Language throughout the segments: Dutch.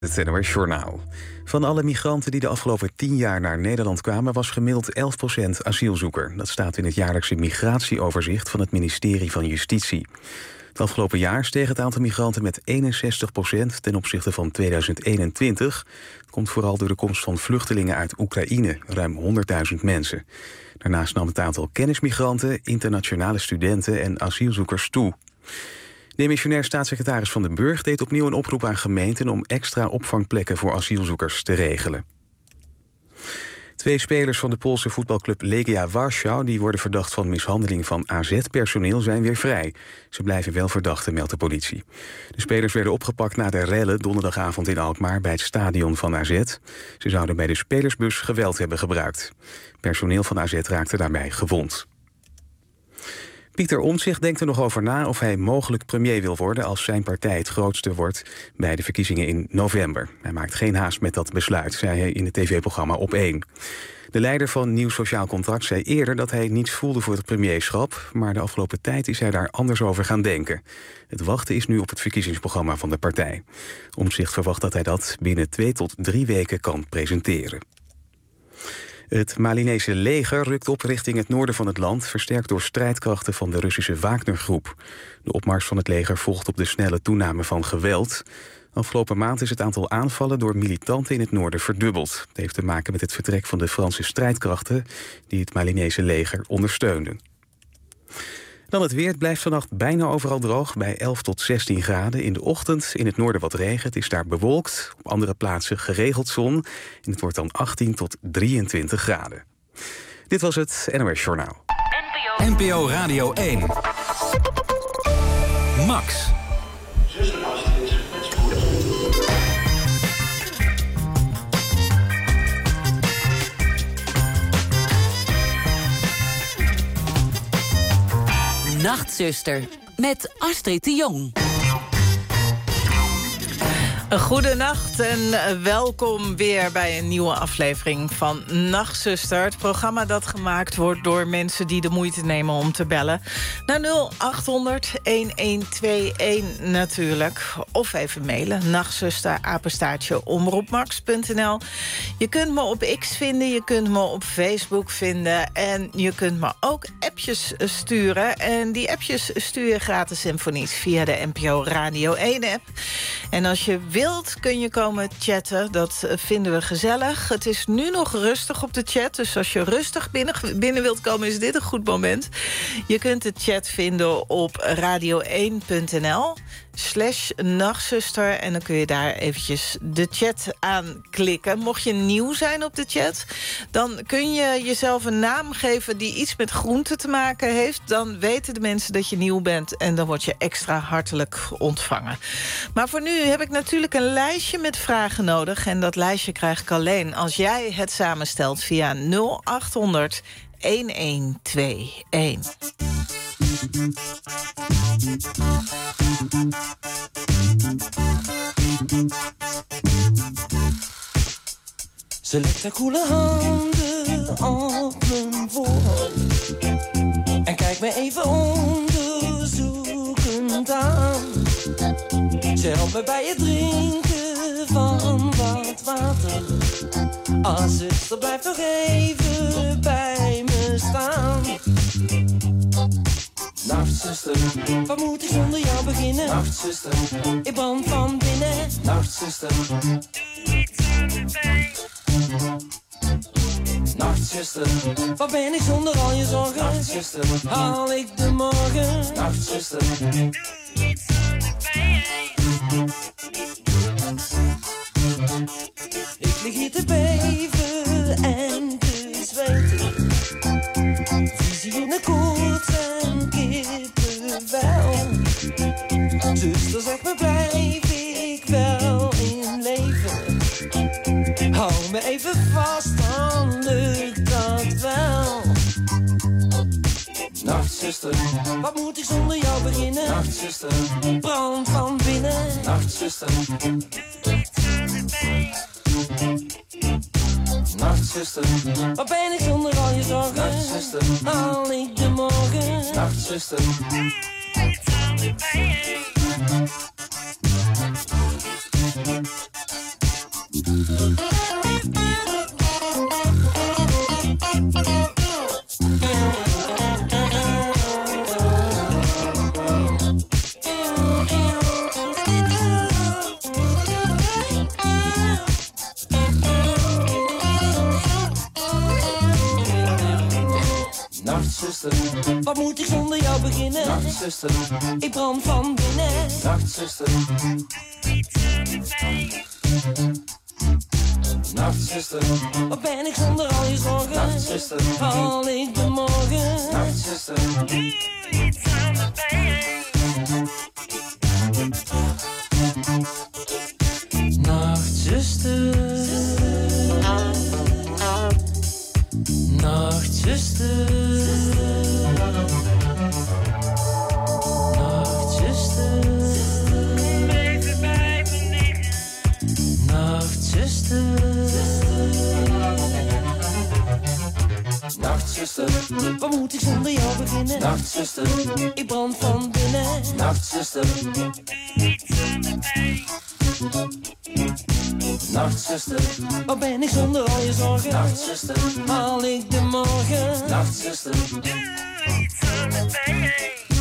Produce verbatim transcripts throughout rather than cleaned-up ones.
Het N O S-journaal. Van alle migranten die de afgelopen tien jaar naar Nederland kwamen, was gemiddeld elf procent asielzoeker. Dat staat in het jaarlijkse migratieoverzicht van het ministerie van Justitie. Het afgelopen jaar steeg het aantal migranten met eenenzestig procent ten opzichte van tweeduizend eenentwintig. Dat komt vooral door de komst van vluchtelingen uit Oekraïne, ruim honderdduizend mensen. Daarnaast nam het aantal kennismigranten, internationale studenten en asielzoekers toe. Demissionair staatssecretaris Van den Burg deed opnieuw een oproep aan gemeenten om extra opvangplekken voor asielzoekers te regelen. Twee spelers van de Poolse voetbalclub Legia Warschau, die worden verdacht van mishandeling van A Z-personeel, zijn weer vrij. Ze blijven wel verdachten, meldt de politie. De spelers werden opgepakt na de rellen donderdagavond in Alkmaar bij het stadion van A Z. Ze zouden bij de spelersbus geweld hebben gebruikt. Personeel van A Z raakte daarbij gewond. Pieter Omtzigt denkt er nog over na of hij mogelijk premier wil worden als zijn partij het grootste wordt bij de verkiezingen in november. Hij maakt geen haast met dat besluit, zei hij in het tv-programma Op één. De leider van Nieuw Sociaal Contract zei eerder dat hij niets voelde voor het premierschap, maar de afgelopen tijd is hij daar anders over gaan denken. Het wachten is nu op het verkiezingsprogramma van de partij. Omtzigt verwacht dat hij dat binnen twee tot drie weken kan presenteren. Het Malinese leger rukt op richting het noorden van het land, versterkt door strijdkrachten van de Russische Wagner-groep. De opmars van het leger volgt op de snelle toename van geweld. Afgelopen maand is het aantal aanvallen door militanten in het noorden verdubbeld. Het heeft te maken met het vertrek van de Franse strijdkrachten die het Malinese leger ondersteunden. Dan het weer. Het blijft vannacht bijna overal droog bij elf tot zestien graden. In de ochtend in het noorden wat regen. Het is daar bewolkt. Op andere plaatsen geregeld zon. En het wordt dan achttien tot drieëntwintig graden. Dit was het N O S-journaal. N P O Radio één. Max. Nachtzuster, met Astrid de Jong. Een goede nacht en welkom weer bij een nieuwe aflevering van Nachtzuster. Het programma dat gemaakt wordt door mensen die de moeite nemen om te bellen. Naar nul acht honderd een een twee een natuurlijk. Of even mailen, nachtzuster, apenstaartje, omroepmax punt n l. Je kunt me op X vinden, je kunt me op Facebook vinden. En je kunt me ook appjes sturen. En die appjes stuur je gratis en voor niets via de N P O Radio één app. En als je wilt, kun je komen chatten. Dat vinden we gezellig. Het is nu nog rustig op de chat. Dus als je rustig binnen, binnen wilt komen, is dit een goed moment. Je kunt de chat vinden op radio één punt n l slash nachtzuster. En dan kun je daar eventjes de chat aanklikken. Mocht je nieuw zijn op de chat, dan kun je jezelf een naam geven die iets met groente te maken heeft. Dan weten de mensen dat je nieuw bent en dan word je extra hartelijk ontvangen. Maar voor nu heb ik natuurlijk een lijstje met vragen nodig. En dat lijstje krijg ik alleen als jij het samenstelt via nul acht honderd een een twee een. Ze legt haar koele handen op mijn voorhoofd en kijkt me even onderzoekend aan. Ze helpt me bij het drinken van wat water. Als zuster, blijf nog even bij me staan. Nachtzuster, wat moet ik zonder jou beginnen? Nachtzuster, ik brand van binnen. Nachtzuster, doe iets aan de pijn. Nachtzuster, wat ben ik zonder al je zorgen? Nachtzuster, haal ik de morgen? Nachtzuster, doe iets aan de pijn. Ik lig hier te beven en te zweten. Visie in de koorts en kippenvel. Zuster, zeg me, blijf ik wel in leven? Hou me even vast, dan lukt dat wel. Nachtzuster, wat moet ik zonder jou beginnen? Nachtzuster, brand van binnen. Nachtzuster, doe iets aan de pijn. Nachtzuster, wat ben ik zonder al je zorgen? Nachtzuster, haal ik de morgen? Nachtzuster, doe iets aan de pijn. Nachtzuster, wat moet ik zonder jou beginnen? Nachtzuster, ik brand van binnen. Nachtzuster, Nachtzuster, wat ben ik zonder al je zorgen? Nachtzuster, haal ik de morgen? Nachtzuster, doe iets aan de pijn. Nachtzuster, Nachtzuster, Nachtzuster, even bij me liggen. Nachtzuster, Nachtzuster, wat moet ik zonder jou beginnen? Nachtzuster, ik brand van binnen. Nachtzuster, doe iets aan de pijn. Nachtzuster, wat ben ik zonder al je zorgen? Nachtzuster, haal ik de morgen? Nachtzuster, doe iets aan de pijn.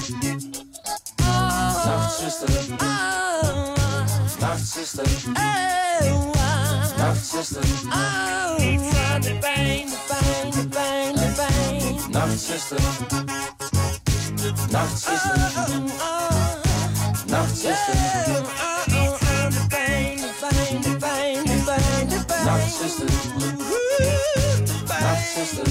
Oh, Nachtzuster, oh, Nachtzuster, oh, Nachtzuster, oh, iets aan de pijn, de pijn, de pijn, de pijn. Nachtzuster, Nachtzuster, oh, oh, Nachtzuster, de pijn, de pijn, de pijn. Nachtzuster, Nachtzuster,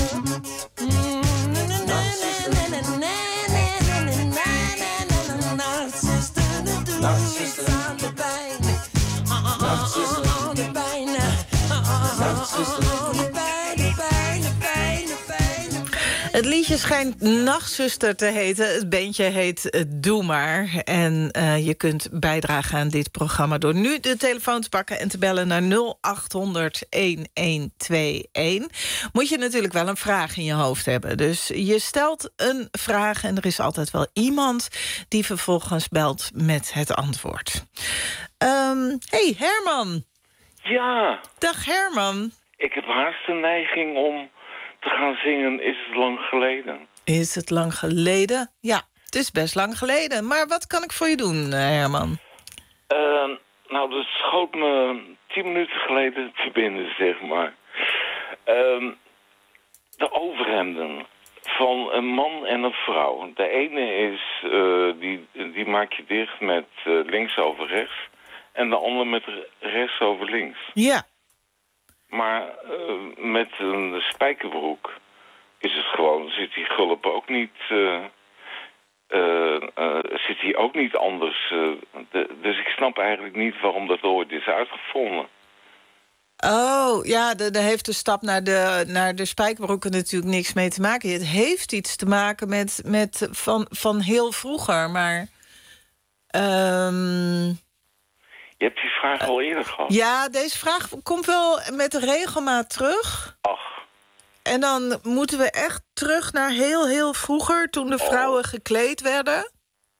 Nachtzuster, Nachtzuster, de pijn, Nachtzuster, de pijn, Nachtzuster, de pijn, de pijn, de pijn, de pijn. Het liedje schijnt Nachtzuster te heten. Het bandje heet uh, Doe Maar. En uh, je kunt bijdragen aan dit programma door nu de telefoon te pakken en te bellen naar nul acht honderd een twee een. Moet je natuurlijk wel een vraag in je hoofd hebben. Dus je stelt een vraag en er is altijd wel iemand die vervolgens belt met het antwoord. Um, hey Herman. Ja. Dag Herman. Ik heb haast de neiging om te gaan zingen Is het lang geleden? Is het lang geleden? Ja, het is best lang geleden. Maar wat kan ik voor je doen, Herman? Uh, nou, dat schoot me tien minuten geleden te binnen, zeg maar. Uh, de overhemden van een man en een vrouw. De ene is, uh, die, die maak je dicht met uh, links over rechts. En de andere met rechts over links. Ja. Maar uh, met een spijkerbroek is het gewoon, zit die gulp ook niet, uh, uh, uh, zit die ook niet anders. Uh, de, dus ik snap eigenlijk niet waarom dat ooit is uitgevonden. Oh, ja, daar heeft de stap naar de, naar de spijkerbroeken natuurlijk niks mee te maken. Het heeft iets te maken met, met van, van heel vroeger, maar... Um... Je hebt die vraag al eerder gehad. Ja, deze vraag komt wel met regelmaat terug. Ach. En dan moeten we echt terug naar heel, heel vroeger... toen de vrouwen oh. gekleed werden.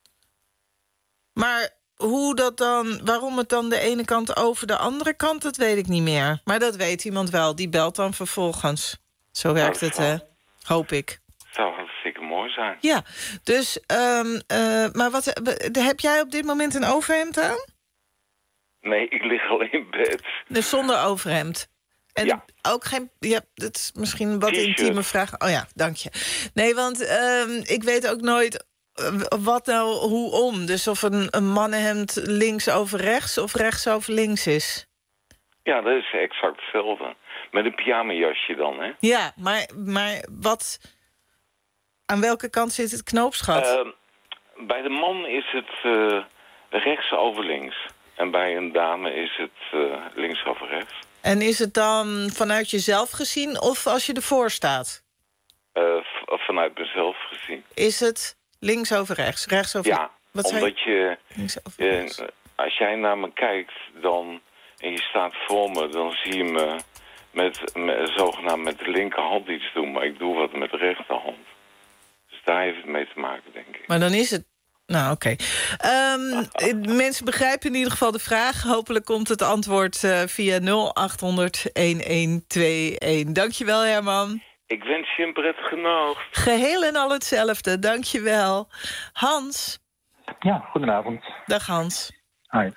Maar hoe dat dan, waarom het dan de ene kant over de andere kant... dat weet ik niet meer. Maar dat weet iemand wel, die belt dan vervolgens. Zo werkt het, hè? Hoop ik. Dat zou hartstikke mooi zijn. Ja, dus... Um, uh, maar wat, heb jij op dit moment een overhemd aan? Nee, ik lig alleen in bed. Dus zonder overhemd? En ja. Ook geen... Ja, dat is misschien een wat intieme vraag. Oh ja, dank je. Nee, want uh, ik weet ook nooit uh, wat nou, hoe om. Dus of een, een mannenhemd links over rechts of rechts over links is. Ja, dat is exact hetzelfde. Met een pyjamajasje dan, hè? Ja, maar, maar wat... Aan welke kant zit het knoopsgat? Uh, bij de man is het uh, rechts over links. En bij een dame is het uh, links over rechts. En is het dan vanuit jezelf gezien of als je ervoor staat? Uh, v- vanuit mezelf gezien. Is het links over rechts, rechts over ja, Wat omdat je... je uh, als jij naar me kijkt dan, en je staat voor me... dan zie je me met, met, zogenaamd met de linkerhand iets doen... maar ik doe wat met de rechterhand. Dus daar heeft het mee te maken, denk ik. Maar dan is het Nou, oké. Okay. Um, mensen begrijpen in ieder geval de vraag. Hopelijk komt het antwoord uh, via nul acht honderd elf tweeëntwintig. Dankjewel, Herman. Ik wens je een prettige nacht. Geheel en al hetzelfde, dankjewel. Hans. Ja, goedenavond. Dag Hans. Hi.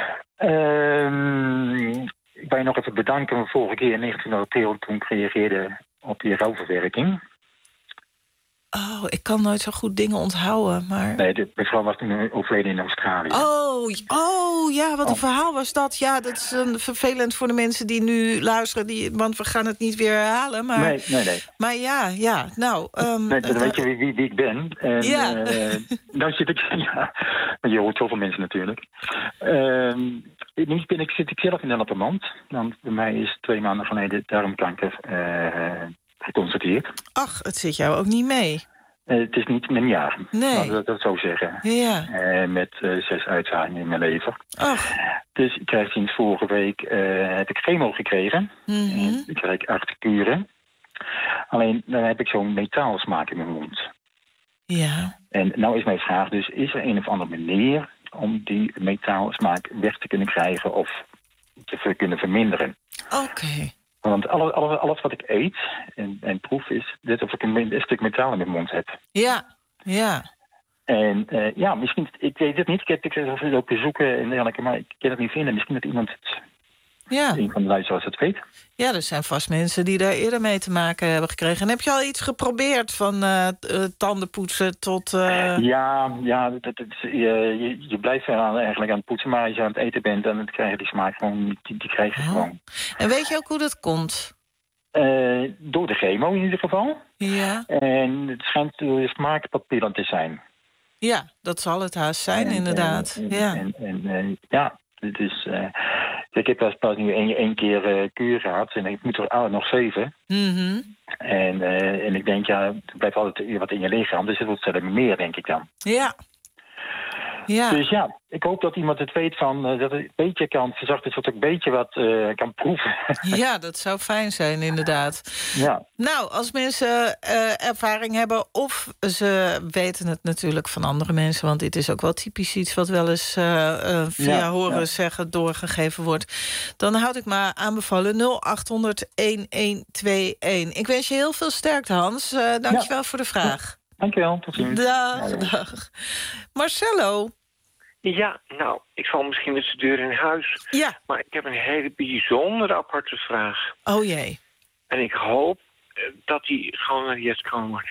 Um, ik wil je nog even bedanken voor vorige keer negentien april... toen ik reageerde op die rouwverwerking. Oh, ik kan nooit zo goed dingen onthouden, maar... Nee, de mevrouw was toen overleden in Australië. Oh, oh ja, wat een oh. verhaal was dat. Ja, dat is een vervelend voor de mensen die nu luisteren... Die, want we gaan het niet weer herhalen, maar... Nee, nee, nee. Maar ja, ja, nou... Um, nee, dan uh, weet je wie, wie, wie ik ben. En, ja. Uh, nou zit ik... Ja, je hoort zoveel mensen natuurlijk. Uh, nu ben ik, zit ik zelf in een appartement. Want bij mij is twee maanden geleden darmkanker... Uh, geconstateerd. Ach, het zit jou ook niet mee. Uh, het is niet mijn jaar, nee. laten we dat zo zeggen. Ja. Uh, met uh, zes uitzaaiingen in mijn lever. Ach. Dus ik krijg sinds vorige week uh, heb ik chemo gekregen. Mm-hmm. Ik krijg acht kuren. Alleen dan heb ik zo'n metaalsmaak in mijn mond. Ja. En nou is mijn vraag dus, is er een of andere manier om die metaalsmaak weg te kunnen krijgen of te kunnen verminderen? Oké. Okay. Want alles, alles, alles wat ik eet en, en proef is net of ik een, een stuk metaal in mijn mond heb. Ja, ja. En uh, ja, misschien, ik weet het niet, ik heb het ook bezoeken en dergelijke, maar ik kan het niet vinden. Misschien dat iemand het, ja. een van de luisteraars het weet. Ja, er zijn vast mensen die daar eerder mee te maken hebben gekregen. En heb je al iets geprobeerd van uh, uh, tandenpoetsen tot... Uh... Ja, ja dat, dat, je, je, je blijft aan, eigenlijk aan het poetsen, maar als je aan het eten bent, dan krijg je die smaak gewoon, die, die krijg je oh. gewoon. En weet je ook hoe dat komt? Uh, door de chemo in ieder geval. Ja. En het schijnt door smaakpapillen te zijn. Ja, dat zal het haast zijn, en, inderdaad. En, en, ja. En, en, en, ja, het is... Uh, ik heb pas, pas nu één, één keer uh, kuur gehad en ik moet er ah, nog zeven. Mm-hmm. En, uh, en ik denk, ja, er blijft altijd wat in je lichaam, dus het wordt zelfs meer, denk ik dan. Ja. Ja. Dus ja, ik hoop dat iemand het weet van, uh, dat het een beetje kan verzachten, zodat ik een beetje wat uh, kan proeven. Ja, dat zou fijn zijn, inderdaad. Ja. Nou, als mensen uh, ervaring hebben of ze weten het natuurlijk van andere mensen, want dit is ook wel typisch iets wat wel eens uh, uh, via ja, horen ja. zeggen doorgegeven wordt, dan houd ik maar aanbevolen nul acht honderd elf tweeëntwintig. Ik wens je heel veel sterkte, Hans. Uh, Dank je wel ja. voor de vraag. Ja. Dankjewel, tot ziens. Dag, ja, dag. Marcello. Ja, nou, ik val misschien met de deur in huis. Ja. Maar ik heb een hele bijzondere aparte vraag. Oh jee. En ik hoop dat die gewoon naar yes kan worden.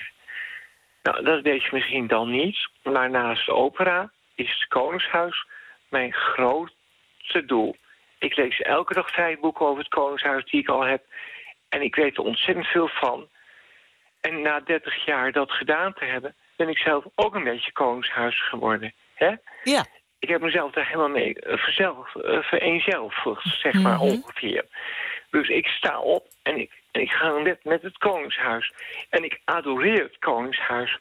Nou, dat weet je misschien dan niet. Maar naast de opera is het Koningshuis mijn grootste doel. Ik lees elke dag vijf boeken over het Koningshuis die ik al heb. En ik weet er ontzettend veel van. En na dertig jaar dat gedaan te hebben, ben ik zelf ook een beetje koningshuis geworden. Hè? Ja. Ik heb mezelf daar helemaal mee verzelf, uh, vereenzelvigd, zeg maar, mm-hmm. ongeveer. Dus ik sta op en ik, en ik ga met, met het koningshuis. En ik adoreer het koningshuis.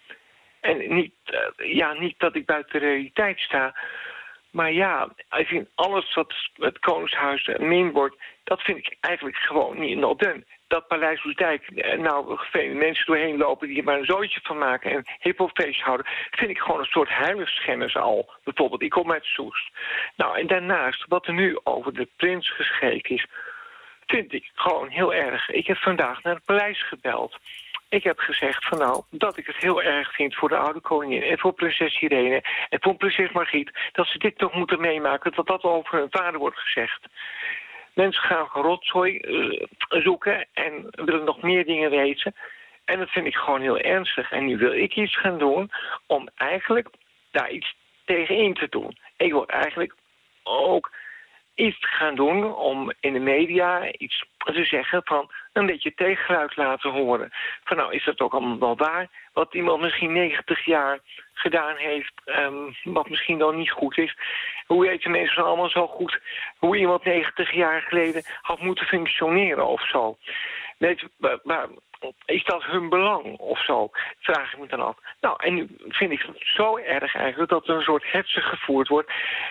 En niet, uh, ja, niet dat ik buiten de realiteit sta. Maar ja, ik vind alles wat het koningshuis min wordt, dat vind ik eigenlijk gewoon niet in orde. Dat Paleis Soestdijk, nou, vele mensen doorheen lopen die er maar een zooitje van maken en hiphopfeest houden, vind ik gewoon een soort heiligschennis al. Bijvoorbeeld, ik kom uit Soest. Nou, en daarnaast, wat er nu over de prins geschreven is, vind ik gewoon heel erg. Ik heb vandaag naar het paleis gebeld. Ik heb gezegd van nou, dat ik het heel erg vind voor de oude koningin en voor prinses Irene en voor prinses Margriet, dat ze dit toch moeten meemaken, dat dat over hun vader wordt gezegd. Mensen gaan rotzooi uh, zoeken en willen nog meer dingen weten. En dat vind ik gewoon heel ernstig. En nu wil ik iets gaan doen om eigenlijk daar iets tegen in te doen. Ik wil eigenlijk ook iets gaan doen om in de media iets te zeggen van een beetje tegengeluid laten horen. Van nou, is dat ook allemaal wel waar? Wat iemand misschien negentig jaar gedaan heeft, um, wat misschien dan niet goed is. Hoe weten mensen dan allemaal zo goed hoe iemand negentig jaar geleden had moeten functioneren of zo? Weet, waar, waar, is dat hun belang of zo? Vraag ik me dan af. Nou, en nu vind ik het zo erg eigenlijk dat er een soort hetze gevoerd wordt.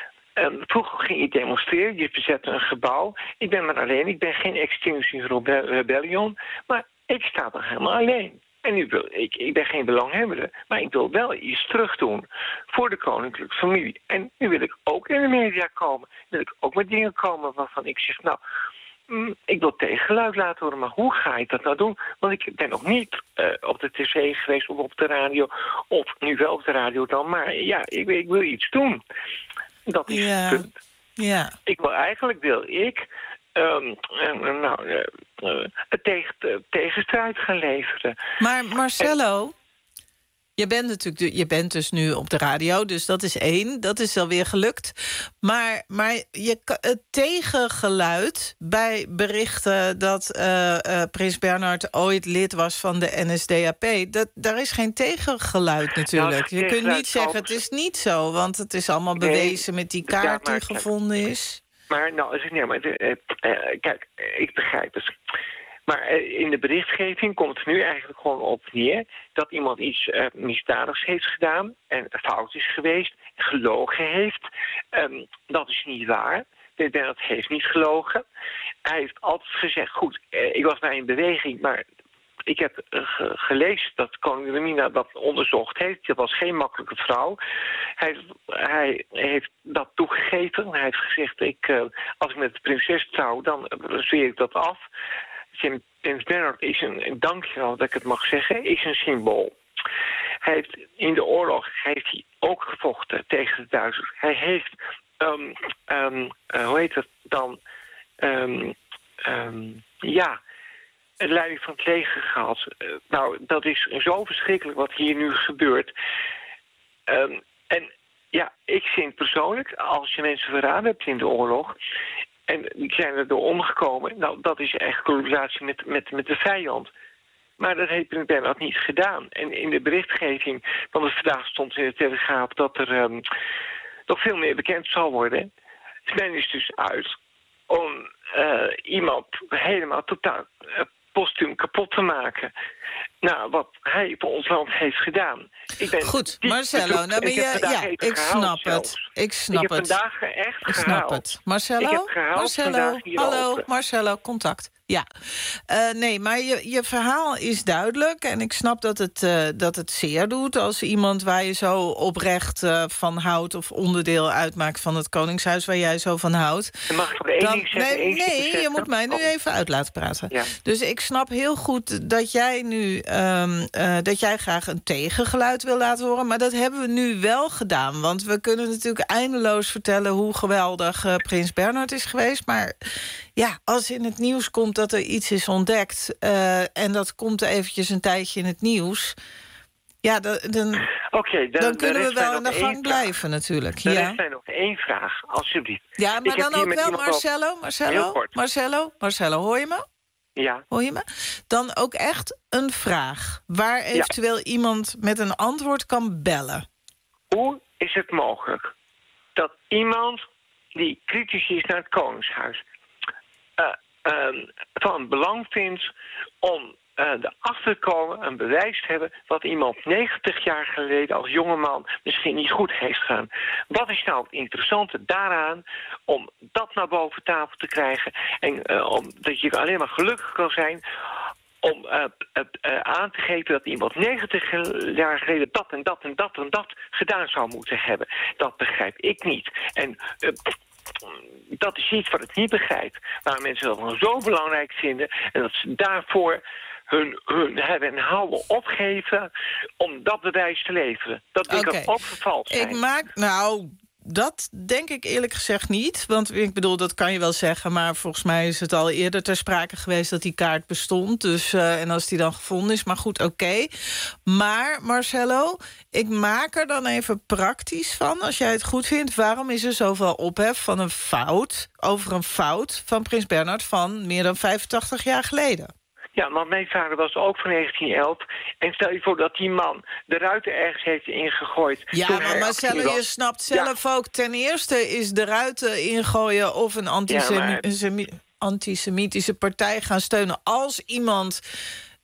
Um, vroeger ging je demonstreren, je bezette een gebouw. Ik ben maar alleen, ik ben geen Extinction Rebellion, maar ik sta er helemaal alleen. En nu wil ik, ik ben geen belanghebbende, maar ik wil wel iets terug doen voor de koninklijke familie. En nu wil ik ook in de media komen. Wil ik ook met dingen komen waarvan ik zeg, nou, mm, ik wil tegengeluid laten horen, maar hoe ga ik dat nou doen? Want ik ben nog niet uh, op de tv geweest of op de radio, of nu wel op de radio dan, maar ja, ik, ik wil iets doen. Dat is ja. het punt. Ja. Ik wil eigenlijk, wil ik, um, uh, nou, uh, uh, tegen, uh, tegenstrijd gaan leveren. Maar Marcelo, en... je bent natuurlijk, je bent dus nu op de radio, dus dat is één. Dat is alweer gelukt. Maar, maar je, het tegengeluid bij berichten dat uh, uh, Prins Bernhard ooit lid was van de N S D A P, dat, daar is geen tegengeluid natuurlijk. Nou, je kunt niet zeggen, het is niet zo, want het is allemaal bewezen nee, met die kaart ja, die gevonden is. Maar nou, als ik nee, maar de, uh, uh, kijk, ik begrijp het. Maar uh, in de berichtgeving komt het nu eigenlijk gewoon op neer dat iemand iets uh, misdadigs heeft gedaan en fout is geweest, gelogen heeft. Um, dat is niet waar. Prins Bernhard heeft niet gelogen. Hij heeft altijd gezegd, goed, uh, ik was bij een beweging, maar ik heb uh, ge- gelezen dat koningin Wilhelmina dat onderzocht heeft. Dat was geen makkelijke vrouw. Hij, hij heeft dat toegegeven. Hij heeft gezegd, ik, uh, als ik met de prinses trouw, dan uh, zweer ik dat af. Prins Bernhard is een, dankjewel dat ik het mag zeggen, is een symbool. Hij heeft in de oorlog heeft hij ook gevochten tegen de Duitsers. Hij heeft, um, um, uh, hoe heet het dan, um, um, ja, een leiding van het leger gehad. Uh, nou, dat is zo verschrikkelijk wat hier nu gebeurt. Um, en ja, ik vind persoonlijk, als je mensen verraden hebt in de oorlog en die zijn er door omgekomen, nou, dat is echt collaboratie met, met, met de vijand. Maar dat heeft Prins Bernhard niet gedaan. En in de berichtgeving van de vandaag stond in de Telegraaf dat er um, nog veel meer bekend zal worden. Men is dus uit om uh, iemand helemaal totaal uh, postuum kapot te maken. Nou, wat hij voor ons land heeft gedaan. Ik ben Goed, Marcelo, nou ben je, ja, ik snap het. Ik snap ik heb het. vandaag echt ik snap gehaald. het. Marcelo, ik heb gehaald Marcelo, hallo, over. Marcelo, contact. Ja, uh, nee, maar je, je verhaal is duidelijk. En ik snap dat het, uh, dat het zeer doet als iemand waar je zo oprecht uh, van houdt of onderdeel uitmaakt van het Koningshuis waar jij zo van houdt. Mag ik nog één ding zeggen? Nee, nee je moet mij nu even uit laten praten. Ja. Dus ik snap heel goed dat jij nu um, uh, dat jij graag een tegengeluid wil laten horen. Maar dat hebben we nu wel gedaan. Want we kunnen natuurlijk eindeloos vertellen hoe geweldig uh, Prins Bernhard is geweest. Maar ja, als in het nieuws komt dat er iets is ontdekt uh, en dat komt eventjes een tijdje in het nieuws, ja, dan, dan, okay, dan, dan kunnen we wel aan de gang blijven natuurlijk. Er ja. is mij nog één vraag, alsjeblieft. Ja, maar ik dan ook wel, Marcelo, Marcelo, Marcelo, Marcelo, hoor je me? Ja. Hoor je me? Dan ook echt een vraag waar eventueel ja. iemand met een antwoord kan bellen. Hoe is het mogelijk dat iemand die kritisch is naar het Koningshuis Uh, uh, van belang vindt om uh, erachter te komen, een bewijs te hebben wat iemand negentig jaar geleden als jongeman misschien niet goed heeft gedaan. Wat is nou het interessante daaraan om dat naar boven tafel te krijgen en uh, om, dat je alleen maar gelukkig kan zijn om uh, uh, uh, aan te geven dat iemand negentig jaar geleden dat en dat en dat en dat gedaan zou moeten hebben. Dat begrijp ik niet. En uh, dat is iets wat ik niet begrijp. Waar mensen dat gewoon zo belangrijk vinden en dat ze daarvoor hun, hun hebben en houden opgeven om dat bewijs te leveren. Dat denk ik ook vervals zijn. Ik maak, nou, dat denk ik eerlijk gezegd niet. Want ik bedoel, dat kan je wel zeggen, maar volgens mij is het al eerder ter sprake geweest dat die kaart bestond. Dus, uh, en als die dan gevonden is, maar goed, oké. Okay. Maar, Marcelo, ik maak er dan even praktisch van, als jij het goed vindt. Waarom is er zoveel ophef van een fout, over een fout van Prins Bernhard van meer dan vijfentachtig jaar geleden? Ja, want mijn vader was ook van negentien elf. En stel je voor dat die man de ruiten ergens heeft ingegooid. Ja, maar Marcelo, je snapt zelf ja. ook. Ten eerste is de ruiten ingooien of een antisemi- ja, maar... antisemitische partij gaan steunen als iemand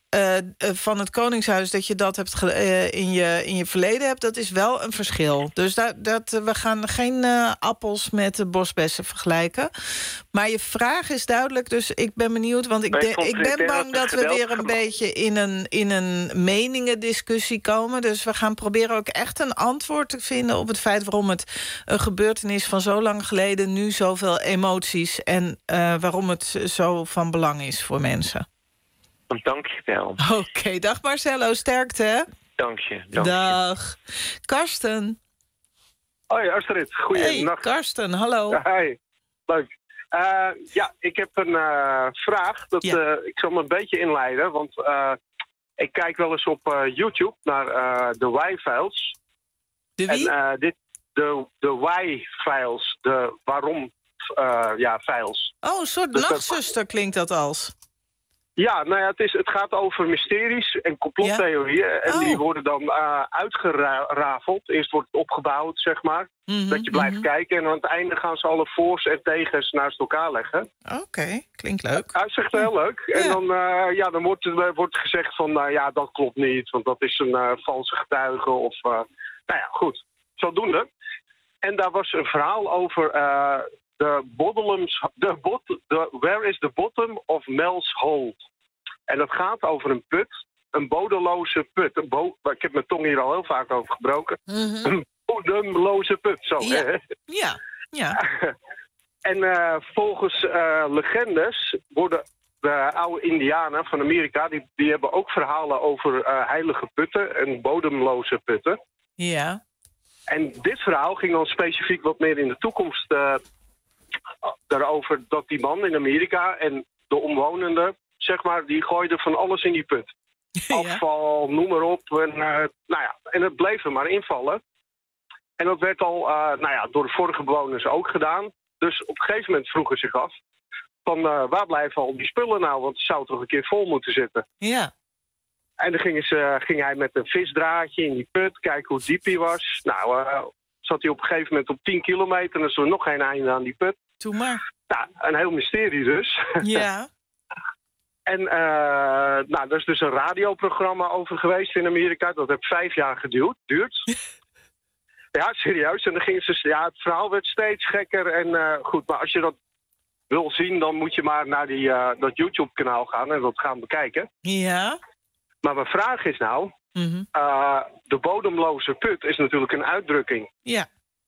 uh, uh, van het Koningshuis... dat je dat hebt ge- uh, in, je, in je verleden hebt, dat is wel een verschil. Dus dat, dat, uh, we gaan geen uh, appels met de bosbessen vergelijken. Maar je vraag is duidelijk, dus ik ben benieuwd... want ik, de, ik ben bang dat we weer een beetje in een, in een meningendiscussie komen. Dus we gaan proberen ook echt een antwoord te vinden... op het feit waarom het een gebeurtenis van zo lang geleden... nu zoveel emoties en uh, waarom het zo van belang is voor mensen. Dank je wel. Oké, okay, dag Marcelo, sterkte, hè? Dank je. Dank dag. Je. Karsten. Hoi Astrid, goeienacht. Hey, Karsten, hallo. Hi, leuk. Uh, ja, ik heb een uh, vraag. Dat, ja. uh, ik zal me een beetje inleiden, want uh, ik kijk wel eens op uh, YouTube naar uh, de why-files. De wie? En uh, dit, de, de why-files, de waarom uh, ja, files. Oh, een soort dus nachtzuster dat... klinkt dat als. Ja, nou ja, het, is, het gaat over mysteries en complottheorieën. Ja? En oh. die worden dan uh, uitgerafeld. Eerst wordt het opgebouwd, zeg maar. Mm-hmm, dat je blijft mm-hmm. kijken. En aan het einde gaan ze alle voor's en tegens naast elkaar leggen. Oké, okay, klinkt leuk. Hij zegt heel leuk. Ja. En dan, uh, ja, dan wordt, uh, wordt gezegd van, uh, ja, dat klopt niet. Want dat is een uh, valse getuige. Of, uh, nou ja, goed. Zodoende. En daar was een verhaal over... Uh, De bottom's, de bot, de, where is the bottom of Mel's Hole? En dat gaat over een put, een bodemloze put. Een bo- ik heb mijn tong hier al heel vaak over gebroken. Mm-hmm. Een bodemloze put, zo. Ja, hè? ja. ja. En uh, volgens uh, legendes worden de oude Indianen van Amerika... die, die hebben ook verhalen over uh, heilige putten en bodemloze putten. Ja. En dit verhaal ging dan specifiek wat meer in de toekomst... Uh, daarover dat die man in Amerika en de omwonenden, zeg maar, die gooiden van alles in die put. Ja. Afval, noem maar op. En, uh, nou ja, en het bleef er maar invallen. En dat werd al uh, nou ja, door de vorige bewoners ook gedaan. Dus op een gegeven moment vroegen ze zich af van uh, waar blijven al die spullen nou? Want het zou toch een keer vol moeten zitten. Ja. En dan gingen ze, ging hij met een visdraadje in die put, kijken hoe diep hij was. Nou, uh, zat hij op een gegeven moment op tien kilometer... en er is er nog geen einde aan die put. Doe maar. Nou, een heel mysterie dus. Ja. En uh, nou, er is dus een radioprogramma over geweest in Amerika. Dat heeft vijf jaar geduurd. Duurt. Ja, serieus. En dan ging ze, ja, het verhaal werd steeds gekker. En uh, goed, maar als je dat wil zien... dan moet je maar naar die, uh, dat YouTube-kanaal gaan en dat gaan bekijken. Ja. Maar mijn vraag is nou... Mm-hmm. Uh, de bodemloze put is natuurlijk een uitdrukking. Ja.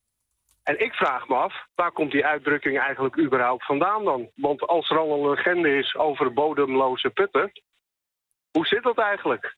En ik vraag me af, waar komt die uitdrukking eigenlijk überhaupt vandaan dan? Want als er al een legende is over bodemloze putten, hoe zit dat eigenlijk?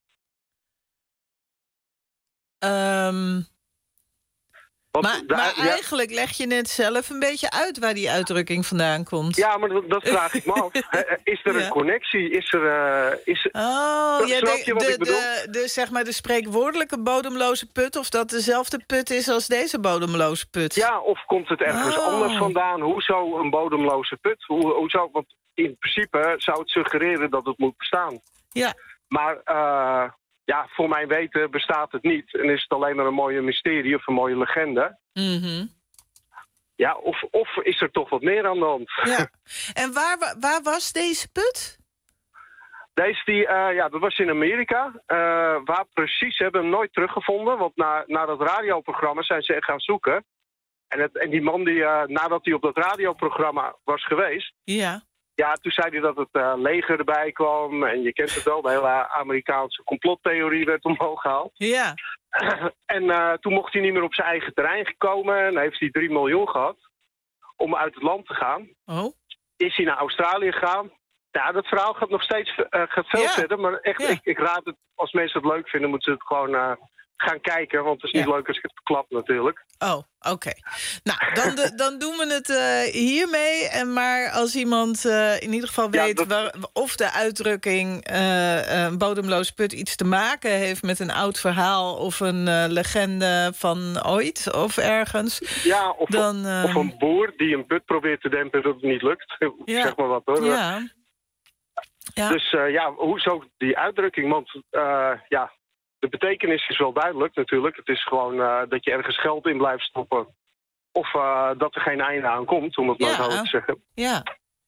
Um, Want maar de, maar ja, eigenlijk leg je net zelf een beetje uit waar die uitdrukking vandaan komt. Ja, maar dat, dat vraag ik me af. Is er ja. een connectie? Is er... Uh, is, oh, dat, ja, snap de, je wat de, ik bedoel? De, de, zeg maar de spreekwoordelijke bodemloze put... of dat dezelfde put is als deze bodemloze put? Ja, of komt het ergens oh. anders vandaan? Hoezo een bodemloze put? Hoe, hoezo, want in principe zou het suggereren dat het moet bestaan. Ja. Maar... Uh, Ja, voor mijn weten bestaat het niet. En is het alleen maar een mooie mysterie of een mooie legende. Mm-hmm. Ja, of, of is er toch wat meer aan de hand? Ja. En waar, waar was deze put? Deze, die, uh, ja, dat was in Amerika. Uh, waar precies, hebben we hem nooit teruggevonden. Want na, na dat radioprogramma zijn ze echt gaan zoeken. En, het, en die man, die, uh, nadat hij op dat radioprogramma was geweest... Ja. Ja, toen zei hij dat het uh, leger erbij kwam. En je kent het wel, de hele Amerikaanse complottheorie werd omhoog gehaald. Ja. En uh, toen mocht hij niet meer op zijn eigen terrein gekomen. En heeft hij drie miljoen gehad om uit het land te gaan. Oh. Is hij naar Australië gegaan. Ja, dat verhaal gaat nog steeds uh, gaat veel ja. verder. Maar echt, ja. ik, ik raad het, als mensen het leuk vinden, moeten ze het gewoon... Uh, gaan kijken, want het is niet ja. leuk als ik het klap natuurlijk. Oh, oké. Okay. Nou, dan, de, dan doen we het uh, hiermee. En maar als iemand uh, in ieder geval weet... Ja, dat... waar, of de uitdrukking uh, een bodemloze put iets te maken heeft... met een oud verhaal of een uh, legende van ooit of ergens... Ja, of, dan, uh... of een boer die een put probeert te dempen dat het niet lukt. Ja. Zeg maar wat, hoor. Ja. Ja. Dus uh, ja, hoezo die uitdrukking? Want uh, ja... De betekenis is wel duidelijk natuurlijk. Het is gewoon uh, dat je ergens geld in blijft stoppen. Of uh, dat er geen einde aan komt, om het maar ja. zo te zeggen. Ja.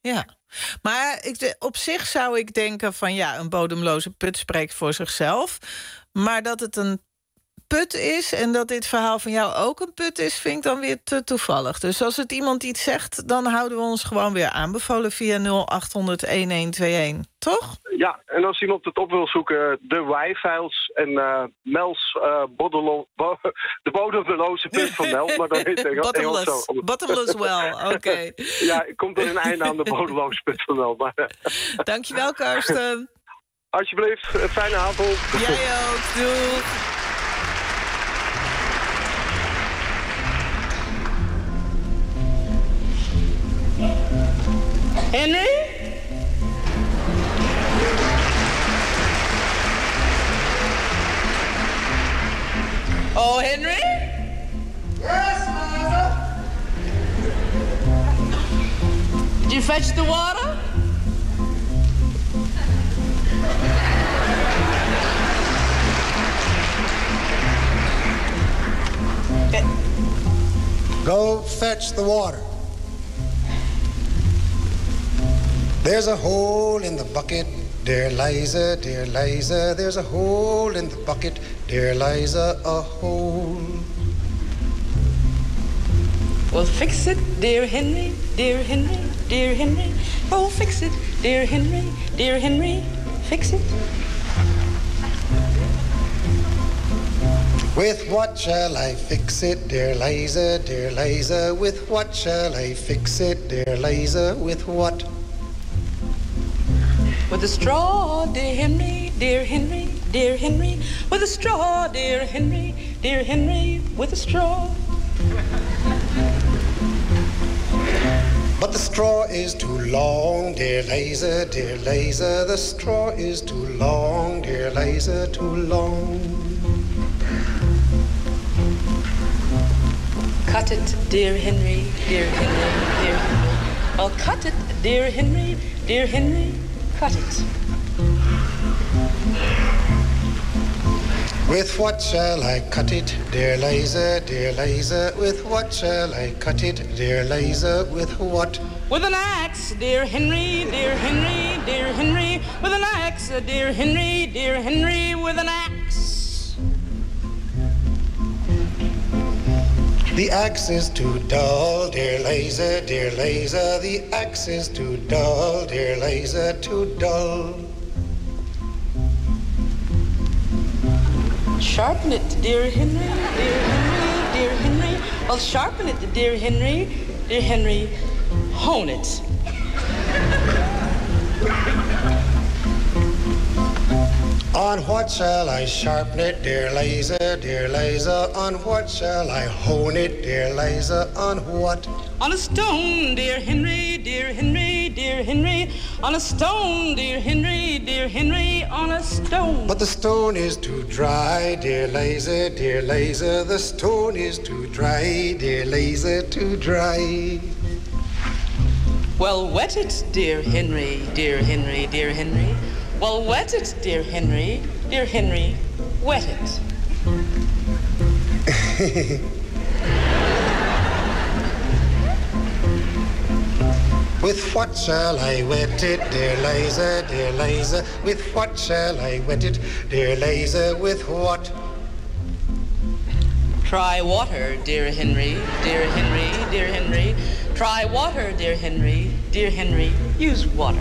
Ja, maar ik, op zich zou ik denken van ja, een bodemloze put spreekt voor zichzelf. Maar dat het een put is en dat dit verhaal van jou ook een put is, vind ik dan weer te toevallig. Dus als het iemand iets zegt, dan houden we ons gewoon weer aanbevolen via nul acht honderd elf twee een, toch? Ja, en als iemand het op wil zoeken, de Y-files en uh, Mel's uh, bodelo- bo- de bodemloze put van Mel, maar dan heet het Bottomless, Engels zo. bottomless well, oké. Okay. Ja, komt er een einde aan de bodemloze put van Mel. Maar, dankjewel, Karsten. Alsjeblieft, een fijne avond. Jij ook, doeg. Henry? Oh, Henry? Yes, mother. Did you fetch the water? Go fetch the water. There's a hole in the bucket, dear Liza, dear Liza. There's a hole in the bucket, dear Liza, a hole. Well, fix it, dear Henry, dear Henry, dear Henry. Oh, fix it, dear Henry, dear Henry, fix it. With what shall I fix it, dear Liza, dear Liza? With what shall I fix it, dear Liza? With what? With a straw, dear Henry, dear Henry, dear Henry. With a straw, dear Henry, dear Henry, with a straw. But the straw is too long, dear Liza, dear Liza. The straw is too long, dear Liza, too long. Cut it, dear Henry, dear Henry, dear Henry. I'll cut it, dear Henry, dear Henry, cut it. With what shall I cut it, dear Liza, dear Liza? With what shall I cut it, dear Liza? With what? With an axe, dear Henry, dear Henry, dear Henry. With an axe, dear Henry, dear Henry, with an axe. The axe is too dull, dear Liza, dear Liza. The axe is too dull, dear Liza, too dull. Sharpen it, dear Henry, dear Henry, dear Henry. I'll sharpen it, dear Henry, dear Henry. Hone it. On what shall I sharpen it, dear Liza, dear Liza? On what shall I hone it, dear Liza? On what? On a stone, dear Henry, dear Henry, dear Henry. On a stone, dear Henry, dear Henry, on a stone. But the stone is too dry, dear Liza, dear Liza. The stone is too dry, dear Liza, too dry. Well, wet it, dear Henry, dear Henry, dear Henry. Well, wet it, dear Henry, dear Henry, wet it. With what shall I wet it, dear Liza, dear Liza? With what shall I wet it, dear Liza? With what? Try water, dear Henry, dear Henry, dear Henry. Try water, dear Henry, dear Henry. Use water.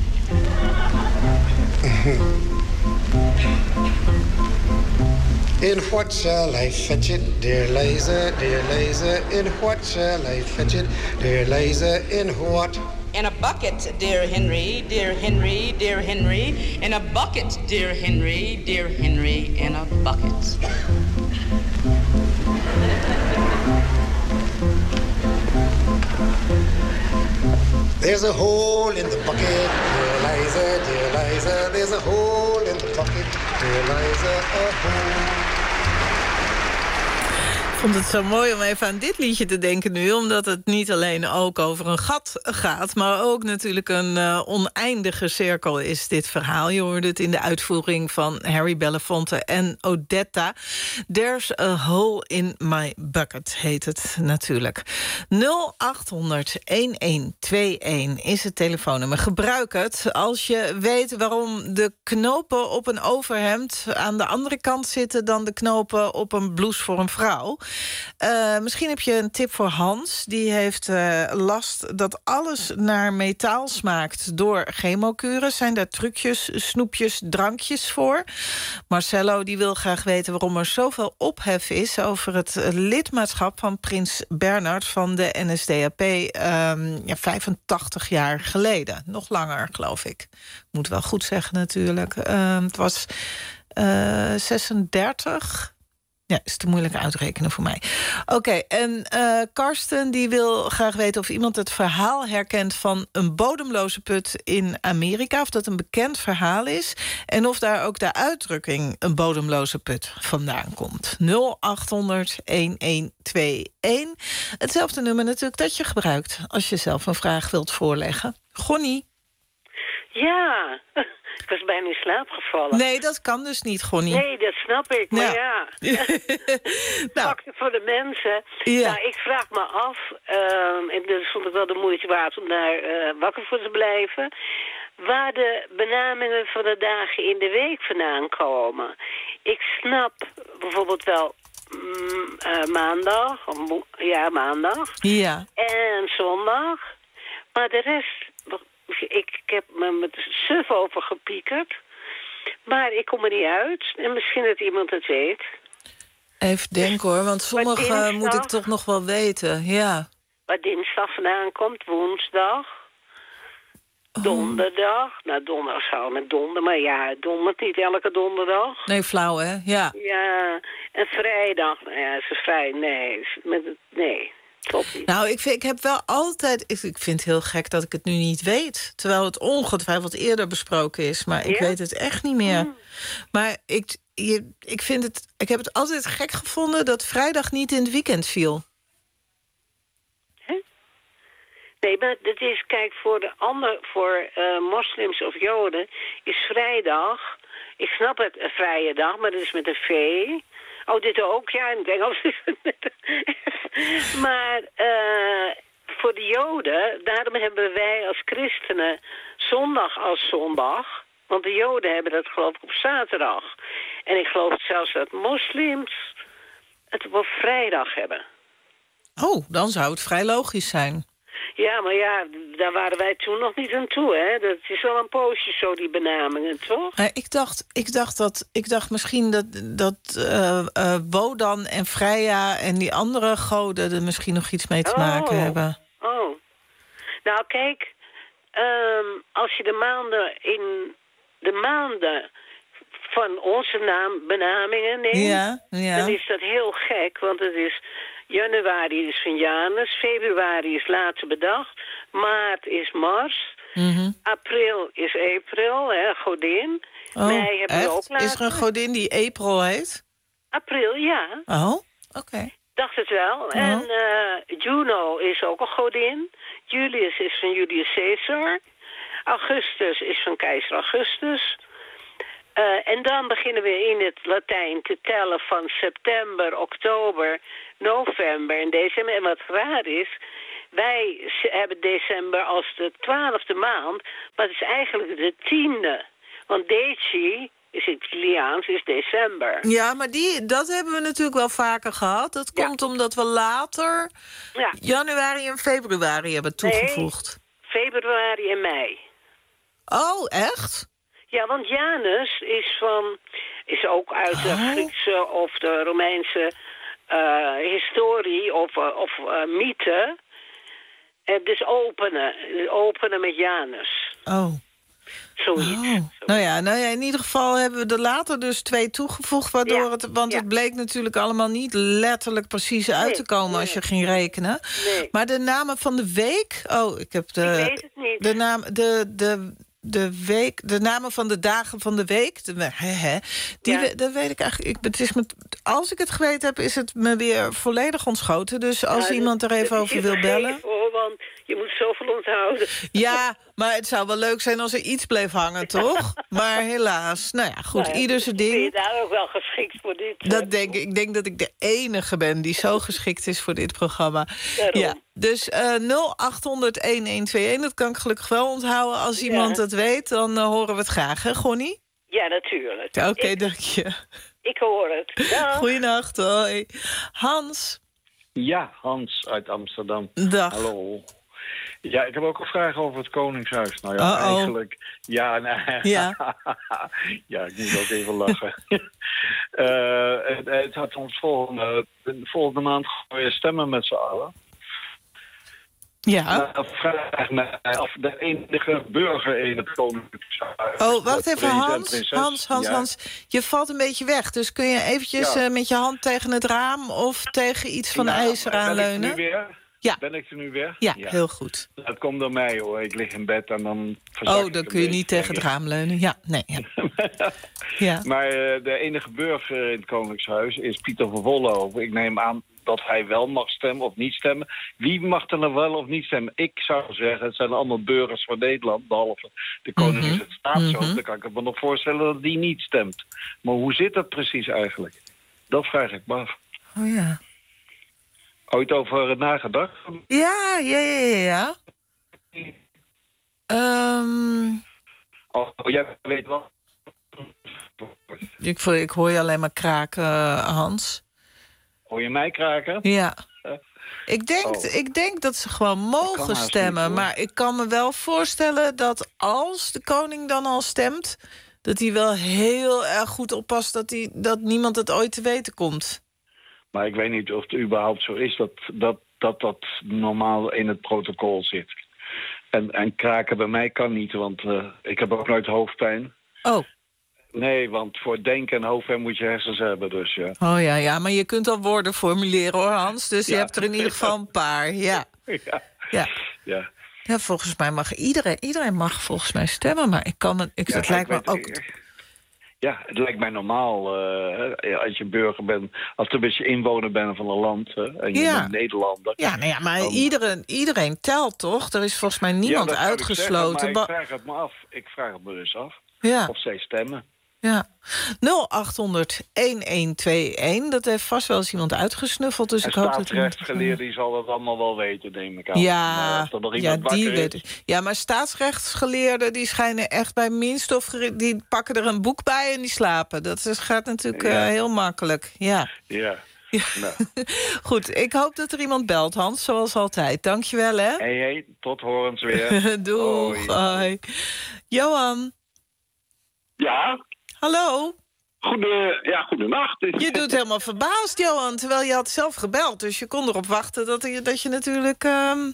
In what shall I fetch it, dear Liza, dear Liza? In what shall I fetch it, dear Liza? In what? In a bucket, dear Henry, dear Henry, dear Henry. In a bucket, dear Henry, dear Henry, in a bucket. There's a hole in the bucket, dear Liza, dear Liza. There's a hole in the bucket, dear Liza, a hole. Ik vond het zo mooi om even aan dit liedje te denken nu, omdat het niet alleen ook over een gat gaat, maar ook natuurlijk een uh, oneindige cirkel is dit verhaal. Je hoorde het in de uitvoering van Harry Belafonte en Odetta. There's a hole in my bucket heet het natuurlijk. nul acht honderd elf tweeënentwintig is het telefoonnummer. Gebruik het als je weet waarom de knopen op een overhemd aan de andere kant zitten dan de knopen op een blouse voor een vrouw. Uh, misschien heb je een tip voor Hans. Die heeft uh, last dat alles naar metaal smaakt door chemokuren. Zijn daar trucjes, snoepjes, drankjes voor? Marcello die wil graag weten waarom er zoveel ophef is over het lidmaatschap van prins Bernhard van de N S D A P um, ja, vijfentachtig jaar geleden. Nog langer, geloof ik. Moet wel goed zeggen natuurlijk. Uh, het was uh, zesendertig. Ja, is te moeilijk uitrekenen voor mij. Oké, okay, en uh, Karsten die wil graag weten of iemand het verhaal herkent van een bodemloze put in Amerika. Of dat een bekend verhaal is. En of daar ook de uitdrukking een bodemloze put vandaan komt. nul acht honderd elf tweeënentwintig. Hetzelfde nummer natuurlijk dat je gebruikt als je zelf een vraag wilt voorleggen. Gonnie. Ja, ik was bijna in slaap gevallen. Nee, dat kan dus niet, Gonnie. Nee, dat snap ik, maar ja. ja. nou. Voor de mensen. Ja. Nou, ik vraag me af, uh, en dat vond ik wel de moeite waard om daar uh, wakker voor te blijven, waar de benamingen van de dagen in de week vandaan komen. Ik snap bijvoorbeeld wel mm, uh, maandag, ja, maandag. Ja. En zondag. Maar de rest, ik, ik heb me met suf over gepiekerd. Maar ik kom er niet uit. En misschien dat iemand het weet. Even denken hoor, want sommige dinsdag, moet ik toch nog wel weten. Ja. Waar dinsdag vandaan komt, woensdag. Donderdag. Oh. Nou, donderdag zou met donder, maar ja, het dondert niet elke donderdag. Nee, flauw hè? Ja. Ja, en vrijdag. Nou ja, is het vrij? Nee. Met het, nee. Nou, ik, vind, ik heb wel altijd... Ik, ik vind het heel gek dat ik het nu niet weet. Terwijl het ongetwijfeld eerder besproken is. Maar ik ja? weet het echt niet meer. Mm. Maar ik, je, ik, vind het, ik heb het altijd gek gevonden dat vrijdag niet in het weekend viel. Huh? Nee, maar dat is, kijk, voor de andere, voor uh, moslims of joden is vrijdag... Ik snap het, een vrije dag, maar dat is met een V... Oh, dit ook? Ja, in het Engels. maar uh, voor de Joden, daarom hebben wij als christenen zondag als zondag. Want de Joden hebben dat geloof ik op zaterdag. En ik geloof zelfs dat moslims het op vrijdag hebben. Oh, dan zou het vrij logisch zijn. Ja, maar ja, daar waren wij toen nog niet aan toe, hè. Dat is wel een poosje zo, die benamingen, toch? Uh, ik, dacht, ik, dacht dat, ik dacht misschien dat, dat uh, uh, Wodan en Freya en die andere goden er misschien nog iets mee te oh. maken hebben. Oh, nou kijk, um, als je de maanden in de maanden van onze naam, benamingen neemt, ja, ja. dan is dat heel gek, want het is... Januari is van Janus, februari is later bedacht, maart is Mars, mm-hmm. april is April, hè, godin. Oh, mei hebben we ook later. Is er een godin die April heet? April, ja. Oh, oké. Okay. Dacht het wel. Oh. En uh, Juno is ook een godin. Julius is van Julius Caesar. Augustus is van keizer Augustus. Uh, en dan beginnen we in het Latijn te tellen van september, oktober, november en december. En wat raar is, wij hebben december als de twaalfde maand, maar het is eigenlijk de tiende. Want Deci is Italiaans, is december. Ja, maar die, dat hebben we natuurlijk wel vaker gehad. Dat ja. komt omdat we later ja. januari en februari hebben toegevoegd. Nee, februari en mei. Oh, echt? Ja, want Janus is van is ook uit de oh. Griekse of de Romeinse uh, historie of, uh, of uh, mythe. En dus openen, openen met Janus. Oh. Zoiets. Oh. Nou ja, nou ja, in ieder geval hebben we er later dus twee toegevoegd, waardoor ja. het, want ja. het bleek natuurlijk allemaal niet letterlijk precies uit nee, te komen nee. als je ging rekenen. Nee. Maar de namen van de week, oh, ik heb de. Ik weet het niet. De naam, de de de week, de namen van de dagen van de week. De, he, he, die, Ja. we- dat weet ik eigenlijk. Ik, het is me, als ik het geweten heb, is het me weer volledig ontschoten. Dus als Ja, iemand er dat- even dat is over je wil vergeven, bellen. Hoor, want je moet zoveel onthouden. Ja, maar het zou wel leuk zijn als er iets bleef hangen, toch? Maar helaas. Nou ja, goed, Nou ja, ieder zijn Ben je ding. daar ook wel geschikt voor dit? eh, Dat denk ik. Ik denk dat ik de enige ben die zo geschikt is voor dit programma. Daarom. Ja, dus eh nul acht honderd een een twee een, dat kan ik gelukkig wel onthouden. Als Ja. iemand het weet, dan uh, horen we het graag, hè, Gonnie? Ja, natuurlijk. Oké, okay, ik, dank je. ik hoor het. Dag. Goeienacht, hoi. Hans. Ja, Hans uit Amsterdam. Dag. Hallo. Ja, ik heb ook een vraag over het Koningshuis. Nou ja, Uh-oh. eigenlijk... Ja, nee. Ja. Ja, ik moet ook even lachen. uh, het, het had ons volgende, volgende maand gewoon stemmen met z'n allen. Ja. Nou, vraag me af de enige burger in het Koningshuis. Oh, wacht even, Prins en Hans. prinses. Hans, Hans, Ja. Hans. Je valt een beetje weg. Dus kun je eventjes Ja. uh, met je hand tegen het raam of tegen iets van Ja, ijzer ben ik er aanleunen? nu weer? Ja. Ben ik er nu weer? Ja, heel goed. Dat komt door mij, hoor. Ik lig in bed en dan... verzak Oh, ik dan een kun je beetje, niet tegen denk het ik. raam leunen. Ja, nee. Ja. Ja. Maar uh, de enige burger in het Koningshuis is Pieter van Vollenhoven. Ik neem aan dat hij wel mag stemmen of niet stemmen. Wie mag er nou wel of niet stemmen? Ik zou zeggen, het zijn allemaal burgers van Nederland, behalve de koning Mhm. is het staatshoofd. Mhm. Dan kan ik me nog voorstellen dat die niet stemt. Maar hoe zit dat precies eigenlijk? Dat vraag ik me af. Oh ja. Ooit over uh, nagedacht? Ja, ja, ja, ja. ja. Ehm, Oh, jij weet wel. ik, voel- ik hoor je alleen maar kraken, uh, Hans. Hoor je mij kraken? Ja. Ik denk, Oh. ik denk dat ze gewoon mogen haast stemmen. niet, hoor. Maar ik kan me wel voorstellen dat als de koning dan al stemt, dat hij wel heel erg goed oppast dat, hij, dat niemand het ooit te weten komt. Maar ik weet niet of het überhaupt zo is dat dat, dat, dat normaal in het protocol zit. En, en kraken bij mij kan niet, want uh, ik heb ook nooit hoofdpijn. Oh. Nee, want voor denken en hoofdpijn moet je hersens hebben, dus ja. Oh ja, ja, maar je kunt al woorden formuleren hoor, Hans. Dus je Ja. hebt er in ieder geval een paar, ja. Ja. Ja. Ja. Ja, volgens mij mag iedereen, iedereen mag volgens mij stemmen, maar ik kan het, ik, Ja, het lijkt me ik weet- ook. Ja, het lijkt mij normaal uh, als je burger bent, als je een beetje inwoner bent van een land hè, en je Ja. bent Nederlander. Ja, nou ja, maar dan- iedereen, iedereen telt toch? Er is volgens mij niemand ja, dat kan ik uitgesloten. zeggen, maar Ba- ik vraag het me af. Ik vraag het me dus af. Ja. Of zij stemmen. Ja. nul acht honderd een een twee een, dat heeft vast wel eens iemand uitgesnuffeld. Dus En ik hoop dat staatsrechtsgeleerde die zal dat allemaal wel weten, neem ik aan. Ja, Maar of er nog ja, iemand die wakker is. weet. Ja, maar staatsrechtsgeleerden die schijnen echt bij minst of gere- die pakken er een boek bij en die slapen. Dat is, gaat natuurlijk Ja. eh, heel makkelijk. Ja. Ja. Nou. Goed, ik hoop dat er iemand belt, Hans, zoals altijd. Dankjewel, hè. Hey, hey, tot horens weer. Doeg, Hoi. hoi. Johan. Ja? Hallo. Goede, ja, goedenacht. Je doet helemaal verbaasd, Johan, terwijl je had zelf gebeld. Dus je kon erop wachten dat je, dat je natuurlijk ehm,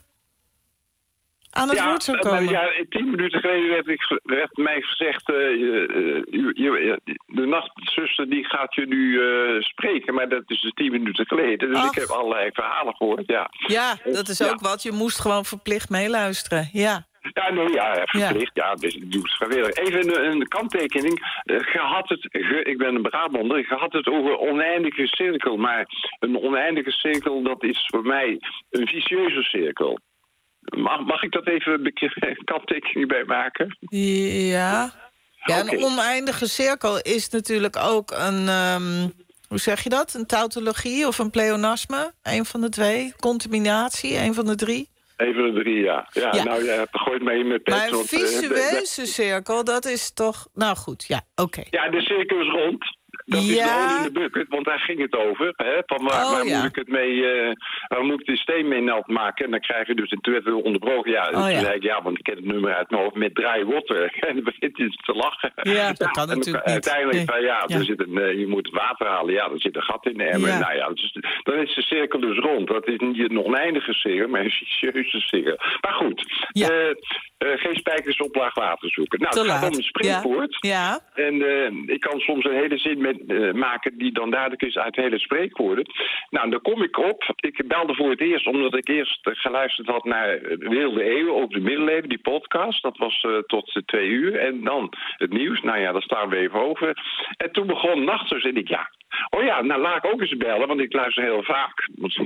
aan het ja, woord zou maar komen. Ja, tien minuten geleden werd, ik, ge- werd mij gezegd... eh, je- je- je- de nachtzuster die gaat je nu eh, spreken, maar dat is dus tien minuten geleden. Dus Ach. ik heb allerlei verhalen gehoord, ja. Ja, dat is ook wat. Je moest gewoon verplicht meeluisteren. Ja. Ja, nee, ja, verplicht. Ja, dus ik doe het vrijwillig. Even een, een kanttekening. Eh, Je had het, ge- ik ben een Brabander, je had het over oneindige cirkel. Maar een oneindige cirkel, dat is voor mij een vicieuze cirkel. Mag, mag ik dat even een bek- kanttekening bij maken? Ja. Ja, een Oké. oneindige cirkel is natuurlijk ook een... ehm, hoe zeg je dat? Een tautologie of een pleonasme? Een van de twee. Contaminatie, een van de drie. Even de drie, ja. Ja, Ja. nou, je gooit me in mijn pet. Maar een want, eh, de- de- visueuze cirkel, dat is toch... Nou goed, ja, oké. Ja, de cirkel is rond. Dat is Ja. de olie in de bucket, want daar ging het over. Hè? Van waar, Oh, waar ja. moet ik het mee, eh, waar moet ik de steen mee nat maken? En dan krijg je dus, en toen werd het onderbroken. Ja, Oh, toen ja. zei ik, ja, want ik ken het nummer uit mijn hoofd met draai water. En dan begint hij te lachen. Ja, dat kan en natuurlijk dan- niet. Uiteindelijk, Nee. van, ja, Ja. Er zit een, eh, je moet water halen. Ja, er zit een gat in de emmer. Ja. Nou ja, dus, dan is de cirkel dus rond. Dat is niet een oneindige cirkel, maar een vicieuze cirkel. Maar goed, Ja. eh, eh, geen spijkers op laag water zoeken. Nou, Te het gaat laat. om een springpoort. Ja. En eh, ik kan soms een hele zin met uh, maken die dan duidelijk is uit hele spreekwoorden. Nou, daar kom ik op. Ik belde voor het eerst omdat ik eerst uh, geluisterd had naar Wilde Eeuwen over de middeleeuwen, die podcast. Dat was uh, tot uh, twee uur. En dan het nieuws. Nou ja, daar staan we even over. En toen begon Nachtzuster en ik, ja... Oh ja, nou laat ik ook eens bellen, want ik luister heel vaak.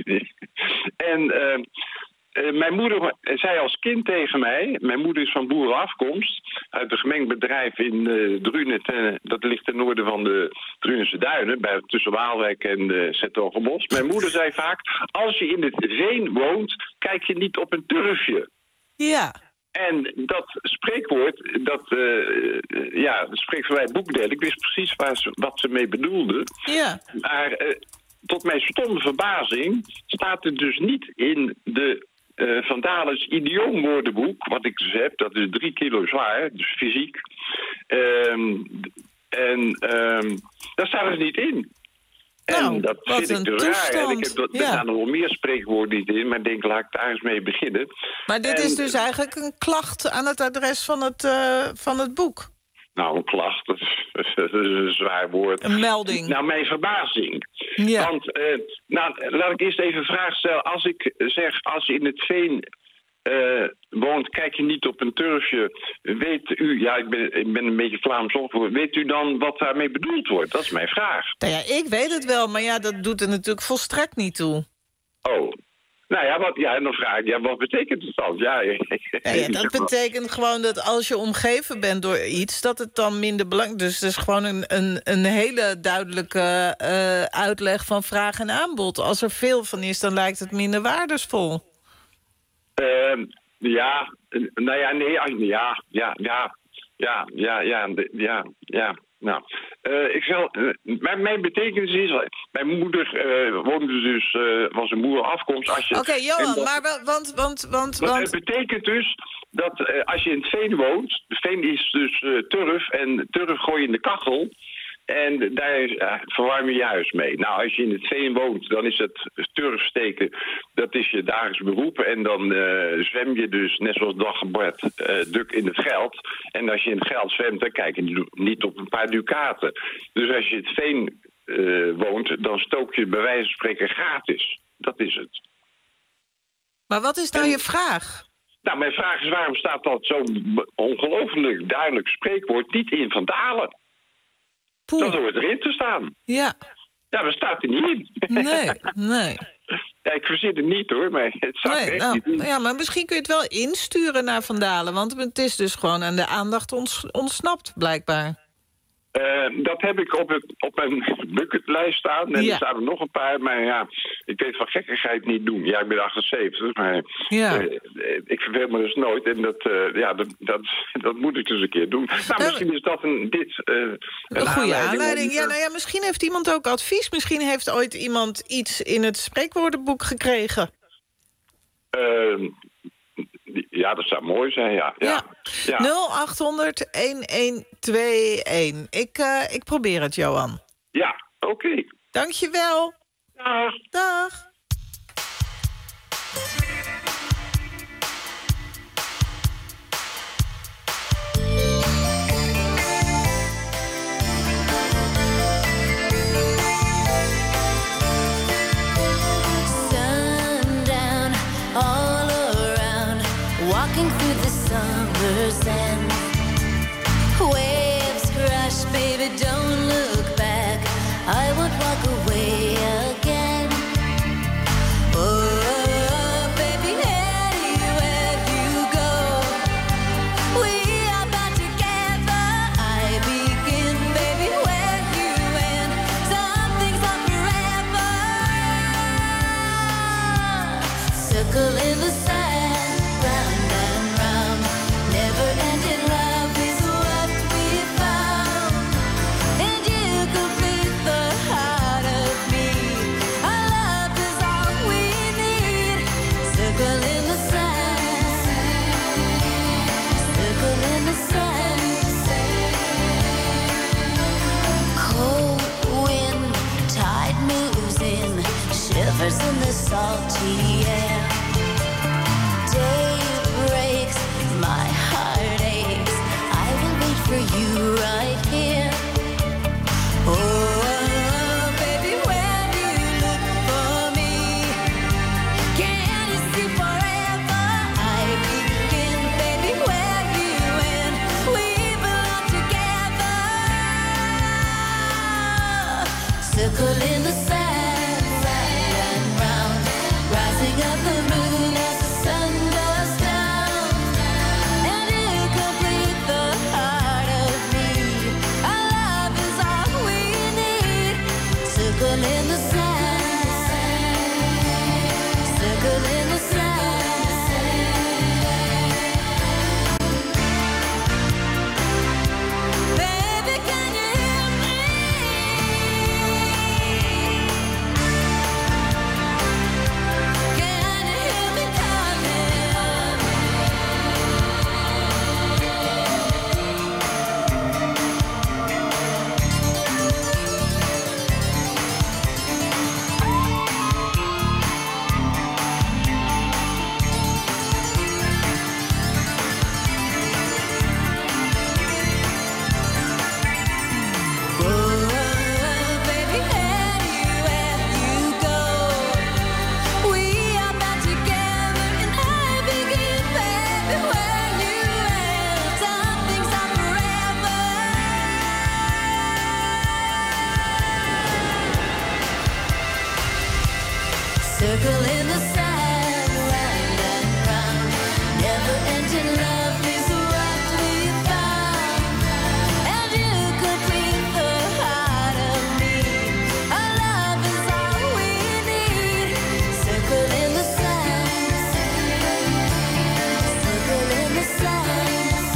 En uh, uh, mijn moeder zei als kind tegen mij... Mijn moeder is van boerenafkomst... uit een gemengd bedrijf in uh, Drunen. Ten, dat ligt ten noorden van de Drunense Duinen... Bij, tussen Waalwijk en uh, 's-Hertogenbosch. Mijn moeder zei vaak... Als je in het veen woont, kijk je niet op een turfje. Ja. En dat spreekwoord, dat, uh, ja, dat spreekt voor mij boekdeel. Ik wist precies waar ze, wat ze mee bedoelde. Ja. Maar uh, tot mijn stomme verbazing staat het dus niet in de uh, Van Dalens idioomwoordenboek, wat ik dus heb. Dat is drie kilo zwaar, dus fysiek. Um, en um, daar staat het niet in. En nou, dat vind ik dus raar. En ik heb dat, ja. Er staan nog wel meer spreekwoorden niet in, maar ik denk, laat ik daar eens mee beginnen. Maar dit en, is dus eigenlijk een klacht aan het adres van het, uh, van het boek. Nou, een klacht, dat is, dat is een zwaar woord. Een melding. Nou, mijn verbazing. Ja. Want, uh, nou, laat ik eerst even een vraag stellen. Als ik zeg, als je in het veen uh, woont, kijk je niet op een turfje. Weet u, ja, ik ben, ik ben een beetje Vlaams opgevoed. Weet u dan wat daarmee bedoeld wordt? Dat is mijn vraag. Nou ja, ik weet het wel, maar ja, dat doet er natuurlijk volstrekt niet toe. Oh. Nou ja, wat, ja, en dan vraag ik, ja, wat betekent het dan? Ja, ja, ja, dat betekent gewoon dat als je omgeven bent door iets... dat het dan minder belangrijk is. Dus het is gewoon een, een, een hele duidelijke uh, uitleg van vraag en aanbod. Als er veel van is, dan lijkt het minder waardevol. Uh, ja, nou ja, nee, ja, ja, ja, ja, ja, ja, ja, ja. Nou, uh, ik zal, uh, mijn, mijn betekenis is... Mijn moeder uh, woonde dus... Uh, was een boerenafkomst. Oké, okay, Johan, dat, maar wel, want... want, want, want... Het betekent dus dat uh, als je in het veen woont... De veen is dus uh, turf en turf gooi je in de kachel... En daar uh, verwarm je je huis mee. Nou, als je in het veen woont, dan is het turfsteken... dat is je dagelijks beroep. En dan uh, zwem je dus, net zoals Dagobert uh, Duck, in het geld. En als je in het geld zwemt, dan kijk je niet op een paar dukaten. Dus als je in het veen uh, woont, dan stook je bij wijze van spreken gratis. Dat is het. Maar wat is nou en, je vraag? Nou, mijn vraag is, waarom staat dat zo'n ongelooflijk duidelijk spreekwoord niet in Van Dalen? Poeh. Dat hoort erin te staan. Ja. Ja, dat staat er niet in. Nee, nee. Ja, ik verzin het niet hoor, maar het staat nee, echt nou, niet in. Ja, maar misschien kun je het wel insturen naar Van Dalen... want het is dus gewoon aan de aandacht ons, ontsnapt, blijkbaar. Uh, dat heb ik op, het, op mijn bucketlijst staan. En ja. er staan er nog een paar. Maar ja, ik weet van gekkigheid niet doen. Ja, ik ben achtenzeventig, maar ja. uh, ik verveel me dus nooit. En dat, uh, ja, dat, dat, dat moet ik dus een keer doen. Nou, uh, misschien is dat een, dit, uh, een, een goede aanleiding. aanleiding. Om, ja, nou ja, misschien heeft iemand ook advies. Misschien heeft ooit iemand iets in het spreekwoordenboek gekregen. Uh, Ja, dat zou mooi zijn, ja. ja. ja. ja. nul acht honderd een een twee een. Ik, uh, ik probeer het, Johan. Ja, oké. Okay. Dank je wel. Dag. Dag. Sundown, all around, walking through the summer sand. Waves crash, baby, don't look back. I won't walk away again. Oh, baby, anywhere you go, we are bound together. I begin, baby, where you end. Some things are forever. Circle in the sand, round and round. Never ending love is what we found. And you complete the heart of me. Our love is all we need. Circle in the sand. Circle in the sand. Cold wind, tide moves in, shivers in the salty air. Day breaks, my heart aches. I will wait for you right here. Oh, Circle in the sand, round and round, rising up the moon as the sun goes down, and you complete the heart of me. Our love is all we need. Circle in the sand, circle in the sand. Baby, can you hear me? Can you hear me baby, anywhere you go, we are bound together and I begin, baby, when you end. Some things are forever. Circle in the sand, round and round, never-ending love is what we found, and you complete the heart of me. Our love is all we need. Circle in the sand, circle in the sand,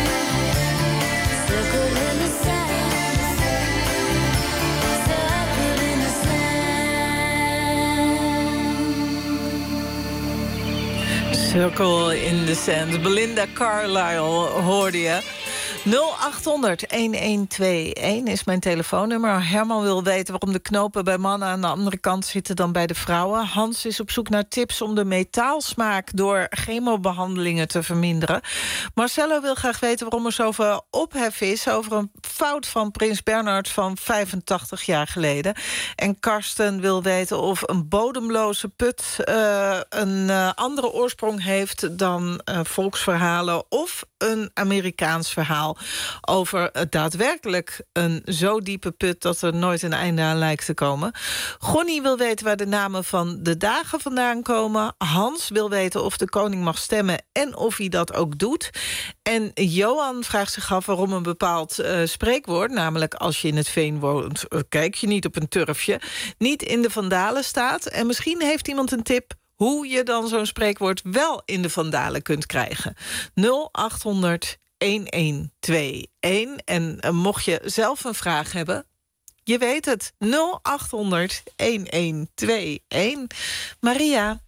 circle in the sand, circle in the sand. Circle in the Sand. Belinda Carlisle hoorde je. nul acht honderd, een een twee een is mijn telefoonnummer. Herman wil weten waarom de knopen bij mannen aan de andere kant zitten dan bij de vrouwen. Hans is op zoek naar tips om de metaalsmaak door chemobehandelingen te verminderen. Marcello wil graag weten waarom er zoveel ophef is over een fout van prins Bernhard van vijfentachtig jaar geleden. En Karsten wil weten of een bodemloze put uh, een uh, andere oorsprong heeft dan uh, volksverhalen of een Amerikaans verhaal over uh, daadwerkelijk een zo diepe put dat er nooit een einde aan lijkt te komen. Gonnie wil weten waar de namen van de dagen vandaan komen. Hans wil weten of de koning mag stemmen en of hij dat ook doet. En Johan vraagt zich af waarom een bepaald uh, spreekwoord, namelijk als je in het veen woont, uh, kijk je niet op een turfje, niet in de Vandalen staat. En misschien heeft iemand een tip hoe je dan zo'n spreekwoord wel in de Vandalen kunt krijgen. nul acht honderd, een een twee een. En uh, mocht je zelf een vraag hebben, je weet het, nul acht honderd, een een twee een. Maria.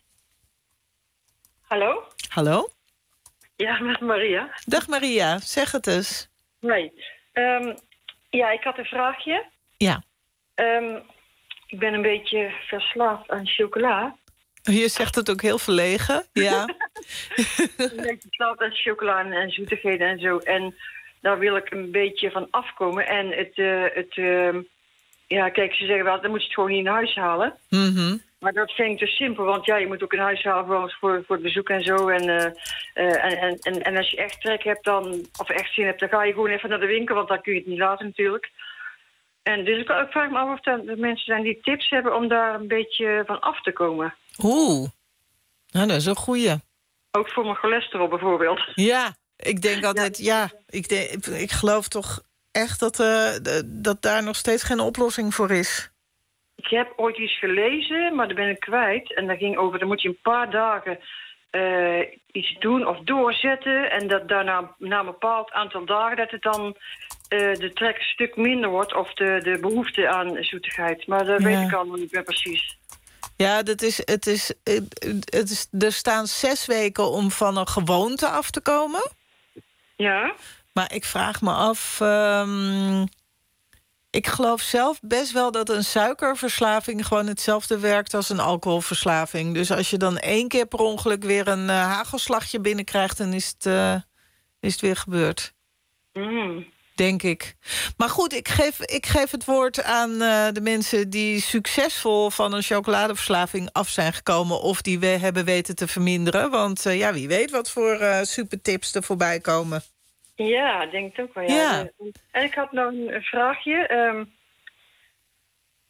Hallo? Hallo? Ja, met Maria. Dag Maria, zeg het eens. Nee. Um, ja, ik had een vraagje. Ja. Um, ik ben een beetje verslaafd aan chocola. Je zegt het ook heel verlegen, ja. Een beetje verslaafd aan chocola en, en zoetigheden en zo. En daar wil ik een beetje van afkomen. En het, uh, het uh, ja, kijk, ze zeggen wel, dan moet je het gewoon niet in huis halen. Mm-hmm. Maar dat vind ik dus simpel, want ja, je moet ook in huis halen voor, voor, voor het bezoek en zo. En, uh, uh, en, en, en als je echt trek hebt dan, of echt zin hebt, dan ga je gewoon even naar de winkel, want dan kun je het niet laten natuurlijk. En dus ik, ik vraag me af of er mensen zijn die tips hebben om daar een beetje van af te komen. Oeh, nou, dat is een goeie. Ook voor mijn cholesterol bijvoorbeeld. Ja, ik denk altijd, ja, ja ik, denk, ik, ik geloof toch echt dat, uh, dat daar nog steeds geen oplossing voor is. Ik heb ooit iets gelezen, maar dat ben ik kwijt. En dat ging over, dan moet je een paar dagen uh, iets doen of doorzetten. En dat daarna na een bepaald aantal dagen dat het dan uh, de trek een stuk minder wordt. Of de, de behoefte aan zoetigheid. Maar dat ja. weet ik allemaal niet meer precies. Ja, dat is, het is, het is, er staan zes weken om van een gewoonte af te komen. Ja. Maar ik vraag me af... Um, ik geloof zelf best wel dat een suikerverslaving gewoon hetzelfde werkt als een alcoholverslaving. Dus als je dan één keer per ongeluk weer een uh, hagelslagje binnenkrijgt, dan is het, uh, is het weer gebeurd. Mm. Denk ik. Maar goed, ik geef, ik geef het woord aan uh, de mensen die succesvol van een chocoladeverslaving af zijn gekomen of die we hebben weten te verminderen. Want uh, ja, wie weet wat voor uh, supertips er voorbij komen. Ja, ik denk het ook wel. Ja. Ja. En ik had nog een vraagje. Um,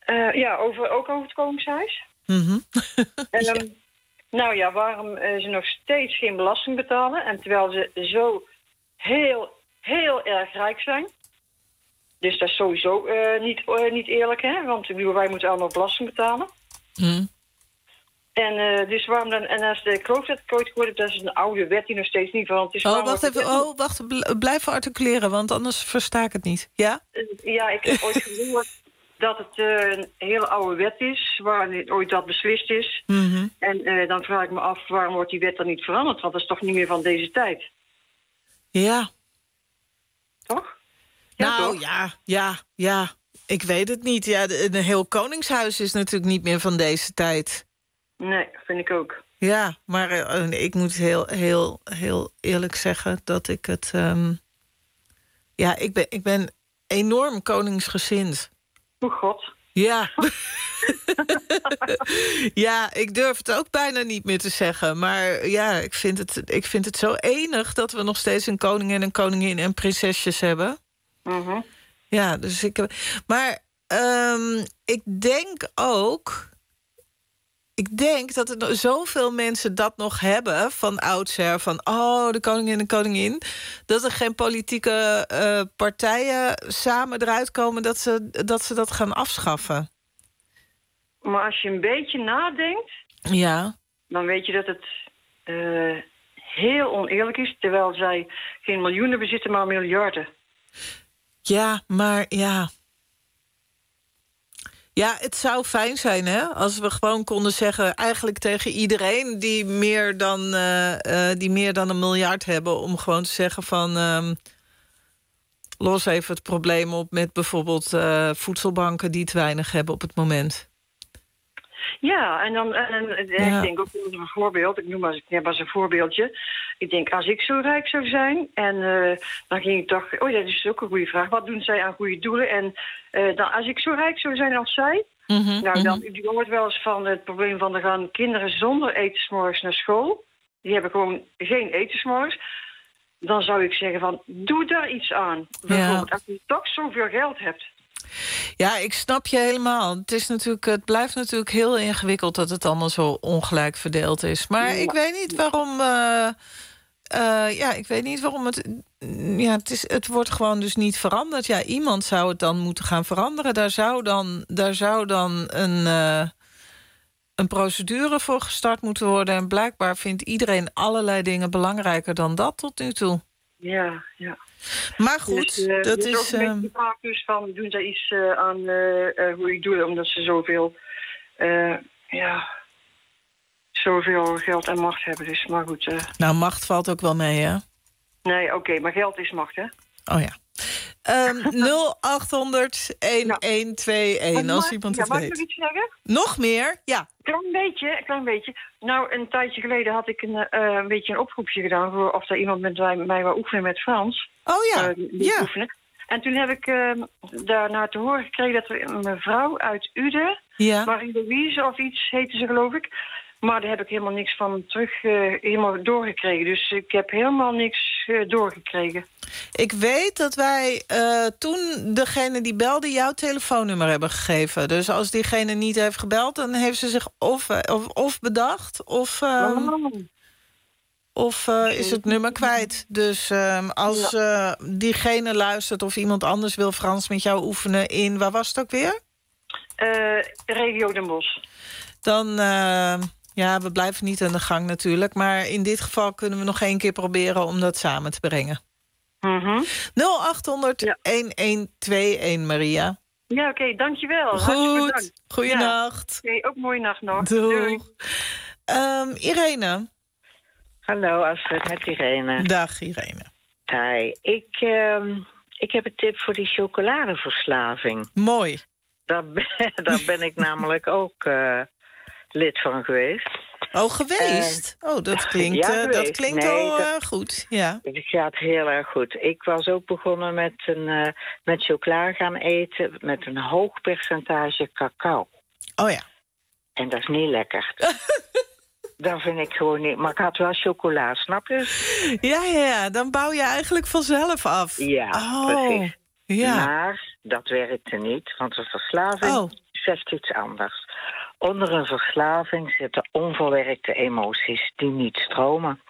Uh, ja, over, ook over het Koningshuis. Mm-hmm. en, um, ja. Nou ja, waarom uh, ze nog steeds geen belasting betalen... en terwijl ze zo heel, heel erg rijk zijn. Dus dat is sowieso uh, niet, uh, niet eerlijk, hè? Want ik bedoel, wij moeten allemaal belasting betalen. Mm. En uh, dus waarom dan... En als de, ik geloof dat ik ooit gehoord heb, dat is een oude wet die nog steeds niet veranderd is. Oh, wacht even. Oh, wacht. Blijf articuleren, want anders versta ik het niet. Ja? Uh, ja, ik heb ooit gehoord... dat het uh, een hele oude wet is, waar ooit dat beslist is. Mm-hmm. En uh, dan vraag ik me af, waarom wordt die wet dan niet veranderd? Want dat is toch niet meer van deze tijd? Ja. Toch? Ja, nou, toch? ja, ja, ja. Ik weet het niet. Ja, een heel Koningshuis is natuurlijk niet meer van deze tijd. Nee, vind ik ook. Ja, maar uh, ik moet heel, heel, heel eerlijk zeggen dat ik het... Um... Ja, ik ben, ik ben enorm koningsgezind. Oh god. Ja. Ja, ik durf het ook bijna niet meer te zeggen. Maar ja, ik vind, het, ik vind het zo enig dat we nog steeds een koning en een koningin en prinsesjes hebben. Mm-hmm. Ja, dus ik... Maar um, ik denk ook... Ik denk dat er zoveel mensen dat nog hebben van oudsher... van oh, de koningin en de koningin... dat er geen politieke uh, partijen samen eruit komen... Dat ze, dat ze dat gaan afschaffen. Maar als je een beetje nadenkt... Ja. Dan weet je dat het uh, heel oneerlijk is... terwijl zij geen miljoenen bezitten, maar miljarden. Ja, maar ja... Ja, het zou fijn zijn, hè, als we gewoon konden zeggen... eigenlijk tegen iedereen die meer dan, uh, uh, die meer dan een miljard hebben... om gewoon te zeggen van... Um, los even het probleem op met bijvoorbeeld uh, voedselbanken... die te weinig hebben op het moment. Ja, en dan en, en, ja. Ik denk ook een voorbeeld, ik noem maar, ik neem maar eens een voorbeeldje. Ik denk, als ik zo rijk zou zijn, en uh, dan ging ik toch... Oh ja, dat is ook een goede vraag. Wat doen zij aan goede doelen? En uh, dan, als ik zo rijk zou zijn als zij... Mm-hmm, nou, dan, mm-hmm. je hoort wel eens van het probleem van... er gaan kinderen zonder eten 's morgens naar school. Die hebben gewoon geen eten 's morgens. Dan zou ik zeggen van, doe daar iets aan. Bijvoorbeeld, ja. Als je toch zoveel geld hebt... Ja, ik snap je helemaal. Het, is natuurlijk, het blijft natuurlijk heel ingewikkeld... dat het allemaal zo ongelijk verdeeld is. Maar ja. ik weet niet waarom... Uh, uh, ja, ik weet niet waarom het... Ja, het, is, het wordt gewoon dus niet veranderd. Ja, iemand zou het dan moeten gaan veranderen. Daar zou dan, daar zou dan een, uh, een procedure voor gestart moeten worden. En blijkbaar vindt iedereen allerlei dingen belangrijker dan dat tot nu toe. Ja, ja. Maar goed, dus, uh, dat dus is... ook een beetje de vraag dus van, doen zij iets uh, aan uh, uh, hoe ik doe, omdat ze zoveel, uh, ja, zoveel geld en macht hebben. Dus, maar goed. Uh... Nou, macht valt ook wel mee, hè? Nee, oké, okay, maar geld is macht, hè? Oh ja. Um, nul acht honderd elf tweeëntig, ja. Als iemand ja, het mag weet. Mag ik nog iets zeggen? Nog meer? Ja. Klein beetje, een klein beetje. Nou, een tijdje geleden had ik een, uh, een beetje een oproepje gedaan... voor of er iemand met mij, mij wou oefenen met Frans. Oh ja, uh, ja. Oefenen. En toen heb ik uh, daarna te horen gekregen dat er een mevrouw uit Uden... Ja. Marie-Louise of iets heette ze, geloof ik... Maar daar heb ik helemaal niks van terug uh, helemaal doorgekregen. Dus ik heb helemaal niks uh, doorgekregen. Ik weet dat wij uh, toen degene die belde jouw telefoonnummer hebben gegeven. Dus als diegene niet heeft gebeld, dan heeft ze zich of, of, of bedacht... of, uh, oh. of uh, is het nummer kwijt. Dus uh, als uh, diegene luistert of iemand anders wil Frans met jou oefenen in... Waar was het ook weer? Uh, regio Den Bosch. Dan... Uh, Ja, we blijven niet aan de gang natuurlijk. Maar in dit geval kunnen we nog één keer proberen om dat samen te brengen. Mm-hmm. nul acht honderd elf tweeëntig, Maria. Ja, oké, okay, dankjewel. Goed, goeienacht. Ja. Oké, okay, ook mooie nacht nog. Doeg. Doei. Um, Irene. Hallo, Astrid, met Irene. Dag, Irene. Hi, ik, uh, ik heb een tip voor die chocoladeverslaving. Mooi. Daar ben, daar ben ik namelijk ook... Uh, lid van geweest. Oh, geweest? Uh, oh, dat klinkt, ja, uh, dat klinkt nee, al uh, dat, goed. Ja. Het gaat heel erg goed. Ik was ook begonnen met, een, uh, met chocola gaan eten... met een hoog percentage cacao. Oh ja. En dat is niet lekker. Dat vind ik gewoon niet... Maar ik had wel chocola, snap je? Ja, ja, ja. Dan bouw je eigenlijk vanzelf af. Ja, oh, precies. Ja. Maar dat werkte niet, want de verslaving... Oh. zegt iets anders. Onder een verslaving zitten onverwerkte emoties die niet stromen.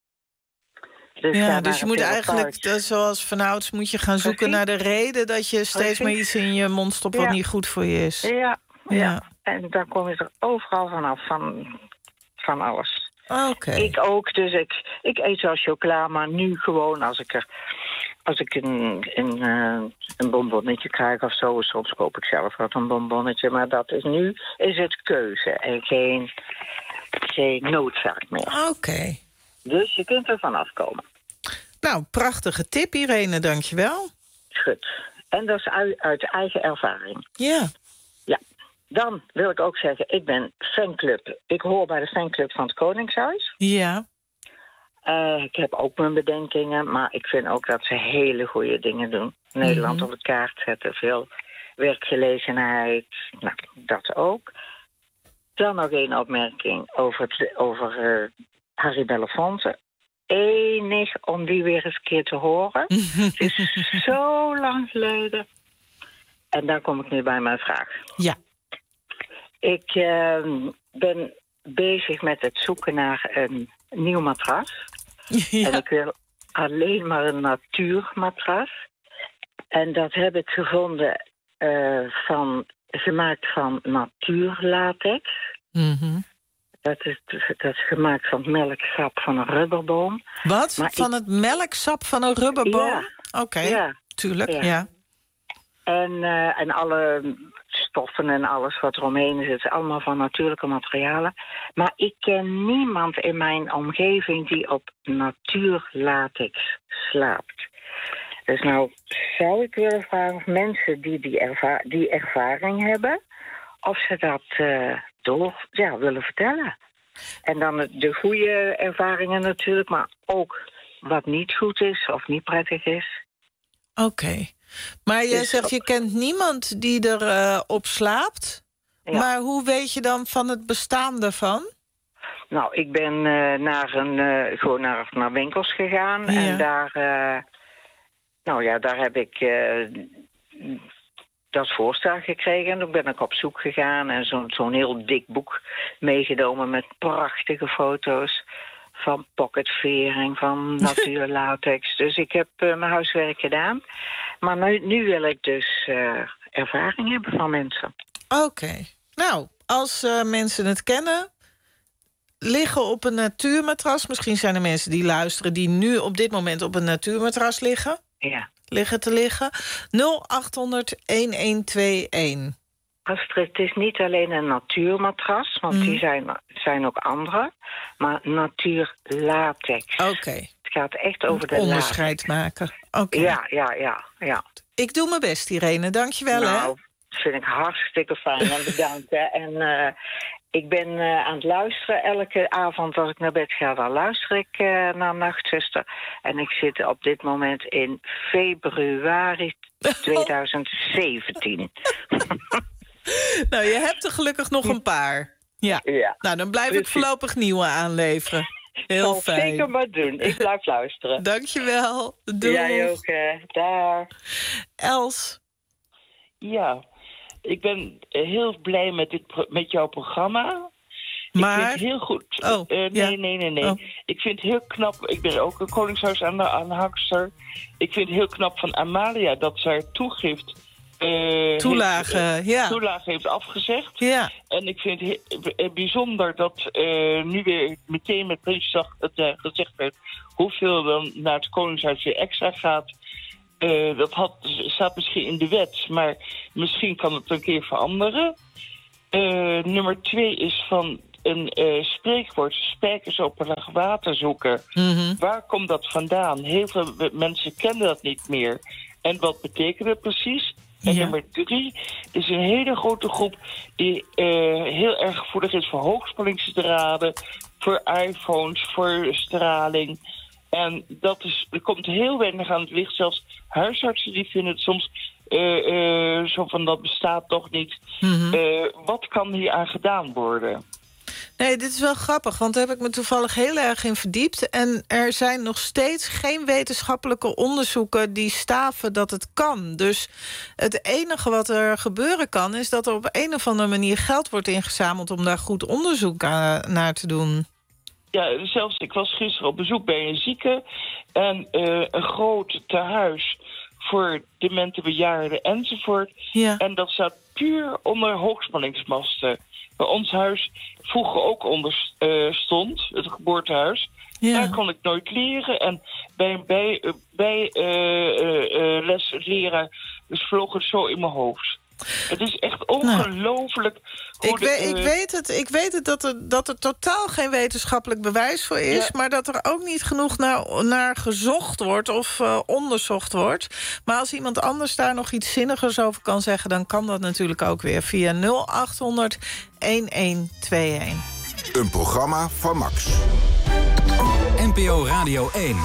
Dus ja, ga dus je naar moet een eigenlijk, therapeut. dat, zoals vanouds, moet je gaan zoeken Precies. naar de reden dat je steeds Precies. maar iets in je mond stopt wat Ja. niet goed voor je is. Ja, ja, Ja. en dan kom je er overal vanaf, van, van alles. Oké. Ik ook, dus ik, ik eet wel chocola, maar nu gewoon als ik er... Als ik een, een, uh, een bonbonnetje krijg of zo, soms koop ik zelf wat een bonbonnetje. Maar dat is nu, is het keuze en geen, geen noodzaak meer. Oké. Okay. Dus je kunt er vanaf komen. Nou, prachtige tip, Irene, dankjewel. Goed. En dat is uit, uit eigen ervaring. Ja. Ja. Dan wil ik ook zeggen, ik ben fanclub. Ik hoor bij de fanclub van het Koningshuis. Ja. Uh, ik heb ook mijn bedenkingen, maar ik vind ook dat ze hele goede dingen doen. Nederland Mm-hmm. op de kaart zetten, veel werkgelegenheid, nou, dat ook. Dan nog één opmerking over, het, over uh, Harry Belafonte. Enig om die weer eens een keer te horen. Het is zo lang geleden. En dan kom ik nu bij mijn vraag. Ja. Ik uh, ben bezig met het zoeken naar een nieuw matras. Ja. En ik wil alleen maar een natuurmatras. En dat heb ik gevonden uh, van, gemaakt van natuurlatex. Mm-hmm. Dat is, dat is gemaakt van het melksap van een rubberboom. Wat? Maar van ik... het melksap van een rubberboom? Ja. Oké, okay. Ja. Tuurlijk, ja. ja. En, uh, en alle stoffen en alles wat eromheen zit, allemaal van natuurlijke materialen. Maar ik ken niemand in mijn omgeving die op natuurlatex slaapt. Dus nou zou ik willen vragen of mensen die die, erva- die ervaring hebben, of ze dat uh, door ja, willen vertellen. En dan de goede ervaringen natuurlijk, maar ook wat niet goed is of niet prettig is. Oké. Okay. Maar jij zegt, je kent niemand die er uh, op slaapt. Ja. Maar hoe weet je dan van het bestaan daarvan? Nou, ik ben uh, naar, een, uh, gewoon naar, naar winkels gegaan. Ja. En daar, uh, nou ja, daar heb ik uh, dat voorstel gekregen. En toen ben ik op zoek gegaan en zo'n zo'n heel dik boek meegenomen met prachtige foto's van pocketvering, van natuurlatex. Dus ik heb uh, mijn huiswerk gedaan. Maar nu, nu wil ik dus uh, ervaring hebben van mensen. Oké. Okay. Nou, als uh, mensen het kennen, liggen op een natuurmatras. Misschien zijn er mensen die luisteren die nu op dit moment op een natuurmatras liggen. Ja. Liggen te liggen. nul acht honderd, een twee een. Astrid, het is niet alleen een natuurmatras, want mm. die zijn, zijn ook andere. Maar natuurlatex. Oké. Okay. Het gaat echt over de onderscheid latex. maken. Oké. Okay. Ja, ja, ja, ja. Ik doe mijn best, Irene. Dank je wel, nou, hè? Dat vind ik hartstikke fijn en bedankt. Hè. En uh, ik ben uh, aan het luisteren. Elke avond als ik naar bed ga, dan luister ik uh, naar Nachtzuster. En ik zit op dit moment in februari twintig zeventien. Nou, je hebt er gelukkig nog een paar. Ja. ja. Nou, dan blijf Precies. ik voorlopig nieuwe aanleveren. Heel Zal fijn. Zeker maar doen. Ik blijf luisteren. Dankjewel. Doei. Jij ook, hè. Daar. Els. Ja, ik ben heel blij met, dit pro- met jouw programma. Maar? Ik vind het heel goed. Oh, uh, nee, ja. nee, nee, nee. Oh. Ik vind het heel knap. Ik ben ook een Koningshuis aan de aanhangster. Ik vind het heel knap van Amalia dat ze haar toegift... Uh, toelage, heeft, uh, ja. toelage heeft afgezegd. Ja. En ik vind het he- bijzonder dat uh, nu weer meteen met Prinsjesdag uh, gezegd werd hoeveel dan naar het Koningshuis weer extra gaat. Uh, dat had, staat misschien in de wet, maar misschien kan het een keer veranderen. Uh, nummer twee is van een uh, spreekwoord, spijkers op een laag water zoeken. Mm-hmm. Waar komt dat vandaan? Heel veel mensen kennen dat niet meer. En wat betekent het precies? En ja. nummer drie is een hele grote groep die uh, heel erg gevoelig is voor hoogspanningsdraden, voor iPhones, voor straling. En dat is, er komt heel weinig aan het licht. Zelfs huisartsen die vinden het soms uh, uh, zo van dat bestaat toch niet. Mm-hmm. Uh, wat kan hier aan gedaan worden? Nee, dit is wel grappig, want daar heb ik me toevallig heel erg in verdiept. En er zijn nog steeds geen wetenschappelijke onderzoeken die staven dat het kan. Dus het enige wat er gebeuren kan, is dat er op een of andere manier geld wordt ingezameld om daar goed onderzoek aan, naar te doen. Ja, zelfs ik was gisteren op bezoek bij een zieke en uh, een groot tehuis voor demente bejaarden enzovoort. Ja. En dat staat puur onder hoogspanningsmasten. Bij ons huis vroeger ook onder uh, stond, het geboortehuis. Ja. Daar kon ik nooit leren. En bij een bij, uh, bij, uh, uh, uh, lesleraar dus vloog het zo in mijn hoofd. Het is echt ongelooflijk. Nou, ik, we, uh, ik weet het, ik weet het dat, er, dat er totaal geen wetenschappelijk bewijs voor is. Ja. Maar dat er ook niet genoeg naar, naar gezocht wordt of uh, onderzocht wordt. Maar als iemand anders daar nog iets zinnigers over kan zeggen, dan kan dat natuurlijk ook weer via nul acht honderd elf tweeënentwintig. Een programma van Max. N P O Radio één.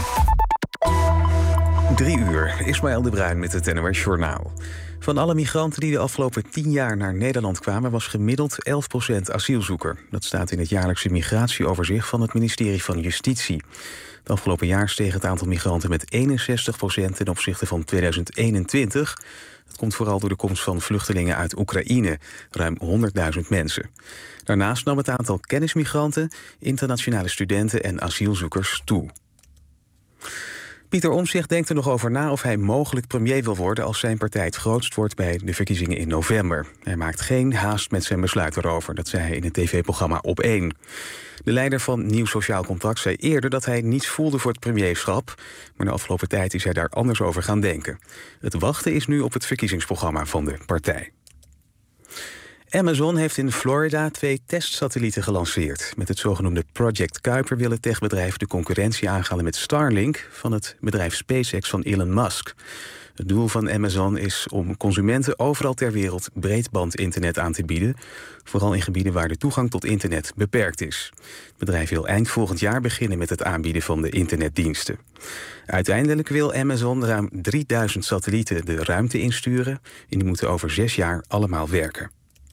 Drie uur, Ismaël de Bruin met het N O S Journaal. Van alle migranten die de afgelopen tien jaar naar Nederland kwamen, was gemiddeld elf procent asielzoeker. Dat staat in het jaarlijkse migratieoverzicht van het ministerie van Justitie. Het afgelopen jaar steeg het aantal migranten met eenenzestig procent ten opzichte van tweeduizend eenentwintig. Dat komt vooral door de komst van vluchtelingen uit Oekraïne, ruim honderdduizend mensen. Daarnaast nam het aantal kennismigranten, internationale studenten en asielzoekers toe. Pieter Omtzigt denkt er nog over na of hij mogelijk premier wil worden als zijn partij het grootst wordt bij de verkiezingen in november. Hij maakt geen haast met zijn besluit erover, dat zei hij in het tv-programma Op één. De leider van Nieuw Sociaal Contract zei eerder dat hij niets voelde voor het premierschap, maar de afgelopen tijd is hij daar anders over gaan denken. Het wachten is nu op het verkiezingsprogramma van de partij. Amazon heeft in Florida twee testsatellieten gelanceerd. Met het zogenoemde Project Kuiper wil het techbedrijf de concurrentie aangaan met Starlink van het bedrijf SpaceX van Elon Musk. Het doel van Amazon is om consumenten overal ter wereld breedbandinternet aan te bieden, vooral in gebieden waar de toegang tot internet beperkt is. Het bedrijf wil eind volgend jaar beginnen met het aanbieden van de internetdiensten. Uiteindelijk wil Amazon ruim drieduizend satellieten de ruimte insturen en die moeten over zes jaar allemaal werken.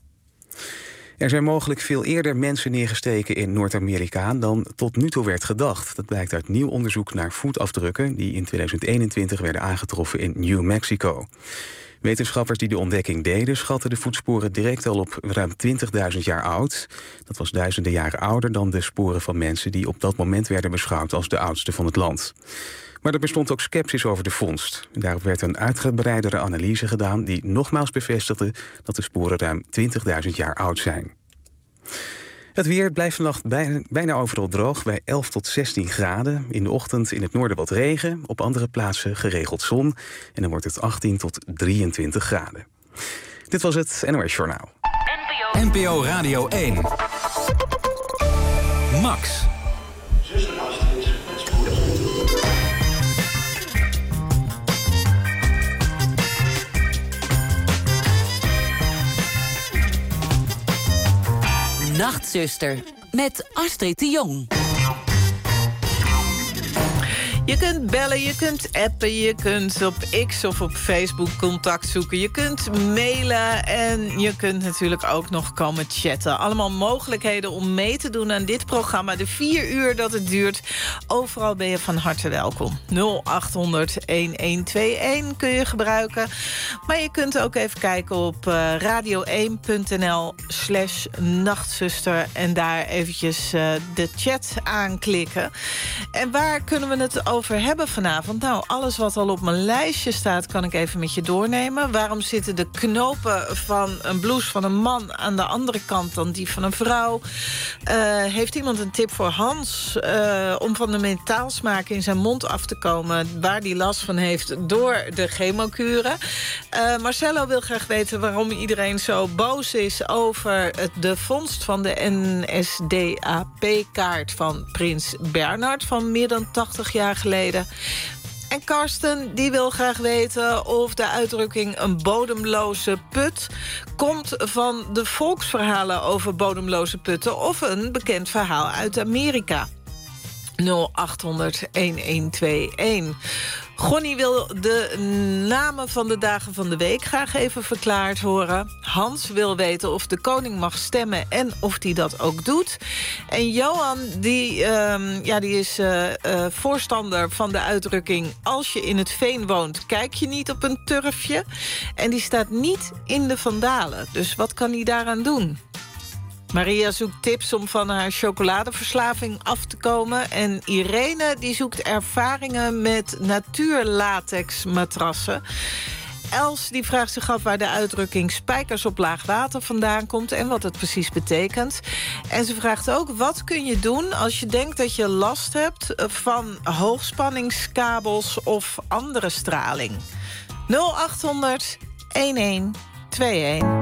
Er zijn mogelijk veel eerder mensen neergesteken in Noord-Amerika dan tot nu toe werd gedacht. Dat blijkt uit nieuw onderzoek naar voetafdrukken die in tweeduizend eenentwintig werden aangetroffen in New Mexico. Wetenschappers die de ontdekking deden schatten de voetsporen direct al op ruim twintigduizend jaar oud. Dat was duizenden jaren ouder dan de sporen van mensen die op dat moment werden beschouwd als de oudste van het land. Maar er bestond ook sceptisch over de vondst. Daarop werd een uitgebreidere analyse gedaan die nogmaals bevestigde dat de sporen ruim twintigduizend jaar oud zijn. Het weer blijft vannacht bijna, bijna overal droog bij elf tot zestien graden. In de ochtend in het noorden wat regen, op andere plaatsen geregeld zon. En dan wordt het achttien tot drieëntwintig graden. Dit was het N O S Journaal. N P O Radio één. Max. Nachtzuster, met Astrid de Jong. Je kunt bellen, je kunt appen, je kunt op X of op Facebook contact zoeken. Je kunt mailen en je kunt natuurlijk ook nog komen chatten. Allemaal mogelijkheden om mee te doen aan dit programma. De vier uur dat het duurt. Overal ben je van harte welkom. nul acht honderd elf tweeënentwintig kun je gebruiken. Maar je kunt ook even kijken op uh, radio één punt n l slash nachtzuster. En daar eventjes uh, de chat aanklikken. En waar kunnen we het over over hebben vanavond? Nou, alles wat al op mijn lijstje staat kan ik even met je doornemen. Waarom zitten de knopen van een blouse van een man aan de andere kant dan die van een vrouw? Uh, heeft iemand een tip voor Hans uh, om van de metaalsmaak in zijn mond af te komen, waar die last van heeft door de chemokuren? Uh, Marcello wil graag weten waarom iedereen zo boos is over de vondst van de N S D A P-kaart van prins Bernhard van meer dan tachtig jaar geleden. En Karsten die wil graag weten of de uitdrukking een bodemloze put komt van de volksverhalen over bodemloze putten of een bekend verhaal uit Amerika. nul acht honderd elf tweeënentwintig. Gonnie wil de namen van de dagen van de week graag even verklaard horen. Hans wil weten of de koning mag stemmen en of hij dat ook doet. En Johan die, um, ja, die is uh, uh, voorstander van de uitdrukking... als je in het veen woont, kijk je niet op een turfje. En die staat niet in de Vandalen. Dus wat kan hij daaraan doen? Maria zoekt tips om van haar chocoladeverslaving af te komen. En Irene die zoekt ervaringen met natuurlatexmatrassen. Els die vraagt zich af waar de uitdrukking spijkers op laag water vandaan komt... en wat het precies betekent. En ze vraagt ook, wat kun je doen als je denkt dat je last hebt... van hoogspanningskabels of andere straling? nul acht honderd elf tweeëntwintig.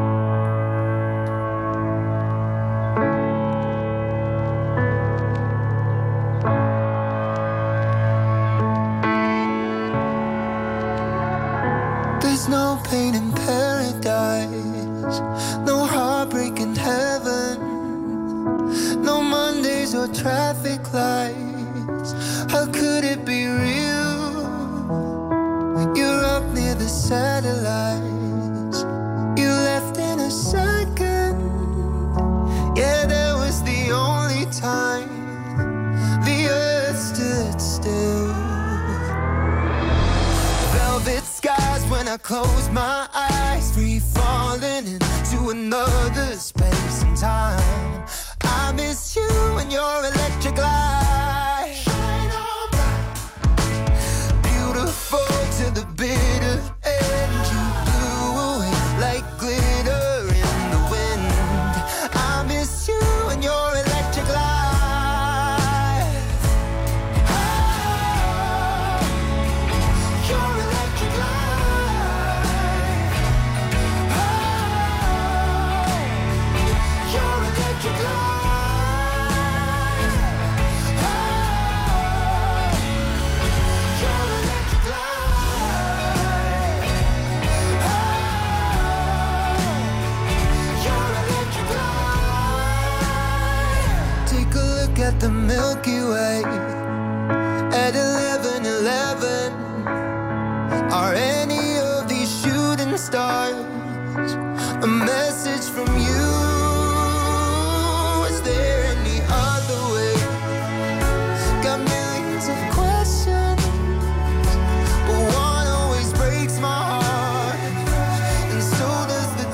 There's no pain in paradise, no heartbreak in heaven, no Mondays or traffic lights. How could it be real? You're up near the satellites, you left in a second. Yeah, that was the only time the earth stood still. Velvet skies when I close my eyes, free falling into another space and time. I miss you and your electric light. Shine on bright, beautiful to the bitter end. You blew away like glitter in the wind. I miss you and your electric light. At the Milky Way at eleven eleven. Are any of these shooting stars a message from you? Is there any other way? Got millions of questions, but one always breaks my heart, and so does the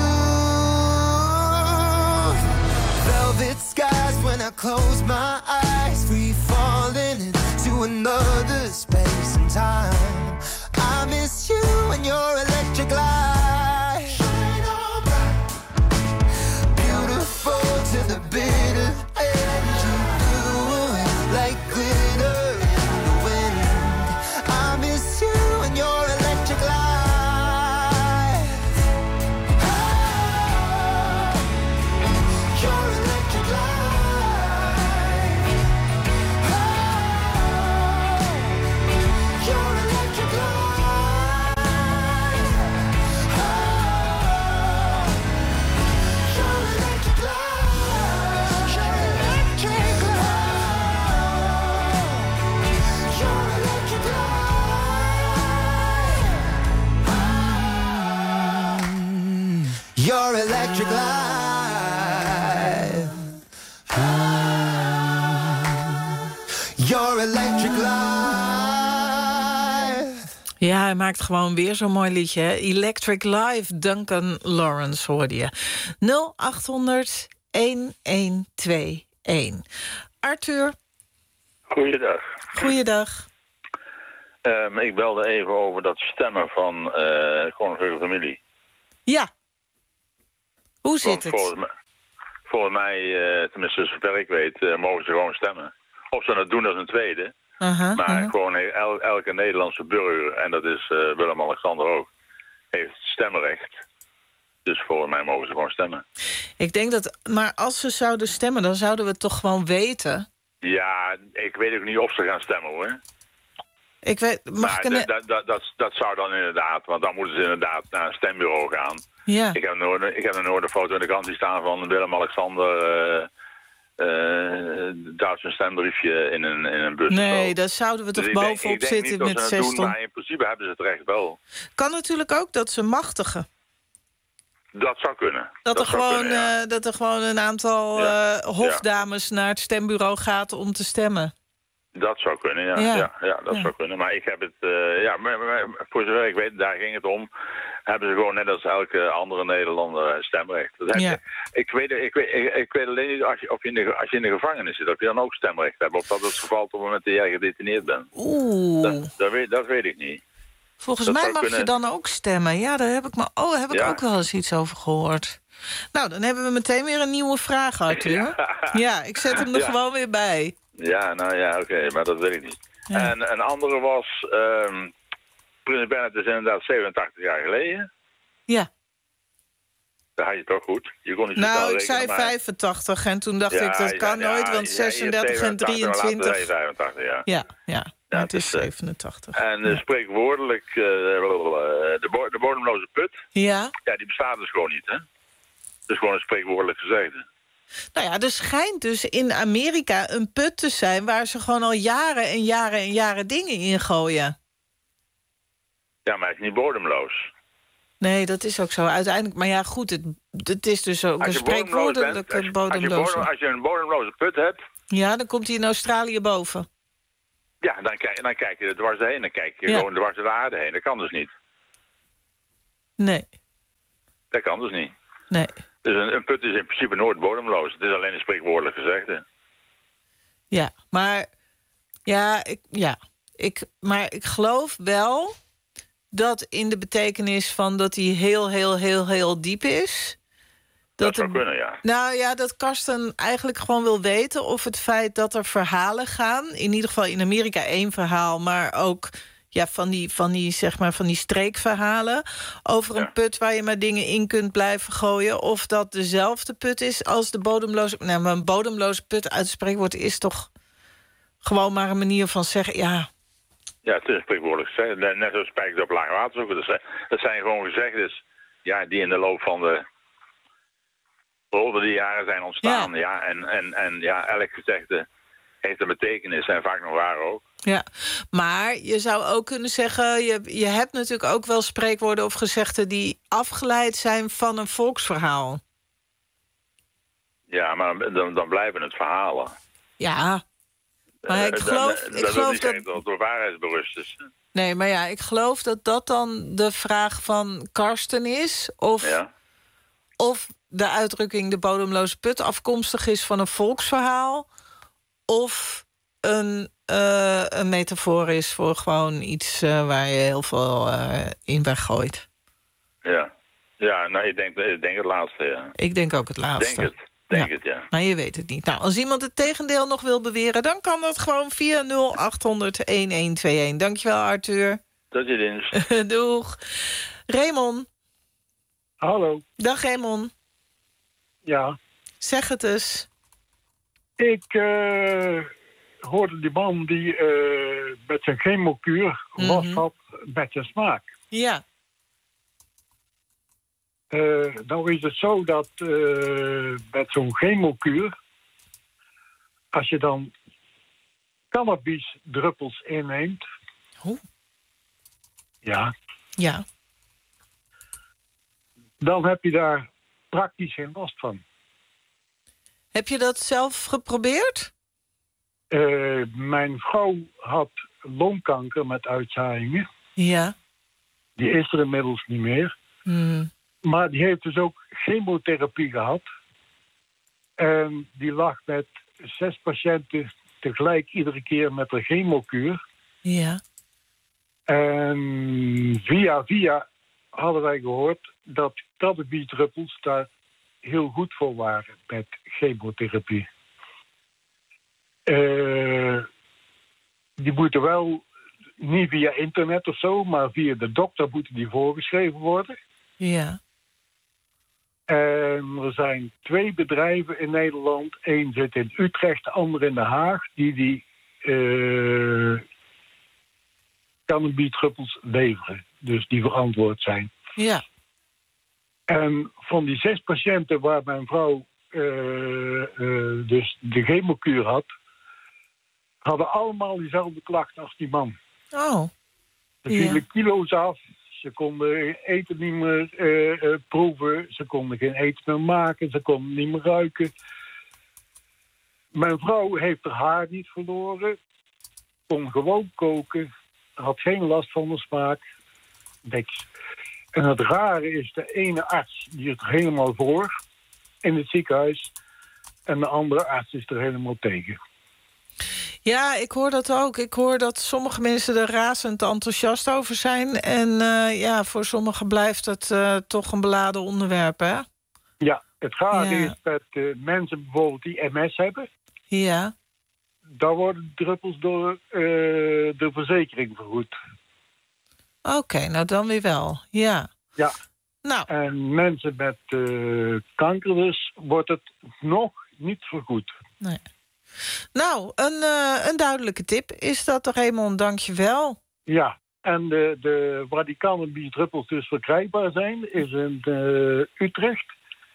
truth. Velvet skies when I close my eyes, free falling into another space and time. I miss you and your electric light. Shine on bright, beautiful to the bitter end. You blew away like glitter in the wind. I miss you and your electric light. Ah, your electric light. Your electric light. Your electric light. Ja, hij maakt gewoon weer zo'n mooi liedje. Hè? Electric Live, Duncan Lawrence hoorde je. nul acht honderd elf tweeëntwintig. Arthur. Goeiedag. Goeiedag. Um, ik belde even over dat stemmen van uh, de Koninklijke Familie. Ja. Hoe zit Want het? Volgens mij, volgens mij uh, tenminste zover ik weet, uh, mogen ze gewoon stemmen. Of ze dat doen als een tweede. Uh-huh, maar uh-huh. gewoon el, elke Nederlandse burger, en dat is uh, Willem-Alexander ook, heeft stemrecht. Dus volgens mij mogen ze gewoon stemmen. Ik denk dat, maar als ze zouden stemmen, dan zouden we het toch gewoon weten? Ja, ik weet ook niet of ze gaan stemmen hoor. Ik weet, mag maar ik een... dat, dat, dat, dat zou dan inderdaad, want dan moeten ze inderdaad naar een stembureau gaan. Ja. Ik heb nooit, ik heb nooit een foto in de krant die staan van Willem-Alexander uh, Uh, duwt zijn stembriefje in een, in een bus. Nee, daar zouden we toch dus bovenop ik denk, ik denk zitten niet met dat ze het zes doen, ton. maar in principe hebben ze het recht wel. Kan natuurlijk ook dat ze machtigen. Dat zou kunnen. Dat, dat er, zou gewoon, kunnen, ja. uh, dat er gewoon een aantal Ja. uh, hofdames ja. naar het stembureau gaat om te stemmen. Dat zou kunnen, ja. Ja, ja, ja dat ja. zou kunnen. Maar ik heb het, uh, ja, maar, maar, voor zover ik weet, daar ging het om. Hebben ze gewoon net als elke andere Nederlander stemrecht. Dat heb Ja. je, ik, weet, ik, weet, ik, ik weet alleen niet als je, of je in de, als je in de gevangenis zit, of je dan ook stemrecht hebt. Of dat het geval op het moment dat jij gedetineerd bent. Oeh. Dat, dat, weet, dat weet ik niet. Volgens dat mij mag kunnen... je dan ook stemmen. Ja, daar heb ik, maar, oh, heb ik ja. ook wel eens iets over gehoord. Nou, dan hebben we meteen weer een nieuwe vraag, Arthur. Ja, ja ik zet hem er ja. gewoon weer bij. Ja, nou ja, oké, okay, maar dat weet ik niet. Ja. En een andere was, um, Prins Bernhard is inderdaad zevenentachtig jaar geleden. Ja. Dat had je toch goed. Je kon niet zo nou, ik rekenen, zei maar... vijfentachtig en toen dacht ja, ik, dat kan ja, nooit, ja, want zesendertig en drieëntwintig... Nee, vijfentachtig, ja. Ja, ja. Ja, het is dus, zevenentachtig. En uh, spreekwoordelijk, uh, de, bo de bodemloze put, ja? ja, die bestaat dus gewoon niet, hè? Dat is gewoon een spreekwoordelijk gezegde. Nou ja, er schijnt dus in Amerika een put te zijn waar ze gewoon al jaren en jaren en jaren dingen in gooien. Ja, maar het is niet bodemloos. Nee, dat is ook zo uiteindelijk. Maar ja, goed, het, het is dus ook een spreekwoordelijke bodemloze. Als je, als je een bodemloze put hebt... Ja, dan komt hij in Australië boven. Ja, dan kijk, dan kijk je er dwars heen. Dan kijk je ja. gewoon dwars door de aarde heen. Dat kan dus niet. Nee. Dat kan dus niet. Nee. Dus een, een put is in principe nooit bodemloos. Het is alleen een spreekwoordelijk gezegde. Ja, maar... Ja, ik, ja ik, maar ik geloof wel dat in de betekenis van dat hij heel, heel, heel, heel diep is... Dat, dat zou de, kunnen, ja. Nou ja, dat Karsten eigenlijk gewoon wil weten of het feit dat er verhalen gaan... in ieder geval in Amerika één verhaal, maar ook... Ja, van die, van die, zeg maar, van die streekverhalen over een ja. put waar je maar dingen in kunt blijven gooien. Of dat dezelfde put is als de bodemloze... Nou, maar een bodemloze put uit het spreekwoord is toch gewoon maar een manier van zeggen... Ja, ja het is een spreekwoordelijk gezegd. Net zoals spijkers op laag water zoeken. Dat zijn, dat zijn gewoon gezegdes ja, die in de loop van de honderden jaren zijn ontstaan. Ja. Ja, en, en, en ja, elk gezegde heeft een betekenis en vaak nog waar ook. Ja, maar je zou ook kunnen zeggen... Je, je hebt natuurlijk ook wel spreekwoorden of gezegden... die afgeleid zijn van een volksverhaal. Ja, maar dan, dan blijven het verhalen. Ja, maar ik geloof... Uh, ik dat geloof dat dat het door waarheidsberust is. Nee, maar ja, ik geloof dat dat dan de vraag van Karsten is... of, ja. of de uitdrukking de bodemloze put afkomstig is van een volksverhaal... of een... Uh, een metafoor is voor gewoon iets uh, waar je heel veel uh, in weggooit. Ja, ja nou, ik, denk, ik denk het laatste, ja. Ik denk ook het laatste. Denk het, denk ja. het, ja. Maar je weet het niet. Nou, als iemand het tegendeel nog wil beweren... dan kan dat gewoon via nul acht honderd elf twee een. Dankjewel, Arthur. Tot je dienst. Doeg. Raymond. Hallo. Dag, Raymond. Ja. Zeg het eens. Ik... Uh... hoorde die man die uh, met zijn chemokuur last mm-hmm. had met zijn smaak. Ja. Uh, nou is het zo dat uh, met zo'n chemokuur... als je dan cannabisdruppels inneemt... Oh. Ja. Ja. Dan heb je daar praktisch geen last van. Heb je dat zelf geprobeerd? Uh, mijn vrouw had longkanker met uitzaaiingen. Ja. Die is er inmiddels niet meer. Mm. Maar die heeft dus ook chemotherapie gehad. En die lag met zes patiënten tegelijk iedere keer met een chemokuur. Ja. En via via hadden wij gehoord dat cannabisdruppels daar heel goed voor waren met chemotherapie. Uh, die moeten wel niet via internet of zo, maar via de dokter moeten die voorgeschreven worden. Ja. En er zijn twee bedrijven in Nederland. Eén zit in Utrecht, de andere in Den Haag, die die uh, cannabisdruppels leveren. Dus die verantwoord zijn. Ja. En van die zes patiënten waar mijn vrouw uh, uh, dus de chemokuur had, hadden allemaal diezelfde klachten als die man. Oh. Er vielen ja. kilo's af. Ze konden eten niet meer uh, uh, proeven. Ze konden geen eten meer maken. Ze konden niet meer ruiken. Mijn vrouw heeft haar haar niet verloren. Kon gewoon koken. Had geen last van de smaak. Niks. En het rare is, de ene arts die is er helemaal voor in het ziekenhuis. En de andere arts is er helemaal tegen. Ja, ik hoor dat ook. Ik hoor dat sommige mensen er razend enthousiast over zijn. En uh, ja, voor sommigen blijft het uh, toch een beladen onderwerp, hè? Ja, het rare ja. is dat uh, mensen bijvoorbeeld die M S hebben. Ja. Daar worden druppels door uh, de verzekering vergoed. Oké, okay, nou dan weer wel. Ja. Ja. Nou. En mensen met uh, kanker dus wordt het nog niet vergoed. Nee. Nou, een, uh, een duidelijke tip. Is dat toch, Raymond? Dank je wel. Ja, en de, de, waar die cannabisdruppels dus verkrijgbaar zijn, is in uh, Utrecht.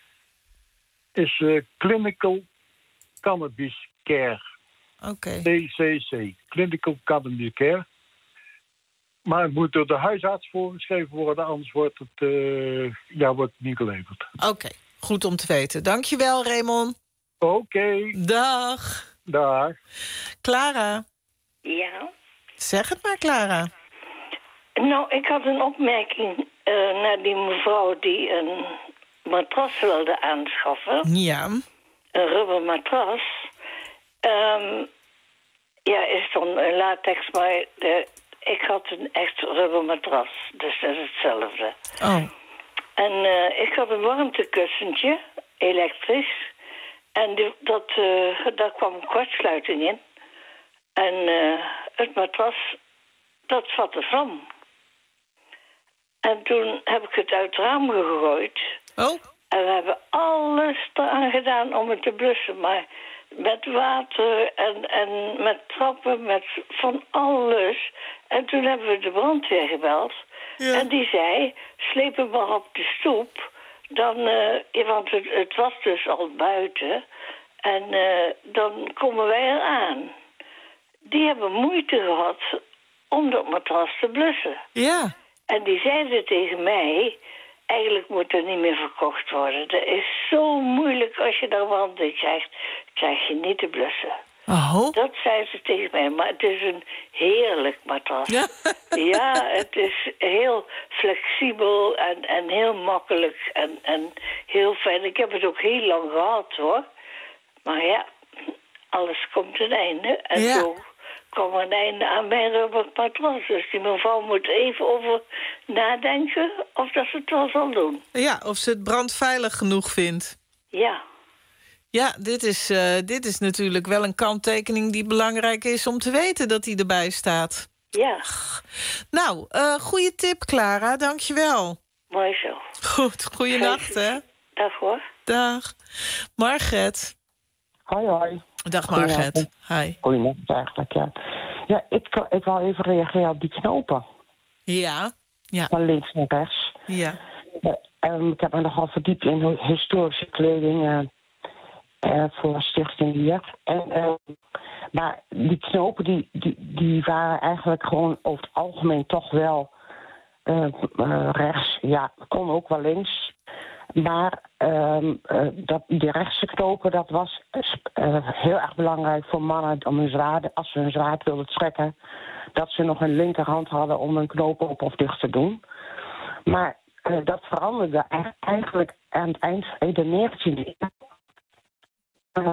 Is uh, Clinical Cannabis Care. Oké. Okay. C C C. Clinical Cannabis Care. Maar het moet door de huisarts voorgeschreven worden, anders wordt het, uh, ja, wordt het niet geleverd. Oké, okay. Goed om te weten. Dank je wel, Raymond. Oké. Okay. Dag. Dag. Clara. Ja? Zeg het maar, Clara. Nou, ik had een opmerking uh, naar die mevrouw die een matras wilde aanschaffen. Ja. Een rubbermatras. Um, ja, is dan een latex, maar de, ik had een echt rubbermatras. Dus dat is hetzelfde. Oh. En uh, ik had een warmtekussentje, elektrisch. En die, dat, uh, daar kwam een kortsluiting in. En uh, het matras, dat vatte vlam. En toen heb ik het uit het raam gegooid. Oh. En we hebben alles eraan gedaan om het te blussen. Maar met water en, en met trappen, met van alles. En toen hebben we de brandweer gebeld. Ja. En die zei, sleep hem maar op de stoep. Dan, uh, want het, het was dus al buiten. En uh, dan komen wij eraan. Die hebben moeite gehad om dat matras te blussen. Ja. En die zeiden tegen mij, eigenlijk moet er niet meer verkocht worden. Dat is zo moeilijk als je daar wand in krijgt. Krijg je niet te blussen. Oh. Dat zei ze tegen mij, maar het is een heerlijk matras. Ja, ja, het is heel flexibel en, en heel makkelijk en, en heel fijn. Ik heb het ook heel lang gehad, hoor. Maar ja, alles komt een einde. En ja. Zo kwam er een einde aan mijn rubbermatras. Dus die mevrouw moet even over nadenken of dat ze het wel zal doen. Ja, of ze het brandveilig genoeg vindt. Ja. Ja, dit is, uh, dit is natuurlijk wel een kanttekening die belangrijk is om te weten dat die erbij staat. Ja. Nou, uh, goede tip, Clara. Dank je wel. Mooi zo. Goed, goeienacht, hè. Dag, hoor. Dag. Margret. Hoi, hoi. Dag, Margret. Hi. Goeienacht, eigenlijk, ja. Ja, ik, ik wil even reageren op die knopen. Ja. Ja. Van links naar rechts. Ja. Uh, um, ik heb me nogal verdiept in historische kleding... Uh, Uh, voor Stichting hier. En, uh, maar die knopen die, die, die waren eigenlijk gewoon over het algemeen toch wel uh, uh, rechts. Ja, kon ook wel links. Maar uh, uh, dat, die rechtse knopen, dat was uh, heel erg belangrijk voor mannen om hun zwaard, als ze hun zwaard wilden trekken, dat ze nog een linkerhand hadden om een knoop op of dicht te doen. Maar uh, dat veranderde eigenlijk aan het eind van de negentiende eeuw. Uh,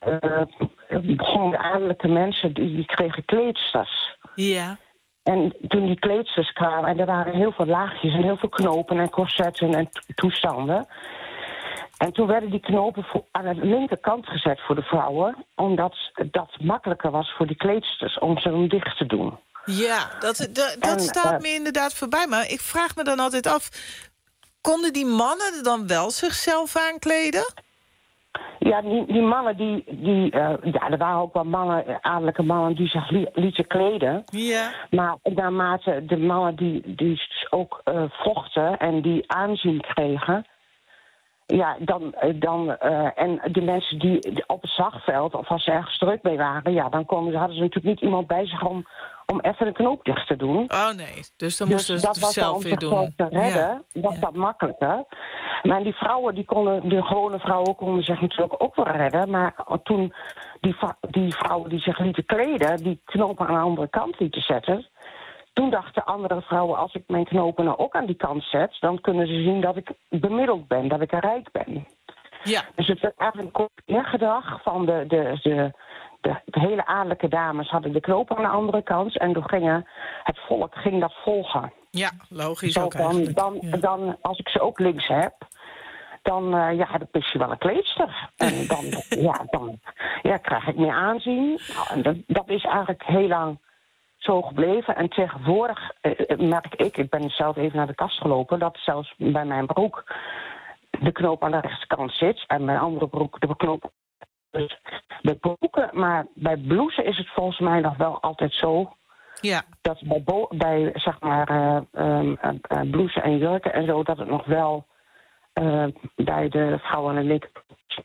uh, begonnen de adellijke mensen, die, die kregen kleedsters. Ja. En toen die kleedsters kwamen, en er waren heel veel laagjes en heel veel knopen en corsetten en to- toestanden. En toen werden die knopen voor, aan de linkerkant gezet voor de vrouwen, omdat dat makkelijker was voor die kleedsters om ze hem dicht te doen. Ja, dat, dat, dat en, staat uh, me inderdaad voorbij. Maar ik vraag me dan altijd af, konden die mannen dan wel zichzelf aankleden? Ja, die, die mannen, die, die, uh, ja, er waren ook wel mannen, adellijke mannen die zich li- lieten kleden. Ja. Maar naarmate de mannen die, die ook uh, vochten en die aanzien kregen, ja, dan, dan uh, en de mensen die op het slagveld, of als ze ergens druk mee waren, ja, dan komen, hadden ze natuurlijk niet iemand bij zich om, om even een knoop dicht te doen. Oh nee, dus dan dus moesten ze het zelf weer doen. Om zichzelf te redden, ja. was ja. dat makkelijker. Maar die vrouwen, die konden, de gewone vrouwen konden zich natuurlijk ook wel redden. Maar toen die, die vrouwen die zich lieten kleden, die knopen aan de andere kant lieten zetten, toen dachten andere vrouwen, als ik mijn knopen nou ook aan die kant zet, dan kunnen ze zien dat ik bemiddeld ben, dat ik rijk ben. Ja. Dus het werd eigenlijk een kopieergedrag van de, de, de, de, de hele adellijke dames hadden de knopen aan de andere kant en toen gingen, het volk ging dat volgen. Ja, logisch Zo, ook dan, eigenlijk. Dan, ja. dan, als ik ze ook links heb, dan, uh, ja, dan is je wel een kleedster. En dan, ja, dan ja, krijg ik meer aanzien. Nou, en dat, dat is eigenlijk heel lang zo gebleven. En tegenwoordig uh, merk ik, ik ben zelf even naar de kast gelopen, dat zelfs bij mijn broek de knoop aan de rechterkant zit en bij andere broek de knoop. Dus de broeken, maar bij blouses is het volgens mij nog wel altijd zo. Ja. Dat bij, bo- bij zeg maar uh, um, uh, blouses en jurken en zo, dat het nog wel uh, bij de vrouwen en de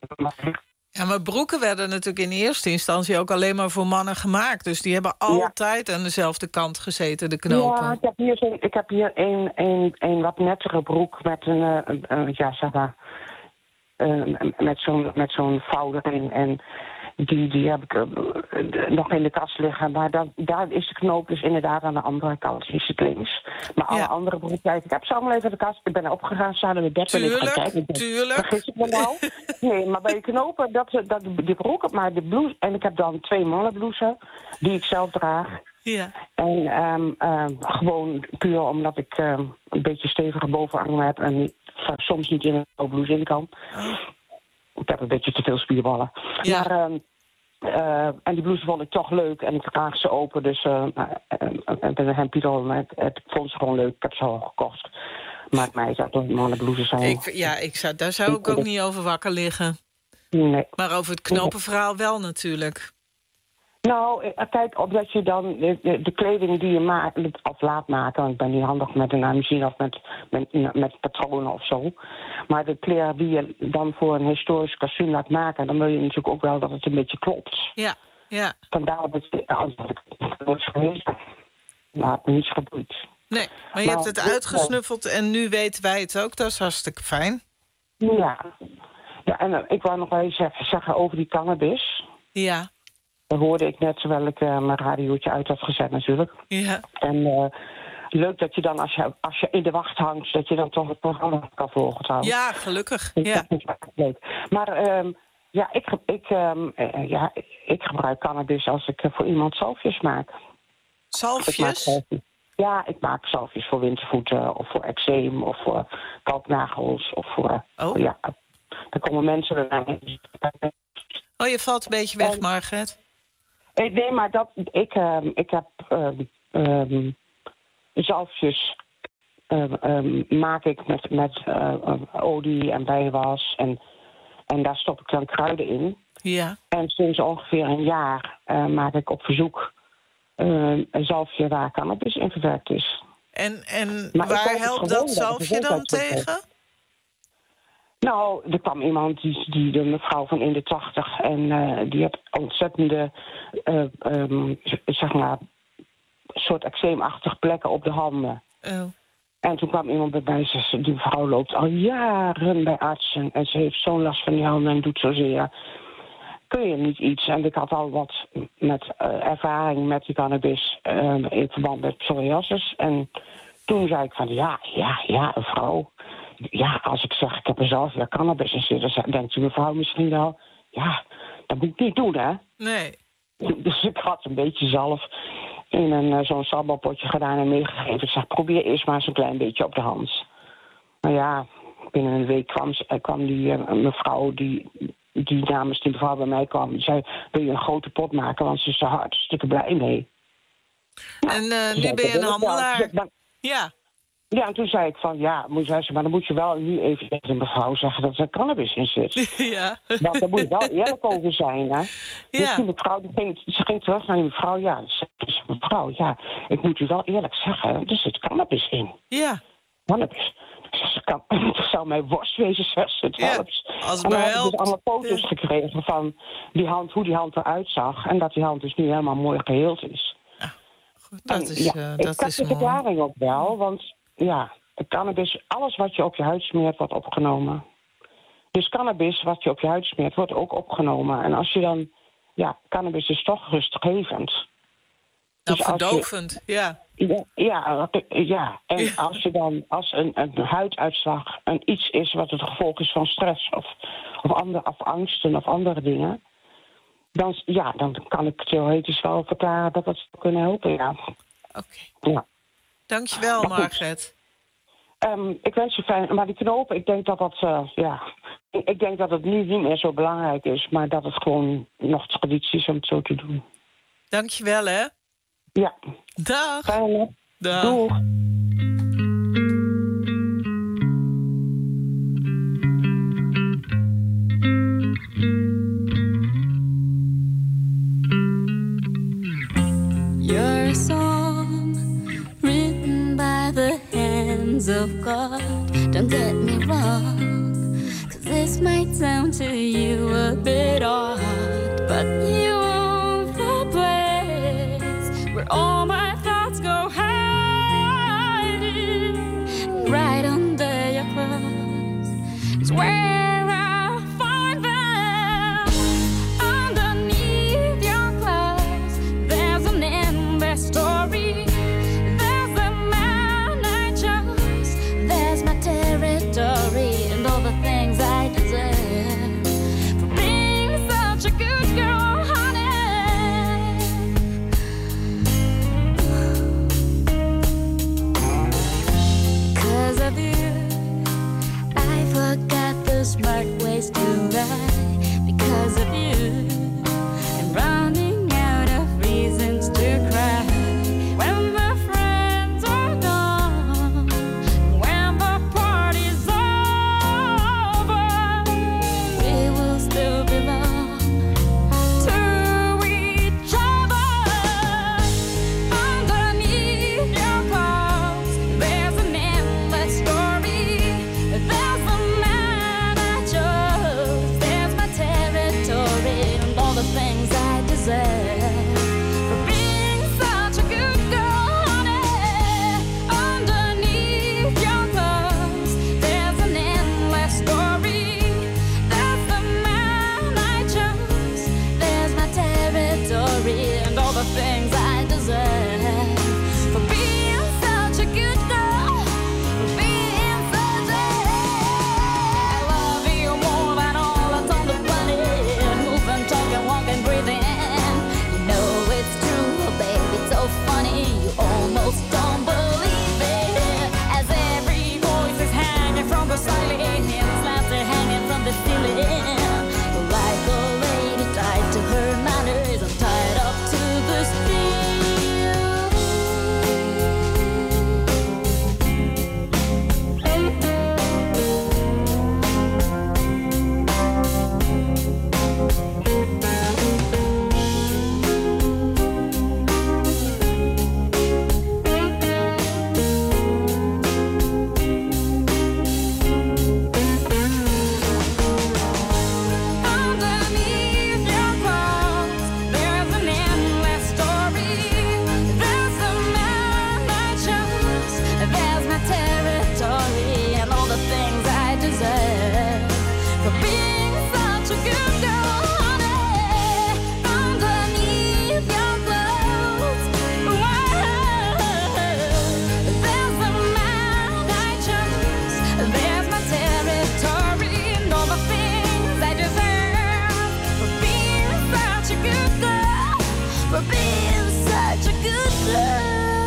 Ja, maar broeken werden natuurlijk in eerste instantie ook alleen maar voor mannen gemaakt. Dus die hebben altijd ja. aan dezelfde kant gezeten, de knopen. Ja, ik heb hier, zo, ik heb hier een, een, een wat nettere broek met een, een, een ja, zeg maar, uh, met zo'n, met zo'n vouw erin. En die, die heb ik uh, nog in de kast liggen. Maar dat, daar is de knoop dus inderdaad aan de andere kant. Die zit links. Maar alle ja. andere broeken, ik heb ze allemaal even in de kast. Ik ben opgegaan, staan in mijn bed en ik ga kijken. Tuurlijk, vergis ik me nou? Nee, maar bij de knopen, dat, dat, die broek, maar de blouse. En ik heb dan twee mannenblouses die ik zelf draag. Ja. En um, um, gewoon puur omdat ik um, een beetje stevige bovenarmen heb en niet, soms niet in een blouse in kan. Oh. Ik heb een beetje te veel spierballen. Ja. Maar, um, uh, en die blouse vond ik toch leuk en ik draag ze open. Dus uh, ik ben een hempiedel, maar ik, ik vond ze gewoon leuk. Ik heb ze al gekocht. Maakt mij uit dat mannenblouses zijn. Ik, ja, ik zou, daar zou ik ook niet over wakker liggen. Nee. Maar over het knopenverhaal wel natuurlijk. Nou, kijk, omdat je dan de, de, de kleding die je maakt, of laat maken, want ik ben niet handig met een machine of met, met, met patronen of zo. Maar de kleren die je dan voor een historisch kostuum laat maken, dan wil je natuurlijk ook wel dat het een beetje klopt. Ja, ja. Vandaar dat ik, als ik het nooit geweest, maar het niet gebeurd. Nee, maar je maar, hebt het uitgesnuffeld en nu weten wij het ook, dat is hartstikke fijn. Ja, ja en uh, ik wou nog wel eens even zeggen over die cannabis. Ja. Dat hoorde ik net terwijl ik uh, mijn radiootje uit had gezet natuurlijk. Ja. En uh, leuk dat je dan, als je, als je in de wacht hangt, dat je dan toch het programma kan volgen trouwens. Ja, gelukkig. Ja. Dat is leuk. Maar um, ja, ik, ik, um, uh, ja, ik gebruik cannabis als ik uh, voor iemand zalfjes maak. Zalfjes? Ik maak, ja, ik maak zalfjes voor wintervoeten of voor eczeem of voor kalknagels. Of voor, oh. Ja, dan komen mensen erbij. Oh, je valt een beetje weg, Margret. Nee, maar dat, ik, uh, ik heb um, um, zalfjes um, um, maak ik met, met uh, olie en bijwas. En, en daar stop ik dan kruiden in. Ja. En sinds ongeveer een jaar uh, maak ik op verzoek uh, een zalfje waar cannabis in verwerkt is. En, en waar helpt dat zalfje dan tegen? Nou, er kwam iemand, die, die de mevrouw van in de tachtig... en uh, die had ontzettende, uh, um, zeg maar, soort eczeemachtige plekken op de handen. Oh. En toen kwam iemand bij mij en zei, die mevrouw loopt al jaren bij artsen... en ze heeft zo'n last van die handen en doet zozeer. Kun je niet iets? En ik had al wat met uh, ervaring met die cannabis uh, in verband met psoriasis. En toen zei ik van, ja, ja, ja, een vrouw... Ja, als ik zeg, ik heb er zelf weer cannabis in zitten... dan denkt die mevrouw misschien wel... ja, dat moet ik niet doen, hè? Nee. Dus ik had een beetje zalf in een, zo'n sambalpotje gedaan en meegegeven. Ik zeg, probeer eerst maar eens een klein beetje op de hand. Maar ja, binnen een week kwam, kwam die uh, mevrouw... die, die namens die mevrouw bij mij kwam... die zei, wil je een grote pot maken? Want ze is er hartstikke blij mee. En uh, nu ben je een handelaar. Ja. Ja, en toen zei ik van, ja, zei ze, maar dan moet je wel nu even tegen de mevrouw zeggen dat er cannabis in zit. Ja. Want daar moet je wel eerlijk over zijn, hè. Ja. Dus die mevrouw, die ging, ze ging terug naar die mevrouw, ja, dus mevrouw, ja, ik moet u wel eerlijk zeggen, er zit cannabis in. Ja. Cannabis. Ik zei, kan, het zou mijn worst wezen, zegt ze het Ja, helpt. als het En dan maar heb ik dus helpt. allemaal foto's gekregen van die hand, hoe die hand eruit zag. En dat die hand dus nu helemaal mooi geheeld is. Dat En, is, ja, eh, ik dat heb is de mooi. verklaring ook wel, want ja, cannabis, alles wat je op je huid smeert, wordt opgenomen. Dus cannabis, wat je op je huid smeert, wordt ook opgenomen. En als je dan, ja, cannabis is toch rustgevend. Nou, Dus als je- verdovend, ja. Ja, ja, ja. en als je dan, als een, een huiduitslag een iets is wat het gevolg is van stress of, of, andere, of angsten of andere dingen, dan, ja, dan kan ik theoretisch wel verklaren dat dat zou kunnen helpen, ja. Oké. Ja. Dankjewel, Maar goed. Margret. Ehm, ik wens je fijn, maar die knopen, ik denk dat dat, uh, ja, ik, ik denk dat het nu niet meer zo belangrijk is, maar dat het gewoon nog traditie is om het zo te doen. Dankjewel, hè. Ja. Dag. Fijn, Dag. Doeg. You're a song written by the hands of God. Don't get me wrong, 'cause this might sound to you a bit odd, but you own the place where all my thoughts go hiding. Right under your clothes is where I find them. Underneath your clothes, there's an endless story. There's the man I chose. There's my territory and all the things I deserve for being such a good girl, honey. 'Cause of you, I forgot the smart ways to lie. Because of you, I'm running out of reasons to cry. When the friends are gone, when the party's over, we will still belong to each other. Underneath your clothes, there's an endless story. There's the man I chose. There's my territory and all the things I deserve for being such a good girl, honey. Underneath your clothes, there's an endless story. There's the man I chose. There's my territory and all the things I deserve for being such a good girl. For being such a I love you more than all that's on the planet. Moving, talking, walking, breathing. You know it's true, baby. It's so funny. You almost don't believe it. As every voice is hanging from the ceiling, and slabs are hanging from the ceiling. Like a lady tied to her manners, I'm tied up to the Underneath your clothes, there's an endless story. There's the man I chose. There's my territory and all the things I deserve for being such a good girl, honey. Underneath your clothes, there's the man I chose. There's my territory and all the things I deserve for being such a good girl. For being such a good girl.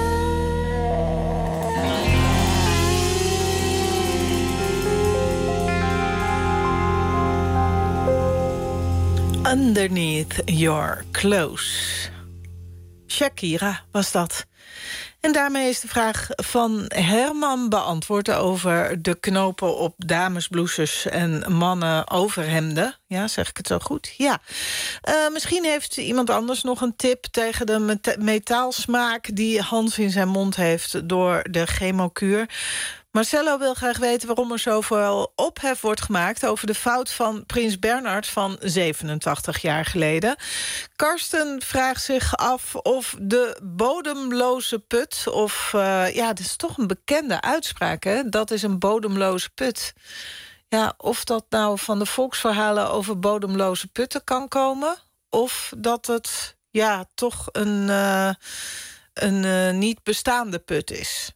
Underneath your clothes. Shakira was dat. En daarmee is de vraag van Herman beantwoord over de knopen op damesblouses en mannen overhemden. Ja, zeg ik het zo goed? Ja. Uh, misschien heeft iemand anders nog een tip tegen de meta- metaalsmaak die Hans in zijn mond heeft door de chemokuur. Marcello wil graag weten waarom er zoveel ophef wordt gemaakt over de fout van prins Bernhard van zevenentachtig jaar geleden. Karsten vraagt zich af of de bodemloze put, of uh, ja, dat is toch een bekende uitspraak, hè? Dat is een bodemloze put. Ja, of dat nou van de volksverhalen over bodemloze putten kan komen, of dat het ja toch een, uh, een uh, niet bestaande put is.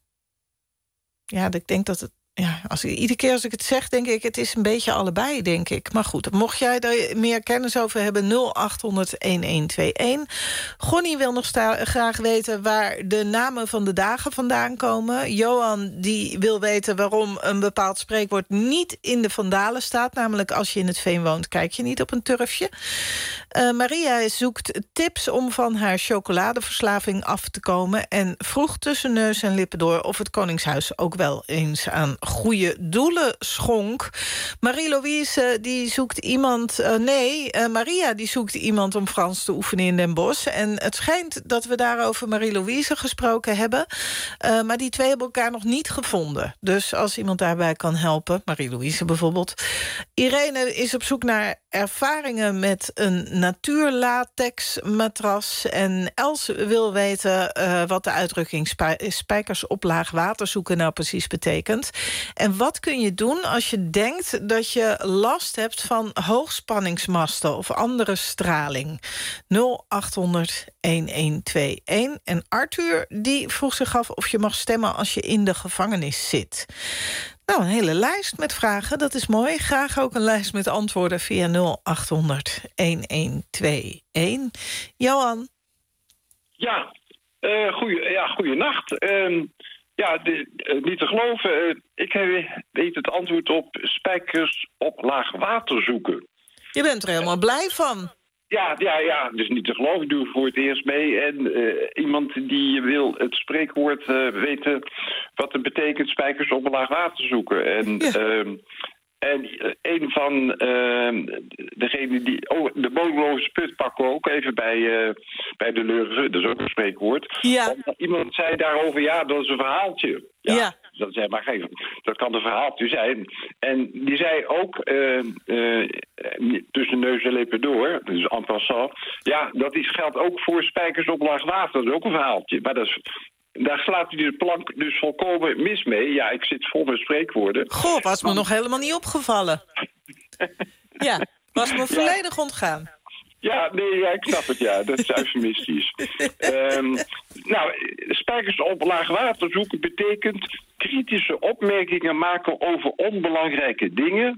Ja, ik denk dat het... Ja, als ik, iedere keer als ik het zeg, denk ik... het is een beetje allebei, denk ik. Maar goed, mocht jij er meer kennis over hebben... nul acht honderd elf twee een. Gonnie wil nog sta, graag weten waar de namen van de dagen vandaan komen. Johan die wil weten waarom een bepaald spreekwoord... niet in de Vandalen staat. Namelijk, als je in het veen woont, kijk je niet op een turfje. Uh, Maria zoekt tips om van haar chocoladeverslaving af te komen... en vroeg tussen neus en lippen door... of het Koningshuis ook wel eens aan goede doelen schonk. Marie-Louise die zoekt iemand... Uh, nee, uh, Maria die zoekt iemand om Frans te oefenen in Den Bosch. En het schijnt dat we daarover Marie-Louise gesproken hebben. Uh, maar die twee hebben elkaar nog niet gevonden. Dus als iemand daarbij kan helpen, Marie-Louise bijvoorbeeld. Irene is op zoek naar ervaringen met een natuurlatex matras. En Els wil weten uh, wat de uitdrukking spij- spijkers op laag water zoeken nou precies betekent. En wat kun je doen als je denkt dat je last hebt van hoogspanningsmasten of andere straling? nul acht honderd elf twee een. En Arthur die vroeg zich af of je mag stemmen als je in de gevangenis zit. Nou, een hele lijst met vragen, dat is mooi. Graag ook een lijst met antwoorden via nul acht honderd elf twee een. Johan? Ja, uh, goeie, ja goeienacht. Uh, ja, de, uh, niet te geloven. Uh, ik weet het antwoord op spijkers op laag water zoeken. Je bent er helemaal blij van. Ja, ja, ja, dus niet te geloven. Ik doe het voor het eerst mee. En uh, iemand die wil het spreekwoord uh, weten wat het betekent spijkers op een laag water zoeken. En, ja. uh, en uh, een van uh, degenen die... Oh, de bodemloze put pakken we ook even bij, uh, bij de leugen. Dat is ook een spreekwoord. Ja. Omdat iemand zei daarover, ja, dat is een verhaaltje. Ja. ja. Dat, zei, maar geen, dat kan een verhaaltje zijn. En die zei ook, uh, uh, tussen neus en lippen door, dus en passant... ja, dat is, geldt ook voor spijkers op laag water. Dat is ook een verhaaltje. Maar dat is, daar slaat hij de plank dus volkomen mis mee. Ja, ik zit vol met spreekwoorden. Goh, was me maar... nog helemaal niet opgevallen. Ja, was me volledig ja. ontgaan. Ja, nee, ja, ik snap het, ja. Dat is eufemistisch. um, nou, spijkers op laag water zoeken betekent kritische opmerkingen maken over onbelangrijke dingen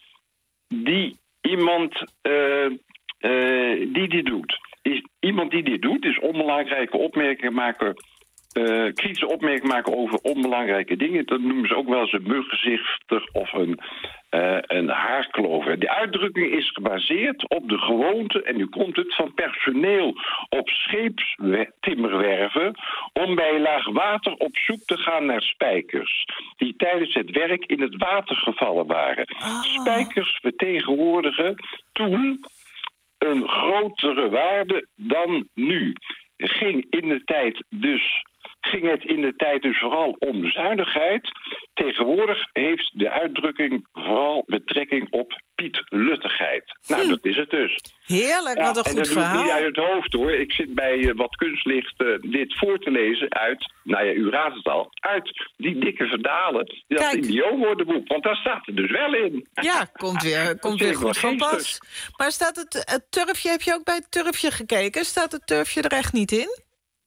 die iemand uh, uh, die dit doet. Is, iemand die dit doet, is onbelangrijke opmerkingen maken, uh, kritische opmerkingen maken over onbelangrijke dingen. Dat noemen ze ook wel eens een muggenzichter of een, uh, een haarklover. Die uitdrukking is gebaseerd op de gewoonte, en nu komt het, van personeel op scheepstimmerwerven om bij laag water op zoek te gaan naar spijkers die tijdens het werk in het water gevallen waren. Oh. Spijkers vertegenwoordigen toen een grotere waarde dan nu. Ging in de tijd dus ging het in de tijd dus vooral om zuinigheid. Tegenwoordig heeft de uitdrukking vooral betrekking op pietluttigheid. Nou, hm. dat is het dus. Heerlijk, ja, wat een goed verhaal. En dat doe ik niet uit het hoofd, hoor. Ik zit bij uh, Wat Kunstlicht uh, dit voor te lezen uit, nou ja, u raadt het al, uit die dikke verdalen. Dat Kijk. Idioomwoordenboek, want daar staat er dus wel in. Ja, komt weer, komt weer goed van pas. Maar staat het, het turfje, heb je ook bij het turfje gekeken? Staat het turfje er echt niet in?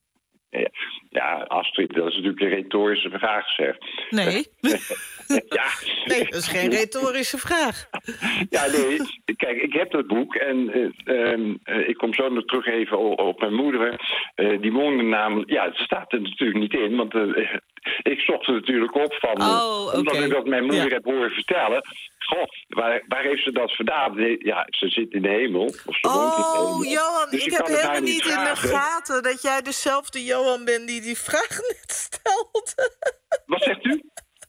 Ja, Astrid, dat is natuurlijk een retorische vraag, zeg. Nee. ja. Nee, dat is geen retorische vraag. Ja, nee. Kijk, ik heb dat boek en uh, uh, ik kom zo nog terug even op, op mijn moeder. Uh, die woonde namelijk... Ja, het staat er natuurlijk niet in, want uh, ik zocht er natuurlijk op van... Oh, okay. Omdat ik dat mijn moeder ja. heb horen vertellen. Goh, waar, waar heeft ze dat vandaan? Ja, ze zit in de hemel. Of ze oh, woont in de hemel. Johan, dus ik ik heb helemaal niet vragen. in de gaten dat jij dezelfde Johan bent die die vraag net stelde. Wat zegt u?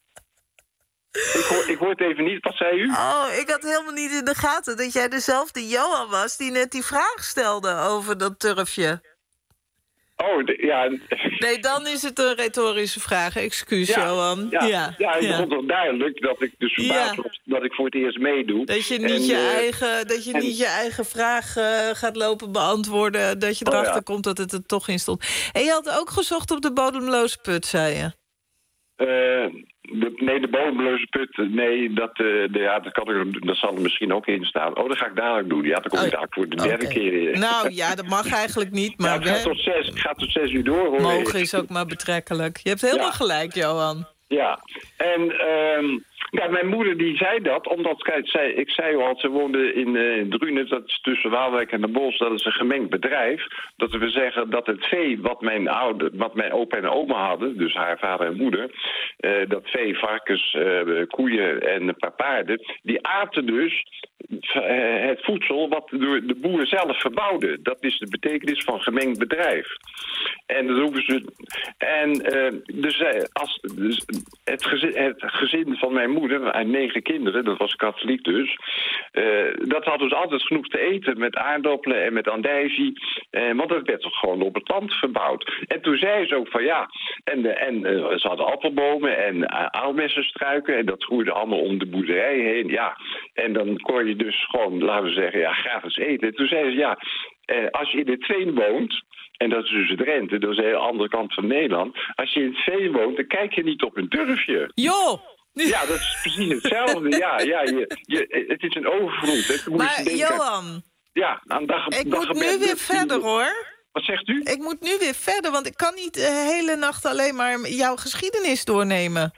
Ik hoor, ik hoor het even niet. Wat zei u? Oh, ik had helemaal niet in de gaten dat jij dezelfde Johan was die net die vraag stelde over dat turfje. Oh, de, ja. Nee, dan is het een retorische vraag. Excuus, Ja, Johan. Ja, ja, ja, ik ja. vond het duidelijk dat ik dus verbaasd Ja. was dat ik voor het eerst meedoe. Dat je niet, En, je, eh, eigen, dat je, en- niet je eigen vraag uh, gaat lopen beantwoorden. Dat je Oh, erachter ja. komt dat het er toch in stond. En je had ook gezocht op de bodemloze put, zei je? Uh, de, nee, de bodemloze put, nee, dat, uh, de, ja, dat, kan er, dat zal er misschien ook in staan. Oh, dat ga ik dadelijk doen. Ja, dat kom ik Oh, dadelijk voor de derde okay. keer in. Nou ja, dat mag eigenlijk niet, maar... Ja, het gaat tot zes, het gaat tot zes uur door, hoor. Mogen is ook maar betrekkelijk. Je hebt helemaal Ja. gelijk, Johan. Ja, en um, ja, mijn moeder die zei dat, omdat, kijk, zij, ik zei al, ze woonde in uh, Drunen, dat is tussen Waalwijk en de Bosch, dat is een gemengd bedrijf. Dat we zeggen dat het vee wat mijn oude, wat mijn opa en oma hadden, dus haar vader en moeder, uh, dat vee, varkens, uh, koeien en een paar paarden, die aten dus uh, het voedsel wat door de boer zelf verbouwde. Dat is de betekenis van gemengd bedrijf. En dat hoeven ze. En uh, dus, uh, als, dus het, gezin, het gezin van mijn moeder, en negen kinderen, dat was katholiek dus, uh, dat had dus altijd genoeg te eten met aardappelen en met andijzie. Uh, want dat werd toch gewoon op het land verbouwd. En toen zei ze ook van ja, en, uh, en uh, ze hadden appelbomen en uh, aalbessenstruiken en dat groeide allemaal om de boerderij heen. Ja, en dan kon je dus gewoon, laten we zeggen, ja, gratis eten. En toen zei ze ja, uh, als je in de Tveen woont, en dat is dus het Drenthe, dat is de andere kant van Nederland. Als je in het veen woont, dan kijk je niet op een turfje. Jo! Ja, dat is precies hetzelfde. Ja, ja je, je, het is een overvloed. Hè. Moet Maar je denken, Johan, ja, aan dag, ik dag moet nu weer verder, hoor. Wat zegt u? Ik moet nu weer verder, want ik kan niet de hele nacht alleen maar jouw geschiedenis doornemen.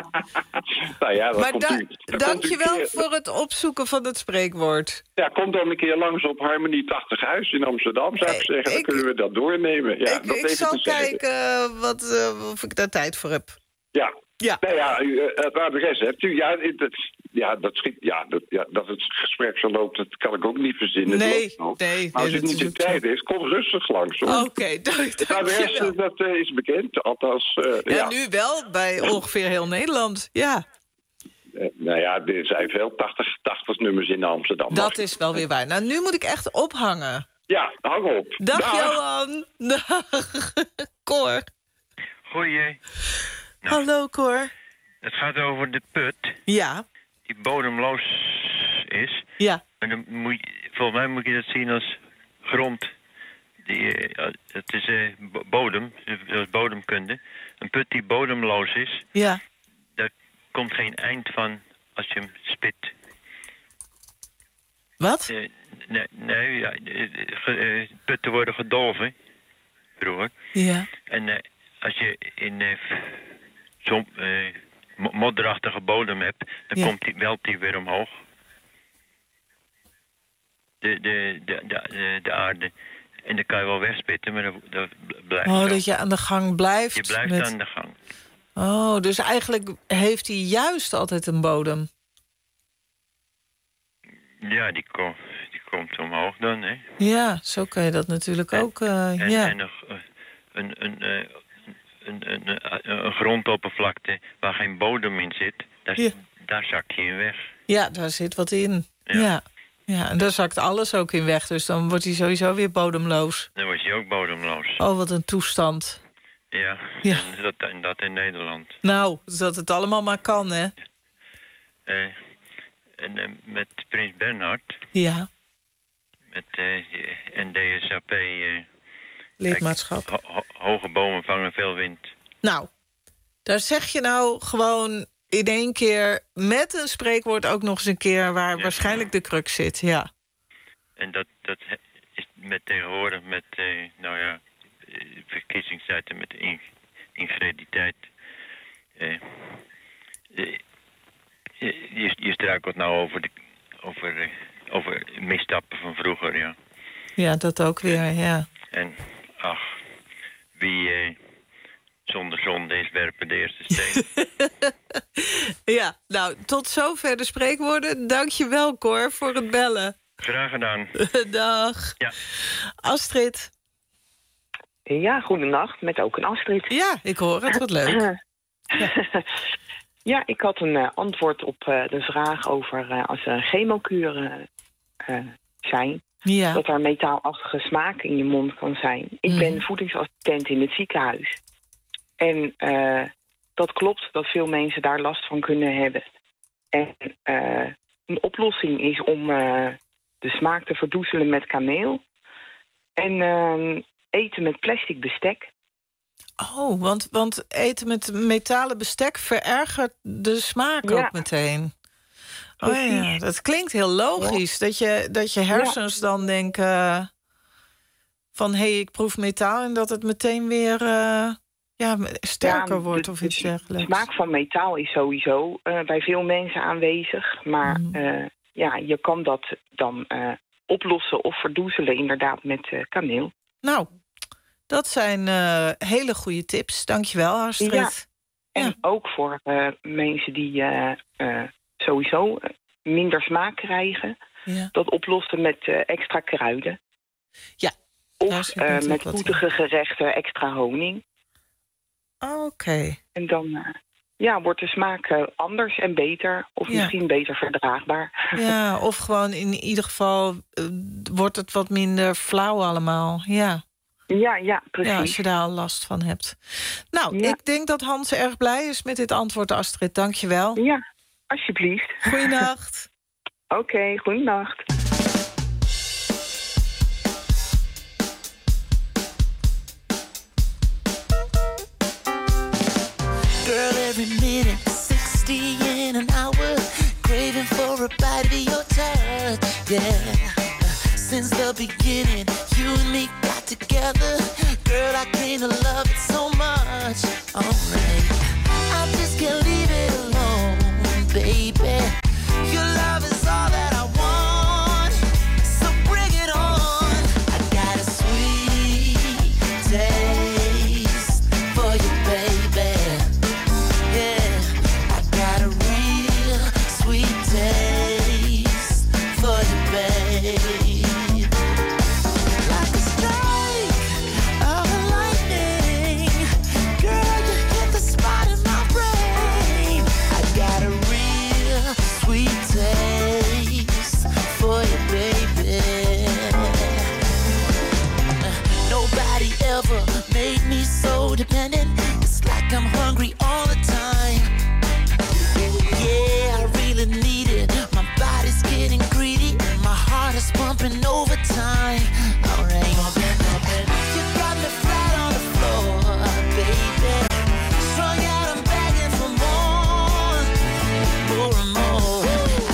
Nou ja, dat Maar komt da u, dat dank komt u je wel keer, voor het opzoeken van het spreekwoord. Ja, kom dan een keer langs op Harmonie tachtig Huis in Amsterdam, zou ik zeggen. Dan ik, kunnen we dat doornemen. Ja, ik dat ik even zal terzijde. kijken wat, uh, of ik daar tijd voor heb. Ja. Ja. Nou ja, u, uh, het adres hebt u. Ja, het, ja, dat schiet, ja, dat, ja, dat het gesprek zo loopt, dat kan ik ook niet verzinnen. Nee, nee. Maar als nee, u niet de tijd heeft, kom rustig langs. Oké, okay, dank, Het adres dank dat, uh, is bekend, althans... Uh, ja, ja, nu wel, bij ongeveer heel Nederland, ja. Uh, nou ja, er zijn veel tachtig, tachtig nummers in Amsterdam. Dat is wel weer waar. Nou, nu moet ik echt ophangen. Ja, hang op. Dag, Dag. Johan. Dag. Cor. Goeie. Nou, hallo, Cor. Het gaat over de put. Ja. Die bodemloos is. Ja. En dan moet je, volgens mij moet je dat zien als grond. Die, uh, het is uh, bodem, dat is bodemkunde. Een put die bodemloos is. Ja. Daar komt geen eind van als je hem spit. Wat? Uh, nee, nee ja, uh, putten worden gedolven. Vroeger. Ja. En uh, als je in... Uh, Som, uh, modderachtige bodem hebt, dan ja. komt die, welt die weer omhoog. De, de, de, de, de aarde. En dan kan je wel wegspitten, maar dat, dat blijft Oh, zo. dat je aan de gang blijft. Je blijft met... aan de gang. Oh, dus eigenlijk heeft hij juist altijd een bodem. Ja, die, kom, die komt omhoog dan, hè. Ja, zo kan je dat natuurlijk en, ook, uh, en, ja. En nog uh, een... een uh, Een, een, een, een grondoppervlakte waar geen bodem in zit, daar, ja. daar zakt je in weg. Ja, daar zit wat in. Ja. Ja. Ja, en daar zakt alles ook in weg, dus dan wordt hij sowieso weer bodemloos. Dan wordt hij ook bodemloos. Oh, wat een toestand. Ja, ja. En dat, en dat in Nederland. Nou, dat het allemaal maar kan, hè? Uh, en uh, met Prins Bernhard. Ja. Met uh, N D S A P... Uh, lidmaatschap. Ho ho hoge bomen vangen veel wind. Nou, daar zeg je nou gewoon in één keer met een spreekwoord ook nog eens een keer waar ja. waarschijnlijk de crux zit, ja. En dat, dat is met tegenwoordig met, uh, nou ja, verkiezingstijd en met in ingrediteit. Uh, uh, je, je struikelt nou over, de, over, uh, over misstappen van vroeger, ja. Ja, dat ook weer, ja. En ach, wie eh, zonder zonde is, werpen de eerste steen. Ja, nou, tot zover de spreekwoorden. Dank je wel, Cor, voor het bellen. Graag gedaan. Dag. Ja. Astrid. Ja, goedenacht, met ook een Astrid. Ja, ik hoor het, wat leuk. Ja, ja ik had een uh, antwoord op uh, de vraag over uh, als er chemokuren uh, zijn... Ja. Dat er metaalachtige smaak in je mond kan zijn. Ik Mm. ben voedingsassistent in het ziekenhuis. En uh, dat klopt dat veel mensen daar last van kunnen hebben. En uh, een oplossing is om uh, de smaak te verdoezelen met kaneel. En uh, eten met plastic bestek. Oh, want, want eten met metalen bestek verergert de smaak Ja. ook meteen. Oh ja, dat klinkt heel logisch. Ja. Dat, je, dat je hersens ja. dan denken van... hé, hey, ik proef metaal en dat het meteen weer uh, ja, sterker ja, wordt de, of iets dergelijks. De smaak van metaal is sowieso uh, bij veel mensen aanwezig. Maar mm. uh, ja, je kan dat dan uh, oplossen of verdoezelen inderdaad met uh, kaneel. Nou, dat zijn uh, hele goede tips. Dankjewel, Astrid. Ja. En ja. ook voor uh, mensen die... Uh, uh, sowieso minder smaak krijgen. Ja. Dat oplossen met uh, extra kruiden. Ja. Of uh, met zoetige gerechten extra honing. Oké. Okay. En dan uh, ja, wordt de smaak uh, anders en beter. Of ja. misschien beter verdraagbaar. Ja, of gewoon in ieder geval uh, wordt het wat minder flauw allemaal. Ja. Ja, ja, precies. Ja, als je daar al last van hebt. Nou, ja. ik denk dat Hans erg blij is met dit antwoord, Astrid. Dank je wel. Ja. Alsjeblieft. Goeienacht. Oké, okay, goeienacht. Girl, every minute, sixty in an hour, craving for a bite of your touch, yeah. Since the beginning, you and me got together. Girl, I came to love it so much. Alright, I just can't leave it alone. Baby, your love is all that I want, so bring it on. I got a sweet taste for you, baby. Yeah, I got a real sweet taste for you, baby. Like a strike of lightning, girl, you hit the spot in my brain. I got a sweet taste for you, baby. Nobody ever made me so dependent. It's like I'm hungry all the time. Yeah, I really need it. My body's getting greedy and my heart is pumping overtime. Alright, you got me flat on the floor, baby. Strung out, I'm begging for more, more and more.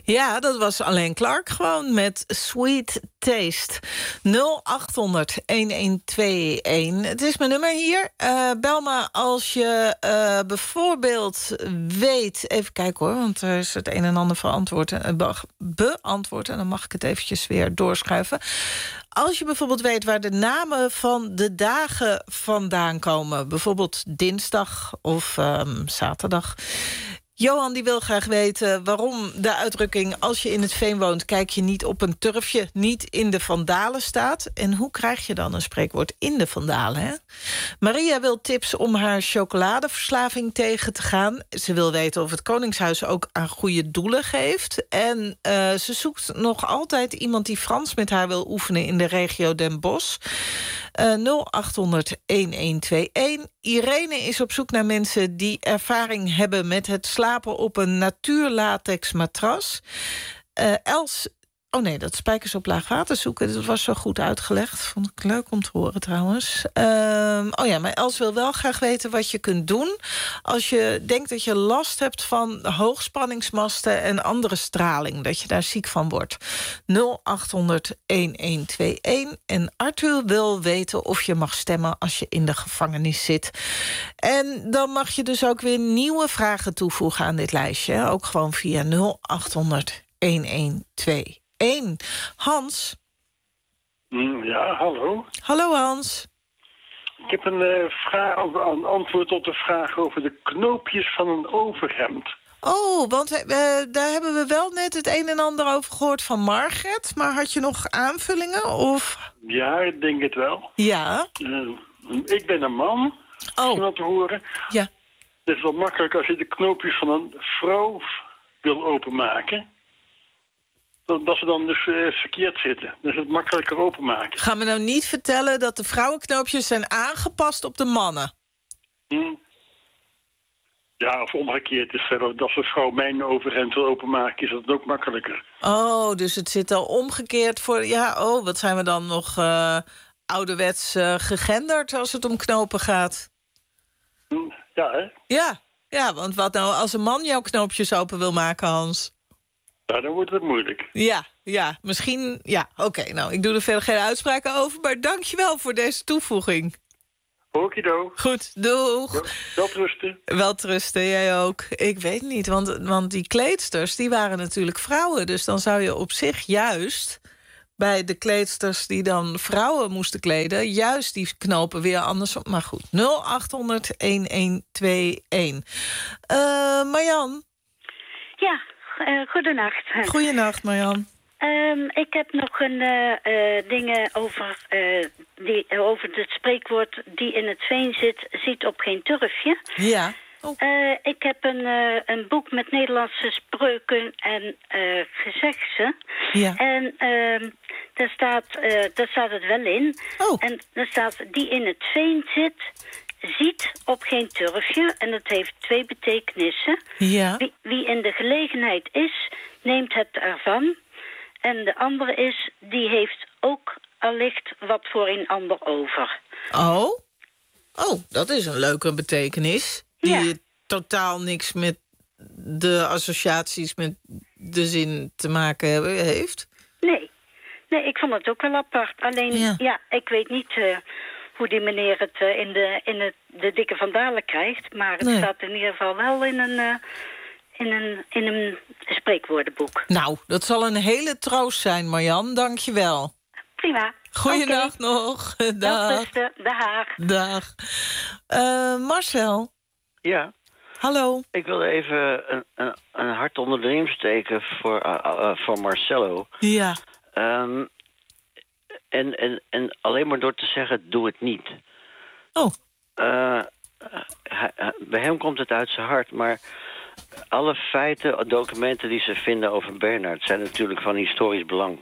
Ja, dat was alleen Clark gewoon met Sweet Taste. nul acht honderd een een twee een. Het is mijn nummer hier. Uh, bel me als je uh, bijvoorbeeld weet... Even kijken hoor, want er is het een en ander verantwoord, uh, be beantwoord. En dan mag ik het eventjes weer doorschuiven. Als je bijvoorbeeld weet waar de namen van de dagen vandaan komen... bijvoorbeeld dinsdag of um, zaterdag... Johan die wil graag weten waarom de uitdrukking... als je in het veen woont, kijk je niet op een turfje... niet in de vandalen staat. En hoe krijg je dan een spreekwoord in de vandalen? Hè? Maria wil tips om haar chocoladeverslaving tegen te gaan. Ze wil weten of het Koningshuis ook aan goede doelen geeft. En uh, ze zoekt nog altijd iemand die Frans met haar wil oefenen... in de regio Den Bosch. Uh, nul acht honderd een een twee een. Irene is op zoek naar mensen die ervaring hebben... met het slapen op een natuurlatex matras. Uh, Els... Oh nee, dat spijkers op laag water zoeken. Dat was zo goed uitgelegd. Vond ik leuk om te horen trouwens. Uh, oh ja, maar Els wil wel graag weten wat je kunt doen... als je denkt dat je last hebt van hoogspanningsmasten... en andere straling, dat je daar ziek van wordt. nul acht honderd een een twee een. En Arthur wil weten of je mag stemmen als je in de gevangenis zit. En dan mag je dus ook weer nieuwe vragen toevoegen aan dit lijstje. Ook gewoon via nul acht honderd een een twee een. Hans? Ja, hallo. Hallo Hans. Ik heb een, uh, vraag, een antwoord op de vraag over de knoopjes van een overhemd. Oh, want uh, daar hebben we wel net het een en ander over gehoord van Margaret. Maar had je nog aanvullingen? Of? Ja, ik denk het wel. Ja. Uh, ik ben een man, oh. om dat te horen. Ja. Het is wel makkelijk als je de knoopjes van een vrouw wil openmaken. Dat ze dan dus uh, verkeerd zitten. Dus het makkelijker openmaken. Ga me nou niet vertellen dat de vrouwenknoopjes zijn aangepast op de mannen? Hm. Ja, of omgekeerd is verder. Dat de vrouw mijn overhemd wil openmaken, is dat ook makkelijker. Oh, dus het zit al omgekeerd voor... Ja, oh, wat zijn we dan nog uh, ouderwets uh, gegenderd als het om knopen gaat? Hm. Ja, hè? Ja, ja, want wat nou als een man jouw knoopjes open wil maken, Hans? Ja, dan wordt het moeilijk. Ja, ja, misschien... Ja, oké, okay, nou, ik doe er verder geen uitspraken over... maar dank je wel voor deze toevoeging. Okido. Goed, doeg. Wel trusten. Wel trusten, jij ook. Ik weet niet, want, want die kleedsters, die waren natuurlijk vrouwen. Dus dan zou je op zich juist... bij de kleedsters die dan vrouwen moesten kleden... juist die knopen weer andersom. Maar goed, nul acht honderd een een twee een. Uh, Marjan? Ja. Uh, goedenacht. Goedenacht, Marjan. Um, ik heb nog een uh, uh, dingen over, uh, die, uh, over het spreekwoord... die in het veen zit, ziet op geen turfje. Ja. Oh. Uh, ik heb een, uh, een boek met Nederlandse spreuken en uh, gezegden. Ja. En uh, daar, staat, uh, daar staat het wel in. Oh. En daar staat die in het veen zit... ziet op geen turfje, en dat heeft twee betekenissen. Ja. Wie, wie in de gelegenheid is, neemt het ervan. En de andere is, die heeft ook allicht wat voor een ander over. Oh? Oh, dat is een leuke betekenis. Die ja. totaal niks met de associaties met de zin te maken hebben, heeft. Nee. Nee, ik vond het ook wel apart. Alleen, ja, ja ik weet niet... Uh, hoe die meneer het uh, in, de, in het, de dikke vandalen krijgt. Maar het nee. staat in ieder geval wel in een, uh, in, een, in een spreekwoordenboek. Nou, dat zal een hele troost zijn, Marjan. Dank je wel. Prima. Goeiedag okay. nog. Dag. Dag. Dag. Uh, Marcel. Ja. Hallo. Ik wilde even een, een, een hart onder de riem steken voor, uh, uh, voor Marcello. Ja. Um, En, en, en alleen maar door te zeggen, doe het niet. Oh. Uh, hij, bij hem komt het uit zijn hart, maar alle feiten, documenten die ze vinden over Bernhard... zijn natuurlijk van historisch belang.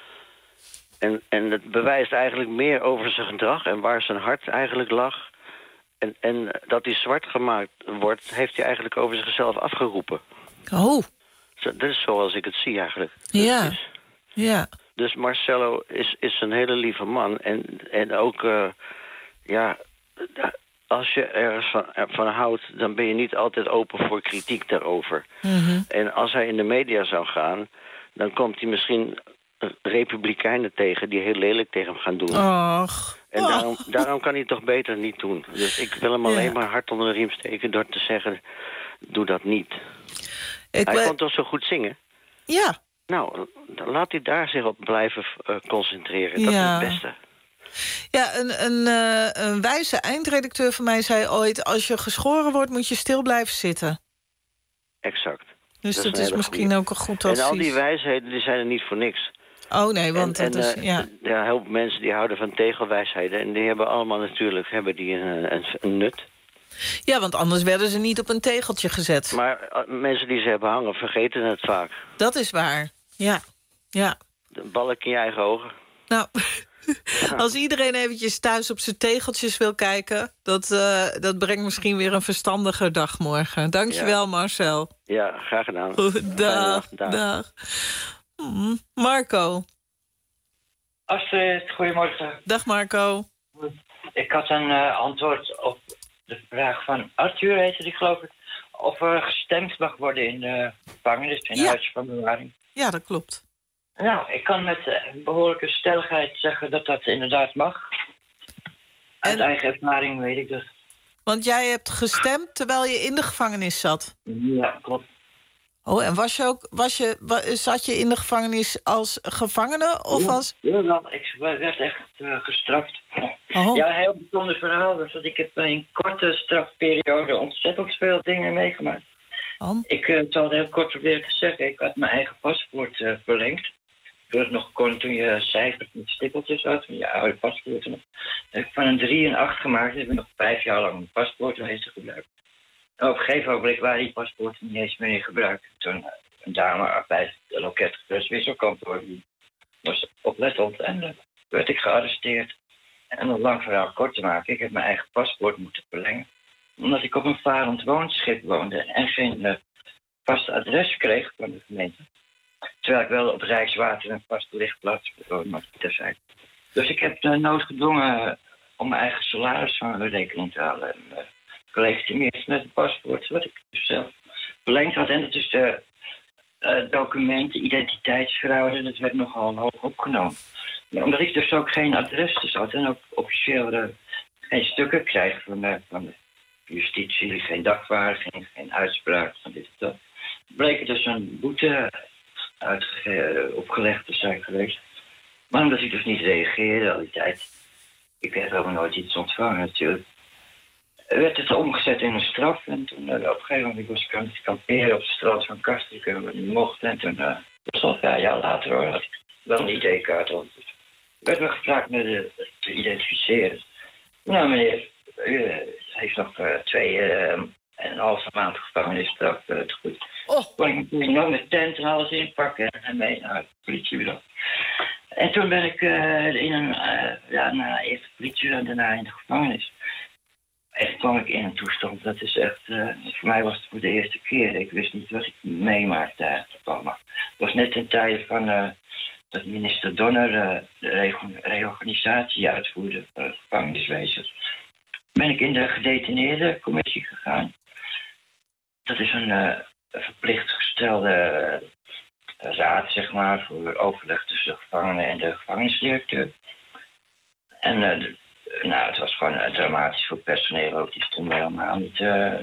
En, en het bewijst eigenlijk meer over zijn gedrag en waar zijn hart eigenlijk lag. En, en dat hij zwart gemaakt wordt, heeft hij eigenlijk over zichzelf afgeroepen. Oh. Zo, dat is zoals ik het zie eigenlijk. Ja, dus, ja. Dus Marcello is, is een hele lieve man. En, en ook, uh, ja, als je ergens van, van houdt, dan ben je niet altijd open voor kritiek daarover. Mm-hmm. En als hij in de media zou gaan, dan komt hij misschien republikeinen tegen die heel lelijk tegen hem gaan doen. Och. En daarom, daarom kan hij het toch beter niet doen. Dus ik wil hem alleen Ja. maar hard onder de riem steken door te zeggen, doe dat niet. Ik hij we- kon toch zo goed zingen? Ja. Nou, dan laat hij daar zich op blijven uh, concentreren. Dat Ja. is het beste. Ja, een, een, uh, een wijze eindredacteur van mij zei ooit, als je geschoren wordt, moet je stil blijven zitten. Exact. Dus Dat dat is is, een hele misschien goeie. ook een goed advies. En al die wijsheden die zijn er niet voor niks. Oh nee, want en, dat en, is... uh, ja. ja, heel veel mensen die houden van tegelwijsheden. En die hebben allemaal natuurlijk hebben die een, een, een nut. ja, want anders werden ze niet op een tegeltje gezet. Maar uh, mensen die ze hebben hangen, vergeten het vaak. Dat is waar, ja. ja. De balk in je eigen ogen. Nou, als iedereen eventjes thuis op zijn tegeltjes wil kijken, dat, uh, dat brengt misschien weer een verstandiger dag morgen. Dankjewel, Ja. Marcel. Ja, graag gedaan. Goed, dag, Dag. dag. Mm, Marco. Astrid, goedemorgen. Dag Marco. Ik had een uh, antwoord op de vraag van Arthur, heette die geloof ik, of er gestemd mag worden in de gevangenis, in Ja. huis van bewaring. Ja, dat klopt. Nou, ik kan met uh, behoorlijke stelligheid zeggen dat dat inderdaad mag. Uit eigen ervaring weet ik dat. Want jij hebt gestemd terwijl je in de gevangenis zat. Ja, klopt. Oh, en was je ook, was je, wa- zat je in de gevangenis als gevangene of Ja, als... Ja, wel, ik werd echt uh, gestraft. Oh. Ja, een heel bijzonder verhaal. Dus dat ik heb in een korte strafperiode ontzettend veel dingen meegemaakt. Oh. Ik uh, zal het heel kort proberen te zeggen. Ik had mijn eigen paspoort uh, verlengd. Toen het nog kon, toen je cijfers met stippeltjes had, van je oude paspoorten. Heb ik van een drie een acht gemaakt. Ik heb nog vijf jaar lang mijn paspoortlijsten gebruikt. En op een gegeven moment waren die paspoorten niet eens meer in gebruik. Toen uh, een dame bij het loket wisselkantoor, die was oplettend en uh, werd ik gearresteerd. En om lang verhaal kort te maken, ik heb mijn eigen paspoort moeten verlengen. Omdat ik op een varend woonschip woonde en geen uh, vast adres kreeg van de gemeente. Terwijl ik wel op Rijkswater een vaste lichtplaats bewoonde, maar terzijde. Dus ik heb uh, noodgedwongen uh, om mijn eigen salaris van een rekening te halen. En uh, gelegitimeerd met een paspoort, wat ik dus zelf verlengd had. En dat is de uh, documenten, identiteitsfraude, dat werd nogal hoog opgenomen. Maar omdat ik dus ook geen adres dus had en ook officieel uh, geen stukken krijg van, uh, van de justitie, geen dagvaarding, geen uitspraak van dit en dat, bleek er dus een boete uitge- opgelegd te zijn geweest. Maar omdat ik dus niet reageerde al die tijd, ik heb helemaal nooit iets ontvangen natuurlijk, werd het omgezet in een straf. En toen uh, op een gegeven moment was ik aan het kamperen op de straat van Kastrikum, wat niet mocht. En toen, uh, dat was al vijf jaar later hoor, had ik wel een I D-kaart. Er werd me gevraagd me de, te identificeren. Nou meneer, u uh, heeft nog uh, twee uh, en een halve maand gevangenisstraf uh, te goed. Oh. Kon ik natuurlijk nog met tent en alles inpakken en mee naar het politiebureau. En toen ben ik uh, in een, uh, ja, na eerst het politiebureau en daarna in de gevangenis. Echt kwam ik in een toestand, dat is echt, uh, voor mij was het voor de eerste keer. Ik wist niet wat ik meemaakte eigenlijk allemaal. Het was net ten tijde van uh, dat minister Donner uh, de re- reorganisatie uitvoerde van het gevangeniswezen. Ben ik in de gedetineerde commissie gegaan. Dat is een uh, verplicht gestelde uh, raad, zeg maar, voor overleg tussen de gevangenen en de gevangenisdirecteur. En uh, de, nou, het was gewoon uh, dramatisch voor het personeel ook. Die stonden helemaal niet uh,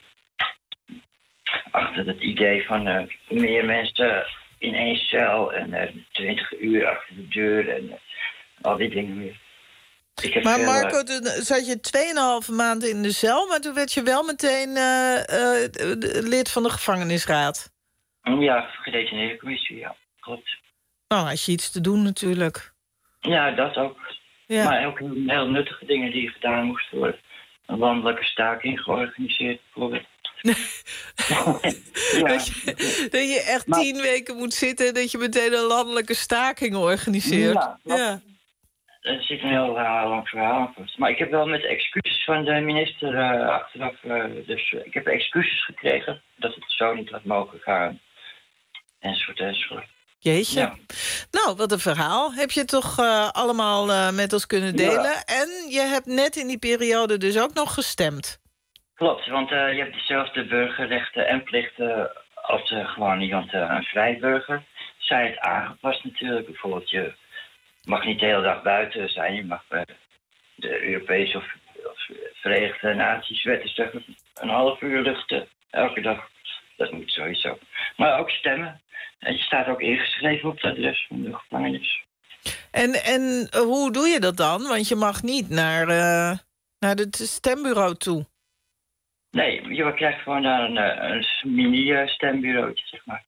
achter het idee van uh, meer mensen in één cel en uh, twintig uur achter de deur en uh, al die dingen meer. Ik heb Maar veel, Marco, uh, toen zat je tweeënhalve maanden in de cel, maar toen werd je wel meteen uh, uh, lid van de gevangenisraad. ja, gedetineerde commissie, ja, klopt. Nou, had je iets te doen natuurlijk. Ja, dat ook. Ja. Maar ook heel, heel nuttige dingen die gedaan moesten worden. Een landelijke staking georganiseerd, bijvoorbeeld. ja. Dat, je, dat je echt maar, tien weken moet zitten en dat je meteen een landelijke staking organiseert. Ja, dat, ja. Er zit een heel uh, lang verhaal aan. Maar ik heb wel met excuses van de minister uh, achteraf... Uh, dus uh, ik heb excuses gekregen dat het zo niet had mogen gaan. Enzovoort, enzovoort. Jeetje. Ja. Nou, wat een verhaal. Heb je toch uh, allemaal uh, met ons kunnen delen. Ja. En je hebt net in die periode dus ook nog gestemd. Klopt, want uh, je hebt dezelfde burgerrechten en plichten als uh, gewoon iemand, uh, een vrijburger. Zij het aangepast natuurlijk. Bijvoorbeeld, je mag niet de hele dag buiten zijn. Je mag uh, de Europese of, of Verenigde Naties wetten zeggen een half uur luchten elke dag. Dat moet sowieso. Maar ook stemmen. En je staat ook ingeschreven op het adres van de gevangenis. En, en hoe doe je dat dan? Want je mag niet naar, uh, naar het stembureau toe. Nee, je krijgt gewoon daar een, een mini-stembureautje, zeg maar.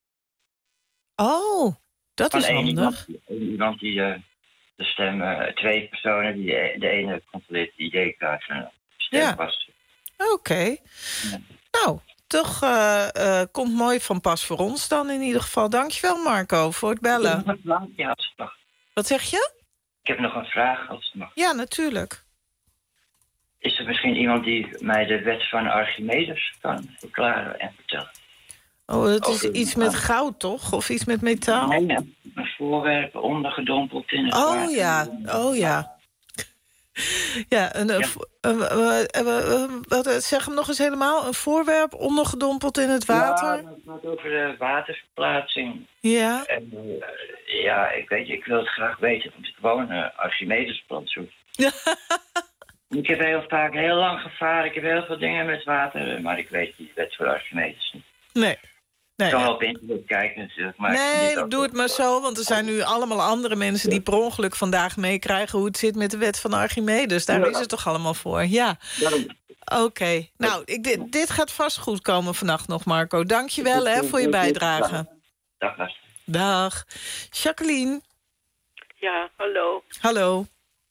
Oh, dat van is één handig. Iemand, iemand die uh, de stem... Uh, twee personen, die de, de ene controleert de I D-kaart en de stempas. Ja. Oké. Okay. Ja. Nou... Toch uh, uh, komt mooi van pas voor ons dan in ieder geval. Dankjewel Marco voor het bellen. Ja, als het mag. Wat zeg je? Ik heb nog een vraag als het mag. Ja, natuurlijk. Is er misschien iemand die mij de wet van Archimedes kan verklaren en vertellen? Oh, het is Over iets met goud, toch? Of iets met metaal? Nee, nee. Een voorwerp ondergedompeld in het oh, water. Ja. Oh ja, ja. Een, ja. Een, een, een, een, zeg hem nog eens helemaal. Een voorwerp ondergedompeld in het water? Ja, het gaat over de waterverplaatsing. Ja. En, uh, ja, ik weet, ik wil het graag weten, want ik woon uh, Archimedes plantsoen. Ik heb heel vaak heel lang gevaren. Ik heb heel veel dingen met water, maar ik weet die wet voor Archimedes niet. Nee. Nee, ik kan wel op internet kijken natuurlijk. Maar nee, doe het maar zo, want er zijn nu allemaal andere mensen... die per ongeluk vandaag meekrijgen hoe het zit met de wet van Archimedes. Daar ja. is het toch allemaal voor, ja. Oké, okay. Nou, ik, dit, dit gaat vast goed komen vannacht nog, Marco. Dank je wel hè, voor je bijdrage. Dag, dag. Dag. Jacqueline. Ja, hallo. Hallo.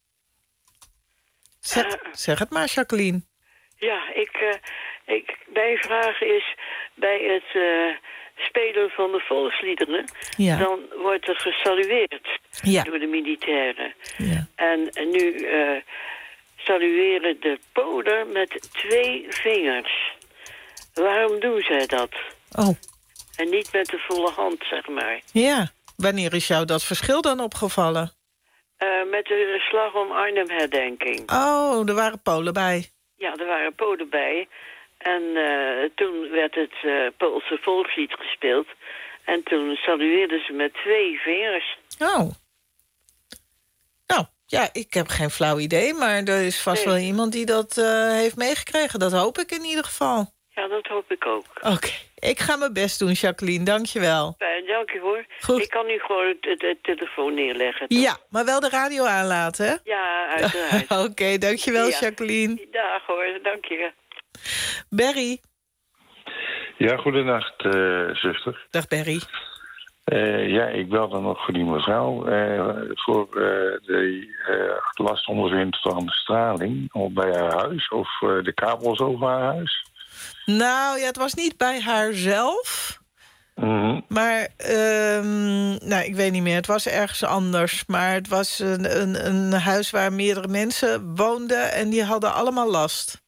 Zeg, uh, zeg het maar, Jacqueline. Ja, ik, uh, ik, mijn vraag is... bij het uh, spelen van de volksliederen... Ja. dan wordt er gesalueerd ja. door de militairen. Ja. En nu uh, salueren de Polen met twee vingers. Waarom doen zij dat? Oh. En niet met de volle hand, zeg maar. Ja. Wanneer is jou dat verschil dan opgevallen? Uh, met de slag om Arnhem-herdenking. Oh, er waren Polen bij. Ja, er waren Polen bij... En uh, toen werd het uh, Poolse volkslied gespeeld. En toen salueerden ze met twee vingers. Oh. Nou, ja, ik heb geen flauw idee... maar er is vast nee. wel iemand die dat uh, heeft meegekregen. Dat hoop ik in ieder geval. Ja, dat hoop ik ook. Oké, okay. Ik ga mijn best doen, Jacqueline. Dank je wel. Fijn, dank je hoor. Goed. Ik kan nu gewoon de, de telefoon neerleggen. Toch? Ja, maar wel de radio aanlaten, hè? Ja, uiteraard. Oké, okay, dank je wel, ja. Jacqueline. Dag hoor, dank je. Berry. Ja, goedenacht, uh, zuster. Dag, Berry. Uh, ja, ik belde nog voor die mevrouw. Uh, voor uh, de uh, last ondervindt van straling of bij haar huis... of uh, de kabels over haar huis. Nou, ja, het was niet bij haar zelf. Mm-hmm. Maar, um, nou, ik weet niet meer. Het was ergens anders. Maar het was een, een, een huis waar meerdere mensen woonden... en die hadden allemaal last.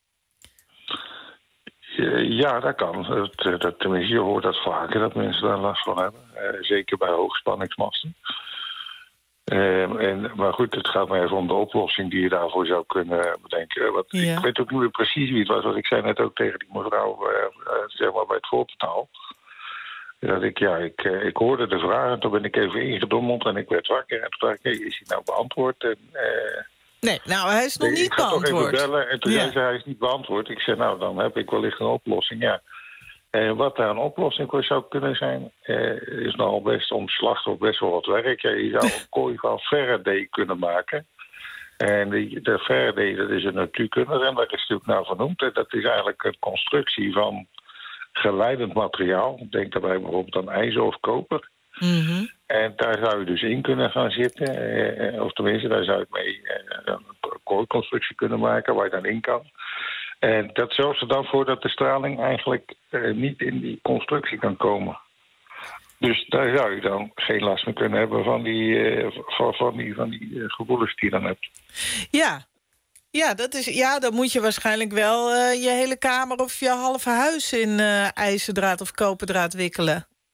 Ja, dat kan. Dat, dat, tenminste, je hoort dat vaker, dat mensen daar last van hebben. Uh, zeker bij hoogspanningsmasten. Uh, en, maar goed, het gaat mij even om de oplossing die je daarvoor zou kunnen bedenken. Want ja. Ik weet ook niet meer precies wie het was. Want ik zei net ook tegen die mevrouw, uh, uh, zeg maar bij het voorportaal. Dat ik, ja, ik, uh, ik hoorde de vraag en toen ben ik even ingedommeld en ik werd wakker. En toen dacht ik, hey, is hij nou beantwoord? En... Uh, Nee, nou, hij is nog nee, niet ik ga beantwoord. toch even bellen en toen ja. zei ze, hij is niet beantwoord. Ik zei, nou, dan heb ik wellicht een oplossing, ja. En wat daar een oplossing voor zou kunnen zijn... Eh, is nogal best om slachtoffer best wel wat werk. Ja, je zou een kooi van Faraday kunnen maken. En die, de Faraday, dat is een natuurkunde en dat is natuurlijk nou vernoemd. En dat is eigenlijk een constructie van geleidend materiaal. Denk daarbij bijvoorbeeld aan ijzer of koper. Mm-hmm. En daar zou je dus in kunnen gaan zitten. Eh, of tenminste, daar zou je mee eh, een kooiconstructie kunnen maken waar je dan in kan. En dat zorgt er dan voor dat de straling eigenlijk eh, niet in die constructie kan komen. Dus daar zou je dan geen last meer kunnen hebben van die, uh, van, van die, van die uh, gevoelens die je dan hebt. Ja. Ja, dat is, ja, dan moet je waarschijnlijk wel uh, je hele kamer of je halve huis in uh, ijzerdraad of koperdraad wikkelen.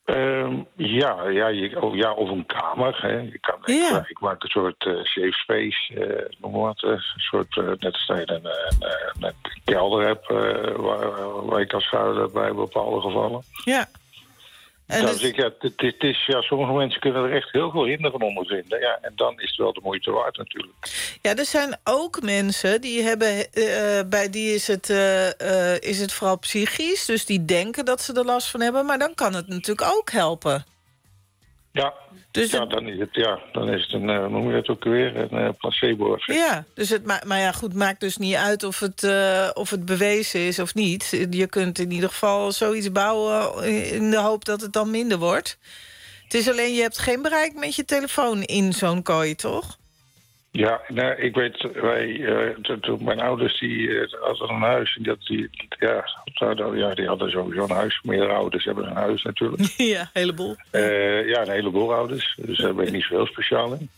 Um, ja, ja, je, of, ja, of een kamer. Hè. Je kan, ja. ik, ik maak een soort uh, safe space, uh, noem maar wat. Uh, een soort, uh, net als je een, een, een, een kelder hebt uh, waar, waar je kan schuilen bij bepaalde gevallen. Ja. En dan dus... zeg ik, ja, het, het is, ja, sommige mensen kunnen er echt heel veel hinder van ondervinden. Ja, en dan is het wel de moeite waard natuurlijk. Ja, er zijn ook mensen die hebben, uh, bij die is het, uh, uh, is het vooral psychisch. Dus die denken dat ze er last van hebben. Maar dan kan het natuurlijk ook helpen. Ja, dus ja, het... dan is het, ja, dan is het een, uh, noem je dat ook weer, een uh, placebo-effect. Ja, dus het ma maar ja, goed, maakt dus niet uit of het, uh, of het bewezen is of niet. Je kunt in ieder geval zoiets bouwen in de hoop dat het dan minder wordt. Het is alleen, je hebt geen bereik met je telefoon in zo'n kooi, toch? Ja, nou, ik weet, wij, uh, toen mijn ouders, die uh, hadden een huis. En dat, die, ja, ja, die hadden sowieso een huis. Meerdere ouders hebben een huis natuurlijk. Ja, een heleboel. Uh, ja, een heleboel ouders. Dus daar ben ik niet zo heel speciaal in.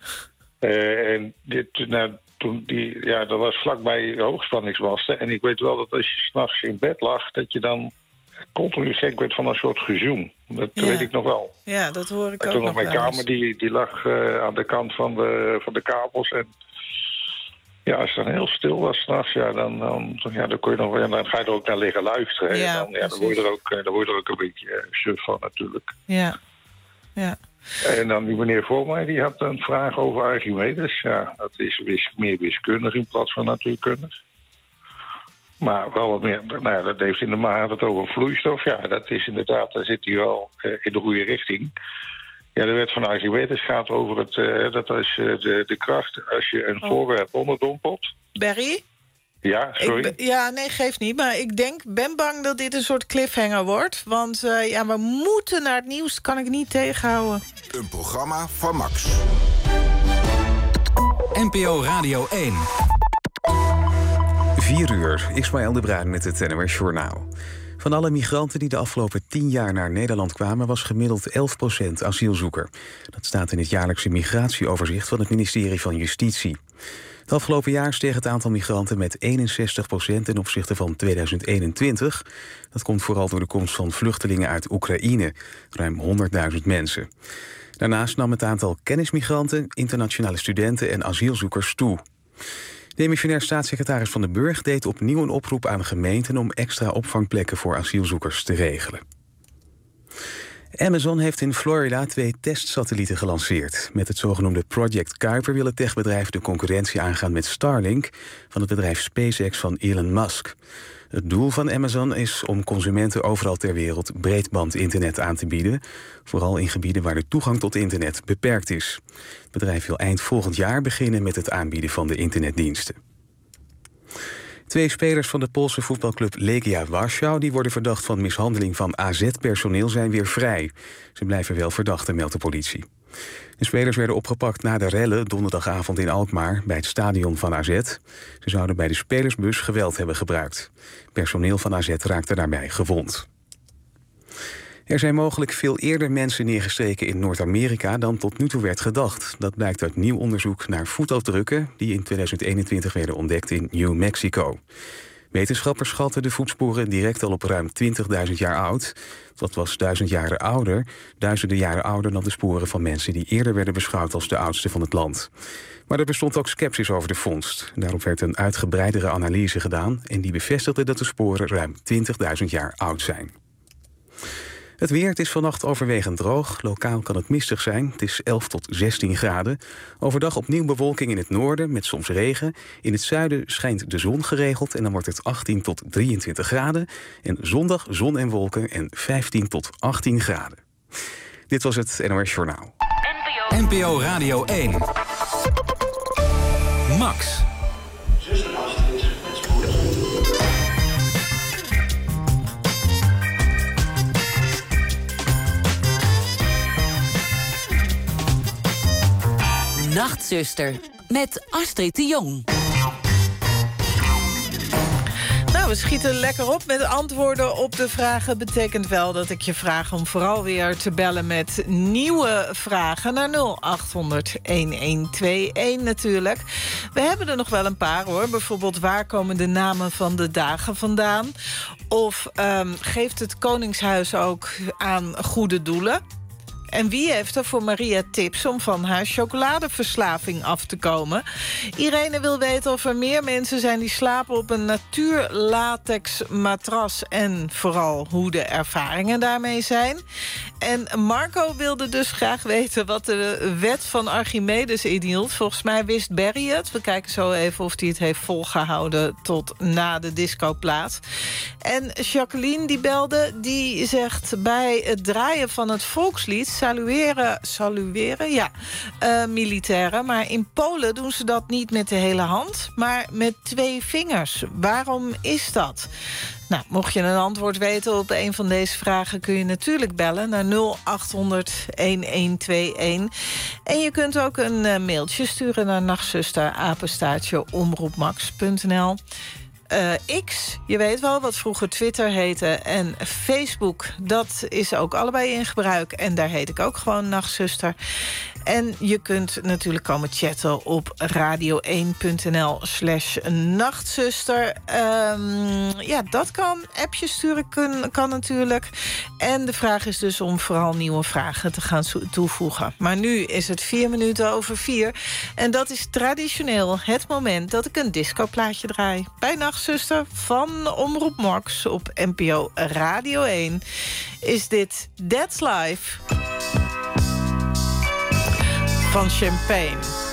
Uh, en dit, nou, toen die, ja, dat was vlakbij hoogspanningsmasten. En ik weet wel dat als je 's nachts in bed lag, dat je dan continu gek werd van een soort gezoem. Dat ja. weet ik nog wel. Ja, dat hoor ik en ook toen nog nog mijn kamer, die, die lag uh, aan de kant van de, van de kabels. En ja, als het dan heel stil was 's nachts, ja, dan, dan, ja, dan, kon je nog, ja, dan ga je er ook naar liggen luisteren. Ja, en dan, ja, dan, word je er ook, dan word je er ook een beetje uh, suf van natuurlijk. Ja, ja. En dan die meneer voor mij, die had een vraag over Archimedes. Ja, dat is wis, meer wiskundig in plaats van natuurkundig. Maar wel wat meer, nou ja, dat heeft in de maat het over vloeistof. Ja, dat is inderdaad, daar zit hij wel uh, in de goede richting. Ja, de wet van Archimedes gaat over het, uh, dat als je de, de kracht, als je een oh. voorwerp onderdompelt. Barry? Ja, sorry. Ik, ja, nee, geeft niet. Maar ik denk, ben bang dat dit een soort cliffhanger wordt. Want uh, ja, we moeten naar het nieuws, kan ik niet tegenhouden. Een programma van Max. N P O Radio één. vier uur, Ismaël de Bruin met het N O S Journaal. Van alle migranten die de afgelopen tien jaar naar Nederland kwamen, was gemiddeld elf procent asielzoeker. Dat staat in het jaarlijkse migratieoverzicht van het ministerie van Justitie. Het afgelopen jaar steeg het aantal migranten met eenenzestig procent ten opzichte van tweeduizend eenentwintig. Dat komt vooral door de komst van vluchtelingen uit Oekraïne, ruim honderdduizend mensen. Daarnaast nam het aantal kennismigranten, internationale studenten en asielzoekers toe. Demissionair staatssecretaris Van den Burg deed opnieuw een oproep aan gemeenten om extra opvangplekken voor asielzoekers te regelen. Amazon heeft in Florida twee testsatellieten gelanceerd. Met het zogenoemde Project Kuiper wil het techbedrijf de concurrentie aangaan met Starlink van het bedrijf SpaceX van Elon Musk. Het doel van Amazon is om consumenten overal ter wereld breedbandinternet aan te bieden, vooral in gebieden waar de toegang tot internet beperkt is. Het bedrijf wil eind volgend jaar beginnen met het aanbieden van de internetdiensten. Twee spelers van de Poolse voetbalclub Legia Warschau die worden verdacht van mishandeling van A Z-personeel zijn weer vrij. Ze blijven wel verdachten, meldt de politie. De spelers werden opgepakt na de rellen donderdagavond in Alkmaar bij het stadion van A Z. Ze zouden bij de spelersbus geweld hebben gebruikt. Personeel van A Z raakte daarbij gewond. Er zijn mogelijk veel eerder mensen neergestreken in Noord-Amerika dan tot nu toe werd gedacht. Dat blijkt uit nieuw onderzoek naar voetafdrukken die in tweeduizend eenentwintig werden ontdekt in New Mexico. Wetenschappers schatten de voetsporen direct al op ruim twintigduizend jaar oud. Dat was duizend jaren ouder, duizenden jaren ouder dan de sporen van mensen die eerder werden beschouwd als de oudste van het land. Maar er bestond ook sceptisch over de vondst. Daarop werd een uitgebreidere analyse gedaan en die bevestigde dat de sporen ruim twintigduizend jaar oud zijn. Het weer, het is vannacht overwegend droog. Lokaal kan het mistig zijn. Het is elf tot zestien graden. Overdag opnieuw bewolking in het noorden met soms regen. In het zuiden schijnt de zon geregeld en dan wordt het achttien tot drieëntwintig graden. En zondag zon en wolken en vijftien tot achttien graden. Dit was het N O S Journaal. N P O Radio één. Max. Nachtzuster met Astrid de Jong. Nou, Nou, we schieten lekker op met antwoorden op de vragen. Betekent wel dat ik je vraag om vooral weer te bellen met nieuwe vragen naar nul acht honderd elf natuurlijk. We hebben er nog wel een paar hoor. Bijvoorbeeld waar komen de namen van de dagen vandaan? Of um, geeft het Koningshuis ook aan goede doelen? En wie heeft er voor Maria tips om van haar chocoladeverslaving af te komen? Irene wil weten of er meer mensen zijn die slapen op een natuurlatex matras en vooral hoe de ervaringen daarmee zijn. En Marco wilde dus graag weten wat de wet van Archimedes inhield. Volgens mij wist Barry het. We kijken zo even of hij het heeft volgehouden tot na de discoplaat. En Jacqueline die belde, die zegt bij het draaien van het volkslied salueren, salueren, ja, uh, militairen. Maar in Polen doen ze dat niet met de hele hand, maar met twee vingers. Waarom is dat? Nou, mocht je een antwoord weten op een van deze vragen kun je natuurlijk bellen naar nul acht honderd elf tweeënentwintig. En je kunt ook een uh, mailtje sturen naar nachtzuster apenstaartje omroepmax punt n l. Uh, X, je weet wel, wat vroeger Twitter heette, en Facebook, dat is ook allebei in gebruik. En daar heet ik ook gewoon Nachtzuster. En je kunt natuurlijk komen chatten op radio één punt n l slash nachtzuster. Um, ja, dat kan. Appjes sturen kun, kan natuurlijk. En de vraag is dus om vooral nieuwe vragen te gaan toevoegen. Maar nu is het vier minuten over vier. En dat is traditioneel het moment dat ik een discoplaatje draai. Bij Nachtzuster van Omroep Max op N P O Radio één is dit That's Life van Champagne.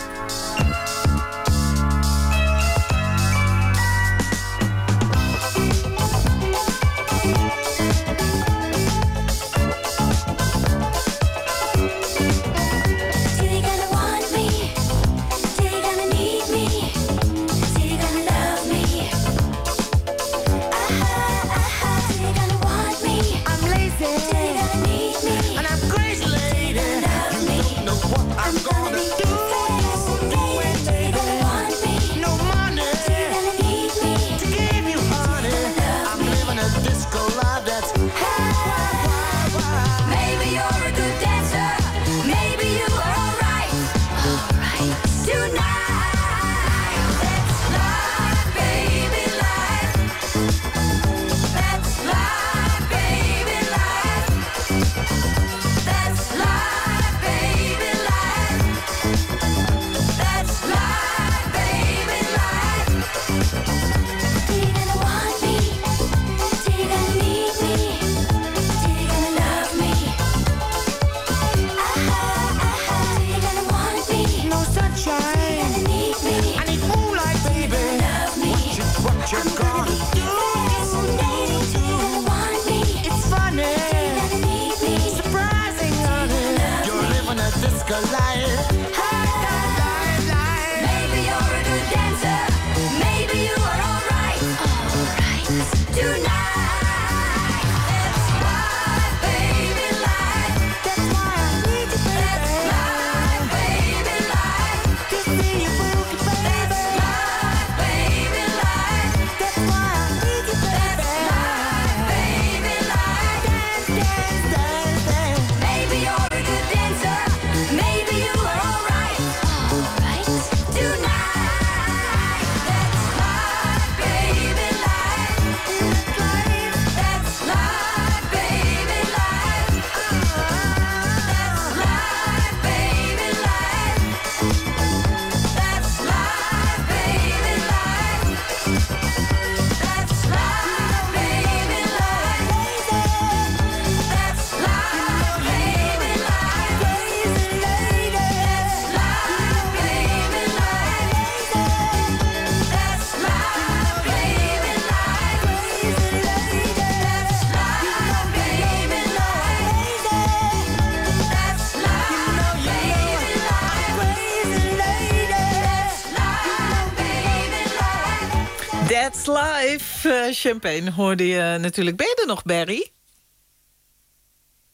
That's Life. Uh, Champagne hoorde je natuurlijk. Ben je er nog, Barry?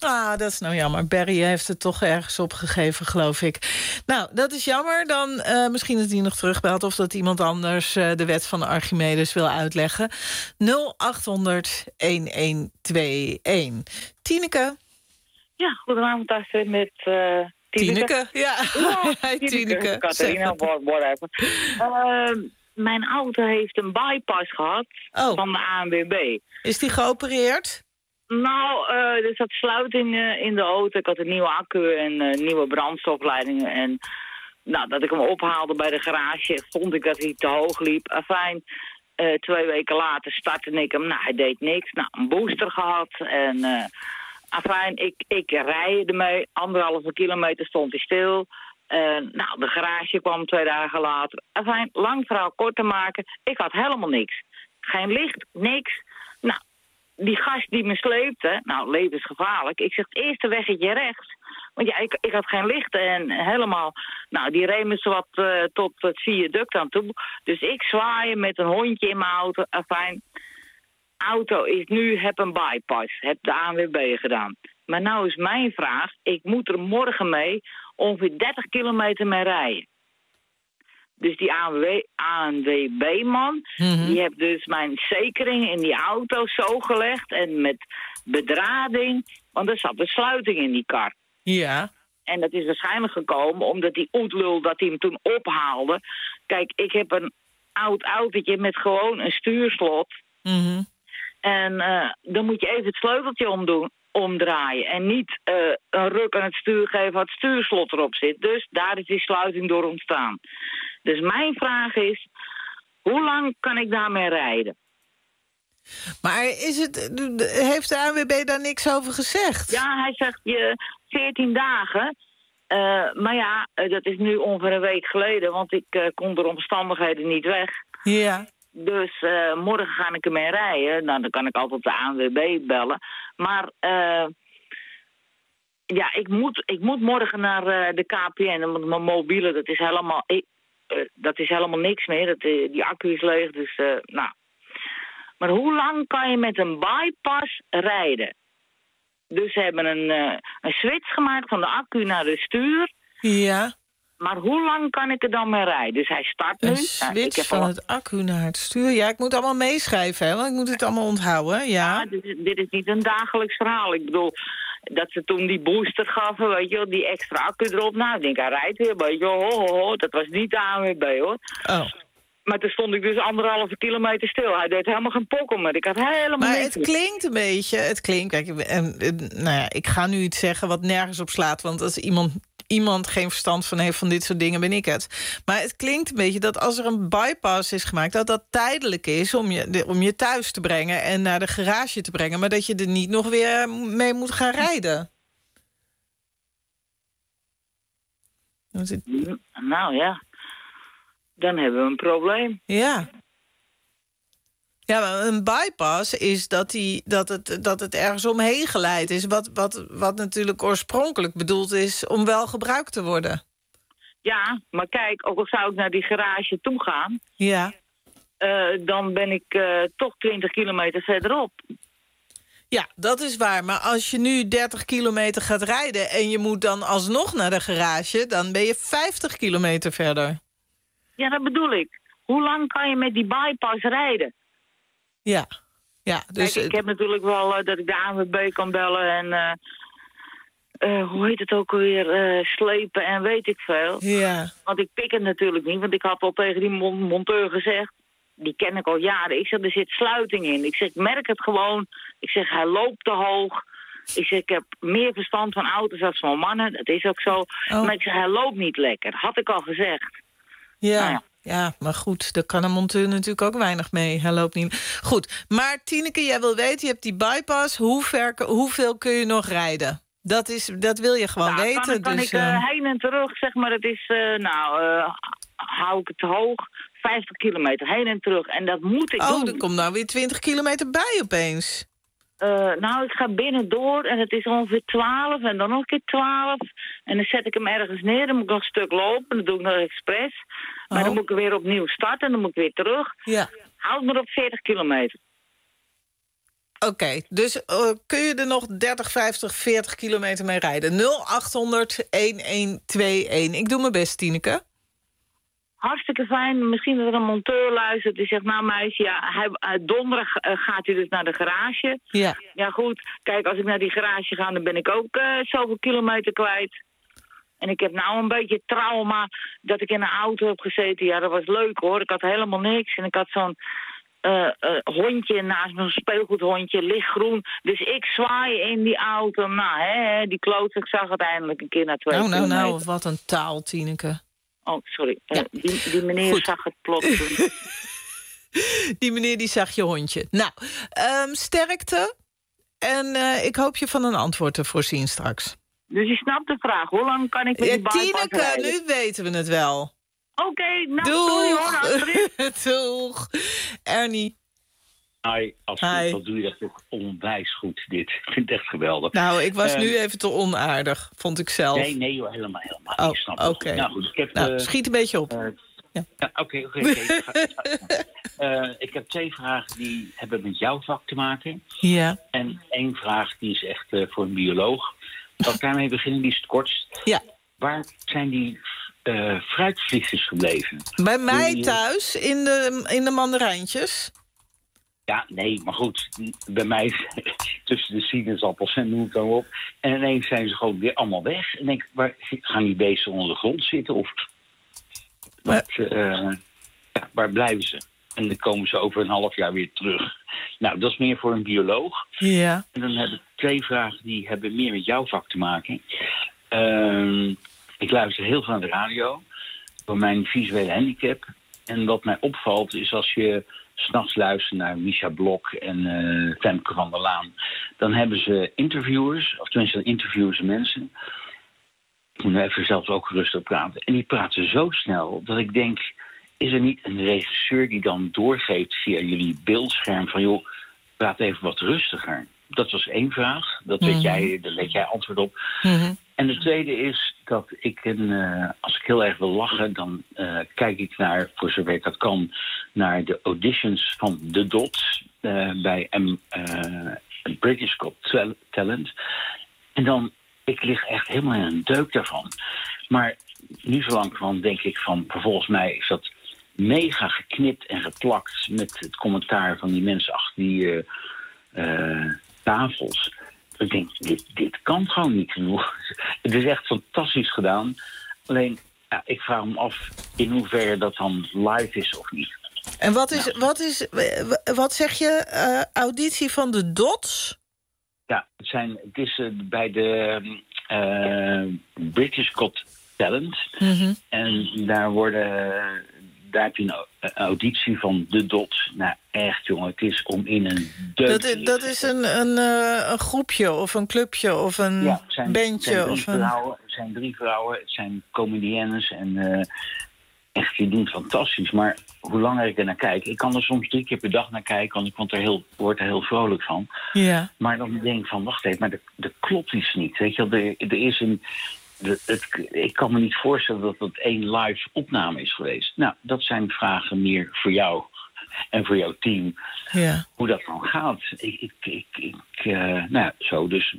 Ah, dat is nou jammer. Barry heeft het toch ergens opgegeven, geloof ik. Nou, dat is jammer. Dan uh, misschien dat hij nog terugbelt... of dat iemand anders uh, de wet van Archimedes wil uitleggen. nul acht honderd een twee een. Tineke? Ja, goedenavond, Astrid, met uh, Tineke. Tineke, ja. Oh, Hi, Tineke. Catharina, whatever. Uh, mijn auto heeft een bypass gehad oh. van de A N W B. Is die geopereerd? Nou, uh, er zat sluiting uh, in de auto. Ik had een nieuwe accu en uh, nieuwe brandstofleidingen. En nou, dat ik hem ophaalde bij de garage, vond ik dat hij te hoog liep. Afijn, uh, twee weken later startte ik hem. Nou, hij deed niks. Nou, een booster gehad. En uh, afijn, ik, ik rijd ermee. Anderhalve kilometer stond hij stil. Uh, nou, de garage kwam twee dagen later. Afijn, lang verhaal kort te maken. Ik had helemaal niks. Geen licht, niks. Nou, die gast die me sleepte, nou, levensgevaarlijk. Ik zeg, het eerste weggetje rechts. Want ja, ik, ik had geen licht en helemaal... Nou, die reed me zowat uh, tot het viaduct aan toe. Dus ik zwaaien met een hondje in mijn auto. Afijn, auto is nu, heb een bypass. Heb de A N W B gedaan. Maar nou is mijn vraag, ik moet er morgen mee ongeveer dertig kilometer mee rijden. Dus die A N W B-man, mm-hmm. die heeft dus mijn zekering in die auto zo gelegd en met bedrading, want er zat een sluiting in die kar. Ja. En dat is waarschijnlijk gekomen omdat die oetlul dat hij hem toen ophaalde. Kijk, ik heb een oud autootje met gewoon een stuurslot. Mm-hmm. En uh, dan moet je even het sleuteltje omdoen, omdraaien. En niet uh, een ruk aan het stuur geven wat het stuurslot erop zit. Dus daar is die sluiting door ontstaan. Dus mijn vraag is, hoe lang kan ik daarmee rijden? Maar is het, heeft de A N W B daar niks over gezegd? Ja, hij zegt je veertien dagen. Uh, maar ja, uh, dat is nu ongeveer een week geleden, want ik uh, kon door omstandigheden niet weg. Ja. Dus uh, morgen ga ik ermee rijden. Nou, dan kan ik altijd de A N W B bellen. Maar uh, ja, ik moet, ik moet morgen naar uh, de K P N. Want mijn mobiele, dat is helemaal, ik, uh, dat is helemaal niks meer. Dat, uh, die accu is leeg, dus uh, nou. Maar hoe lang kan je met een bypass rijden? Dus ze hebben een, uh, een switch gemaakt van de accu naar de stuur. Ja. Maar hoe lang kan ik er dan mee rijden? Dus hij start nu. Een switch ja, ik heb van al... het accu naar het stuur. Ja, ik moet allemaal meeschrijven, hè, want ik moet het allemaal onthouden. Ja, ja dit, is, dit is niet een dagelijks verhaal. Ik bedoel, dat ze toen die booster gaven, weet je wel, die extra accu erop. Nou, ik denk, hij rijdt weer, weet je wel, ho, ho, ho. Dat was niet de A N W B, hoor. Oh. Maar toen stond ik dus anderhalve kilometer stil. Hij deed helemaal geen pokkel meer. Ik had helemaal maar niks. Het klinkt een beetje, het klinkt, kijk, en, nou ja, ik ga nu iets zeggen wat nergens op slaat, want als iemand, iemand geen verstand van heeft van dit soort dingen, ben ik het. Maar het klinkt een beetje dat als er een bypass is gemaakt, dat dat tijdelijk is om je, de, om je thuis te brengen en naar de garage te brengen, maar dat je er niet nog weer mee moet gaan rijden. Nou ja, dan hebben we een probleem. Ja. Ja, maar een bypass is dat, die, dat, het, dat het ergens omheen geleid is. Wat, wat, wat natuurlijk oorspronkelijk bedoeld is om wel gebruikt te worden. Ja, maar kijk, ook al zou ik naar die garage toe gaan, ja. Uh, dan ben ik uh, toch twintig kilometer verderop. Ja, dat is waar. Maar als je nu dertig kilometer gaat rijden en je moet dan alsnog naar de garage, dan ben je vijftig kilometer verder. Ja, dat bedoel ik. Hoe lang kan je met die bypass rijden? Ja, ja. Dus kijk, ik heb natuurlijk wel uh, dat ik de A N W B kan bellen en uh, uh, hoe heet het ook alweer, uh, slepen en weet ik veel. Ja. Want ik pik het natuurlijk niet, want ik had al tegen die mon- monteur gezegd, die ken ik al jaren. Ik zeg, er zit sluiting in. Ik zeg, ik merk het gewoon. Ik zeg, hij loopt te hoog. Ik zeg, ik heb meer verstand van auto's dan van mannen. Dat is ook zo. Oh. Maar ik zeg, hij loopt niet lekker. Had ik al gezegd. Ja. Nou ja. Ja, maar goed, daar kan een monteur natuurlijk ook weinig mee. Hij loopt niet. Goed, maar Tineke, jij wil weten, je hebt die bypass. Hoe ver, hoeveel kun je nog rijden? Dat, is, dat wil je gewoon nou, weten. Kan, kan dus, ik uh, uh... heen en terug, zeg maar, het is, uh, nou, uh, hou ik het hoog, vijftig kilometer heen en terug. En dat moet ik oh, doen. Oh, er komt nou weer twintig kilometer bij opeens. Uh, nou, ik ga binnendoor en het is ongeveer twaalf en dan nog een keer twaalf. En dan zet ik hem ergens neer, dan moet ik nog een stuk lopen. Dat doe ik nog expres. Maar oh. dan moet ik weer opnieuw starten en dan moet ik weer terug. Ja. Houd maar op veertig kilometer. Oké, okay, dus uh, kun je er nog dertig, vijftig, veertig kilometer mee rijden? nul acht honderd, een twee een. Ik doe mijn best, Tineke. Hartstikke fijn. Misschien dat er een monteur luistert die zegt... nou meisje, ja, hij, uh, donderdag uh, gaat hij dus naar de garage. Ja. Ja goed, kijk, als ik naar die garage ga... dan ben ik ook uh, zoveel kilometer kwijt. En ik heb nou een beetje trauma dat ik in een auto heb gezeten. Ja, dat was leuk hoor. Ik had helemaal niks. En ik had zo'n uh, uh, hondje naast me, een speelgoedhondje, lichtgroen. Dus ik zwaai in die auto. Nou, hè, die klootzak zag uiteindelijk een keer na twee nou, nou, kilometer. nou, wat een taal, Tineke. Oh, sorry. Ja. Uh, die, die meneer Goed. zag het plots. Die meneer die zag je hondje. Nou, um, sterkte. En uh, ik hoop je van een antwoord te voorzien straks. Dus je snapt de vraag. Hoe lang kan ik met Ja, die bypass Tineke, rijden? nu weten we het wel. Oké, okay, nou, Doeg. sorry hoor, Astrid. Doeg. Ernie. Hi, Astrid, Hi. wat doe je dat toch onwijs goed, dit. Ik vind het echt geweldig. Nou, ik was Uh, nu even te onaardig, vond ik zelf. Nee, nee, joh, helemaal, helemaal. Oh, ik snap het oké. goed. Nou goed, ik heb... Nou, uh, schiet een beetje op. uh, Ja. Ja, oké, oké. oké. Ik ga- ik ga- uh, Ik heb twee vragen die hebben met jouw vak te maken. Ja. En één vraag die is echt uh, voor een bioloog. Zal ik daarmee beginnen, die is het kortst. Ja. Waar zijn die uh, fruitvliegjes gebleven? Bij mij Die- thuis, in de, in de mandarijntjes. Ja, nee, maar goed. Bij mij tussen de sinaasappels en noem het dan op. En ineens zijn ze gewoon weer allemaal weg. En denk ik, waar gaan die beesten onder de grond zitten? Of wat, uh, ja, waar blijven ze? En dan komen ze over een half jaar weer terug. Nou, dat is meer voor een bioloog. Ja. En dan heb ik twee vragen die hebben meer met jouw vak te maken. Uh, ik luister heel veel naar de radio. Door mijn visuele handicap. En wat mij opvalt is als je 's nachts luistert naar Misha Blok en uh, Femke van der Laan. Dan hebben ze interviewers, of tenminste dan interviewen ze mensen. Ik moet nu even zelf ook rustig praten. En die praten zo snel dat ik denk, is er niet een regisseur die dan doorgeeft via jullie beeldscherm van joh, praat even wat rustiger. Dat was één vraag. Dat weet Mhm. jij, daar weet jij antwoord op. Mhm. En de tweede is dat ik, een, uh, als ik heel erg wil lachen, dan uh, kijk ik naar, voor zover ik dat kan, naar de auditions van The Dots uh, bij M, uh, British Got Talent. En dan, ik lig echt helemaal in een deuk daarvan. Maar nu zo lang van denk ik van, volgens mij is dat mega geknipt en geplakt met het commentaar van die mensen achter die uh, uh, tafels. Ik denk, dit, dit kan gewoon niet genoeg. Het is echt fantastisch gedaan. Alleen, ja, ik vraag me af in hoeverre dat dan live is of niet. En wat is, wat is, wat zeg je, uh, auditie van de Dots? Ja, het, zijn, het is uh, bij de uh, British Got Talent. Mm-hmm. En daar worden... Daar heb je een auditie van de Dots. Nou, echt, jongen, het is om in een deuk Dat, te is- dat is een, een, uh, een groepje of een clubje of een Ja, het zijn, bandje. het zijn drie of een... vrouwen, het zijn drie vrouwen, het zijn comediennes en uh, echt, die doen het fantastisch. Maar hoe langer ik er naar kijk, ik kan er soms drie keer per dag naar kijken, want ik word er heel, word er heel vrolijk van. Ja. Maar dan denk ik van, wacht even, maar er, er klopt iets niet. Weet je wel, er, er is een... De, het, ik kan me niet voorstellen dat het één live opname is geweest. Nou, dat zijn vragen meer voor jou en voor jouw team. Ja. Hoe dat dan gaat. Ik, ik, ik, ik uh, nou ja, zo dus.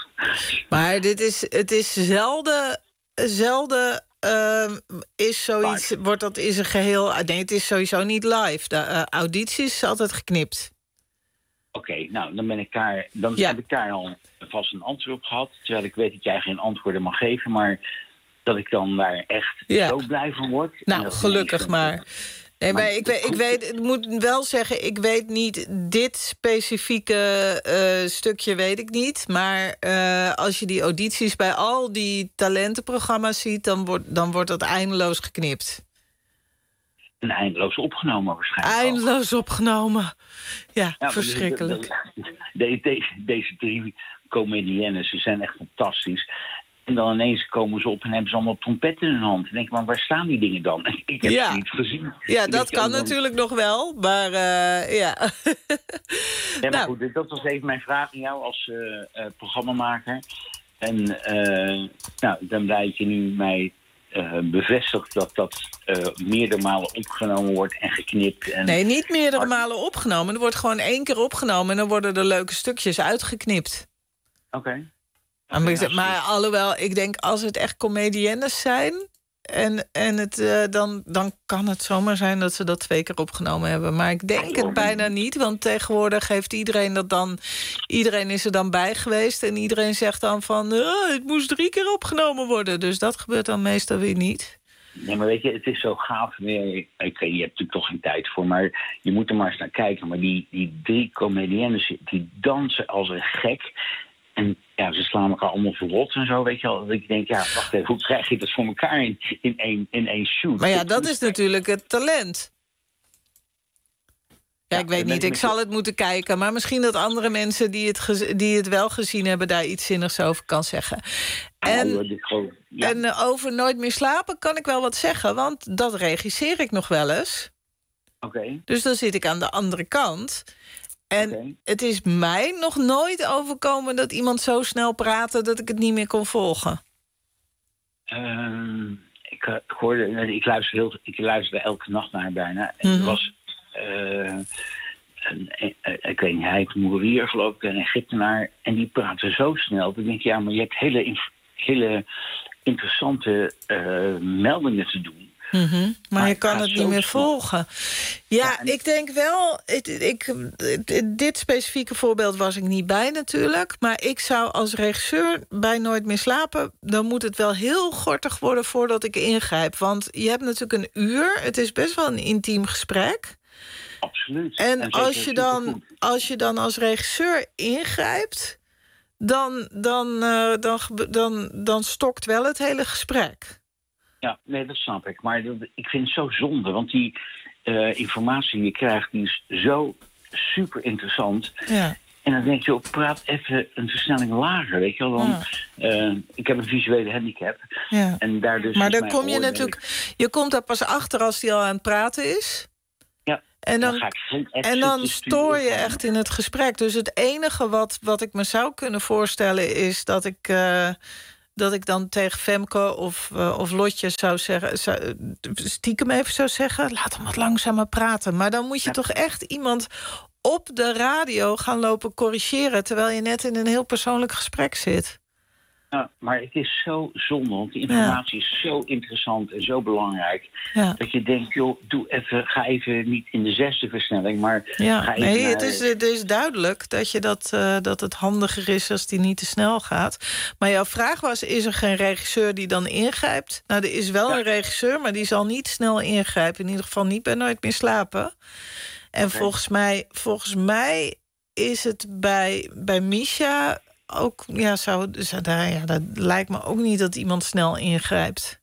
Maar dit is, het is zelden, zelden uh, is zoiets, wordt dat is een geheel... Nee, het is sowieso niet live. De uh, auditie is altijd geknipt. Oké, okay, nou, dan ben ik daar, dan Ja. heb ik daar al vast een antwoord op gehad. Terwijl ik weet dat jij geen antwoorden mag geven, maar dat ik dan daar echt Ja. zo blij van word. En Nou, dat gelukkig ik- maar. Nee, maar ik, weet, ik, weet, ik moet wel zeggen, ik weet niet... dit specifieke uh, stukje weet ik niet. Maar uh, als je die audities bij al die talentenprogramma's ziet... dan wordt, dan wordt dat eindeloos geknipt. En eindeloos opgenomen waarschijnlijk. al. Eindeloos opgenomen. Ja, Ja, maar verschrikkelijk. de- de- de- deze, deze drie comediennes, ze zijn echt fantastisch. En dan ineens komen ze op en hebben ze allemaal trompetten in hun hand. En denk ik, maar waar staan die dingen dan? Ik heb Ja. ze niet gezien. Ja, Ik dat denk, kan dan- natuurlijk nog wel, maar uh, ja. Ja, maar Nou. goed, dat was even mijn vraag aan jou als uh, uh, programmamaker. En uh, nou, ik ben blij dat je nu mij uh, bevestigt dat dat uh, meerdere malen opgenomen wordt en geknipt. En... Nee, niet meerdere malen opgenomen. Er wordt gewoon één keer opgenomen en dan worden er leuke stukjes uitgeknipt. Oké. Okay. Okay, maar, maar alhoewel, ik denk als het echt comediennes zijn... En, en het, uh, dan, dan kan het zomaar zijn dat ze dat twee keer opgenomen hebben. Maar ik denk het bijna niet, want tegenwoordig heeft iedereen dat dan... Iedereen is er dan bij geweest en iedereen zegt dan van... Uh, het moest drie keer opgenomen worden. Dus dat gebeurt dan meestal weer niet. Nee, maar weet je, het is zo gaaf. Ik, ik, je hebt natuurlijk toch geen tijd voor, maar je moet er maar eens naar kijken. Maar die, die drie comediennes, die dansen als een gek... En ja, ze slaan elkaar allemaal verrot en zo, weet je wel. Dat ik denk, ja, wacht even, hoe krijg je dat voor elkaar in, in, één, in één shoot? Maar ja, dat is natuurlijk het talent. Ja, ik weet niet, ik zal het moeten kijken. Maar misschien dat andere mensen die het, gez- die het wel gezien hebben... daar iets zinnigs over kan zeggen. En, ja. en uh, over Nooit meer slapen kan ik wel wat zeggen... want dat regisseer ik nog wel eens. Oké. Okay. Dus dan zit ik aan de andere kant... En okay. Het is mij nog nooit overkomen dat iemand zo snel praatte... dat ik het niet meer kon volgen. Uh, ik, ik, hoorde, ik, luisterde heel, ik luisterde elke nacht naar bijna. En mm-hmm. er was... Uh, een, een, ik weet niet, hij heeft een Moerier, geloof ik, een Egyptenaar... en die praatte zo snel. Dat ik denk, ja, maar je hebt hele, hele interessante uh, meldingen te doen... Mm-hmm. Maar, maar je kan het niet meer volgen. Ja, ja en... ik denk wel... Ik, ik, dit specifieke voorbeeld was ik niet bij natuurlijk... maar ik zou als regisseur bij Nooit meer slapen... dan moet het wel heel gortig worden voordat ik ingrijp. Want je hebt natuurlijk een uur. Het is best wel een intiem gesprek. Absoluut. En, en als, je dan, als je dan als regisseur ingrijpt... dan, dan, uh, dan, dan, dan stokt wel het hele gesprek. Ja, nee, dat snap ik. Maar dat, ik vind het zo zonde, want die uh, informatie die je krijgt... die is zo super interessant. Ja. En dan denk je, oh, praat even een versnelling lager, weet je wel. Dan, ja. uh, ik heb een visuele handicap. Ja. En daar dus maar dan kom je natuurlijk... Je komt daar pas achter als hij al aan het praten is. Ja. En dan, dan en dan stoor je echt in het gesprek. Dus het enige wat, wat ik me zou kunnen voorstellen is dat ik... Uh, dat ik dan tegen Femke of, uh, of Lotje zou zeggen... Zou, stiekem even zou zeggen, laat hem wat langzamer praten. Maar dan moet je ja. toch echt iemand op de radio gaan lopen corrigeren... terwijl je net in een heel persoonlijk gesprek zit. Ja, maar het is zo zonde, want die informatie ja. is zo interessant en zo belangrijk... Ja. dat je denkt, joh, doe even, ga even niet in de zesde versnelling, maar... Ja. Ga even nee, naar... het, is, het is duidelijk dat, je dat, uh, dat het handiger is als die niet te snel gaat. Maar jouw vraag was, is er geen regisseur die dan ingrijpt? Nou, er is wel ja. een regisseur, maar die zal niet snel ingrijpen. In ieder geval niet bij Nooit meer slapen. En okay. volgens mij, volgens mij is het bij, bij Misha... ook, ja, zou, zou daar, ja, dat lijkt me ook niet dat iemand snel ingrijpt.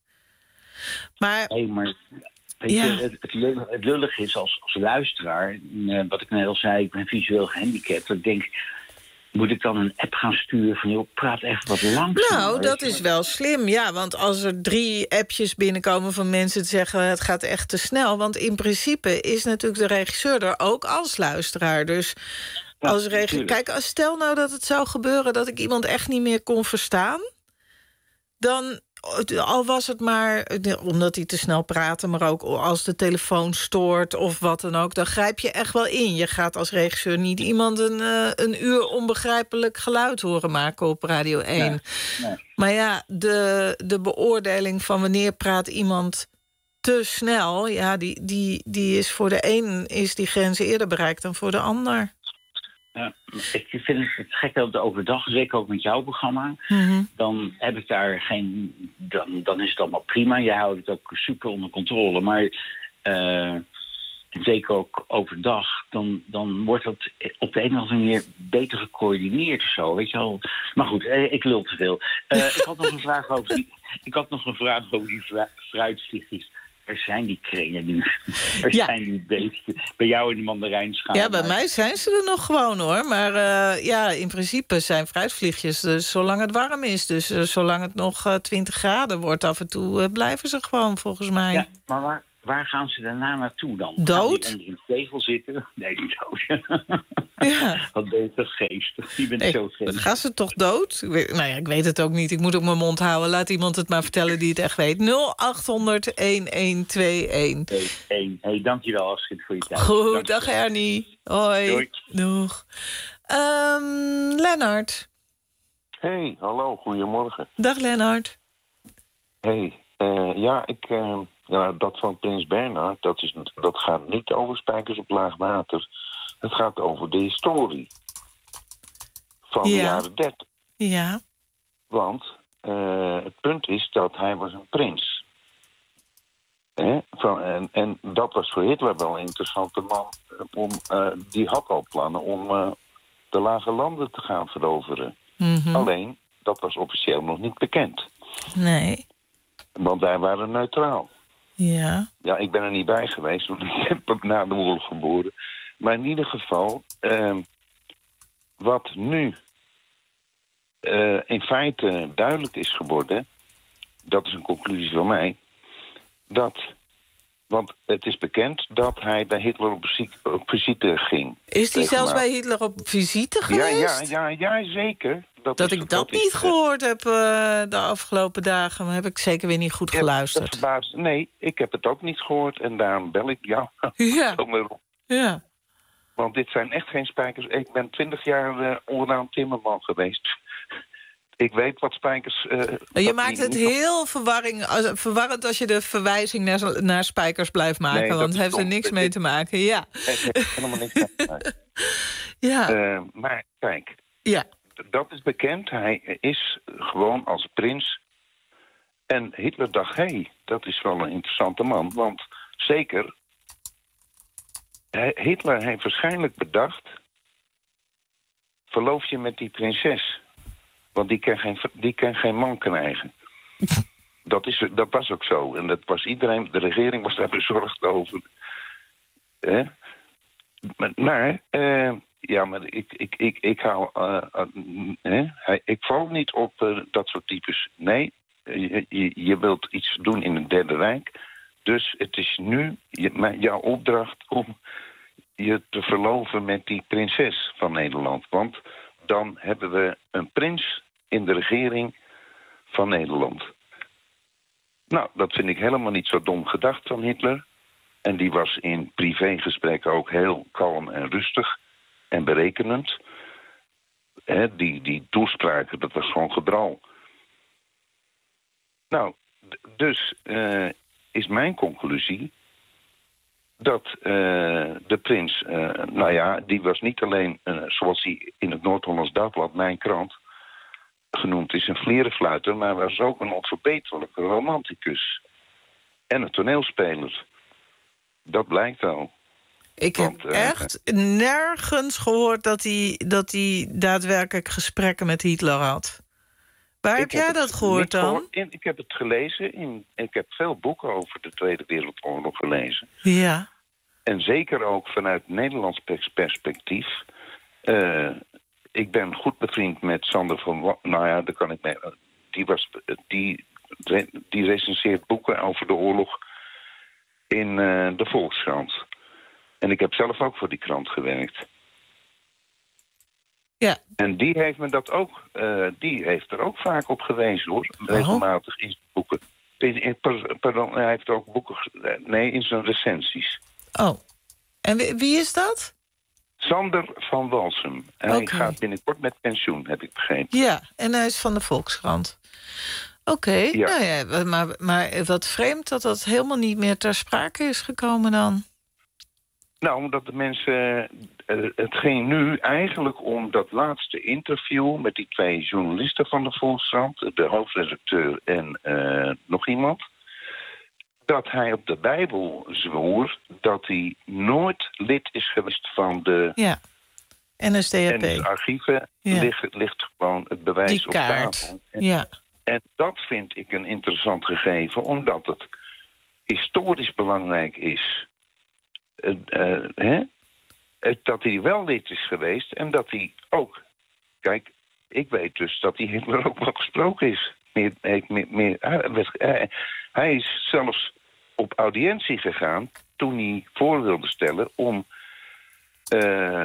Maar... Nee, maar weet ja. je, het, het, lullig, het lullig is als, als luisteraar... Uh, wat ik net al zei, ik ben visueel gehandicapt... dat ik denk, moet ik dan een app gaan sturen van... joh, praat echt wat langzamer. Nou, dat is wel slim, ja. Want als er drie appjes binnenkomen van mensen te zeggen... het gaat echt te snel. Want in principe is natuurlijk de regisseur er ook als luisteraar. Dus... Ja, als reg- Kijk, als stel nou dat het zou gebeuren... dat ik iemand echt niet meer kon verstaan... dan, al was het maar omdat hij te snel praatte... maar ook als de telefoon stoort of wat dan ook... dan grijp je echt wel in. Je gaat als regisseur niet iemand een, uh, een uur onbegrijpelijk geluid horen maken op Radio één. Nee, nee. Maar ja, de, de beoordeling van wanneer praat iemand... te snel, ja, die, die, die is voor de een is die grens eerder bereikt dan voor de ander. Ja, ik vind het gek dat overdag, zeker ook met jouw programma... Mm-hmm. dan heb ik daar geen... Dan, dan is het allemaal prima. Je houdt het ook super onder controle. Maar uh, zeker ook overdag... Dan, dan wordt dat op de een of andere manier beter gecoördineerd of zo. Weet je wel. Maar goed, ik lul te veel. Uh, ik had nog een vraag over die, ik had nog een vraag over die fruitvliegjes. Er zijn die kringen nu. Er ja. zijn die beesten. Bij jou in de mandarijnschaal. Ja, bij mij zijn ze er nog gewoon, hoor. Maar uh, ja, in principe zijn fruitvliegjes dus zolang het warm is. Dus uh, zolang het nog uh, twintig graden wordt af en toe... Uh, blijven ze gewoon, volgens mij. Ja, maar waar, waar gaan ze daarna naartoe dan? Dood? Gaan die onder een tegel zitten? Nee, niet dood. Ja. Wat ben je toch geestig? Je bent Nee, zo geestig. gaan ze toch dood? Ik weet, nou ja, ik weet het ook niet. Ik moet ook mijn mond houden. Laat iemand het maar vertellen die het echt weet. nul acht honderd elf tweeënhalf. Hé, hey, dankjewel Astrid voor je tijd. Goed, Dank dag Ernie. Hoi. Doei. Doeg. Um, Lennart. Hey, hallo, goedemorgen. Dag Lennart. Hey, uh, ja, ik, uh, ja, dat van Prins Bernhard, dat, is, dat gaat niet over spijkers op laag water. Het gaat over de historie van Ja. de jaren dertig. Ja. Want uh, het punt is dat hij was een prins. Hè? Van, en, en dat was voor Hitler wel een interessante man. Om, uh, die had al plannen om uh, de lage landen te gaan veroveren. Mm-hmm. Alleen, dat was officieel nog niet bekend. Nee. Want wij waren neutraal. Ja. Ja, ik ben er niet bij geweest, want ik heb ook na de oorlog geboren. Maar in ieder geval, uh, wat nu uh, in feite duidelijk is geworden, dat is een conclusie van mij, dat, want het is bekend dat hij bij Hitler op, op visite ging. Is hij zelfs Regelmatig. bij Hitler op visite Ja, geweest? ja, ja, ja, zeker. Dat, Dat is, ik dat, is, niet uh, gehoord heb uh, de afgelopen dagen, heb ik zeker weer niet goed Ja, geluisterd. dat verbaast- nee, ik heb het ook niet gehoord en daarom bel ik jou. Ja. Kom maar op. Ja. Want dit zijn echt geen spijkers. Ik ben twintig jaar uh, onderaan timmerman geweest. Ik weet wat spijkers... Uh, Je dat maakt die het niet- heel verwarring, als- verwarrend als je de verwijzing naar, naar spijkers blijft maken. Nee, dat want het is heeft er dom. niks Dat mee is- te maken. Ja. Het heeft helemaal niks mee te maken. Ja. Uh, maar kijk, ja. dat is bekend. Hij is gewoon als prins. En Hitler dacht, hé, hey, dat is wel een interessante man. Want zeker, hij- Hitler heeft waarschijnlijk bedacht, verloof je met die prinses. Want die kan geen, die kan geen man krijgen. Dat, is, dat was ook zo. En dat was iedereen, de regering was daar bezorgd over. Hè? Maar, maar uh, ja, maar ik, ik, ik, ik hou... Uh, uh, hè? Ik val niet op uh, dat soort types. Nee, je, je, je wilt iets doen in het Derde Rijk. Dus het is nu je, jouw opdracht om je te verloven met die prinses van Nederland. Want dan hebben we een prins in de regering van Nederland. Nou, dat vind ik helemaal niet zo dom gedacht van Hitler. En die was in privégesprekken ook heel kalm en rustig en berekenend. He, die, die toespraken, dat was gewoon gebral. Nou, d- dus uh, is mijn conclusie dat uh, de prins, uh, nou ja, die was niet alleen, uh, zoals hij in het Noord-Hollands Dagblad, mijn krant, genoemd is, een vlierenfluiter, maar was ook een onverbeterlijke romanticus. En een toneelspeler. Dat blijkt al. Ik heb Want, uh, echt nergens gehoord dat hij, dat hij daadwerkelijk gesprekken met Hitler had. Waar heb jij het dat gehoord niet dan? gehoord. In, ik heb het gelezen. In, ik heb veel boeken over de Tweede Wereldoorlog gelezen. Ja. En zeker ook vanuit Nederlands pers- perspectief. Uh, ik ben goed bevriend met Sander van... Wa- nou ja, daar kan ik mee... Die, was, die, die recenseert boeken over de oorlog in uh, de Volkskrant. En ik heb zelf ook voor die krant gewerkt. Ja. En die heeft me dat ook, uh, die heeft er ook vaak op gewezen, hoor. Regelmatig in zijn boeken. Pardon, hij heeft ook boeken, nee, in zijn recensies. Oh, en wie, wie is dat? Sander van Walsum. Hij Okay. gaat binnenkort met pensioen, heb ik begrepen. Ja, en hij is van de Volkskrant. Oké, okay, Ja. nou ja, maar, maar wat vreemd dat dat helemaal niet meer ter sprake is gekomen dan. Nou, omdat de mensen... Uh, het ging nu eigenlijk om dat laatste interview met die twee journalisten van de Volkskrant, de hoofdredacteur en uh, nog iemand, dat hij op de Bijbel zwoer dat hij nooit lid is geweest van de... Ja, N S D A P. En in de archieven Ja. ligt, ligt gewoon het bewijs Die op kaart. tafel. En, Ja. en dat vind ik een interessant gegeven, omdat het historisch belangrijk is. Uh, uh, hè? Dat hij wel lid is geweest en dat hij ook... Kijk, ik weet dus dat hij Hitler ook wel gesproken is. Meer, meer, meer, hij, hij is zelfs op audiëntie gegaan toen hij voor wilde stellen om uh,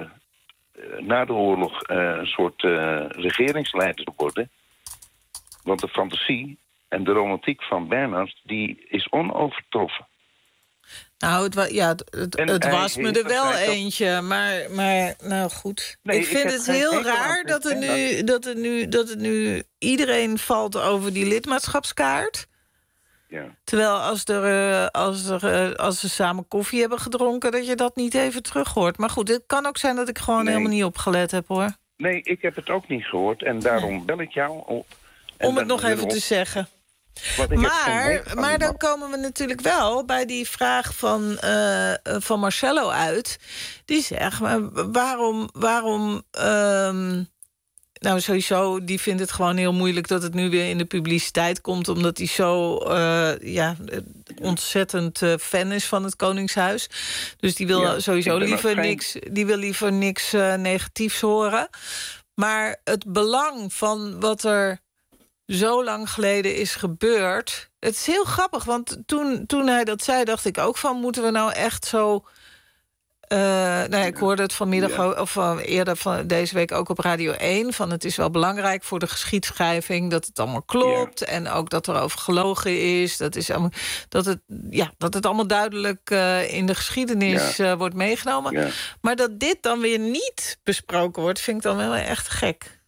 na de oorlog uh, een soort uh, regeringsleider te worden. Want de fantasie en de romantiek van Bernhard, die is onovertroffen. Nou, het, wa- ja, het, het, het was me er wel eentje, maar, maar nou goed. Nee, ik vind ik het heb heel geen hekel raar aan dat er, nu, Bernhard. dat, er nu, dat er nu iedereen valt over die lidmaatschapskaart. Ja. Terwijl als, er, uh, als, er, uh, als ze samen koffie hebben gedronken, dat je dat niet even terug hoort. Maar goed, het kan ook zijn dat ik gewoon Nee. helemaal niet opgelet heb, hoor. Nee, ik heb het ook niet gehoord en daarom bel ik jou op. En Om het dan nog even op- te zeggen. Want ik heb geen Maar, hekel aan maar die dan man. komen we natuurlijk wel bij die vraag van, uh, van Marcello uit. Die zegt, maar waarom... waarom um, nou, sowieso, die vindt het gewoon heel moeilijk dat het nu weer in de publiciteit komt, omdat hij zo uh, ja, ontzettend uh, fan is van het Koningshuis. Dus die wil Ja, sowieso ik ben liever ook geen- niks, die wil liever niks uh, negatiefs horen. Maar het belang van wat er zo lang geleden is gebeurd. Het is heel grappig, want toen, toen hij dat zei, dacht ik ook van, moeten we nou echt zo... Uh, nou ja, ik hoorde het vanmiddag Ja. ook, of uh, eerder van deze week ook op Radio één... van het is wel belangrijk voor de geschiedschrijving dat het allemaal klopt... Ja. En ook dat er over gelogen is, dat, is allemaal, dat, het, ja, dat het allemaal duidelijk uh, in de geschiedenis Ja. uh, wordt meegenomen. Ja. Maar dat dit dan weer niet besproken wordt, vind ik dan wel echt gek.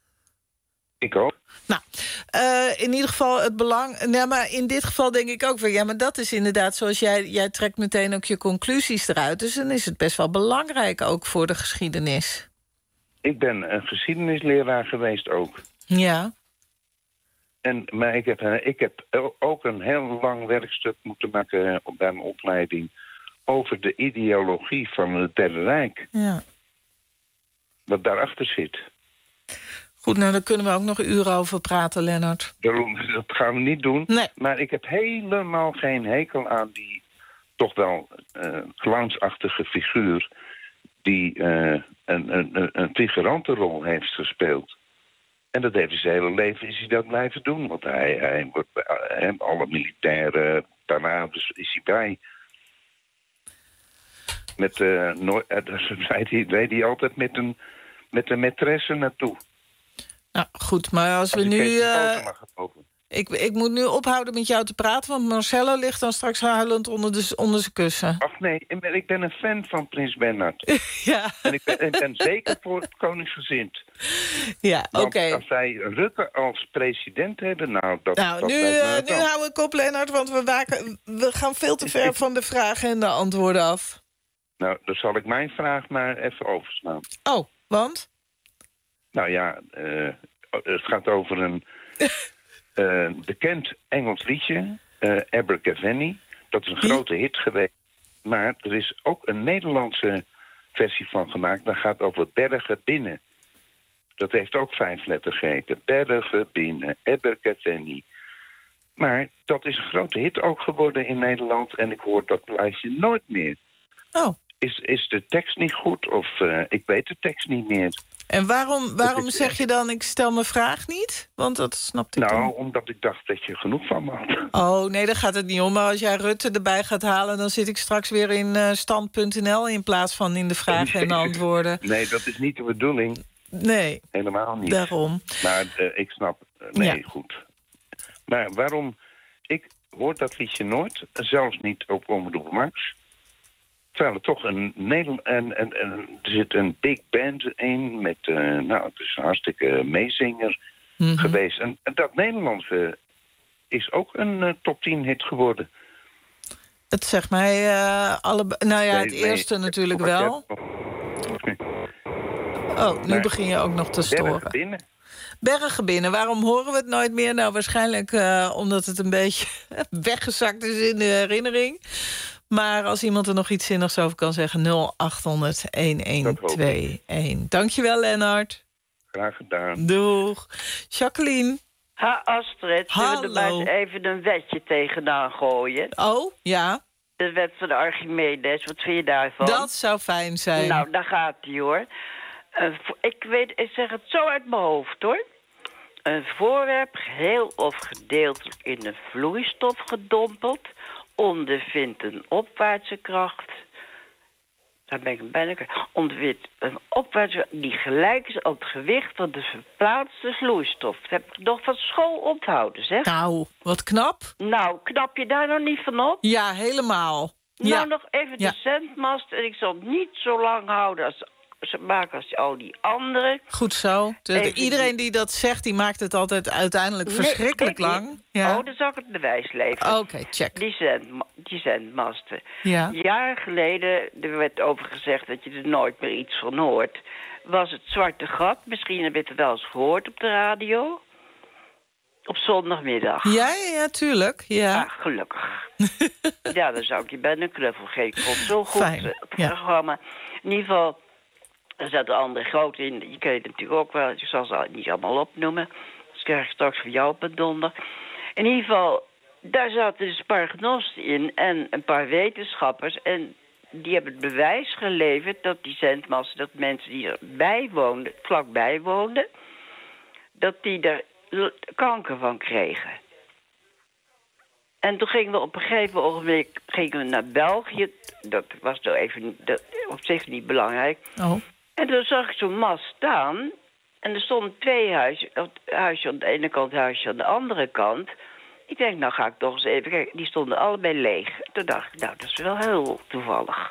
Ik ook. Nou, uh, in ieder geval het belang... Nou, maar in dit geval denk ik ook van... ja, maar dat is inderdaad zoals jij... jij trekt meteen ook je conclusies eruit. Dus dan is het best wel belangrijk ook voor de geschiedenis. Ik ben een geschiedenisleraar geweest ook. Ja. En, maar ik heb, uh, ik heb ook een heel lang werkstuk moeten maken op bij mijn opleiding over de ideologie van het Derde Rijk. Ja. Wat daarachter zit. Goed, nou, daar kunnen we ook nog uren over praten, Lennart. Daarom, dat gaan we niet doen. Nee. Maar ik heb helemaal geen hekel aan die toch wel uh, clownsachtige figuur die uh, een, een, een figurantenrol heeft gespeeld. En dat heeft hij zijn hele leven is hij dat blijven doen. Want hij, hij wordt bij uh, alle militaire parades is hij bij. Met, uh, no- uh, reed hij altijd met een, met een maîtresse naartoe. Nou, goed, maar als we Als ik nu... even de Uh, foto mag geloven. ik, ik moet nu ophouden met jou te praten... want Marcello ligt dan straks huilend onder, de, onder zijn kussen. Ach nee, ik ben, ik ben een fan van Prins Bernhard. Ja. En ik ben, ik ben zeker voor het koningsgezind. Ja, oké. Okay. Als zij Rutte als president hebben, nou... Dat, nou, dat nu, uh, nu hou ik op, Lennart, want we, waken, we gaan veel te ver van de vragen en de antwoorden af. Nou, dan zal ik mijn vraag maar even overslaan. Oh, want? Nou ja, uh, het gaat over een uh, bekend Engels liedje, uh, Abergavenny. Dat is een grote hit geweest. Maar er is ook een Nederlandse versie van gemaakt. Dat gaat over Bergen binnen. Dat heeft ook vijf letters geheten. Bergen binnen, Abergavenny. Maar dat is een grote hit ook geworden in Nederland. En ik hoor dat lijstje nooit meer. Oh. Is, is de tekst niet goed of uh, ik weet de tekst niet meer. En waarom, waarom zeg je dan, ik stel mijn vraag niet? Want dat snapte ik Nou, dan. omdat ik dacht dat je genoeg van me had. Oh, nee, daar gaat het niet om. Maar als jij Rutte erbij gaat halen... dan zit ik straks weer in uh, stand punt n l... in plaats van in de vragen en de antwoorden. Nee, dat is niet de bedoeling. Nee. Helemaal niet. Daarom. Maar uh, ik snap... Uh, nee, ja. goed. Maar waarom... Ik hoor dat liedje nooit. Zelfs niet op Omroep Max. Terwijl er toch een Nederland... En, en, en, er zit een big band in met... Uh, nou, het is een hartstikke meezinger mm-hmm. geweest. En, en dat Nederlandse is ook een uh, top tien hit geworden. Het zegt mij uh, alle... Nou ja, nee, het eerste nee, natuurlijk wel. Oh, nu maar, begin je ook nog te storen. Bergen binnen. Bergen binnen. Waarom horen we het nooit meer? Nou, waarschijnlijk uh, omdat het een beetje weggezakt is in de herinnering. Maar als iemand er nog iets zinnigs over kan zeggen... nul acht honderd een een twee een. Dankjewel, Lennart. Graag gedaan. Doeg. Jacqueline. Ha, Astrid. Zullen we er maar eens even een wetje tegenaan gooien? Oh, ja. De wet van de Archimedes. Wat vind je daarvan? Dat zou fijn zijn. Nou, daar gaat die, hoor. Uh, ik weet, ik zeg het zo uit mijn hoofd, hoor. Een voorwerp geheel of gedeeltelijk in een vloeistof gedompeld... ondervindt een opwaartse kracht. Daar ben ik bijna... Ondervindt een opwaartse die gelijk is aan het gewicht van de verplaatste vloeistof. Dat heb ik nog van school onthouden, zeg. Nou, wat knap. Nou, knap je daar nog niet van op? Ja, helemaal. Nou, ja. nog even de ja. zendmast. En ik zal het niet zo lang houden als ze maken als al die anderen. Goed zo. De, de, Even iedereen die dat zegt, die maakt het altijd uiteindelijk Nee, verschrikkelijk kijk, lang. Ja. Oh, dan zal ik het bewijs leveren. Oké, okay, check. Die, zend, die zendmasten. Ja. Jaren geleden, er werd over gezegd dat je er nooit meer iets van hoort, was het Zwarte Gat. Misschien heb je het wel eens gehoord op de radio. Op zondagmiddag. Ja, ja, ja, tuurlijk. Ja. Ah, gelukkig. Ja, dan zou ik je bij een knuffel geven. Ik vond het zo goed, Fijn, het ja. programma. In ieder geval, er zaten andere grote in. Je kent het natuurlijk ook wel. Ik zal ze niet allemaal opnoemen. Dat krijg ik straks voor jou op het donder. In ieder geval, daar zaten dus een paar gnosten in en een paar wetenschappers. En die hebben het bewijs geleverd dat die zendmasten, dat mensen die erbij woonden, vlakbij woonden, dat die er kanker van kregen. En toen gingen we op een gegeven ogenblik gingen we naar België. Dat was nou even dat, op zich niet belangrijk. Oh. En toen zag ik zo'n mast staan. En er stonden twee huisjes. Het huisje aan de ene kant, het huisje aan de andere kant. Ik denk, nou ga ik toch eens even kijken. Die stonden allebei leeg. Toen dacht ik, nou, dat is wel heel toevallig.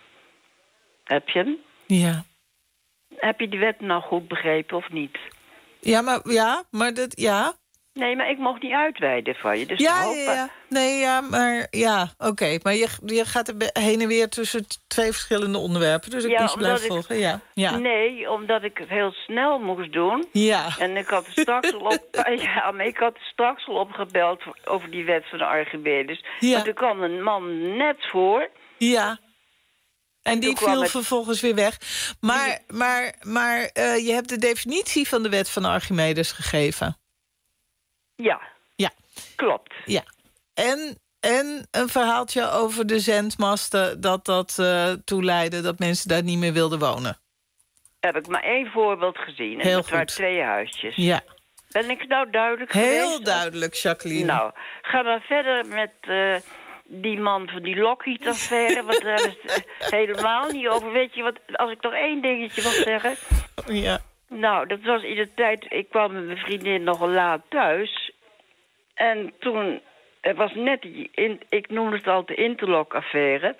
Heb je hem? Ja. Heb je die wet nou goed begrepen of niet? Ja, maar, ja, maar dat, ja... Nee, maar ik mocht niet uitweiden van je. Dus ja, hopen... ja, ja. Nee, ja, maar ja, oké. Okay. Maar je, je gaat er heen en weer tussen twee verschillende onderwerpen. Dus ik ja, moet je blijven ik... volgen. Ja, ja. Nee, omdat ik het heel snel moest doen. Ja. En ik had er straks al op... ja, maar ik had er straks al opgebeld over die wet van de Archimedes. Ja. Want er kwam een man net voor. Ja. En die viel het... vervolgens weer weg. Maar, maar, maar uh, je hebt de definitie van de wet van Archimedes gegeven. Ja. Ja. Klopt. Ja. En, en een verhaaltje over de zendmasten, dat dat uh, toeleidde dat mensen daar niet meer wilden wonen. Heb ik maar één voorbeeld gezien. En Heel dat goed. waren twee huisjes. Ja. Ben ik nou duidelijk Heel geweest? duidelijk, Jacqueline. Nou, ga dan verder met uh, die man van die Lockheed-affaire. Want daar is het helemaal niet over. Weet je wat, als ik nog één dingetje wil zeggen. Ja. Nou, dat was in de tijd... Ik kwam met mijn vriendin nogal laat thuis. En toen... Er was net die... In, ik noemde het al de Interlock-affaire.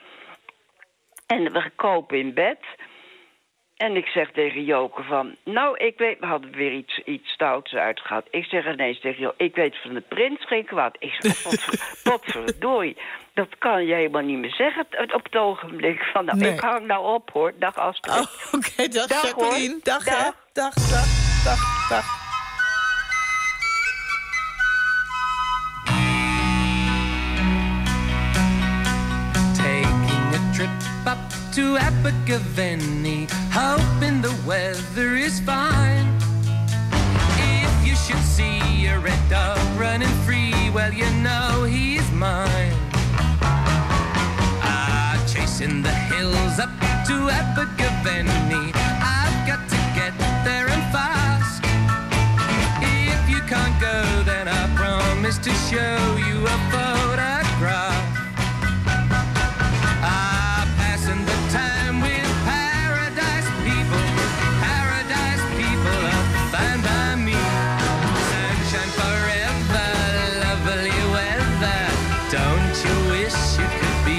En we kopen in bed. En ik zeg tegen Joke van... Nou, ik weet... We hadden weer iets, iets stouts uitgehad. Ik zeg ineens tegen Joke... Ik weet van de prins geen kwaad. Ik zeg... Potverdorie. Dat kan je helemaal niet meer zeggen op het ogenblik. Van, nou, nee. Ik hang nou op, hoor. Dag, Astrid. Oh, oké, okay, dag, dag Jacqueline. Dag, dag. Dag, dag, dag, dag, dag. Taking a trip up to Abergavenny, hoping the weather is fine. If you should see a red dog running free, well, you know he's mine. Ah, chasing the hills up to Abergavenny, I've got to get there and fast. If you can't go, then I promise to show you a photograph. Ah, passing the time with paradise people, paradise people are fine by me. Sunshine forever, lovely weather, don't you wish you could be?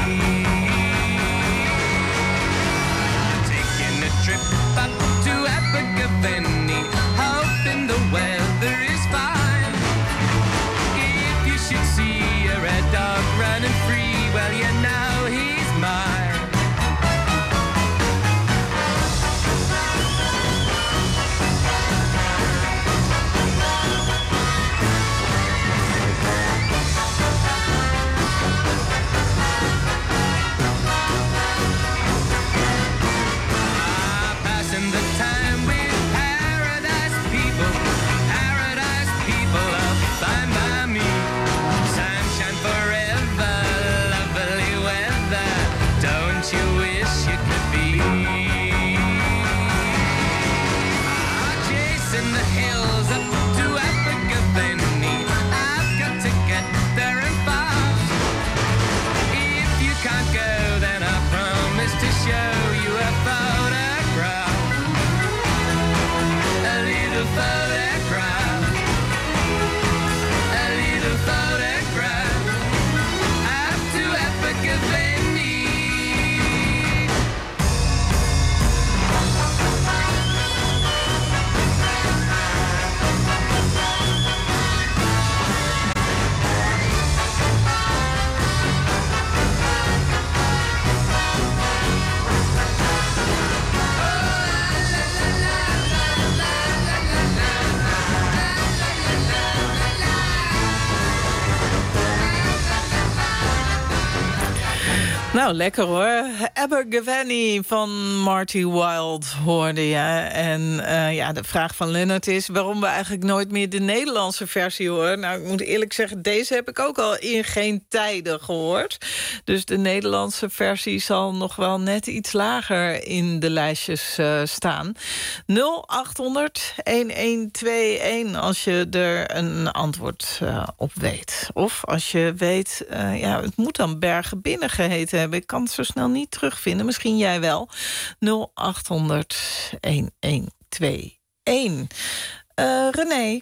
Taking a trip up to Abergavenny, hoping the weather is fine. If you should see a red dog running free, well, you know he's mine. Ah, passing the time with paradise people, paradise people are fine by me. Sunshine forever, lovely weather, don't you wish you could be? Ah, chasing the hills up to Abergavenny, I've got to get there and fast. Nou, lekker hoor. Abergavenny van Marty Wilde hoorde je. En uh, ja, de vraag van Leonard is waarom we eigenlijk nooit meer de Nederlandse versie horen. Nou, ik moet eerlijk zeggen, deze heb ik ook al in geen tijden gehoord. Dus de Nederlandse versie zal nog wel net iets lager in de lijstjes uh, staan. nul acht honderd een een twee een als je er een antwoord uh, op weet. Of als je weet, uh, ja, het moet dan Bergen Binnen geheten hebben. Ik kan het zo snel niet terugvinden. Misschien jij wel. nul acht honderd een een twee een. Uh, René.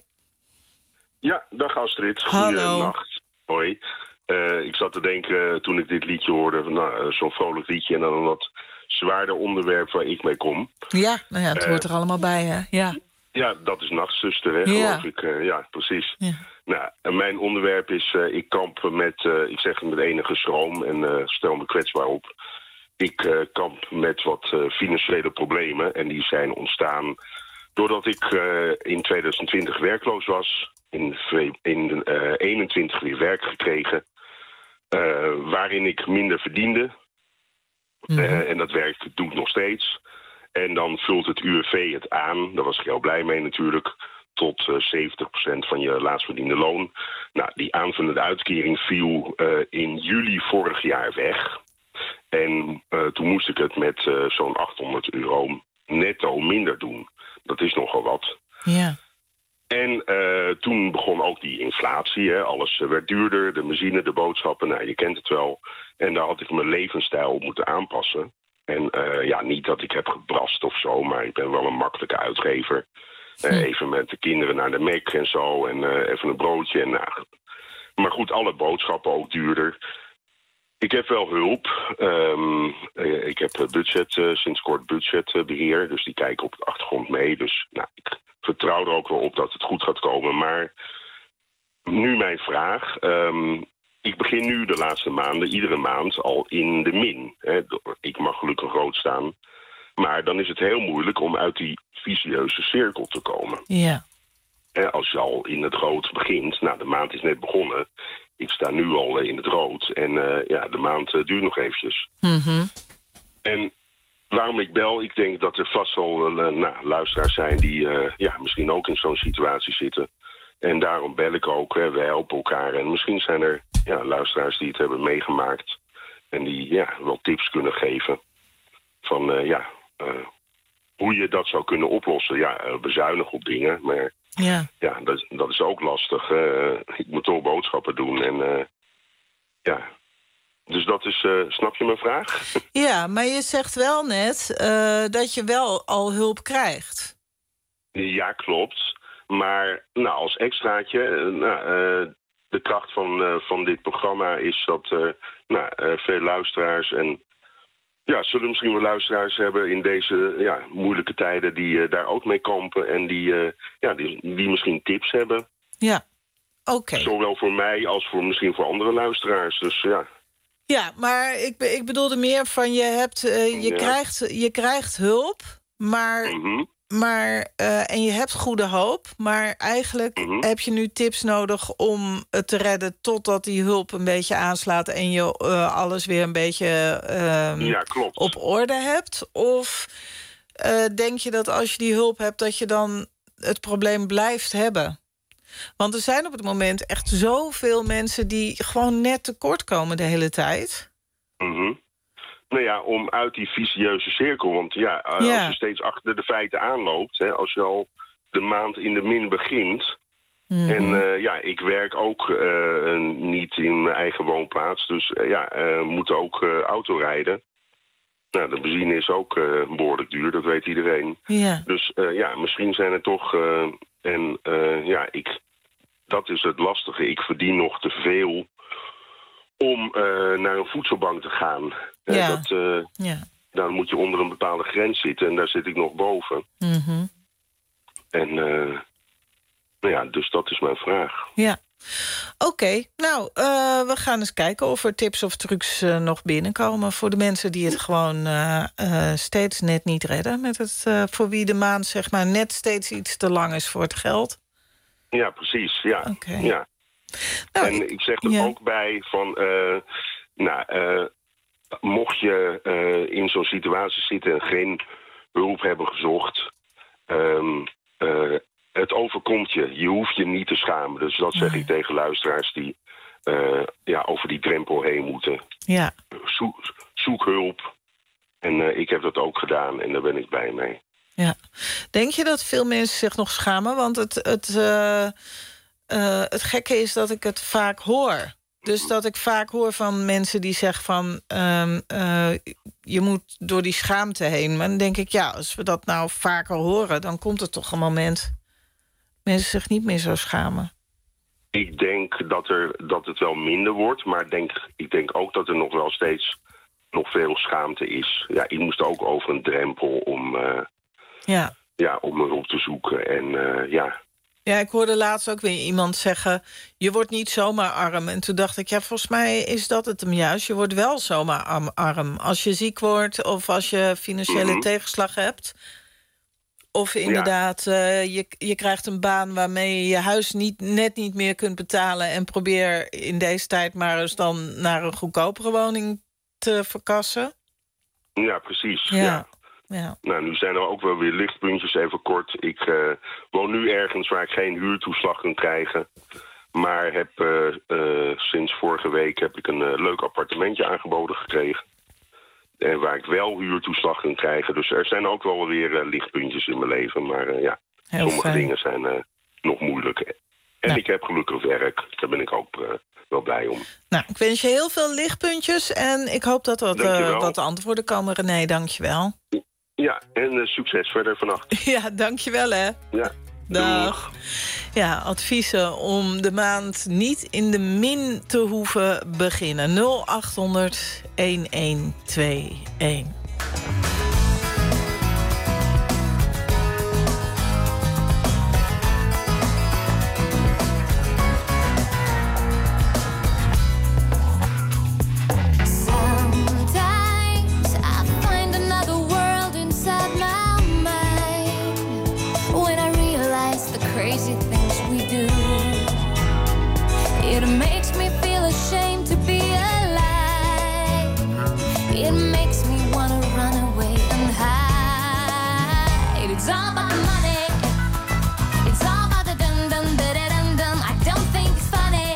Ja, dag Astrid. Hallo. Goeienacht. Hoi. Uh, ik zat te denken toen ik dit liedje hoorde, nou, zo'n vrolijk liedje en dan een wat zwaarder onderwerp waar ik mee kom. Ja, nou ja, het uh, hoort er allemaal bij, hè? Ja. Ja, dat is Nachtzuster, hè, ja. geloof ik. Uh, ja, precies. Ja. Nou, en mijn onderwerp is, uh, ik kamp met, uh, ik zeg het met enige schroom en uh, stel me kwetsbaar op. Ik uh, kamp met wat uh, financiële problemen en die zijn ontstaan doordat ik uh, in twintig twintig werkloos was. In, in uh, eenentwintig weer werk gekregen, uh, waarin ik minder verdiende. Mm-hmm. Uh, en dat werk doe ik nog steeds. En dan vult het U W V het aan, daar was ik heel blij mee natuurlijk, tot uh, zeventig procent van je laatst verdiende loon. Nou, die aanvullende uitkering viel uh, in juli vorig jaar weg. En uh, toen moest ik het met uh, zo'n achthonderd euro netto minder doen. Dat is nogal wat. Ja. En uh, toen begon ook die inflatie. Hè. Alles uh, werd duurder, de benzine, de boodschappen, nou, je kent het wel. En daar had ik mijn levensstijl op moeten aanpassen. En uh, ja, niet dat ik heb gebrast of zo, maar ik ben wel een makkelijke uitgever. Uh, hm. Even met de kinderen naar de Mac en zo, en uh, even een broodje. En, uh, maar goed, alle boodschappen ook duurder. Ik heb wel hulp. Um, uh, ik heb budget, uh, sinds kort budgetbeheer, dus die kijken op de achtergrond mee. Dus nou, ik vertrouw er ook wel op dat het goed gaat komen. Maar nu mijn vraag. Um, ik begin nu de laatste maanden, iedere maand, al in de min. Hè. Ik mag gelukkig rood staan. Maar dan is het heel moeilijk om uit die vicieuze cirkel te komen. Ja. Hè, als je al in het rood begint, nou, de maand is net begonnen. Ik sta nu al in het rood en uh, ja, de maand uh, duurt nog eventjes. Mm-hmm. En waarom ik bel, ik denk dat er vast wel uh, nou, luisteraars zijn die uh, ja, misschien ook in zo'n situatie zitten. En daarom bel ik ook, hè, we helpen elkaar. En misschien zijn er ja, luisteraars die het hebben meegemaakt en die ja, wel tips kunnen geven van uh, ja, uh, hoe je dat zou kunnen oplossen. Ja, uh, bezuinigen op dingen, maar ja, ja dat, dat is ook lastig. Uh, ik moet toch boodschappen doen en uh, ja... Dus dat is, uh, snap je mijn vraag? Ja, maar je zegt wel net uh, dat je wel al hulp krijgt. Ja, klopt. Maar nou, als extraatje, uh, nou, uh, de kracht van, uh, van dit programma is dat uh, nou, uh, veel luisteraars en ja, zullen misschien wel luisteraars hebben in deze ja, moeilijke tijden die uh, daar ook mee kampen en die, uh, ja, die, die misschien tips hebben. Ja, oké. Okay. Zowel voor mij als voor misschien voor andere luisteraars. Dus ja. Ja, maar ik, ik bedoelde meer van je hebt, uh, je, ja. krijgt, je krijgt hulp, maar, mm-hmm. maar uh, en je hebt goede hoop, maar eigenlijk mm-hmm. heb je nu tips nodig om het te redden totdat die hulp een beetje aanslaat en je uh, alles weer een beetje uh, ja, klopt. op orde hebt? Of uh, denk je dat als je die hulp hebt dat je dan het probleem blijft hebben? Want er zijn op het moment echt zoveel mensen die gewoon net tekort komen de hele tijd. Mm-hmm. Nou ja, om uit die vicieuze cirkel. Want ja, ja, als je steeds achter de feiten aanloopt, hè, als je al de maand in de min begint. Mm-hmm. En uh, ja, ik werk ook uh, niet in mijn eigen woonplaats. Dus uh, ja, uh, moet ook uh, auto rijden. Nou, de benzine is ook uh, behoorlijk duur, dat weet iedereen. Ja. Dus uh, ja, misschien zijn er toch... Uh, en uh, ja, ik, dat is het lastige. Ik verdien nog te veel om uh, naar een voedselbank te gaan. Ja. Uh, dat, uh, ja. Dan moet je onder een bepaalde grens zitten en daar zit ik nog boven. Mm-hmm. En uh, nou ja, dus dat is mijn vraag. Ja. Oké, okay. nou, uh, we gaan eens kijken of er tips of trucs uh, nog binnenkomen voor de mensen die het gewoon uh, uh, steeds net niet redden. Met het, uh, voor wie de maand zeg maar net steeds iets te lang is voor het geld. Ja, precies, ja. Okay. ja. Nou, en ik, ik zeg er ja. ook bij van, uh, nou, uh, mocht je uh, in zo'n situatie zitten en geen hulp hebben gezocht... Um, uh, het overkomt je. Je hoeft je niet te schamen. Dus dat zeg ik tegen luisteraars die uh, ja, over die drempel heen moeten. Ja. Zoek, zoek hulp. En uh, ik heb dat ook gedaan en daar ben ik blij mee. Ja. Denk je dat veel mensen zich nog schamen? Want het, het, uh, uh, het gekke is dat ik het vaak hoor. Dus dat ik vaak hoor van mensen die zeggen van... Um, uh, je moet door die schaamte heen. Maar dan denk ik, ja, als we dat nou vaker horen... dan komt er toch een moment... mensen zich niet meer zo schamen. Ik denk dat, er, dat het wel minder wordt. Maar denk, ik denk ook dat er nog wel steeds nog veel schaamte is. Ja, ik moest ook over een drempel om, uh, ja. Ja, om hulp te zoeken. En uh, ja... Ja, ik hoorde laatst ook weer iemand zeggen... je wordt niet zomaar arm. En toen dacht ik, ja, volgens mij is dat het hem juist. Je wordt wel zomaar arm. Als je ziek wordt of als je financiële mm-hmm. tegenslag hebt... of inderdaad, ja. uh, je, je krijgt een baan waarmee je je huis niet, net niet meer kunt betalen... en probeer in deze tijd maar eens dan naar een goedkopere woning te verkassen. Ja, precies, ja. ja. Ja. Nou, nu zijn er ook wel weer lichtpuntjes, even kort. Ik uh, woon nu ergens waar ik geen huurtoeslag kan krijgen. Maar heb, uh, uh, sinds vorige week heb ik een uh, leuk appartementje aangeboden gekregen. En waar ik wel huurtoeslag kan krijgen. Dus er zijn ook wel weer uh, lichtpuntjes in mijn leven. Maar uh, ja, Heel sommige fijn. dingen zijn uh, nog moeilijk. En ja. ik heb gelukkig werk. Daar ben ik ook uh, wel blij om. Nou, ik wens je heel veel lichtpuntjes. En ik hoop dat er wat, uh, wat antwoorden komen, René. Dank je wel. Ja, en uh, succes verder vannacht. Ja, dankjewel hè. Ja. Dag. Ja, adviezen om de maand niet in de min te hoeven beginnen. nul acht honderd elf tweeënentwintig. Crazy things we do. It makes me feel ashamed to be alive. It makes me wanna run away and hide. It's all about the money. It's all about the dum dum da da dum dum. I don't think it's funny.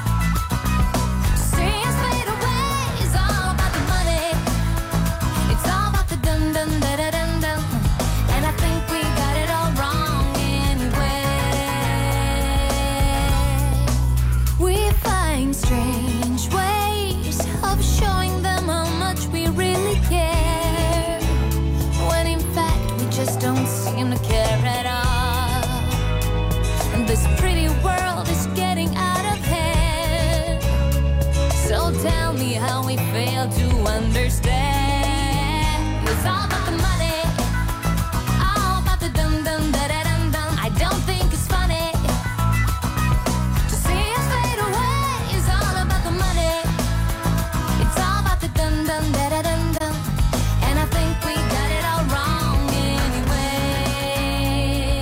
See us fade away. It's all about the money. It's all about the dum dum da da dum dum. And I think we got it all wrong. We find strange ways of showing them how much we really care, when in fact we just don't seem to care at all. And this pretty world is getting out of hand. So tell me how we fail to understand. It's all about the money, all about the dum dum da da dum dum. I don't think it's funny. And I think we got it all wrong anyway.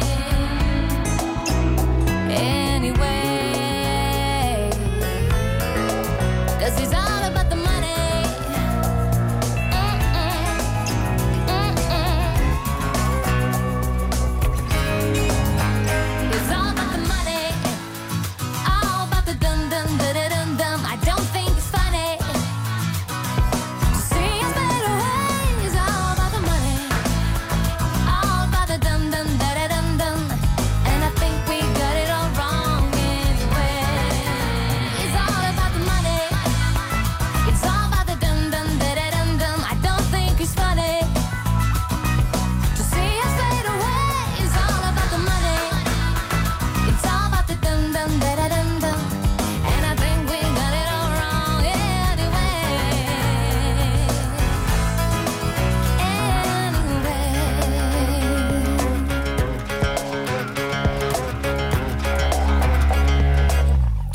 Anyway, 'cause it's all about the money. Mm-mm. Mm-mm.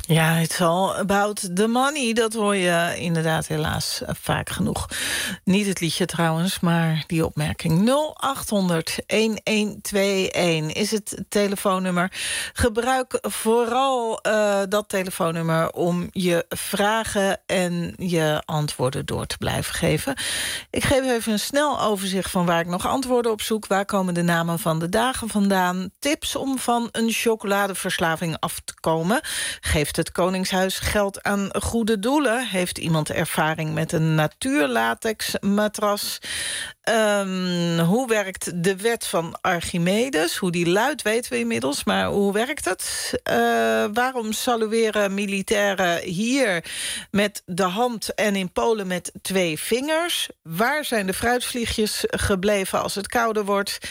Ja, it's all about the money. Dat hoor je inderdaad helaas vaak genoeg. Niet het liedje trouwens, maar die opmerking. nul acht honderd een een twee een is het telefoonnummer. Gebruik vooral uh, dat telefoonnummer om je vragen en je antwoorden door te blijven geven. Ik geef even een snel overzicht van waar ik nog antwoorden op zoek. Waar komen de namen van de dagen vandaan? Tips om van een chocoladeverslaving af te komen. Geeft het Koningshuis geld aan goede doelen? Heeft iemand ervaring met een natuurlatex matras? Um, hoe werkt de wet van Archimedes? Hoe die luidt weten we inmiddels, maar hoe werkt het? Uh, waarom salueren militairen hier met de hand en in Polen met twee vingers? Waar zijn de fruitvliegjes gebleven als het kouder wordt?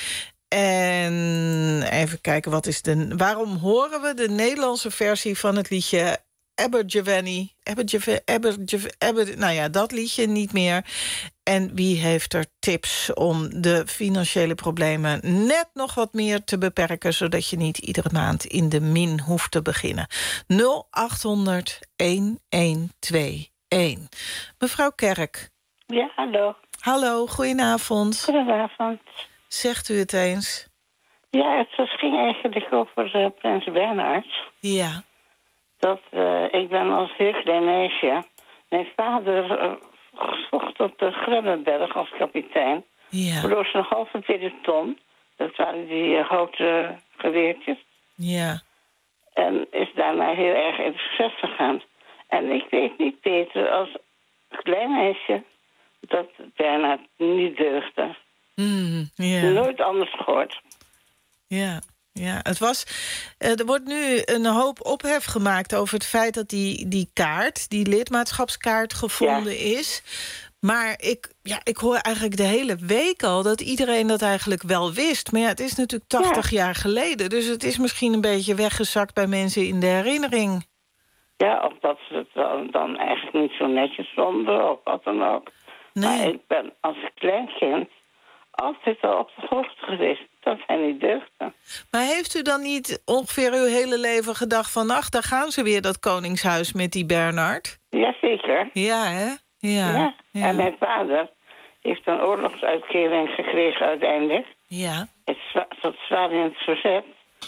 En even kijken, wat is de, waarom horen we de Nederlandse versie van het liedje Abergavenny? Abergavenny, Abergavenny, Abergavenny, nou ja, dat liedje niet meer. En wie heeft er tips om de financiële problemen net nog wat meer te beperken, zodat je niet iedere maand in de min hoeft te beginnen? nul acht honderd een een twee een. Mevrouw Kerk. Ja, hallo. Hallo, goedenavond. Goedenavond. Zegt u het eens? Ja, het was, ging eigenlijk over uh, Prins Bernhard. Ja. Dat, uh, ik ben als heel klein meisje. Mijn vader uh, zocht op de Grebbeberg als kapitein. Ja. Verloor zijn halve peloton. Dat waren die uh, houten geweertjes. Ja. En is daarna heel erg in het succes gegaan. En ik weet niet beter als klein meisje dat Bernhard niet deugde. Mm, yeah. Nooit anders gehoord. Ja, ja. Het was, uh, er wordt nu een hoop ophef gemaakt over het feit dat die, die kaart, die lidmaatschapskaart, gevonden ja. is. Maar ik, ja, ik hoor eigenlijk de hele week al dat iedereen dat eigenlijk wel wist. Maar ja, het is natuurlijk tachtig ja. jaar geleden. Dus het is misschien een beetje weggezakt bij mensen in de herinnering. Ja, of dat ze het dan, dan eigenlijk niet zo netjes vonden, of wat dan ook. Nee. Maar ik ben als klein kind altijd al op de hoogte geweest dat hij niet deugde. Maar heeft u dan niet ongeveer uw hele leven gedacht van, ach, daar gaan ze weer, dat koningshuis met die Bernhard? Jazeker. Ja, hè? Ja, ja. ja. En mijn vader heeft een oorlogsuitkering gekregen uiteindelijk. Ja. Het zat zwaar in het verzet.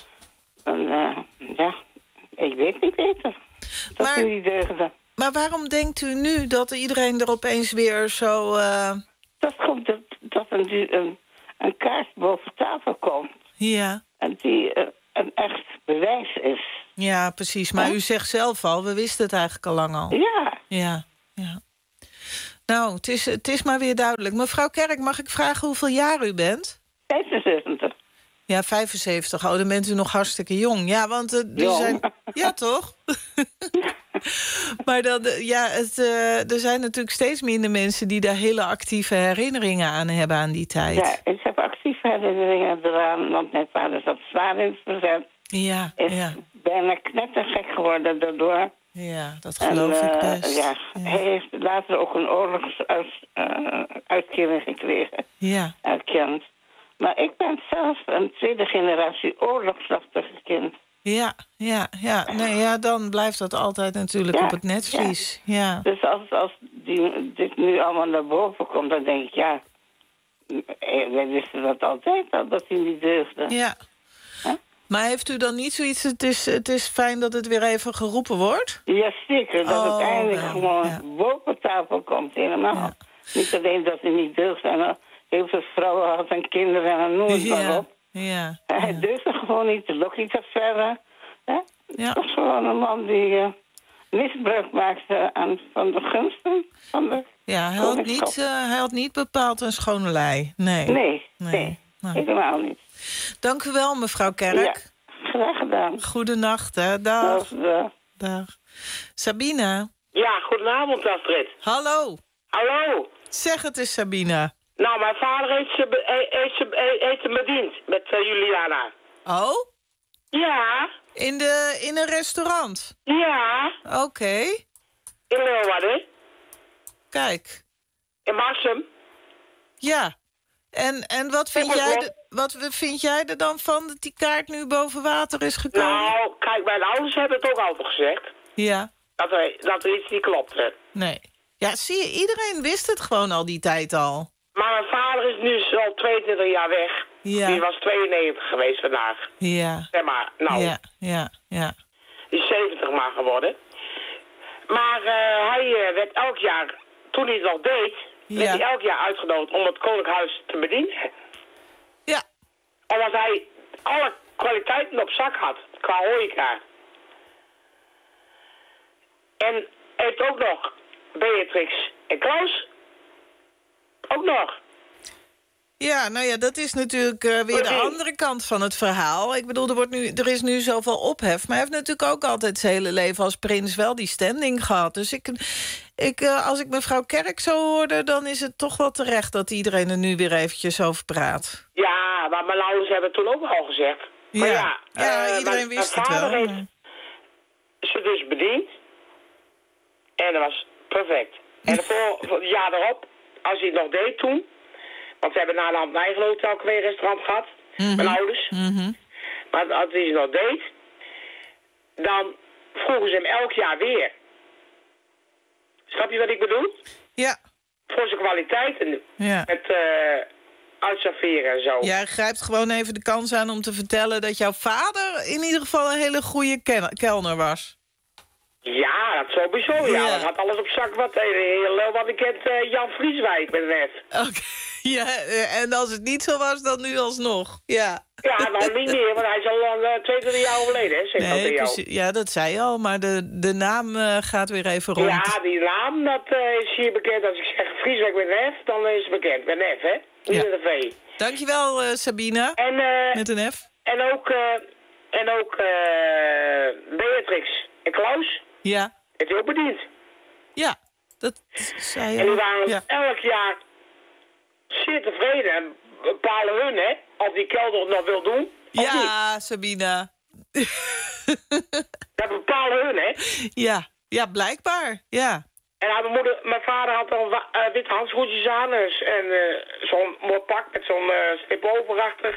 En uh, ja, ik weet niet beter dat maar, hij niet deugde. Maar waarom denkt u nu dat iedereen er opeens weer zo... Uh... Dat komt dat, dat een, een, een kaart boven tafel komt. Ja. En die uh, een echt bewijs is. Ja, precies. Maar huh? U zegt zelf al, we wisten het eigenlijk al lang al. Ja. Ja, ja. Nou, het is, het is maar weer duidelijk. Mevrouw Kerk, mag ik vragen hoeveel jaar u bent? vijfenzeventig. Ja, vijfenzeventig. Oh, dan bent u nog hartstikke jong. Ja, want uh, er zijn... Ja, toch? Maar dan, ja, het, uh, er zijn natuurlijk steeds minder mensen die daar hele actieve herinneringen aan hebben aan die tijd. Ja, ik heb actieve herinneringen eraan, want mijn vader zat zwaar in het verzet. Ja, is ja. bijna knettergek geworden daardoor. Ja, dat geloof en, uh, ik best. Ja, ja. Hij heeft later ook een oorlogsuitkering uh, gekregen. Ja. Erkend. Maar ik ben zelf een tweede generatie oorlogsslachtoffer kind. Ja, ja, ja. Nee, ja, dan blijft dat altijd natuurlijk ja, op het netvlies. Ja. Ja. Dus als, als die, dit nu allemaal naar boven komt, dan denk ik, ja, wij wisten dat altijd al, dat hij niet deugde. Ja. Huh? Maar heeft u dan niet zoiets, het is, het is fijn dat het weer even geroepen wordt? Ja, zeker. Dat oh, het eindelijk ja, gewoon ja. boven tafel komt, helemaal. Ja. Niet alleen dat hij niet deugde, en heel veel vrouwen had en kinderen en noem het ja. maar op. Ja. Hij ja. deugde gewoon niet, de lokkie te verder. Ja? Ja. Het was gewoon een man die uh, misbruik maakte aan, van de gunsten. Van de ja, hij had, niet, uh, hij had niet bepaald een schone lei. Nee, nee, nee, nee. nee. helemaal niet. Dank u wel, mevrouw Kerk. Ja, graag gedaan. Goedenacht, hè. Dag. Dag. Dag. Sabine. Ja, goedenavond, Astrid. Hallo. Hallo. Zeg het eens, Sabine. Nou, mijn vader heeft ze, be- heeft ze, heeft ze bediend met uh, Juliana. Oh? Ja. In, de, in een restaurant? Ja. Oké. Okay. In Leeuwarden. Kijk. In Marsum. Ja. En, en wat, vind jij de, wat vind jij er dan van dat die kaart nu boven water is gekomen? Nou, kijk, mijn ouders hebben het ook altijd gezegd. Ja. Dat er, dat er iets niet klopte. Nee. Ja, zie je, iedereen wist het gewoon al die tijd al. Maar mijn vader is nu al tweeëntwintig jaar weg. Ja. Die was tweeënnegentig geweest vandaag. Ja. Zeg maar, nou. Ja, ja, ja. Die is zeventig maar geworden. Maar uh, hij uh, werd elk jaar, toen hij het nog deed... Ja. werd hij elk jaar uitgenodigd om het Koninklijk Huis te bedienen. Ja. Omdat hij alle kwaliteiten op zak had, qua horeca. En heeft ook nog Beatrix en Klaus. Ook nog. Ja, nou ja, dat is natuurlijk uh, weer de andere kant van het verhaal. Ik bedoel, er, wordt nu, er is nu zoveel ophef. Maar hij heeft natuurlijk ook altijd zijn hele leven als prins wel die standing gehad. Dus ik, ik, uh, als ik mevrouw Kerk zo hoorde, dan is het toch wel terecht dat iedereen er nu weer eventjes over praat. Ja, maar mijn ouders hebben het toen ook al gezegd. Ja, Maar ja, ja uh, iedereen mijn, wist mijn het vader wel. heeft ze dus bediend. En dat was perfect. En voor, voor het jaar erop, als hij het nog deed toen... Want ze hebben na de hand een eigen hotel twee restaurant gehad. Mm-hmm. Mijn ouders. Mm-hmm. Maar als hij het nog deed... dan vroegen ze hem elk jaar weer. Snap je wat ik bedoel? Ja. Voor zijn kwaliteiten. Ja. Met uh, uitserveren en zo. Jij grijpt gewoon even de kans aan om te vertellen... dat jouw vader in ieder geval een hele goede ken- kelner was. Ja, dat sowieso. Ja, Ja. dat had alles op zak wat. uh, Heel wat ik kent uh, Jan Vrieswijk met net. Oké. Ja, en als het niet zo was, dan nu alsnog. Ja. Ja, nou niet meer, want hij is al uh, tweeëntwintig jaar overleden, hè? Zeg Nee, dat precies. Ja, dat zei je al, maar de, de naam uh, gaat weer even rond. Ja, die naam, dat uh, is hier bekend. Als ik zeg Vrieswijk met een F, dan is het bekend. Met een F, hè? Niet Ja. met een V. Dankjewel, uh, Sabina. En, uh, met een F. En ook, uh, en ook uh, Beatrix en Klaus. Ja. Heeft hij ook bediend. Ja, dat zei je. En die waren ja. elk jaar zeer tevreden. En bepalen hun, hè? Of die kelder het nog wil doen. Of Ja, niet. Sabina. Dat bepalen hun, hè? Ja, ja, blijkbaar. Ja. En nou, mijn, moeder, mijn vader had dan uh, witte handschoentjes aan. Dus, en uh, zo'n mooi pak met zo'n uh, stip overachter.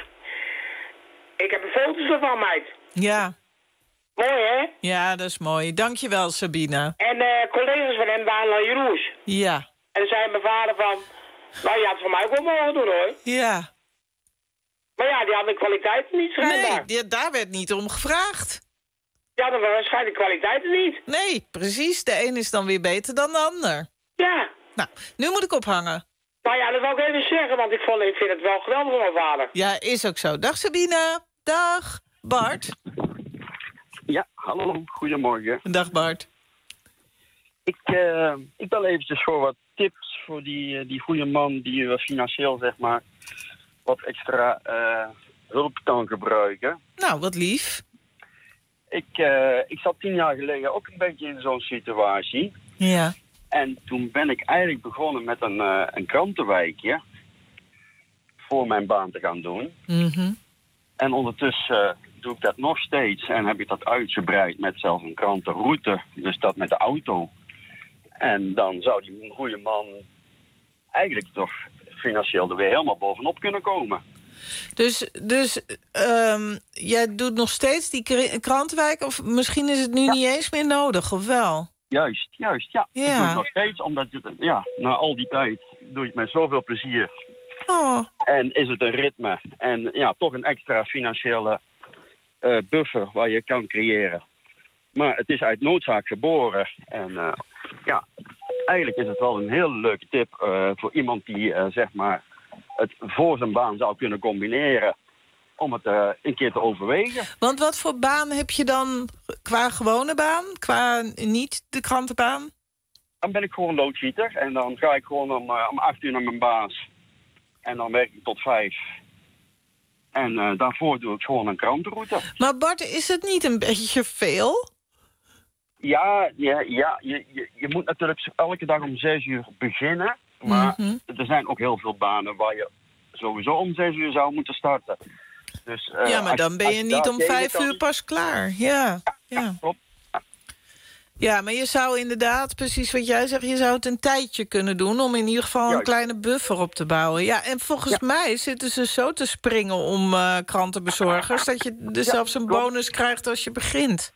Ik heb een foto's ervan, meid. Ja. Mooi, hè? Ja, dat is mooi. Dankjewel, Sabina. En uh, collega's van hem waren al jaloers. Ja. En dan zei mijn vader van... Nou, je had het voor mij ook wel mogen doen, hoor. Ja. Maar ja, die hadden de kwaliteiten niet, schijnbaar. Nee, die, daar werd niet om gevraagd. Ja, dan waarschijnlijk de kwaliteiten niet. Nee, precies. De een is dan weer beter dan de ander. Ja. Nou, nu moet ik ophangen. Nou ja, dat wil ik even zeggen, want ik, vond, ik vind het wel geweldig van mijn vader. Ja, is ook zo. Dag Sabina. Dag. Bart. Ja, hallo. Goedemorgen. Dag Bart. Ik, uh, ik bel eventjes voor wat tips voor die, uh, die goede man die uh, financieel, zeg maar, wat extra uh, hulp kan gebruiken. Nou, wat lief. Ik, uh, ik zat tien jaar geleden ook een beetje in zo'n situatie. Ja. En toen ben ik eigenlijk begonnen met een, uh, een krantenwijkje voor mijn baan te gaan doen. Mm-hmm. En ondertussen uh, doe ik dat nog steeds en heb ik dat uitgebreid met zelfs een krantenroute, dus dat met de auto. En dan zou die goede man eigenlijk toch financieel er weer helemaal bovenop kunnen komen. Dus, dus um, jij doet nog steeds die kri- krantenwijk... of misschien is het nu ja. niet eens meer nodig, of wel? Juist, juist, ja. ja. Ik doe het nog steeds, omdat het, ja, na al die tijd doe ik het met zoveel plezier. Oh. En is het een ritme. En ja, toch een extra financiële uh, buffer waar je kan creëren. Maar het is uit noodzaak geboren. En uh, ja, eigenlijk is het wel een heel leuke tip uh, voor iemand die uh, zeg maar het voor zijn baan zou kunnen combineren. Om het uh, een keer te overwegen. Want wat voor baan heb je dan qua gewone baan? Qua niet de krantenbaan? Dan ben ik gewoon loodgieter. En dan ga ik gewoon om, uh, om acht uur naar mijn baas. En dan werk ik tot vijf. En uh, daarvoor doe ik gewoon een krantenroute. Maar Bart, is het niet een beetje veel? Ja, ja, ja je, je, je moet natuurlijk elke dag om zes uur beginnen. Maar mm-hmm. er zijn ook heel veel banen waar je sowieso om zes uur zou moeten starten. Dus, uh, ja, maar als, dan ben je, je niet om vijf kan... uur pas klaar. Ja, ja. ja. Klopt. Ja, maar je zou inderdaad, precies wat jij zegt... je zou het een tijdje kunnen doen om in ieder geval Juist. een kleine buffer op te bouwen. Ja, en volgens ja. mij zitten ze zo te springen om uh, krantenbezorgers... dat je dus ja, zelfs een klopt. bonus krijgt als je begint.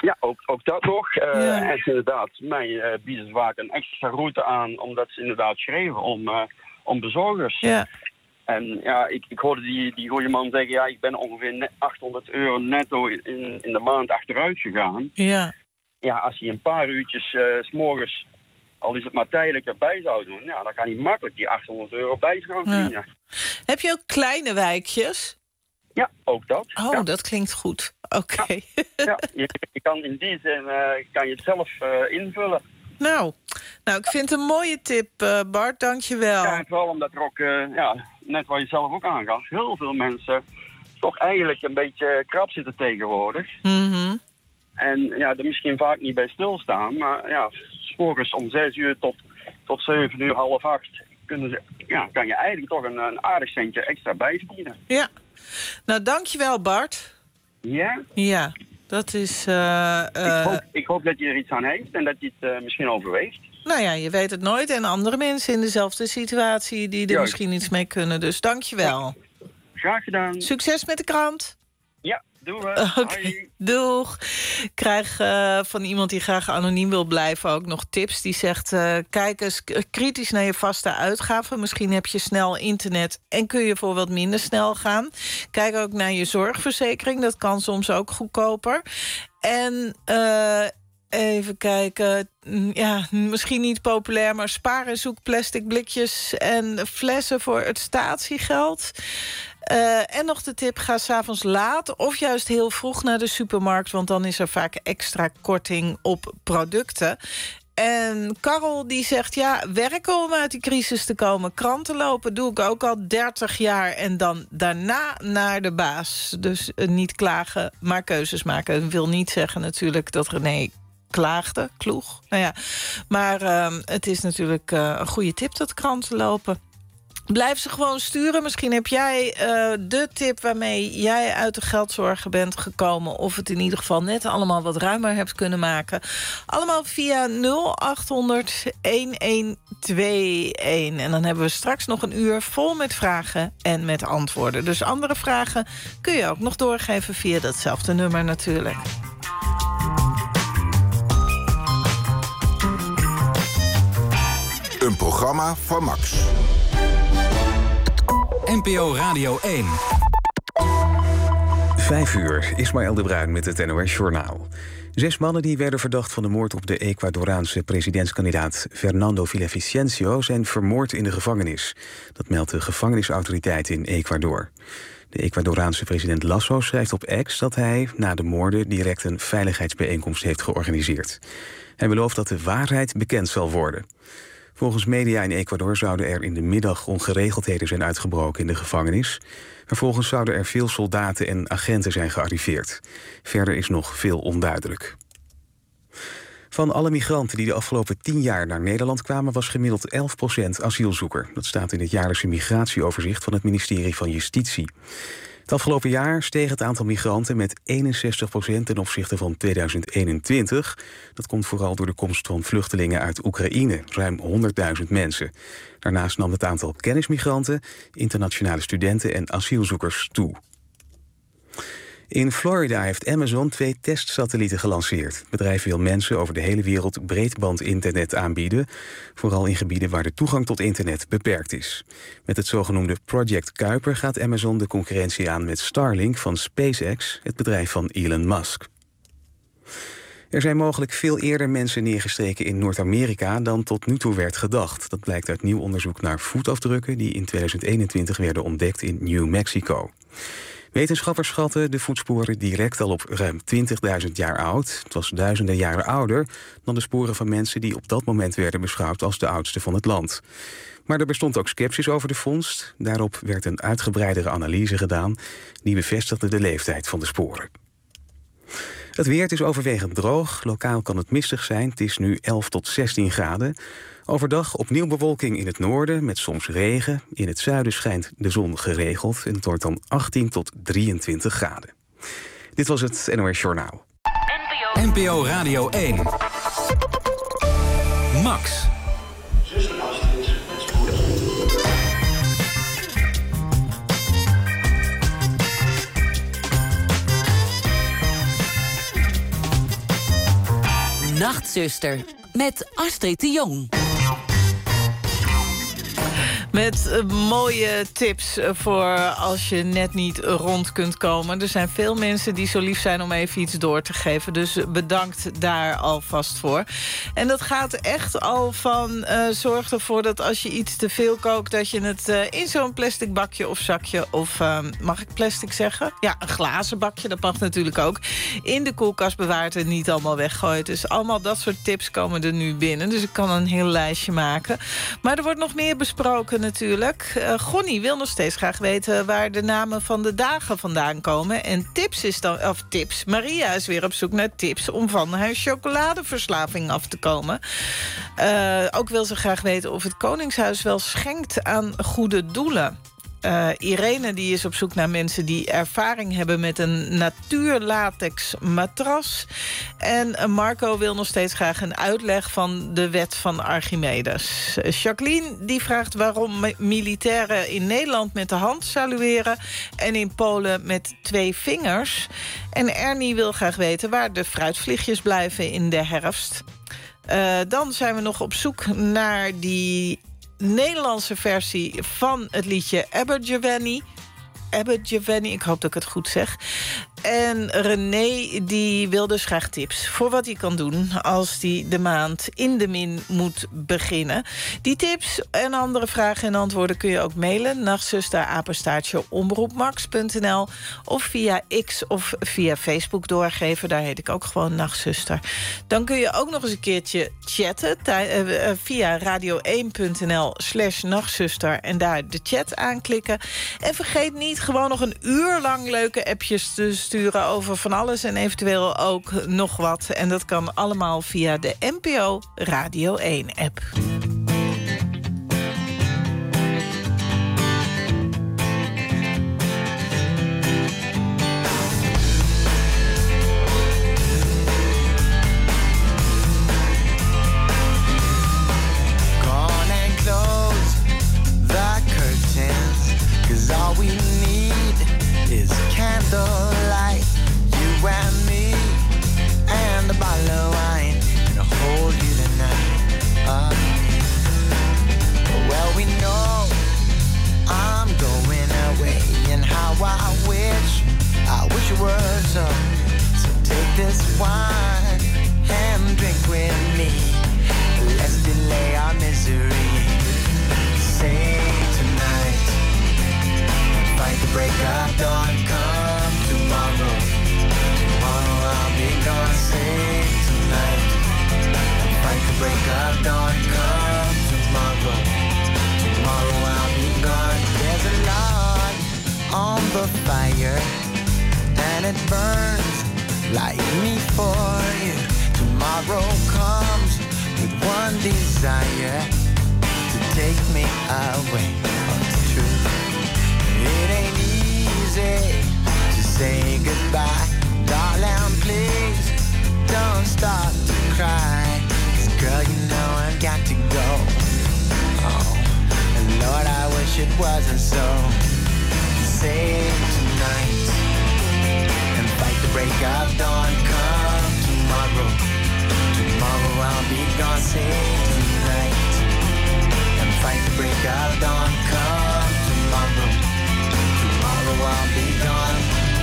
Ja, ook, ook dat nog. Uh, Ja. En inderdaad, mij uh, bieden ze vaak een extra route aan, omdat ze inderdaad schreven om, uh, om bezorgers. Ja. En ja, ik, ik hoorde die, die goede man zeggen, ja, ik ben ongeveer net achthonderd euro netto in, in de maand achteruit gegaan. Ja. Ja, als hij een paar uurtjes uh, 's morgens, al is het maar tijdelijk, erbij zou doen, ja, dan kan hij makkelijk die achthonderd euro bij gaan verdienen. Ja. Heb je ook kleine wijkjes? Ja, ook dat. Oh, ja. dat klinkt goed. Oké. Okay. Ja, ja je, je kan in die zin uh, kan je het zelf uh, invullen. Nou, nou, ik vind het een mooie tip, uh, Bart. Dank je wel. Ja, vooral omdat er ook, uh, ja, net waar je zelf ook aangaf, heel veel mensen toch eigenlijk een beetje krap zitten tegenwoordig. Mm-hmm. En ja, er misschien vaak niet bij stilstaan, maar ja, 's morgens om zes uur tot, tot zeven uur, half acht, kunnen ze, ja, kan je eigenlijk toch een, een aardig centje extra bijverdienen. Ja. Nou, dank je wel, Bart. Ja? Ja, dat is... Uh, uh... Ik, hoop, ik hoop dat je er iets aan heeft en dat je het uh, misschien overweegt. Nou ja, je weet het nooit. En andere mensen in dezelfde situatie die er Juist. misschien iets mee kunnen. Dus dank je wel. Graag gedaan. Succes met de krant. Ja, doen we. Oké, okay. Doeg. Ik krijg uh, van iemand die graag anoniem wil blijven ook nog tips. Die zegt, uh, kijk eens kritisch naar je vaste uitgaven. Misschien heb je snel internet en kun je voor wat minder snel gaan. Kijk ook naar je zorgverzekering. Dat kan soms ook goedkoper. En... Uh, Even kijken, ja, misschien niet populair, maar spaar en zoek plastic blikjes en flessen voor het statiegeld. Uh, en nog de tip, ga 's avonds laat of juist heel vroeg naar de supermarkt, want dan is er vaak extra korting op producten. En Karel die zegt, ja, werken om uit die crisis te komen. Kranten lopen doe ik ook al dertig jaar. En dan daarna naar de baas. Dus uh, niet klagen, maar keuzes maken. Dat wil niet zeggen natuurlijk dat René klaagde, kloeg. Nou ja, maar uh, het is natuurlijk uh, een goede tip dat kranten lopen. Blijf ze gewoon sturen. Misschien heb jij uh, de tip waarmee jij uit de geldzorgen bent gekomen, of het in ieder geval net allemaal wat ruimer hebt kunnen maken. Allemaal via nul acht honderd elf tweeëntwintig. En dan hebben we straks nog een uur vol met vragen en met antwoorden. Dus andere vragen kun je ook nog doorgeven via datzelfde nummer natuurlijk. Een programma van Max. N P O Radio één. Vijf uur, Ismaël de Bruin met het N O S Journaal. Zes mannen die werden verdacht van de moord op de Ecuadoraanse presidentskandidaat Fernando Villavicencio zijn vermoord in de gevangenis. Dat meldt de gevangenisautoriteit in Ecuador. De Ecuadoraanse president Lasso schrijft op X dat hij na de moorden direct een veiligheidsbijeenkomst heeft georganiseerd. Hij belooft dat de waarheid bekend zal worden. Volgens media in Ecuador zouden er in de middag ongeregeldheden zijn uitgebroken in de gevangenis. Vervolgens zouden er veel soldaten en agenten zijn gearriveerd. Verder is nog veel onduidelijk. Van alle migranten die de afgelopen tien jaar naar Nederland kwamen, was gemiddeld elf procent asielzoeker. Dat staat in het jaarlijkse migratieoverzicht van het ministerie van Justitie. Het afgelopen jaar steeg het aantal migranten met eenenzestig procent ten opzichte van tweeduizend eenentwintig. Dat komt vooral door de komst van vluchtelingen uit Oekraïne, ruim honderdduizend mensen. Daarnaast nam het aantal kennismigranten, internationale studenten en asielzoekers toe. In Florida heeft Amazon twee testsatellieten gelanceerd. Het bedrijf wil mensen over de hele wereld breedbandinternet aanbieden, vooral in gebieden waar de toegang tot internet beperkt is. Met het zogenoemde Project Kuiper gaat Amazon de concurrentie aan met Starlink van SpaceX, het bedrijf van Elon Musk. Er zijn mogelijk veel eerder mensen neergestreken in Noord-Amerika dan tot nu toe werd gedacht. Dat blijkt uit nieuw onderzoek naar voetafdrukken die in tweeduizend eenentwintig werden ontdekt in New Mexico. Wetenschappers schatten de voetsporen direct al op ruim twintigduizend jaar oud. Het was duizenden jaren ouder dan de sporen van mensen die op dat moment werden beschouwd als de oudste van het land. Maar er bestond ook sceptisch over de vondst. Daarop werd een uitgebreidere analyse gedaan. Die bevestigde de leeftijd van de sporen. Het weer is overwegend droog. Lokaal kan het mistig zijn. Het is nu elf tot zestien graden. Overdag opnieuw bewolking in het noorden met soms regen. In het zuiden schijnt de zon geregeld en het wordt dan achttien tot drieëntwintig graden. Dit was het N O S Journaal. N P O Radio één. Max. Nachtzuster, met Astrid de Jong. Met uh, mooie tips voor als je net niet rond kunt komen. Er zijn veel mensen die zo lief zijn om even iets door te geven. Dus bedankt daar alvast voor. En dat gaat echt al van uh, zorg ervoor dat als je iets te veel kookt, dat je het uh, in zo'n plastic bakje of zakje, of uh, mag ik plastic zeggen? Ja, een glazen bakje, dat mag natuurlijk ook. In de koelkast bewaart en niet allemaal weggooit. Dus allemaal dat soort tips komen er nu binnen. Dus ik kan een heel lijstje maken. Maar er wordt nog meer besproken natuurlijk. Uh, Gonnie wil nog steeds graag weten waar de namen van de dagen vandaan komen. En tips is dan, of tips. Maria is weer op zoek naar tips om van haar chocoladeverslaving af te komen. Uh, ook wil ze graag weten of het Koningshuis wel schenkt aan goede doelen. Uh, Irene die is op zoek naar mensen die ervaring hebben met een natuurlatex matras. En Marco wil nog steeds graag een uitleg van de wet van Archimedes. Jacqueline die vraagt waarom militairen in Nederland met de hand salueren en in Polen met twee vingers. En Ernie wil graag weten waar de fruitvliegjes blijven in de herfst. Uh, dan zijn we nog op zoek naar die Nederlandse versie van het liedje Abergavenny. Abergavenny, ik hoop dat ik het goed zeg. En René die wil dus graag tips voor wat hij kan doen als hij de maand in de min moet beginnen. Die tips en andere vragen en antwoorden kun je ook mailen. Nachtzuster, apenstaartje, omroepmax punt n l of via X of via Facebook doorgeven. Daar heet ik ook gewoon Nachtzuster. Dan kun je ook nog eens een keertje chatten via radio één punt n l slash nachtzuster en daar de chat aanklikken. En vergeet niet gewoon nog een uur lang leuke appjes te sturen over van alles en eventueel ook nog wat. En dat kan allemaal via de N P O Radio één app. Gone and close the curtains, 'cause all we need is candlelight, you and me, and a bottle of wine, and I'll hold you tonight. Uh, well, we know I'm going away, and how I wish, I wish it were so. So take this wine and drink with me. Let's delay our misery. Say tonight, fight the break of dawn, come tomorrow. Tomorrow I'll be gone, say tonight. Fight the break of dawn, come tomorrow. Tomorrow I'll be gone. There's a log on the fire, and it burns like me for you. Tomorrow comes with one desire, to take me away. It's true. It ain't easy to say goodbye. Darling, please don't start to cry. 'Cause girl, you know I've got to go. Oh, and Lord, I wish it wasn't so. Save tonight and fight the break of dawn. Come tomorrow. Tomorrow I'll be gone. Save tonight and fight the break of dawn. Come tomorrow. Tomorrow I'll be gone.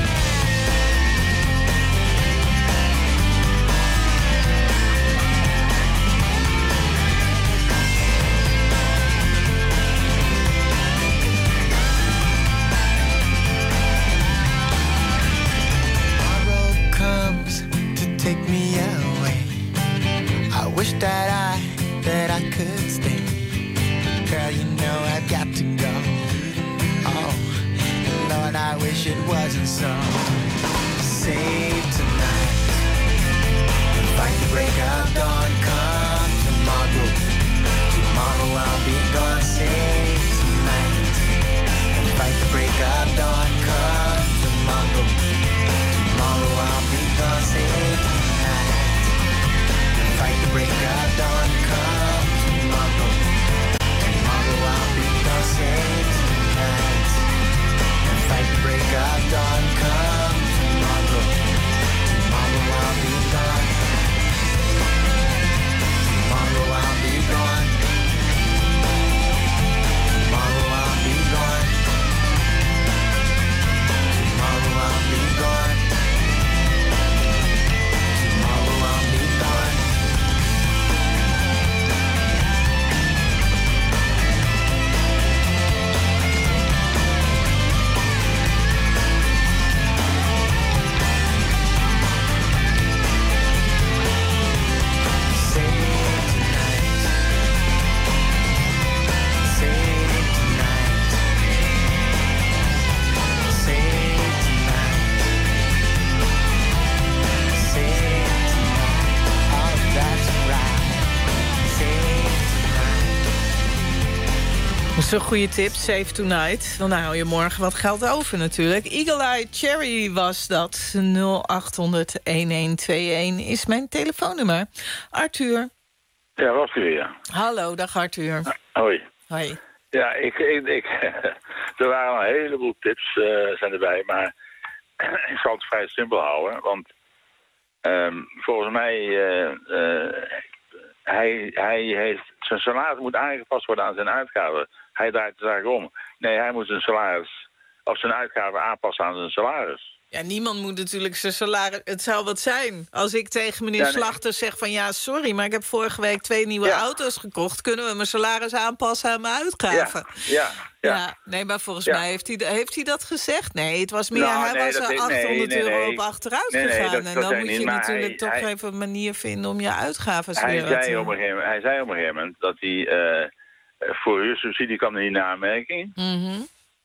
Tomorrow comes to take me away. I wish that I, that I could stay. Girl, you know I've got to go. Oh, Lord, I wish it wasn't so. Save tonight and fight the break of dawn. Come tomorrow. Tomorrow I'll be gone. Save tonight and fight the break of dawn. Come tomorrow. Tomorrow I'll be gone. Save tonight and fight the break of dawn. Come tomorrow. Tomorrow I'll be gone. Save tonight. Fight the break of dawn, come tomorrow. is een goede tip, Save Tonight. Dan hou je morgen wat geld over natuurlijk. Eagle Eye Cherry was dat. nul acht honderd elfentwintig is mijn telefoonnummer. Arthur. Ja, was u weer. Hallo, dag Arthur. Hoi. Hoi. Ja, ik, ik, ik, er waren een heleboel tips uh, zijn erbij, maar ik zal het vrij simpel houden. Want um, volgens mij, uh, uh, hij, hij heeft, zijn salaris moet aangepast worden aan zijn uitgaven. Hij draait de zaak om. Nee, hij moet zijn salaris, of zijn uitgaven aanpassen aan zijn salaris. Ja, niemand moet natuurlijk zijn salaris... Het zou wat zijn. Als ik tegen meneer ja, nee. Slachter zeg van... ja, sorry, maar ik heb vorige week twee nieuwe ja. auto's gekocht. Kunnen we mijn salaris aanpassen aan mijn uitgaven? Ja, ja. ja. ja nee, maar volgens ja. mij heeft hij, heeft hij dat gezegd. Nee, het was meer... Nou, hij nee, was er nee, achthonderd nee, euro nee. op achteruit nee, nee, gegaan. dat, en dat dan moet niet, je natuurlijk hij, toch hij, even een manier vinden... om je uitgaven hij weer zei, te... op een gegeven, hij zei op een gegeven moment dat hij... Uh, voor huursubsidie kwam hij niet in aanmerking. Mm-hmm.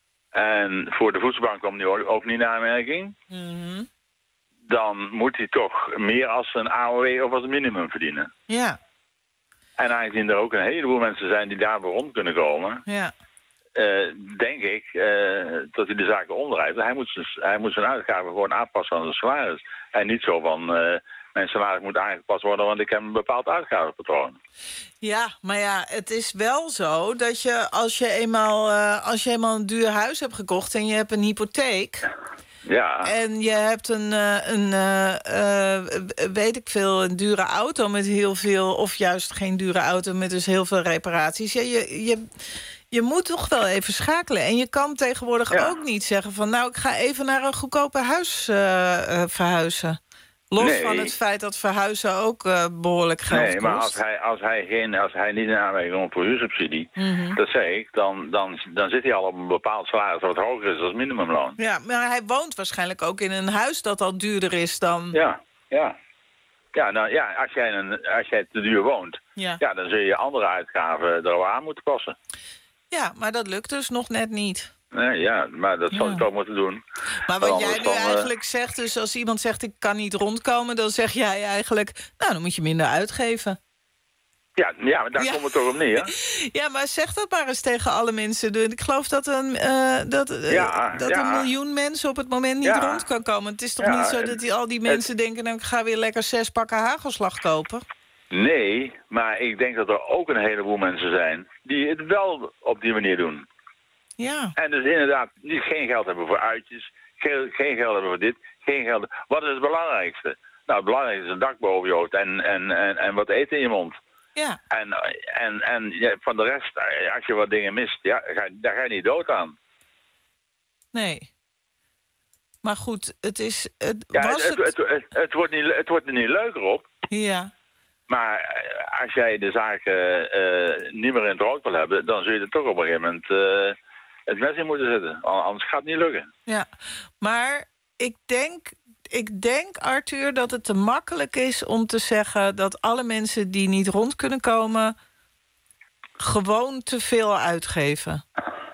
En voor de voedselbank kwam hij ook niet in aanmerking. Mm-hmm. Dan moet hij toch meer als een A O W of als een minimum verdienen. Ja. En aangezien er ook een heleboel mensen zijn die daarvoor rond kunnen komen... Ja. Uh, denk ik uh, dat hij de zaken omdraait. Hij moet, zijn, hij moet zijn uitgaven gewoon aanpassen aan zijn salaris. En niet zo van... Uh, mijn salaris moet aangepast worden, want ik heb een bepaald uitgavenpatroon. Ja, maar ja, het is wel zo dat je als je eenmaal, uh, als je eenmaal een duur huis hebt gekocht... en je hebt een hypotheek... Ja. En je hebt een, uh, een uh, uh, weet ik veel, een dure auto met heel veel... of juist geen dure auto met dus heel veel reparaties. Ja, je, je, je moet toch wel even schakelen. En je kan tegenwoordig ja. ook niet zeggen van... nou, ik ga even naar een goedkoper huis uh, uh, verhuizen. Los nee. van het feit dat verhuizen ook uh, behoorlijk geld nee, kost. Nee, maar als hij, als, hij geen, als hij niet in aanmerking komt voor huursubsidie... Mm-hmm. dat zeg ik, dan, dan, dan zit hij al op een bepaald salaris... wat hoger is dan minimumloon. Ja, maar hij woont waarschijnlijk ook in een huis dat al duurder is dan... Ja, ja. Ja, nou, ja als, jij een, als jij te duur woont... Ja. Ja, dan zul je andere uitgaven er wel aan moeten passen. Ja, maar dat lukt dus nog net niet. Nee, ja, maar dat zou je ja. toch moeten doen. Maar wat jij nu dan, eigenlijk uh... zegt, dus als iemand zegt ik kan niet rondkomen... dan zeg jij eigenlijk, nou, dan moet je minder uitgeven. Ja, ja maar daar ja. komt het toch op neer. Ja, maar zeg dat maar eens tegen alle mensen. Ik geloof dat een, uh, dat, uh, ja, dat ja. een miljoen mensen op het moment niet ja. rond kan komen. Het is toch ja, niet zo dat die, al die mensen het... denken... nou, ik ga weer lekker zes pakken hagelslag kopen? Nee, maar ik denk dat er ook een heleboel mensen zijn... die het wel op die manier doen. Ja. En dus inderdaad niet geen geld hebben voor uitjes, geen, geen geld hebben voor dit, geen geld. Wat is het belangrijkste? Nou, het belangrijkste is een dak boven je hoofd en, en, en, en wat eten in je mond. Ja. En, en, en ja, van de rest, als je wat dingen mist, ja, ga, daar ga je niet dood aan. Nee. Maar goed, het is... Het, ja, was het, het, het, het, het, wordt niet, het wordt er niet leuker op. Ja. Maar als jij de zaken uh, niet meer in het rood wil hebben, dan zul je er toch op een gegeven moment... Uh, het mes in moeten zetten, anders gaat het niet lukken. Ja, maar ik denk, ik denk, Arthur, dat het te makkelijk is om te zeggen... dat alle mensen die niet rond kunnen komen... gewoon te veel uitgeven.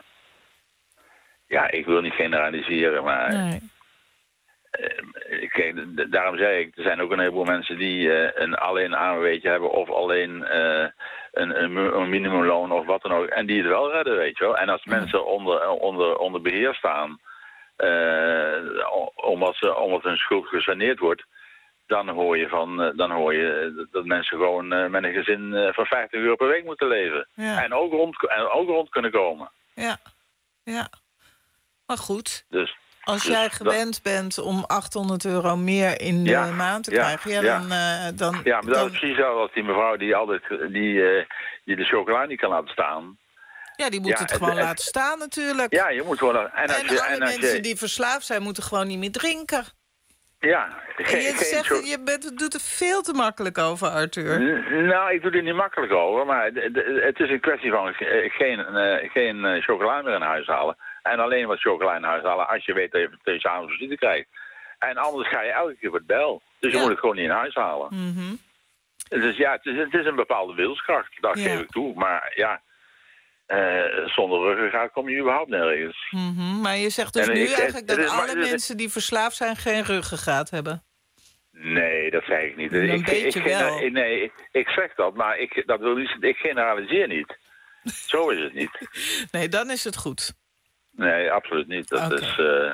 Ja, ik wil niet generaliseren, maar... Nee. Uh, kijk, daarom zei ik, er zijn ook een heleboel mensen die uh, een alleen A O W'tje hebben... of alleen uh, een, een, een minimumloon of wat dan ook. En die het wel redden, weet je wel. En als mensen onder, onder, onder beheer staan... Uh, omdat, ze, omdat hun schuld gesaneerd wordt... dan hoor je, van, uh, dan hoor je dat mensen gewoon uh, met een gezin uh, van vijftig euro per week moeten leven. Ja. En, ook rond, en ook rond kunnen komen. Ja, ja. Maar goed... Dus... Als jij dus gewend dat... bent om achthonderd euro meer in de ja, maand te krijgen... Ja, ja, dan, uh, dan... Ja, maar dat dan... is precies zo als die mevrouw die altijd die, uh, die de chocola niet kan laten staan. Ja, die moet ja, het, het gewoon het, laten staan natuurlijk. Ja, je moet gewoon... En, als en je, alle en als mensen je... die verslaafd zijn moeten gewoon niet meer drinken. Ja. Geen, je zegt, cho- je bent, doet er veel te makkelijk over, Arthur. N- nou, ik doe er niet makkelijk over, maar d- d- het is een kwestie van geen, uh, geen uh, chocola meer in huis halen. En alleen wat chocola in huis halen als je weet dat je het s'avonds visite krijgt. En anders ga je elke keer voor het bel. Dus je ja. moet het gewoon niet in huis halen. Mm-hmm. Dus ja, het is, het is een bepaalde wilskracht, dat ja. geef ik toe. Maar ja, uh, zonder ruggengraat kom je überhaupt nergens. Mm-hmm. Maar je zegt dus en nu ik, eigenlijk dat is, alle maar, mensen die verslaafd zijn geen ruggengraat hebben. Nee, dat zeg ik niet. Dan ik, weet ik, je ik, wel. Nee, ik, ik zeg dat, maar ik, dat wil niet, ik generaliseer niet. Zo is het niet. Nee, dan is het goed. Nee, absoluut niet. Dat Oké. is... Uh,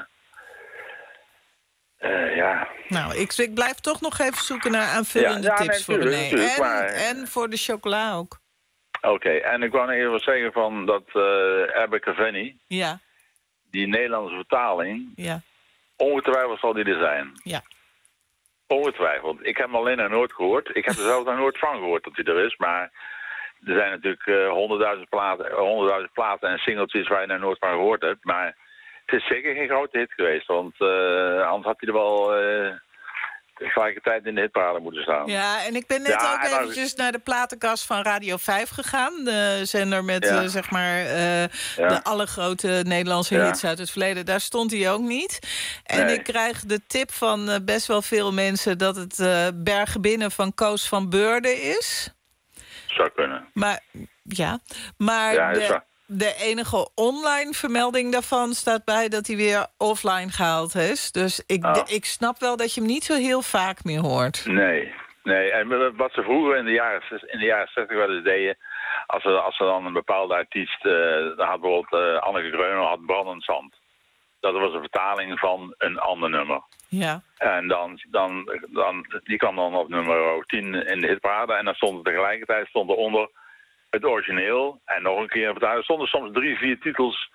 uh, ja... Nou, ik, ik blijf toch nog even zoeken naar aanvullende ja, ja, tips nee, voor tuurlijk, René. tuurlijk, En, maar- en voor de chocola ook. Oké, okay, en ik wou nog even wat zeggen van dat uh, Abercrombie, Ja, die Nederlandse vertaling, ja, ongetwijfeld zal die er zijn. ja. Ongetwijfeld. Ik heb hem alleen nog nooit gehoord. Ik heb er zelf nog nooit van gehoord dat hij er is, maar er zijn natuurlijk uh, honderdduizend platen, honderdduizend platen en singeltjes waar je nog nooit van gehoord hebt, maar het is zeker geen grote hit geweest, want uh, anders had hij er wel uh, tegelijkertijd in de hitparade moeten staan. Ja, en ik ben net Ja, ook en als- eventjes naar de platenkast van Radio vijf gegaan. De zender met, Ja. eh, zeg maar, eh, Ja. de alle grote Nederlandse Ja. hits uit het verleden. Daar stond hij ook niet. En Nee. ik krijg de tip van eh, best wel veel mensen dat het eh Bergen Binnen van Koos van Beurden is. Zou kunnen. Maar, ja, maar Ja, is de, waar. de enige online vermelding daarvan staat bij dat hij weer offline gehaald is. Dus ik, Oh. de- ik snap wel dat je hem niet zo heel vaak meer hoort. Nee, nee. En wat ze vroeger in de jaren, in de jaren zestig wel eens deden, als ze, als ze dan een bepaalde artiest, uh, dan had bijvoorbeeld uh, Anneke Greuner had Brandend Zand. Dat was een vertaling van een ander nummer. Ja. En dan, dan, dan, die kwam dan op nummer tien in de hitparade. En dan stond er tegelijkertijd stond eronder het origineel. En nog een keer vertaling. Er stonden soms drie, vier titels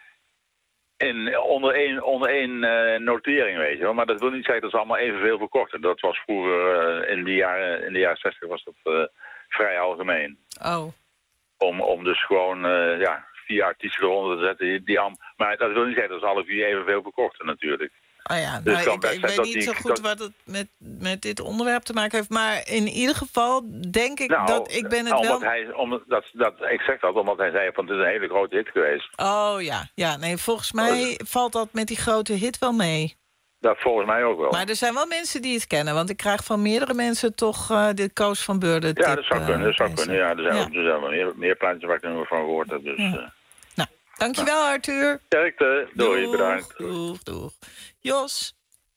in, onder één, onder één uh, notering, weet je wel. Maar dat wil niet zeggen dat ze allemaal evenveel verkochten. Dat was vroeger, uh, in, de jaren, in de jaren zestig was dat uh, vrij algemeen. Oh. Om, om dus gewoon, uh, ja, vier artiesten eronder te zetten. Die, die am- maar dat wil niet zeggen dat ze alle vier evenveel verkochten natuurlijk. Oh ja, Dus nou, het kan ik, best ik zijn weet dat niet die- zo goed dat- wat het met, met dit onderwerp te maken heeft. Maar in ieder geval denk ik Nou, dat ik ben het omdat wel... Hij, omdat, dat, dat, ik zeg dat omdat hij zei van het is een hele grote hit geweest. Oh ja, ja, nee, volgens mij valt dat met die grote hit wel mee. Dat volgens mij ook wel. Maar er zijn wel mensen die het kennen. Want ik krijg van meerdere mensen toch uh, de Koos van Beurden ja, tip, dat zou uh, kunnen. Dat zou deze. kunnen. Ja, er zijn, Ja. er zijn wel meer, meer plaatjes waar ik er nog van gehoord heb. Dus, Ja. uh, Dankjewel, Arthur. sterkte. Doei, Doeg, bedankt. Doeg, doeg. Jos.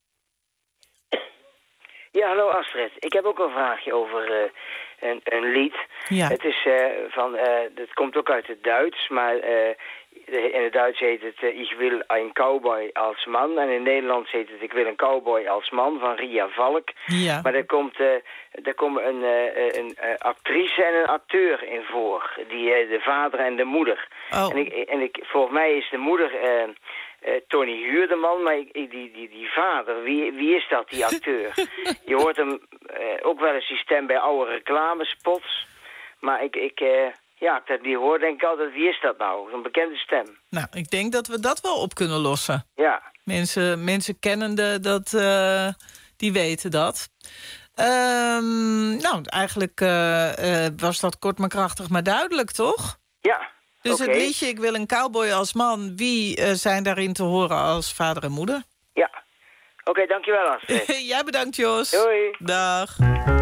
Ja, hallo Astrid. Ik heb ook een vraagje over uh, een, een lied. Ja. Het is uh, van, uh, het komt ook uit het Duits, maar uh, in het Duits heet het uh, Ik wil een cowboy als man. En in het Nederlands heet het Ik wil een cowboy als man van Ria Valk. Ja. Maar daar komt, uh, daar komen een, uh, een uh, actrice en een acteur in voor. Die, uh, de vader en de moeder. Oh. En, ik, en ik, volgens mij is de moeder... Uh, Uh, Tony Huurdeman, maar ik, ik, die, die, die vader, wie, wie is dat, die acteur? Je hoort hem uh, ook wel eens die stem bij oude reclamespots. Maar ik, ik, uh, ja, ik dat die hoor, denk ik altijd, wie is dat nou? Zo'n bekende stem. Nou, ik denk dat we dat wel op kunnen lossen. Ja. Mensen, mensen kennende, dat, uh, die weten dat. Um, nou, eigenlijk uh, uh, was dat kort maar krachtig, maar duidelijk, toch? Ja. Dus okay. Het liedje Ik wil een cowboy als man, wie uh, zijn daarin te horen als vader en moeder? Ja. Oké, okay, dankjewel, Astrid. Jij bedankt, Jos. Doei. Dag.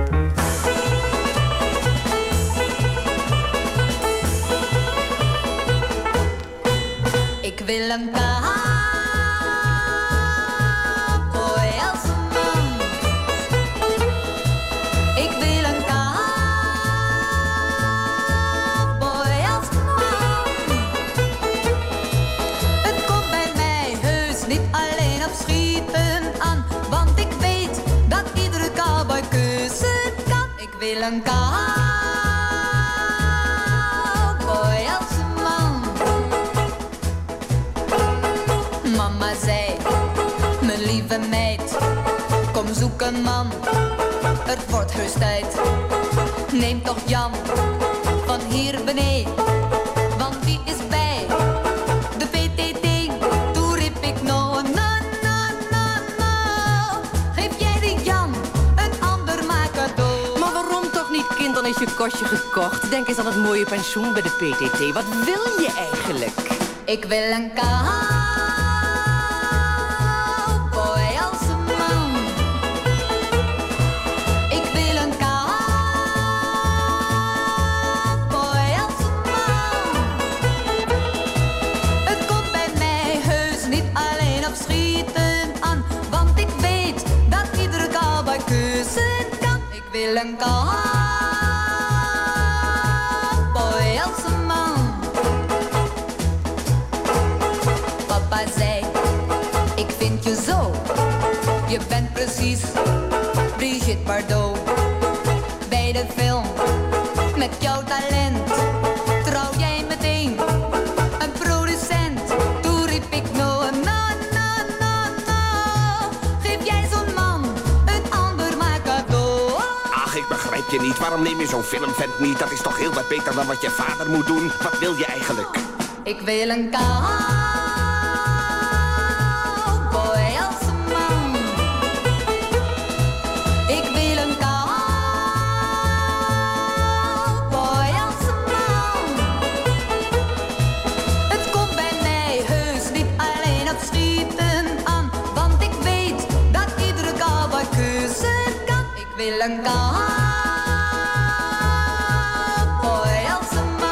Ik wil een cowboy als man. Ik wil een cowboy als man. Het komt bij mij heus niet alleen op schieten aan, want ik weet dat iedere cowboy kussen kan. Ik wil een cowboy als man. Mama zei, mijn lieve meid, kom zoek een man, het wordt heus tijd. Neem toch Jan van hier beneden, want die is bij de P T T. Toen riep ik no, no, no, no, no. Geef jij die Jan een ander maar cadeau. Maar waarom toch niet, kind, dan is je kostje gekocht. Denk eens aan het mooie pensioen bij de P T T. Wat wil je eigenlijk? Ik wil een cowboy als man. Ik wil een cowboy als man. Het komt bij mij heus niet alleen op schieten aan, want ik weet dat iedere cowboy kussen kan. Ik wil een cowboy als man. Je bent precies Brigitte Bardot. Bij de film, met jouw talent, trouw jij meteen een producent. Toen riep ik no, no, no, no, no. Geef jij zo'n man een ander maar cadeau. Ach, ik begrijp je niet. Waarom neem je zo'n filmvent niet? Dat is toch heel wat beter dan wat je vader moet doen? Wat wil je eigenlijk? Ik wil een cowboy als een man. Ik wil een cowboy als een man. Het komt bij mij heus niet alleen het schieten aan, want ik weet dat iedere cowboy keuze kan. Ik wil een cowboy als een man.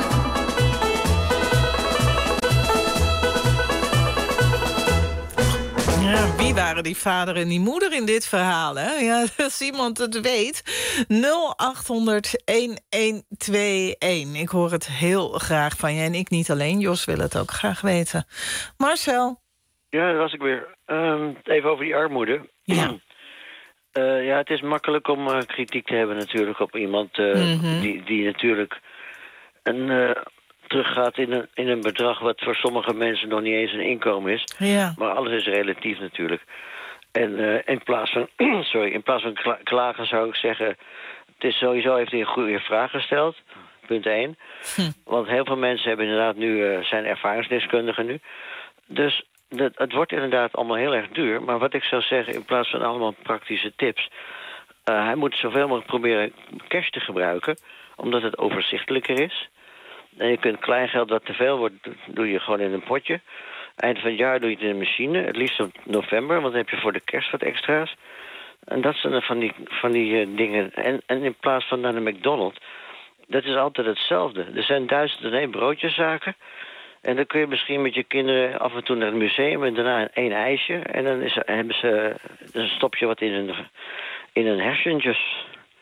Ja, wie waren die vader en die moeder in dit verhaal, hè? Ja, als iemand het weet. nul acht honderd een een twee een. Ik hoor het heel graag van je. En ik niet alleen. Jos wil het ook graag weten. Marcel? Ja, daar was ik weer. Um, even over die armoede. Ja. Uh, ja, het is makkelijk om uh, kritiek te hebben natuurlijk op iemand uh, Mhm. die, die natuurlijk een, uh, teruggaat in een, in een bedrag wat voor sommige mensen nog niet eens een inkomen is. Ja. Maar alles is relatief natuurlijk. En uh, in plaats van, sorry, in plaats van kla- klagen zou ik zeggen, het is sowieso heeft hij een goede vraag gesteld. Punt één. Hm. Want heel veel mensen hebben inderdaad nu, uh, zijn ervaringsdeskundigen nu. Dus dat, het wordt inderdaad allemaal heel erg duur. Maar wat ik zou zeggen, in plaats van allemaal praktische tips, Uh, hij moet zoveel mogelijk proberen cash te gebruiken, omdat het overzichtelijker is. En je kunt kleingeld dat te veel wordt, doe je gewoon in een potje. Eind van het jaar doe je het in een machine. Het liefst op november, want dan heb je voor de kerst wat extra's. En dat zijn van die, van die uh, dingen. En, en in plaats van naar de McDonald's, dat is altijd hetzelfde. Er zijn duizenden één broodjeszaken. En dan kun je misschien met je kinderen af en toe naar het museum en daarna één ijsje. En dan is er, hebben ze, dan stop je wat in hun, in hun hersentjes.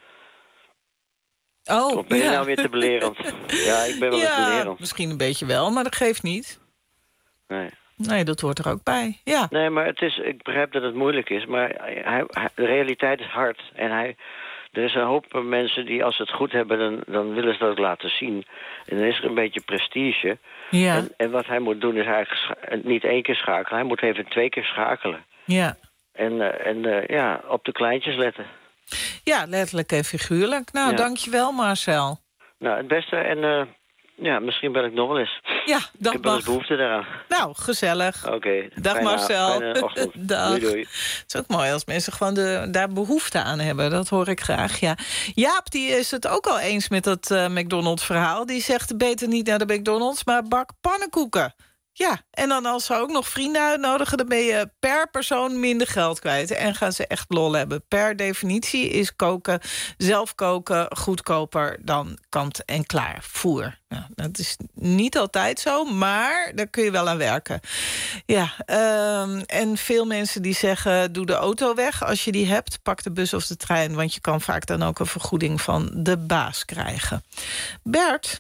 Oh, of ben je ja. nou weer te belerend? Ja, ik ben wel eens Ja, belerend. misschien een beetje wel, maar dat geeft niet. Nee. Nee, dat hoort er ook bij. Ja. Nee, maar het is, ik begrijp dat het moeilijk is, maar hij, hij- de realiteit is hard. En hij, er is een hoop mensen die, als ze het goed hebben, dan, dan willen ze dat ook laten zien. En dan is er een beetje prestige. Ja. En, en wat hij moet doen is eigenlijk scha- niet één keer schakelen. Hij moet even twee keer schakelen. Ja. En, eh, en eh, ja, op de kleintjes letten. Ja, letterlijk en figuurlijk. Nou, Ja. dankjewel, Marcel. Nou, het beste. En eh, ja, misschien bel ik nog wel eens. Ja, ik dat heb wel eens mag. behoefte daaraan. Nou, gezellig. Oké. Dag fijne- Marcel. fijne ochtend. Dag. Doei, doei. Het is ook mooi als mensen gewoon de, daar behoefte aan hebben. Dat hoor ik graag, ja. Jaap die is het ook al eens met dat eh, McDonald's-verhaal. Die zegt beter niet naar de McDonald's, maar bak pannenkoeken. Ja, en dan als ze ook nog vrienden uitnodigen, dan ben je per persoon minder geld kwijt. En gaan ze echt lol hebben. Per definitie is koken, zelf koken, goedkoper dan kant-en-klaar voer. Nou, dat is niet altijd zo, maar daar kun je wel aan werken. Ja, um, en veel mensen die zeggen, doe de auto weg als je die hebt. Pak de bus of de trein, want je kan vaak dan ook een vergoeding van de baas krijgen. Bert?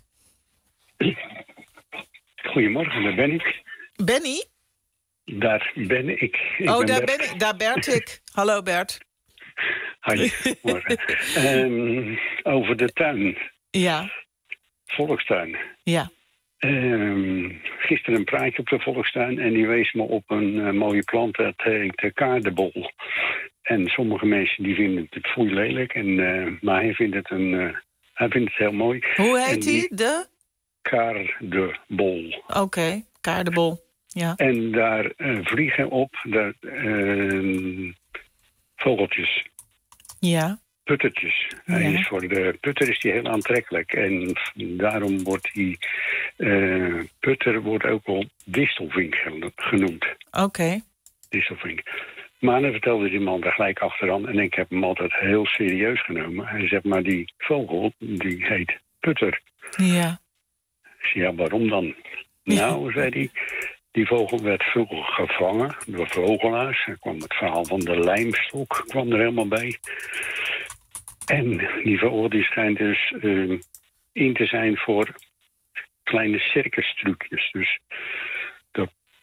Goedemorgen, daar ben ik. Benny? Daar ben ik. ik oh, ben daar Bert. ben ik. Daar Bert ik. Hallo Bert. Hoi, morgen. Ehm, over de tuin. Ja. Volkstuin. Ja. Ehm, gisteren een praatje op de Volkstuin en die wees me op een eh, mooie plant, dat heet de kaardebol. En sommige mensen die vinden het foei lelijk, en, eh, maar hij vindt het, een, eh, hij vindt het heel mooi. Hoe En heet die? De? Kaardebol. Oké, okay, kaardebol. Ja. En daar eh, vliegen op de, eh, vogeltjes. Ja. Puttertjes. Hij Ja. is voor de putter is die heel aantrekkelijk. En daarom wordt die eh, putter wordt ook wel distelvink geno- genoemd. Oké. Okay. Distelvink. Maar dan vertelde die man daar gelijk achteraan. En ik heb hem altijd heel serieus genomen. Hij zegt, maar die vogel, die heet putter. Ja. Ik zei, ja, waarom dan? Nou, zei hij, die vogel werd vroeger gevangen door vogelaars. Er kwam het verhaal van de lijmstok kwam er helemaal bij. En die vogel die schijnt dus uh, in te zijn voor kleine circustrucjes. Dus dat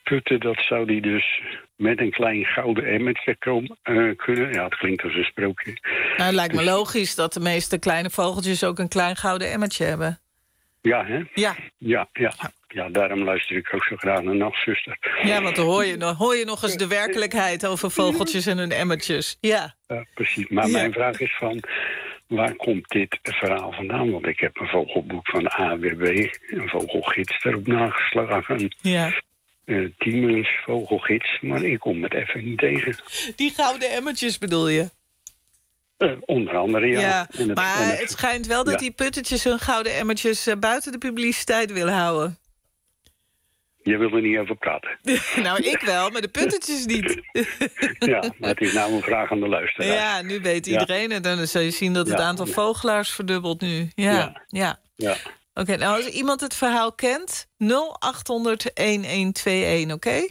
putten, dat zou die dus met een klein gouden emmertje komen, uh, kunnen. Ja, het klinkt als een sprookje. Nou, het lijkt me logisch dat de meeste kleine vogeltjes ook een klein gouden emmertje hebben. Ja, hè? Ja. Ja, ja. Ja, daarom luister ik ook zo graag naar Nachtzuster. Ja, want dan hoor je, nog, hoor je nog eens de werkelijkheid over vogeltjes en hun emmertjes. Ja, ja precies. Maar ja. Mijn vraag is van, waar komt dit verhaal vandaan? Want ik heb een vogelboek van A W B, een vogelgids erop nageslagen. Ja. Uh, Tiemens vogelgids, maar ik kom het even niet tegen. Die gouden emmertjes bedoel je? Uh, onder andere, ja. ja en het, maar en het, het schijnt wel dat ja. die puttetjes hun gouden emmertjes uh, buiten de publiciteit willen houden. Je wil er niet over praten. Nou, ik wel, maar de puttetjes niet. Ja, maar het is nou een vraag aan de luisteraar. Ja, nu weet iedereen ja. het. En dan zul je zien dat het ja. aantal vogelaars verdubbelt nu. Ja, ja. ja. ja. Oké, okay, nou als iemand het verhaal kent, nul acht honderd een twee een, oké? Okay?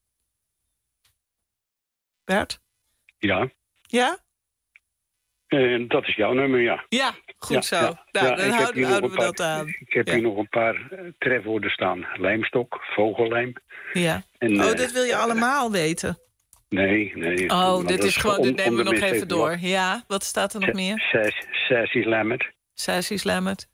Bert? Ja. Ja? En dat is jouw nummer, ja. Ja, goed ja, zo. Ja. Nou, ja, dan houden, houden we paar, dat aan. Ik heb ja. hier nog een paar trefwoorden staan. Lijmstok, vogellijm. Ja. En, oh, uh, dat wil je allemaal weten? Nee, nee. Oh, dit is, is gewoon, dit nemen we nog even door. Wat. Ja, wat staat er nog meer? Sassy Lammert. Sassy Lammert.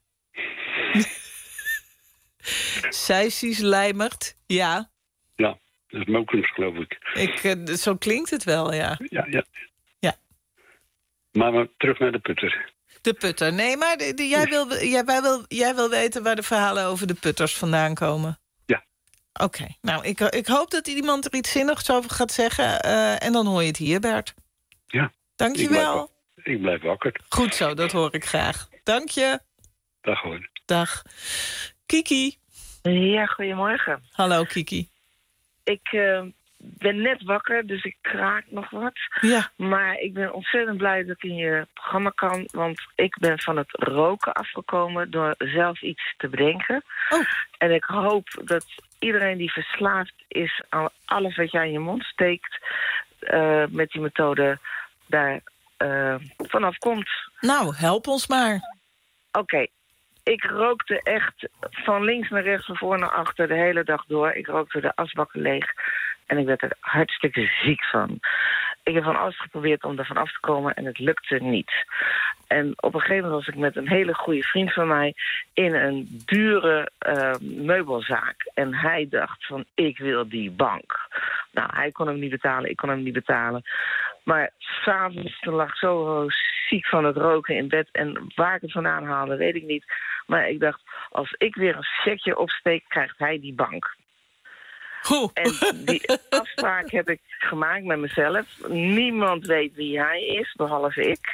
Sassy Lammert, ja. Ja, dat is Mokums, geloof ik. ik uh, zo klinkt het wel, ja. Ja, ja. Ja. Maar, maar terug naar de putter. De putter. Nee, maar de, de, jij, wil, jij, wij wil, jij wil weten waar de verhalen over de putters vandaan komen. Ja. Oké, okay. nou, ik, ik hoop dat iemand er iets zinnigs over gaat zeggen. Uh, en dan hoor je het hier, Bert. Ja. Dank je wel. Ik blijf wakker. Goed zo, dat hoor ik graag. Dank je. Dag hoor. Dag. Kiki. Ja, goedemorgen. Hallo, Kiki. Ik uh, ben net wakker, dus ik kraak nog wat. Ja. Maar ik ben ontzettend blij dat ik in je programma kan. Want ik ben van het roken afgekomen door zelf iets te bedenken. Oh. En ik hoop dat iedereen die verslaafd is aan alles wat je aan je mond steekt, Uh, met die methode daar uh, vanaf komt. Nou, help ons maar. Oké. Okay. Ik rookte echt van links naar rechts, van voor naar achter, de hele dag door. Ik rookte de asbakken leeg en ik werd er hartstikke ziek van. Ik heb van alles geprobeerd om er van af te komen en het lukte niet. En op een gegeven moment was ik met een hele goede vriend van mij in een dure uh, meubelzaak. En hij dacht van, ik wil die bank. Nou, hij kon hem niet betalen, ik kon hem niet betalen. Maar s'avonds lag ik zo ziek van het roken in bed. En waar ik het vandaan haalde, weet ik niet. Maar ik dacht, als ik weer een checkje opsteek, krijgt hij die bank. Oeh. En die afspraak heb ik gemaakt met mezelf. Niemand weet wie hij is, behalve ik.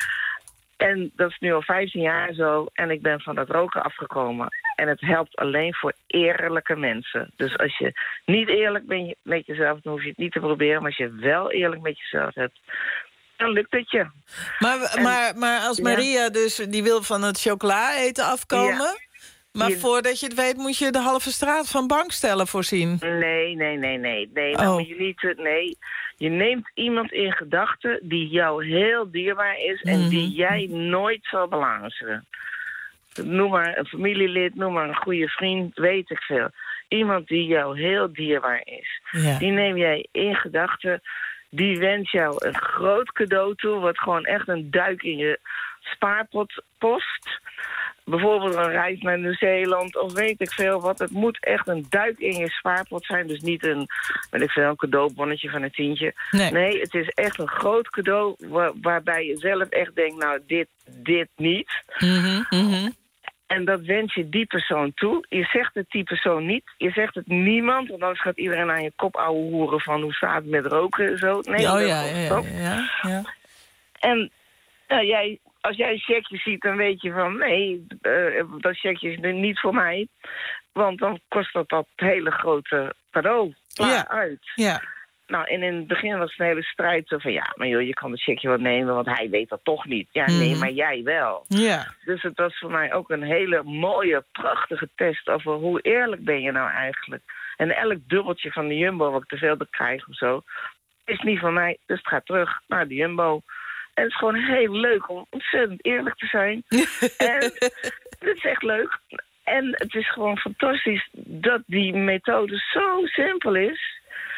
En dat is nu al vijftien jaar zo. En ik ben van dat roken afgekomen. En het helpt alleen voor eerlijke mensen. Dus als je niet eerlijk bent met jezelf, dan hoef je het niet te proberen. Maar als je wel eerlijk met jezelf hebt, dan lukt het je. Maar, en, maar, maar als Maria ja. dus, die wil van het chocola eten afkomen, ja. maar je, voordat je het weet moet je de halve straat van bankstellen voorzien. Nee, nee, nee, nee. nee, oh. nou, je, niet, nee. je neemt iemand in gedachten die jou heel dierbaar is en mm-hmm. die jij nooit zal beluisteren. Noem maar een familielid, noem maar een goede vriend, weet ik veel. Iemand die jou heel dierbaar is. Ja. Die neem jij in gedachten. Die wens jou een groot cadeau toe, wat gewoon echt een duik in je spaarpot kost. Bijvoorbeeld een reis naar Nieuw-Zeeland of weet ik veel wat. Het moet echt een duik in je spaarpot zijn. Dus niet een, weet ik veel, een cadeaubonnetje van een tientje. Nee, nee het is echt een groot cadeau waar, waarbij je zelf echt denkt, nou, dit, dit niet. Mm-hmm, mm-hmm. En dat wens je die persoon toe. Je zegt het die persoon niet. Je zegt het niemand. Want anders gaat iedereen aan je kop ouwe hoeren van hoe staat het met roken en zo. Nee, oh, dat ja, ja, ja, ja, ja. En nou, jij, als jij een checkje ziet, dan weet je van nee, uh, dat checkje is niet voor mij. Want dan kost dat dat hele grote cadeau ja. uit. Ja. Nou, en in het begin was het een hele strijd. Zo van, ja, maar joh, je kan het checkje wel nemen, want hij weet dat toch niet. Ja, nee, mm. maar jij wel. Ja. Dus het was voor mij ook een hele mooie, prachtige test over hoe eerlijk ben je nou eigenlijk. En elk dubbeltje van de Jumbo wat ik te veel krijg of zo, is niet van mij. Dus het gaat terug naar de Jumbo. En het is gewoon heel leuk om ontzettend eerlijk te zijn. En het is echt leuk. En het is gewoon fantastisch dat die methode zo simpel is.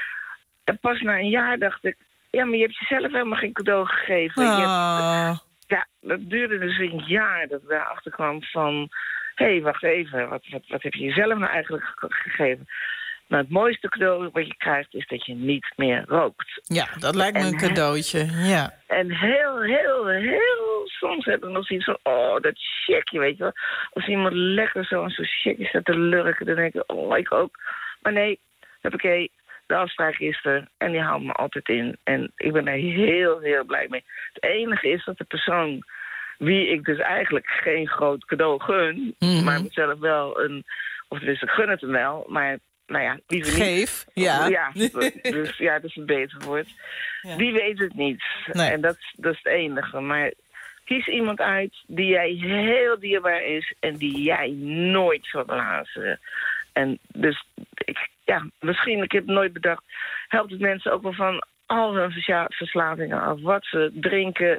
En pas na een jaar dacht ik... ja, maar je hebt jezelf helemaal geen cadeau gegeven. Oh. Je hebt, ja, dat duurde dus een jaar dat ik daarachter kwam van... hé, hey, wacht even, wat, wat, wat heb je jezelf nou eigenlijk ge- gegeven? Nou, het mooiste cadeau wat je krijgt is dat je niet meer rookt. Ja, dat lijkt me En een cadeautje, ja. En heel, heel, heel soms heb ik nog zoiets van... oh, dat checkje, weet je wel. Als iemand lekker zo aan zo'n checkje staat te lurken... dan denk ik, oh, ik ook. Maar nee, oké, de afspraak is er. En die houdt me altijd in. En ik ben er heel, heel blij mee. Het enige is dat de persoon... wie ik dus eigenlijk geen groot cadeau gun... Mhm. maar mezelf wel een... of dus ik gun het hem wel, maar... nou ja, liever niet. Geef, ja. Ja, dus ja, dat is een beter woord. Ja. Die weet het niet. Nee. En dat, dat is het enige. Maar kies iemand uit die jij heel dierbaar is... en die jij nooit zal belazeren. En dus, ik, ja, misschien, ik heb het nooit bedacht... helpt het mensen ook wel van al hun versja- verslavingen af. Wat ze drinken,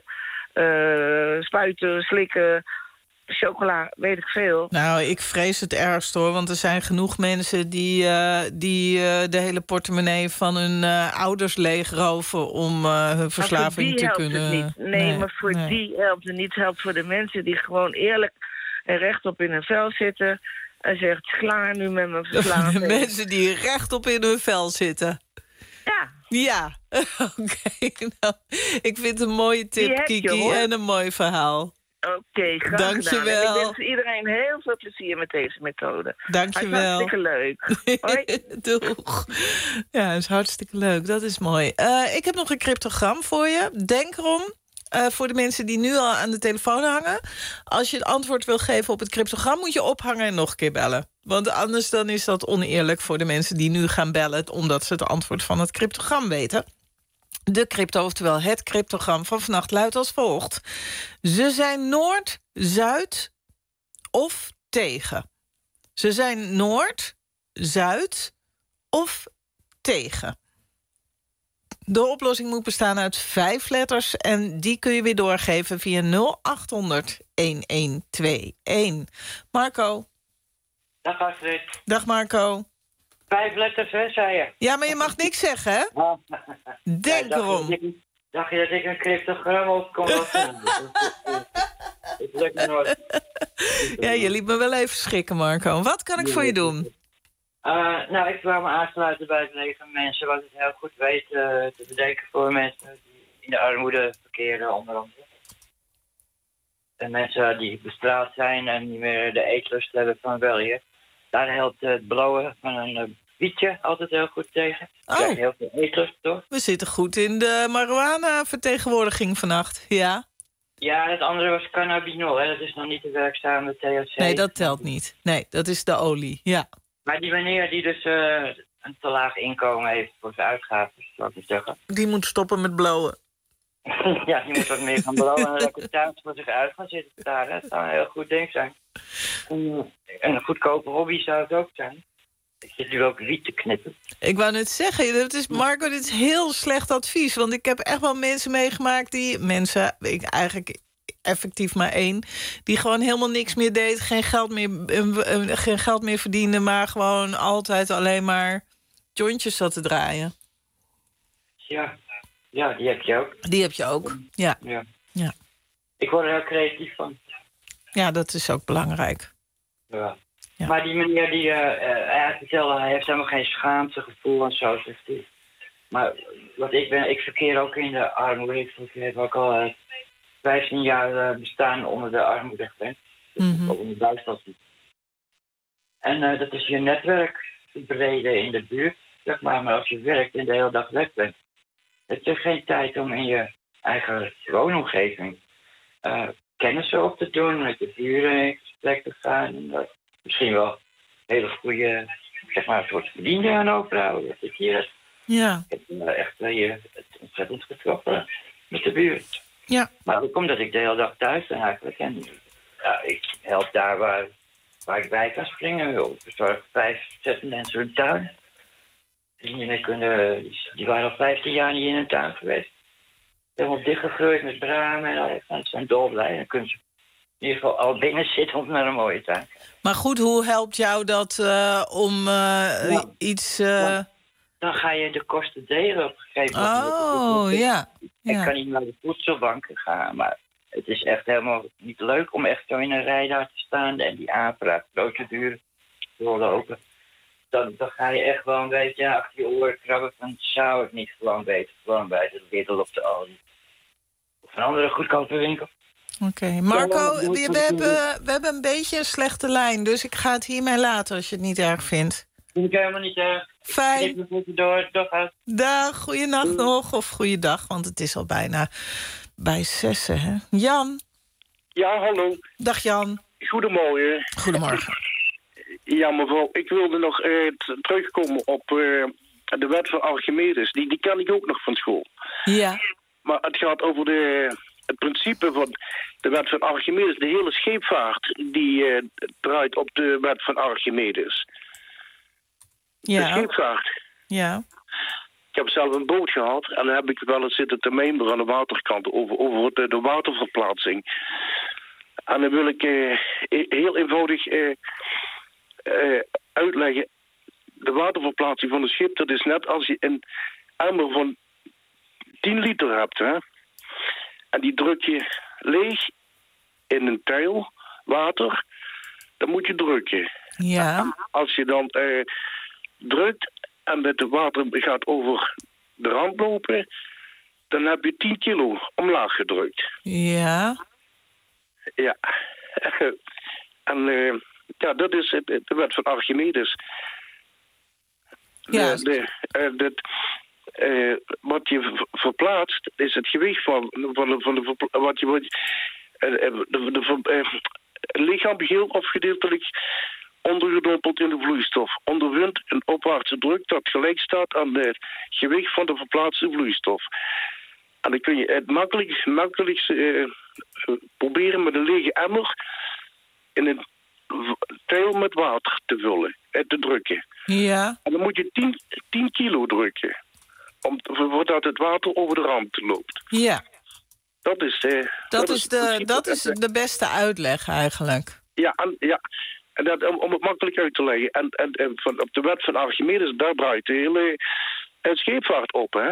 uh, spuiten, slikken... chocola, weet ik veel. Nou, ik vrees het ergst hoor, want er zijn genoeg mensen die, uh, die uh, de hele portemonnee van hun uh, ouders leegroven om uh, hun verslaving te kunnen. Het niet. Nee, nee, maar voor nee. die helpt het niet. Het helpt voor de mensen die gewoon eerlijk en rechtop in hun vel zitten en zegt klaar nu met mijn verslaving. De mensen die rechtop in hun vel zitten. Ja. Ja, oké. Okay, nou, ik vind het een mooie tip, Kiki, je, en een mooi verhaal. Oké, okay, graag Dank je gedaan. wel. En ik wens iedereen heel veel plezier met deze methode. Dank je wel. Hartstikke leuk. Hoi. Doeg. Ja, dat is hartstikke leuk. Dat is mooi. Uh, ik heb nog een cryptogram voor je. Denk erom, uh, voor de mensen die nu al aan de telefoon hangen... als je het antwoord wil geven op het cryptogram... moet je ophangen en nog een keer bellen. Want anders dan is dat oneerlijk voor de mensen die nu gaan bellen... omdat ze het antwoord van het cryptogram weten. De crypto, oftewel het cryptogram van vannacht luidt als volgt. Ze zijn Noord, Zuid of tegen. Ze zijn Noord, Zuid of tegen. De oplossing moet bestaan uit vijf letters... en die kun je weer doorgeven via nul acht honderd een een twee een. Marco. Dag Astrid. Dag Marco. Vijf letters, hè, zei je? Ja, maar je mag niks zeggen, hè? Denk ja, erom. Dacht je, dacht je dat ik een cryptogram op kon laten? Het lukt me nooit. Ja, je liet me wel even schrikken, Marco. Wat kan ik voor je doen? Uh, nou, ik wou me aansluiten bij het leven mensen... wat het heel goed weet uh, te bedenken voor mensen... die in de armoede verkeren, onder andere. En mensen die bestraald zijn en niet meer de eetlust hebben van wel hier... Daar helpt het blowen van een uh, wietje altijd heel goed tegen. Je oh. krijgt heel veel eetlust, toch? We zitten goed in de marijuana-vertegenwoordiging vannacht, ja? Ja, het andere was cannabinol, hè. Dat is nog niet de werkzame T H C. Nee, dat telt niet. Nee, dat is de olie, ja. Maar die meneer die dus uh, een te laag inkomen heeft voor zijn uitgaven, zou ik maar zeggen. Die moet stoppen met blowen. Ja, die moet wat meer gaan blowen en lekker thuis voor zich uit gaan zitten daar. Dat zou een heel goed ding zijn. En een goedkope hobby zou het ook zijn. Ik zit nu ook wiet te knippen. Ik wou net zeggen, dat is, Marco, dit is heel slecht advies. Want ik heb echt wel mensen meegemaakt die... Mensen, ik eigenlijk effectief maar één... die gewoon helemaal niks meer deed, geen geld meer, uh, geen geld meer verdiende... maar gewoon altijd alleen maar jointjes zat te draaien. Ja, ja, die heb je ook. Die heb je ook, ja. Ja. ja. Ik word er heel creatief van. Ja, dat is ook belangrijk. Ja. Ja. Maar die meneer die uh, hij vertelde, hij heeft helemaal geen schaamtegevoel en zo, zegt hij. Maar wat ik ben, ik verkeer ook in de armoede. Ik heb ook al uh, vijftien jaar uh, bestaan onder de armoede geweest. Mm-hmm. Ook onder Duitsland. En uh, dat is je netwerk verbreden in de buurt, zeg maar. Maar als je werkt en de hele dag weg bent, heb je geen tijd om in je eigen woonomgeving uh, kennissen op te doen, met de buren in gesprek te gaan. En dat misschien wel hele goede, zeg maar, een soort vrienden aan overhouden. Dat ik hier ja. Ik heb uh, echt hier uh, ontzettend getroffen met de buurt. Ja. Maar ook omdat ik de hele dag thuis ben eigenlijk. En ja, ik help daar waar, waar ik bij kan springen. Ik verzorg vijf, zes mensen hun tuin. Die, kunnen, die waren al vijftien jaar niet in een tuin geweest. Helemaal dichtgegroeid met bramen en al. En ze zijn dolblij. En dan kunnen ze in ieder geval al binnen zit op naar een mooie tuin. Maar goed, hoe helpt jou dat uh, om uh, Ja. iets... Uh... Ja. Dan ga je de kosten delen op een gegeven moment. Oh, ja. Ik ja. kan niet naar de voedselbank gaan, maar het is echt helemaal niet leuk om echt zo in een rij daar te staan en die aanvraagprocedure doorlopen. Dan, dan ga je echt wel een beetje achter je oren krabben van zou het niet gewoon beter gewoon bij de Lidl of de Aldi. Of een andere goedkope winkel. Oké, okay. Marco, we, we, hebben, we hebben een beetje een slechte lijn, dus ik ga het hiermee laten als je het niet erg vindt. Vind ik helemaal niet erg. Fijn. Ik even door, dag uit. Dag, goeienacht nog, of goeiedag, want het is al bijna bij zessen, hè? Jan? Ja, hallo. Dag Jan. Goedemorgen. Goedemorgen. Ja, mevrouw, ik wilde nog uh, t- terugkomen op uh, de wet van Archimedes. Die, die ken ik ook nog van school. Ja. Maar het gaat over de, het principe van de wet van Archimedes. De hele scheepvaart die uh, draait op de wet van Archimedes. Ja. De scheepvaart. Ja. Ik heb zelf een boot gehad en dan heb ik wel eens zitten te mijmeren aan de waterkant over, over de, de waterverplaatsing. En dan wil ik uh, heel eenvoudig uh, uh, uitleggen. De waterverplaatsing van een schip, dat is net als je een emmer van tien liter hebt. Hè? En die druk je leeg in een tuil water. Dan moet je drukken. Ja. Als je dan uh, drukt en met het water gaat over de rand lopen, dan heb je tien kilo omlaag gedrukt. Ja. Ja. En uh, ja, dat is het, de wet van Archimedes. Ja. De, de, uh, de, uh, wat je verplaatst is het gewicht van, van, de, van de, wat je, wat je uh, de, de, de, uh, lichaam geheel of gedeeltelijk ondergedompeld in de vloeistof. Onderwint een opwaartse druk dat gelijk staat aan het gewicht van de verplaatste vloeistof. En dan kun je het makkelijk, makkelijkst uh, proberen met een lege emmer in een tuil met water te vullen en te drukken. Ja. En dan moet je tien kilo drukken, om, voordat het water over de rand loopt. Ja. Dat is, uh, dat dat is, is, de, dat is de beste uitleg eigenlijk. Ja, en, ja. En dat, om, om het makkelijk uit te leggen. En, en, en van, op de wet van Archimedes, daar draait de hele uh, scheepvaart op, hè.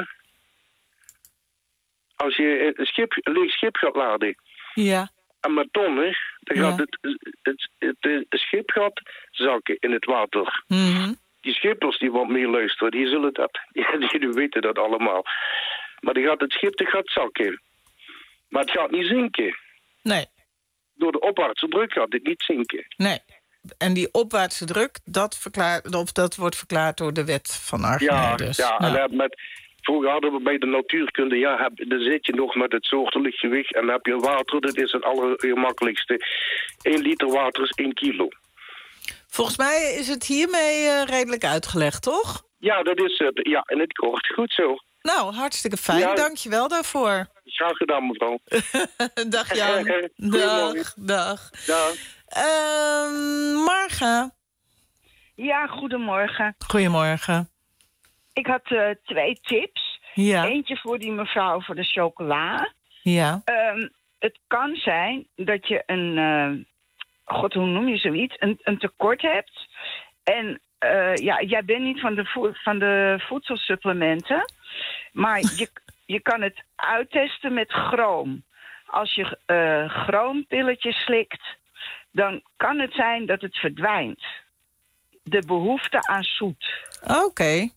Als je een, schip, een leeg schip gaat laden. Ja. En met tonnen, dan gaat ja. het, het, het, het, het schip gaat zakken in het water. Mm-hmm. Die schippers die wat meer luisteren, die zullen dat, die, die weten dat allemaal. Maar dan gaat het schip dat gaat zakken. Maar het gaat niet zinken. Nee. Door de opwaartse druk gaat het niet zinken. Nee. En die opwaartse druk, dat, verklaart, of dat wordt verklaard door de wet van Archimedes. Ja, ja, ja. En met, vroeger hadden we bij de natuurkunde, ja, heb, dan zit je nog met het soortelijk gewicht en dan heb je water, dat is het allergemakkelijkste. één liter water is één kilo. Volgens mij is het hiermee uh, redelijk uitgelegd, toch? Ja, dat is het. Ja, in het kort. Goed zo. Nou, hartstikke fijn. Ja. Dank je wel daarvoor. Graag gedaan, mevrouw. Dag Jan. dag, dag. Dag. Uh, Marga. Ja, goedemorgen. Goedemorgen. Ik had uh, twee tips. Ja. Eentje voor die mevrouw voor de chocola. Ja. Um, het kan zijn dat je een... Uh, God, hoe noem je zoiets? Een, een tekort hebt. En uh, ja, jij bent niet van de, vo- van de voedselsupplementen. Maar je, je kan het uittesten met chroom. Als je uh, chroompilletjes slikt, dan kan het zijn dat het verdwijnt. De behoefte aan zoet. Oké. Okay.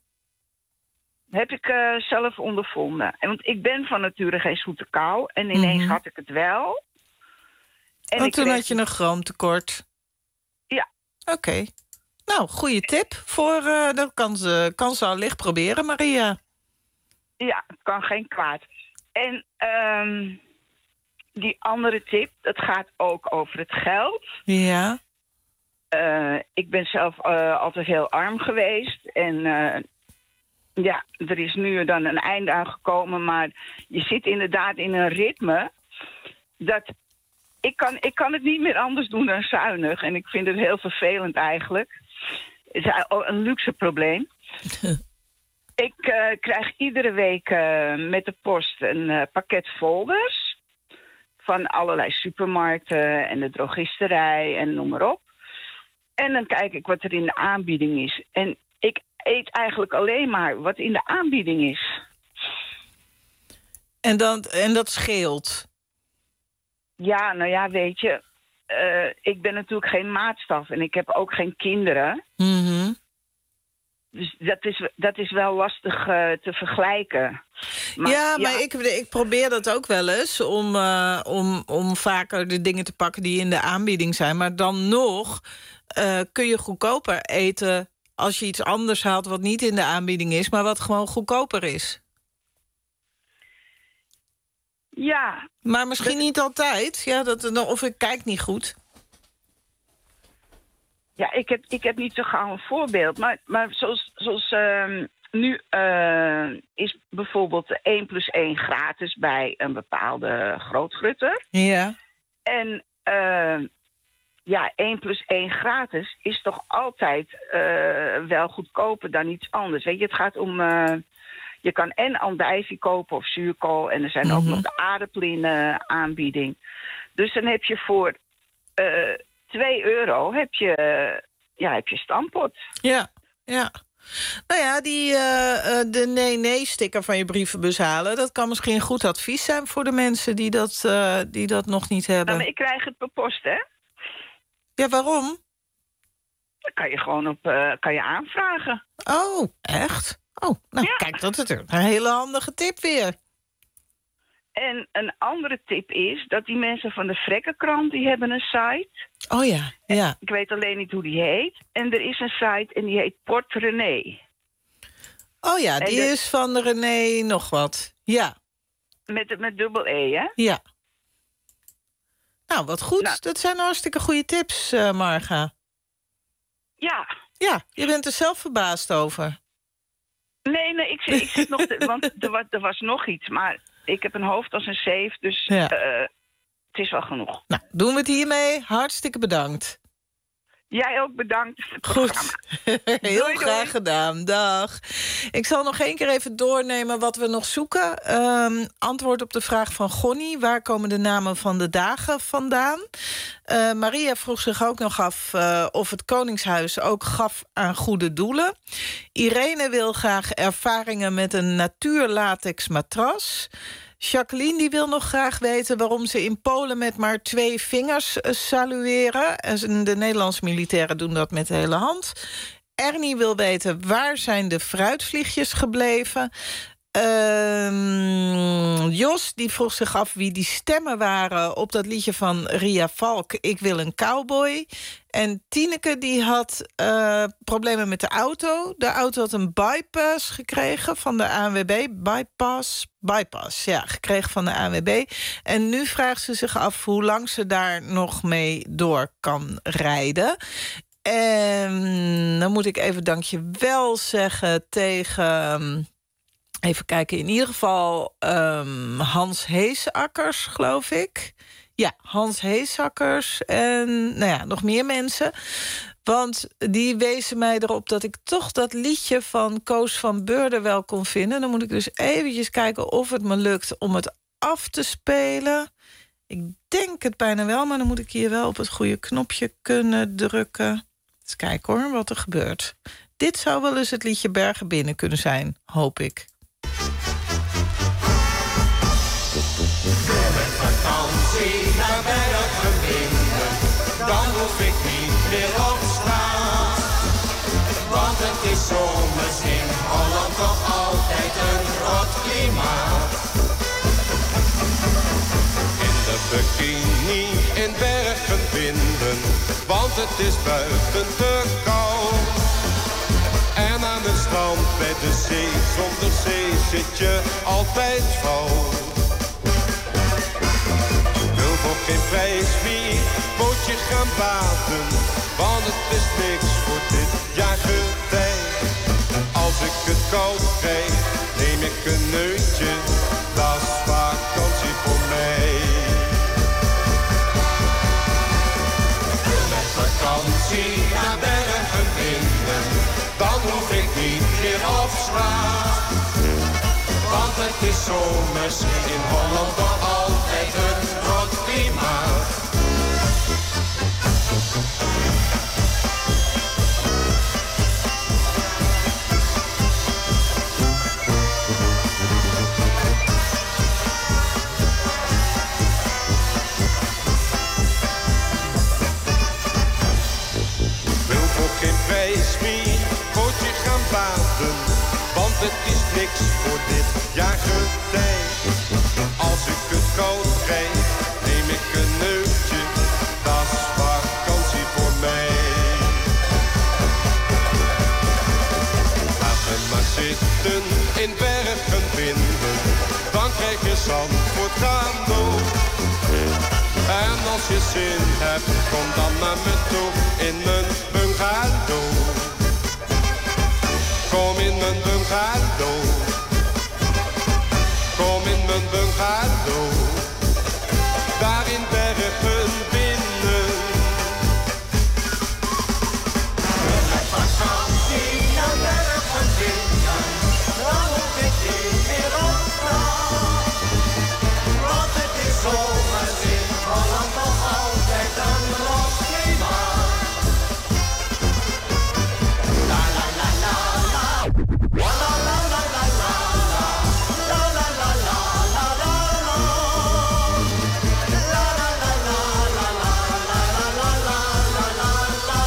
Heb ik uh, zelf ondervonden. En want ik ben van nature geen zoete kou. En ineens mm-hmm. had ik het wel. En, en toen kreeg... had je een chroomtekort. Ja. Oké. Okay. Nou, goede tip. Voor, uh, dat kan ze, kan ze allicht proberen, Maria. Ja, het kan geen kwaad. En um, die andere tip, dat gaat ook over het geld. Ja. Uh, ik ben zelf uh, altijd heel arm geweest. En uh, ja, er is nu dan een einde aan gekomen. Maar je zit inderdaad in een ritme dat... Ik kan, ik kan het niet meer anders doen dan zuinig. En ik vind het heel vervelend eigenlijk. Het is een luxe probleem. Ik uh, krijg iedere week uh, met de post een uh, pakket folders. van allerlei supermarkten en de drogisterij en noem maar op. En dan kijk ik wat er in de aanbieding is. En ik eet eigenlijk alleen maar wat in de aanbieding is. En, dan, en dat scheelt? Ja, nou ja, weet je... Uh, ik ben natuurlijk geen maatstaf en ik heb ook geen kinderen. Mm-hmm. Dus dat is, dat is wel lastig uh, te vergelijken. Maar, ja, maar ja. Ik, ik probeer dat ook wel eens... Om, uh, om, om vaker de dingen te pakken die in de aanbieding zijn. Maar dan nog uh, kun je goedkoper eten... als je iets anders haalt wat niet in de aanbieding is... maar wat gewoon goedkoper is. Ja. Maar misschien dat... niet altijd. Ja, dat, of ik kijk niet goed. Ja, ik heb, ik heb niet zo gauw een voorbeeld. Maar, maar zoals, zoals uh, nu uh, is bijvoorbeeld één plus één gratis... bij een bepaalde grootgrutter. Ja. En uh, ja, één plus één gratis is toch altijd uh, wel goedkoper dan iets anders. Weet je, het gaat om... Uh, Je kan en andijvie kopen of zuurkool. En er zijn mm-hmm. ook nog de aardappelen in uh, aanbieding. Dus dan heb je voor uh, twee euro heb je, uh, ja, heb je stampot. Ja, ja. Nou ja, die, uh, uh, de nee-nee-sticker van je brievenbus halen... dat kan misschien goed advies zijn voor de mensen die dat, uh, die dat nog niet hebben. Nou, maar ik krijg het per post, hè? Ja, waarom? Dan kan je gewoon op uh, kan je aanvragen. Oh, echt? Oh, nou, ja. Kijk, dat is een hele handige tip weer. En een andere tip is dat die mensen van de Vrekkenkrant... die hebben een site. Oh ja, ja. Ik weet alleen niet hoe die heet. En er is een site en die heet Port René. Oh ja, die de... is van René nog wat. Ja. Met, met dubbel E, hè? Ja. Nou, wat goed. Nou. Dat zijn hartstikke goede tips, uh, Marga. Ja. Ja, je bent er zelf verbaasd over. Nee, nee, ik, ik zit nog... Te, want er was, er was nog iets, maar ik heb een hoofd als een zeef, dus ja. uh, het is wel genoeg. Nou, doen we het hiermee. Hartstikke bedankt. Jij ook bedankt. Goed. Heel doei, graag doei. gedaan. Dag. Ik zal nog één keer even doornemen wat we nog zoeken. Um, antwoord op de vraag van Gonnie. Waar komen de namen van de dagen vandaan? Uh, Maria vroeg zich ook nog af uh, of het Koningshuis ook gaf aan goede doelen. Irene wil graag ervaringen met een natuurlatex matras. Jacqueline die wil nog graag weten waarom ze in Polen met maar twee vingers salueren. En de Nederlandse militairen doen dat met de hele hand. Ernie wil weten waar zijn de fruitvliegjes gebleven. Uh, Jos die vroeg zich af wie die stemmen waren op dat liedje van Ria Valk, Ik wil een cowboy. En Tineke die had uh, problemen met de auto. De auto had een bypass gekregen van de A N W B. Bypass, bypass, ja, gekregen van de A N W B. En nu vraagt ze zich af hoe lang ze daar nog mee door kan rijden. En dan moet ik even dankjewel zeggen tegen... Even kijken, in ieder geval um, Hans Heesakkers, geloof ik. Ja, Hans Heesakkers en nou ja, nog meer mensen. Want die wezen mij erop dat ik toch dat liedje van Koos van Beurden wel kon vinden. Dan moet ik dus eventjes kijken of het me lukt om het af te spelen. Ik denk het bijna wel, maar dan moet ik hier wel op het goede knopje kunnen drukken. Eens kijken hoor, wat er gebeurt. Dit zou wel eens het liedje Bergen Binnen kunnen zijn, hoop ik. Met vakantie naar Bergen Binnen, dan hoef ik niet meer op straat. Want het is zomers in Holland toch altijd een rot klimaat. In de bikini in Bergen Binnen, want het is buiten te koud. En aan het strand bij de zee, zonder zee zit je altijd fout. Wil voor geen prijs meer bootje gaan baden, want het is niks voor dit jaargetij. Als ik het koud krijg, neem ik een neutje, dat is vakantie voor mij. Met vakantie naar Bergen Binnen, dan hoef ik niet meer op straat. Want het is zomers in Holland nog altijd een rot niks voor dit jaargetij. Als ik het koud krijg, neem ik een neutje. Dat is vakantie voor mij. Laat me maar zitten in Bergen vinden. Dan krijg je zand voor Trando. En als je zin hebt, kom dan naar me toe in mijn bungalow. Kom in mijn bungalow. Kom in mijn bungalow. Daar in Bergen binnen. Met vakantie naar Bergen binnen. Dan hoef ik niet meer op straat. Want het is zomerzin. Holland nog altijd een los klimaat. La la la la la. La la la la la la. La la la la la la la. La la la la la la la la la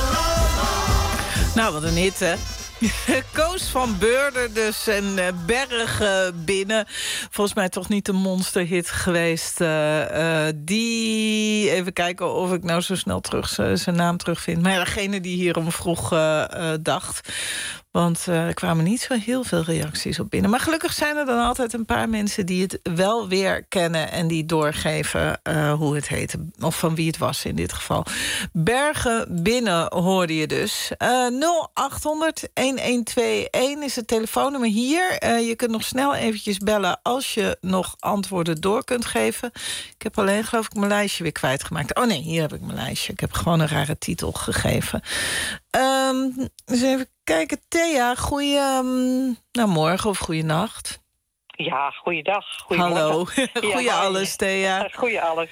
la. Nou, wat een hit, hè? Koos van Beurder dus en uh, Bergen binnen. Volgens mij toch niet de monsterhit geweest. Uh, uh, die, even kijken of ik nou zo snel terug zijn naam terugvind. Maar ja, degene die hierom vroeg uh, uh, dacht. Want uh, er kwamen niet zo heel veel reacties op binnen. Maar gelukkig zijn er dan altijd een paar mensen die het wel weer kennen en die doorgeven uh, hoe het heette. Of van wie het was in dit geval. Bergen binnen hoorde je dus. Uh, nul acht honderd een een twee een is het telefoonnummer hier. Uh, je kunt nog snel eventjes bellen als je nog antwoorden door kunt geven. Ik heb alleen geloof ik mijn lijstje weer kwijtgemaakt. Oh nee, hier heb ik mijn lijstje. Ik heb gewoon een rare titel gegeven. Um, eens even kijken. Thea, goeie, um, nou, morgen of goeienacht. Ja, goeiedag. Hallo, goeie ja, alles, Thea. Goeie alles.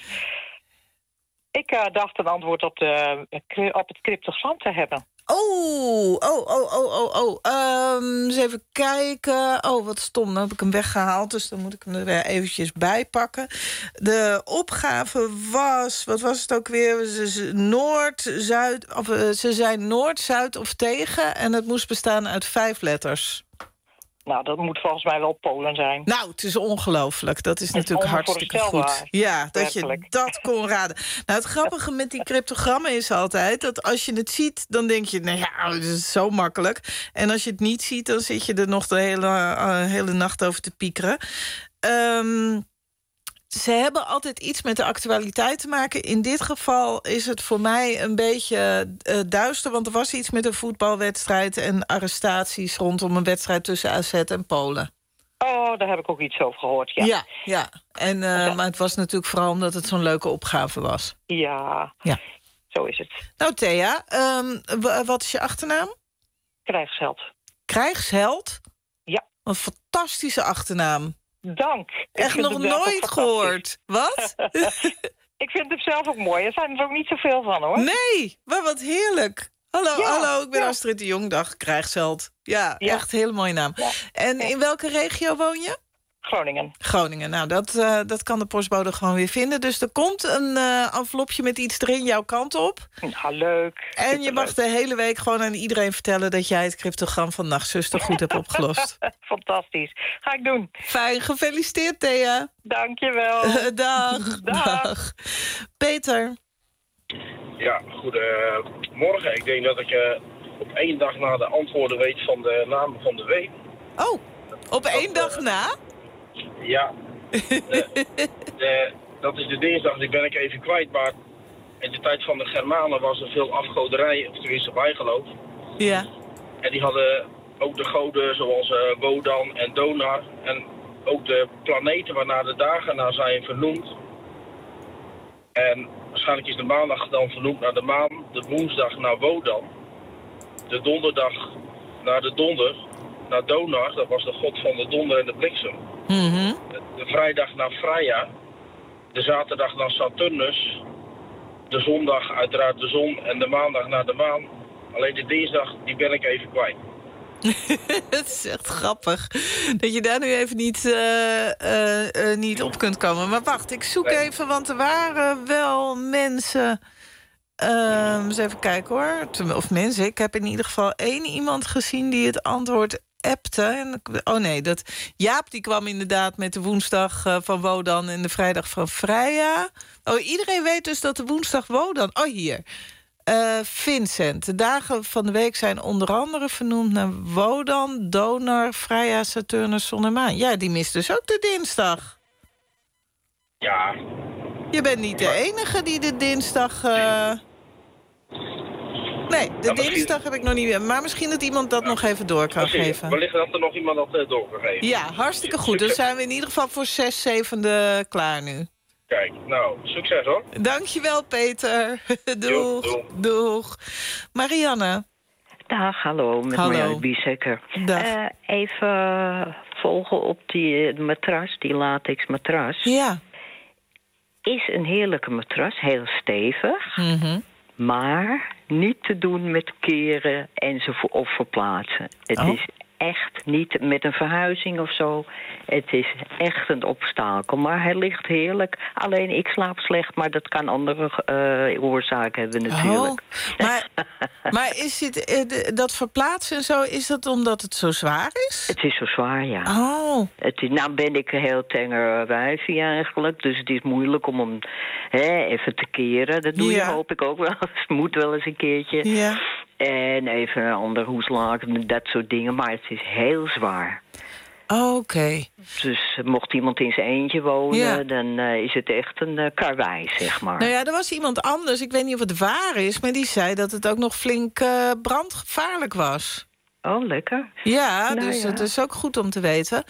Ik uh, dacht een antwoord op, de, op het cryptogram te hebben. Oh, oh, oh, oh, oh, oh. Um, eens even kijken. Oh, wat stom. Dan heb ik hem weggehaald, dus dan moet ik hem er weer eventjes bij pakken. De opgave was, wat was het ook weer? Ze, Noord, Zuid, of, uh, ze zijn Noord, Zuid of tegen. En het moest bestaan uit vijf letters. Nou, dat moet volgens mij wel Polen zijn. Nou, het is ongelooflijk. Dat is, is natuurlijk hartstikke goed. Ja, dat Werkelijk. je dat kon raden. Nou, het grappige met die cryptogrammen is altijd dat als je het ziet, dan denk je, nou ja, dat is zo makkelijk. En als je het niet ziet, dan zit je er nog de hele, uh, hele nacht over te piekeren. Um, Ze hebben altijd iets met de actualiteit te maken. In dit geval is het voor mij een beetje uh, duister, want er was iets met een voetbalwedstrijd en arrestaties rondom een wedstrijd tussen A Z en Polen. Oh, daar heb ik ook iets over gehoord, ja. Ja, ja. En, uh, ja. Maar het was natuurlijk vooral omdat het zo'n leuke opgave was. Ja, ja. Zo is het. Nou, Thea, um, w- wat is je achternaam? Krijgsheld. Krijgsheld? Ja. Een fantastische achternaam. Dank. Echt nog nooit gehoord. Wat? Ik vind het zelf ook mooi. Er zijn er ook niet zoveel van, hoor. Nee, maar wat heerlijk. Hallo, ja, hallo, ik ben ja. Astrid de Jong. Dag, Krijgsheld. Ja, ja, echt een hele mooie naam. Ja. En ja. in welke regio woon je? Groningen. Groningen, nou, dat, uh, dat kan de postbode gewoon weer vinden. Dus er komt een uh, envelopje met iets erin jouw kant op. Nou, leuk. En je mag de hele week gewoon aan iedereen vertellen dat jij het cryptogram van Nachtzuster goed hebt opgelost. Fantastisch. Ga ik doen. Fijn, gefeliciteerd, Thea. Dank je wel. dag, dag, dag. Peter. Ja, goedemorgen. Ik denk dat ik uh, op één dag na de antwoorden weet van de naam van de week. Oh, op één dat, dag uh, na? Ja. de, de, dat is de dinsdag, die ben ik even kwijt. Maar in de tijd van de Germanen was er veel afgoderij, of tenminste bijgeloof. Ja. En die hadden ook de goden zoals uh, Wodan en Donar. En ook de planeten waarnaar de dagen naar zijn vernoemd. En waarschijnlijk is de maandag dan vernoemd naar de maan, de woensdag naar Wodan, de donderdag naar de donder, naar Donar, dat was de god van de donder en de bliksem. Mm-hmm. De, de vrijdag naar Freya, de zaterdag naar Saturnus, de zondag uiteraard de zon en de maandag naar de maan. Alleen de dinsdag, die ben ik even kwijt. Het is echt grappig dat je daar nu even niet, uh, uh, uh, niet op kunt komen. Maar wacht, ik zoek nee. even, want er waren wel mensen. Uh, eens even kijken hoor. Of mensen, ik heb in ieder geval één iemand gezien die het antwoord appte. En, oh nee, dat, Jaap die kwam inderdaad met de woensdag uh, van Wodan... en de vrijdag van Freya. Oh, iedereen weet dus dat de woensdag Wodan... Oh, hier. Uh, Vincent. De dagen van de week zijn onder andere vernoemd naar Wodan, Donor, Freya, Saturnus, zon en maan. Ja, die mist dus ook de dinsdag. Ja. Je bent niet de enige die de dinsdag... Uh... Nee, de ja, dinsdag heb ik nog niet meer. Maar misschien dat iemand dat ja. nog even door kan misschien, geven. Wellicht dat er nog iemand dat uh, door kan geven. Ja, hartstikke goed. Dan zijn we in ieder geval voor zes zevende klaar nu. Kijk, nou, succes hoor. Dankjewel, Peter. Doeg. Doeg. Doeg. Marianne. Dag, hallo, met Marianne Biesekker. Uh, even volgen op die uh, matras, die latex matras. Ja. Is een heerlijke matras, heel stevig. Mm-hmm. Maar niet te doen met keren enzovoort of verplaatsen. Het oh. is echt niet met een verhuizing of zo. Het is echt een obstakel. Maar hij ligt heerlijk. Alleen ik slaap slecht, maar dat kan andere uh, oorzaken hebben natuurlijk. Oh, maar, maar is dit, dat verplaatsen en zo, is dat omdat het zo zwaar is? Het is zo zwaar, ja. Oh. Het is, nou ben ik een heel tenger wijfie eigenlijk. Dus het is moeilijk om hem hè, even te keren. Dat doe ja. je hoop ik ook wel. Het moet wel eens een keertje. Ja. En even een ander hoeslaken, dat soort dingen. Maar het is heel zwaar. Oké. Okay. Dus mocht iemand in zijn eentje wonen, ja. dan uh, is het echt een uh, karwei, zeg maar. Nou ja, er was iemand anders, ik weet niet of het waar is... maar die zei dat het ook nog flink uh, brandgevaarlijk was. Oh, lekker. Ja, nou, dus ja. dat is ook goed om te weten.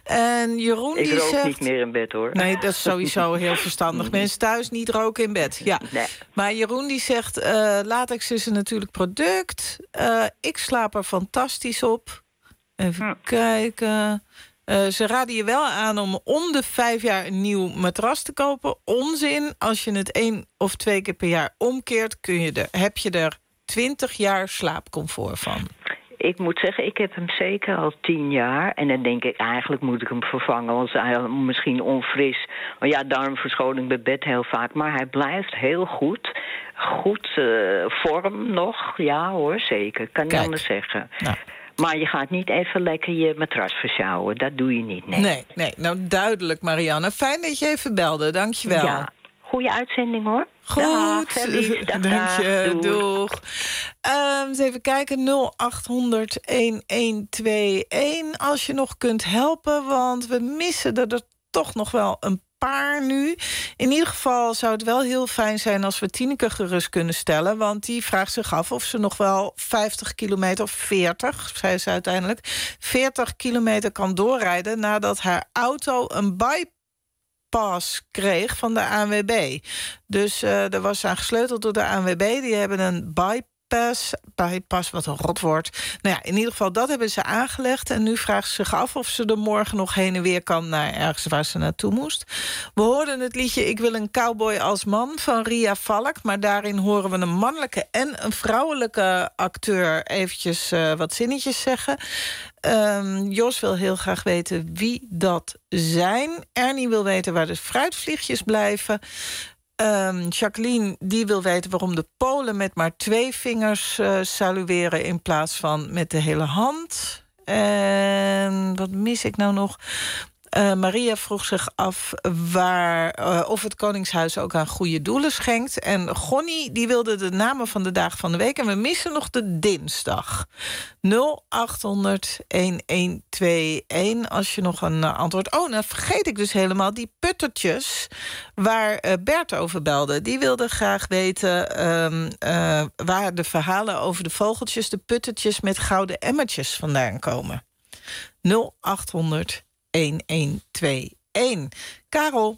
En Jeroen ik die rook zegt... niet meer in bed, hoor. Nee, dat is sowieso heel verstandig. Mensen thuis niet roken in bed. Ja. Nee. Maar Jeroen die zegt... Uh, latex is een natuurlijk product. Uh, ik slaap er fantastisch op. Even hm. kijken... Uh, ze raden je wel aan om om de vijf jaar een nieuw matras te kopen. Onzin. Als je het één of twee keer per jaar omkeert... Kun je er, heb je er twintig jaar slaapcomfort van. Ik moet zeggen, ik heb hem zeker al tien jaar. En dan denk ik, eigenlijk moet ik hem vervangen. Want hij is misschien onfris. Oh ja, darmverscholing bij bed heel vaak. Maar hij blijft heel goed. Goed uh, vorm nog. Ja hoor, zeker. Kan niet anders zeggen. Nou. Maar je gaat niet even lekker je matras versjouwen. Dat doe je niet, nee. Nee, nee. Nou duidelijk, Marianne. Fijn dat je even belde. Dank je wel. Ja, goeie uitzending hoor. Goed. Dag, dank je. Doeg. Doeg. Um, eens even kijken. nul acht honderd een een twee een. Als je nog kunt helpen, want we missen er, er toch nog wel een paar nu. In ieder geval zou het wel heel fijn zijn als we Tineke gerust kunnen stellen. Want die vraagt zich af of ze nog wel vijftig kilometer of veertig, zei ze uiteindelijk, veertig kilometer kan doorrijden nadat haar auto een bypass kreeg van de A N W B. Dus uh, er was aan gesleuteld door de A N W B. Die hebben een bypass. Bypass, wat een rotwoord. Nou ja, in ieder geval, dat hebben ze aangelegd. En nu vraagt ze zich af of ze er morgen nog heen en weer kan naar ergens waar ze naartoe moest. We hoorden het liedje Ik wil een cowboy als man van Ria Valk. Maar daarin horen we een mannelijke en een vrouwelijke acteur eventjes uh, wat zinnetjes zeggen. Um, Jos wil heel graag weten wie dat zijn. Ernie wil weten waar de fruitvliegjes blijven. Um, Jacqueline die wil weten waarom de Polen met maar twee vingers uh, salueren in plaats van met de hele hand. En wat mis ik nou nog? Uh, Maria vroeg zich af waar, uh, of het Koningshuis ook aan goede doelen schenkt. En Gonnie die wilde de namen van de dagen van de week. En we missen nog de dinsdag. nul acht honderd een een twee een als je nog een uh, antwoord... Oh, nou vergeet ik dus helemaal die puttertjes waar uh, Bert over belde. Die wilde graag weten um, uh, waar de verhalen over de vogeltjes... de puttertjes met gouden emmertjes vandaan komen. nul acht honderd een een twee een. Karel.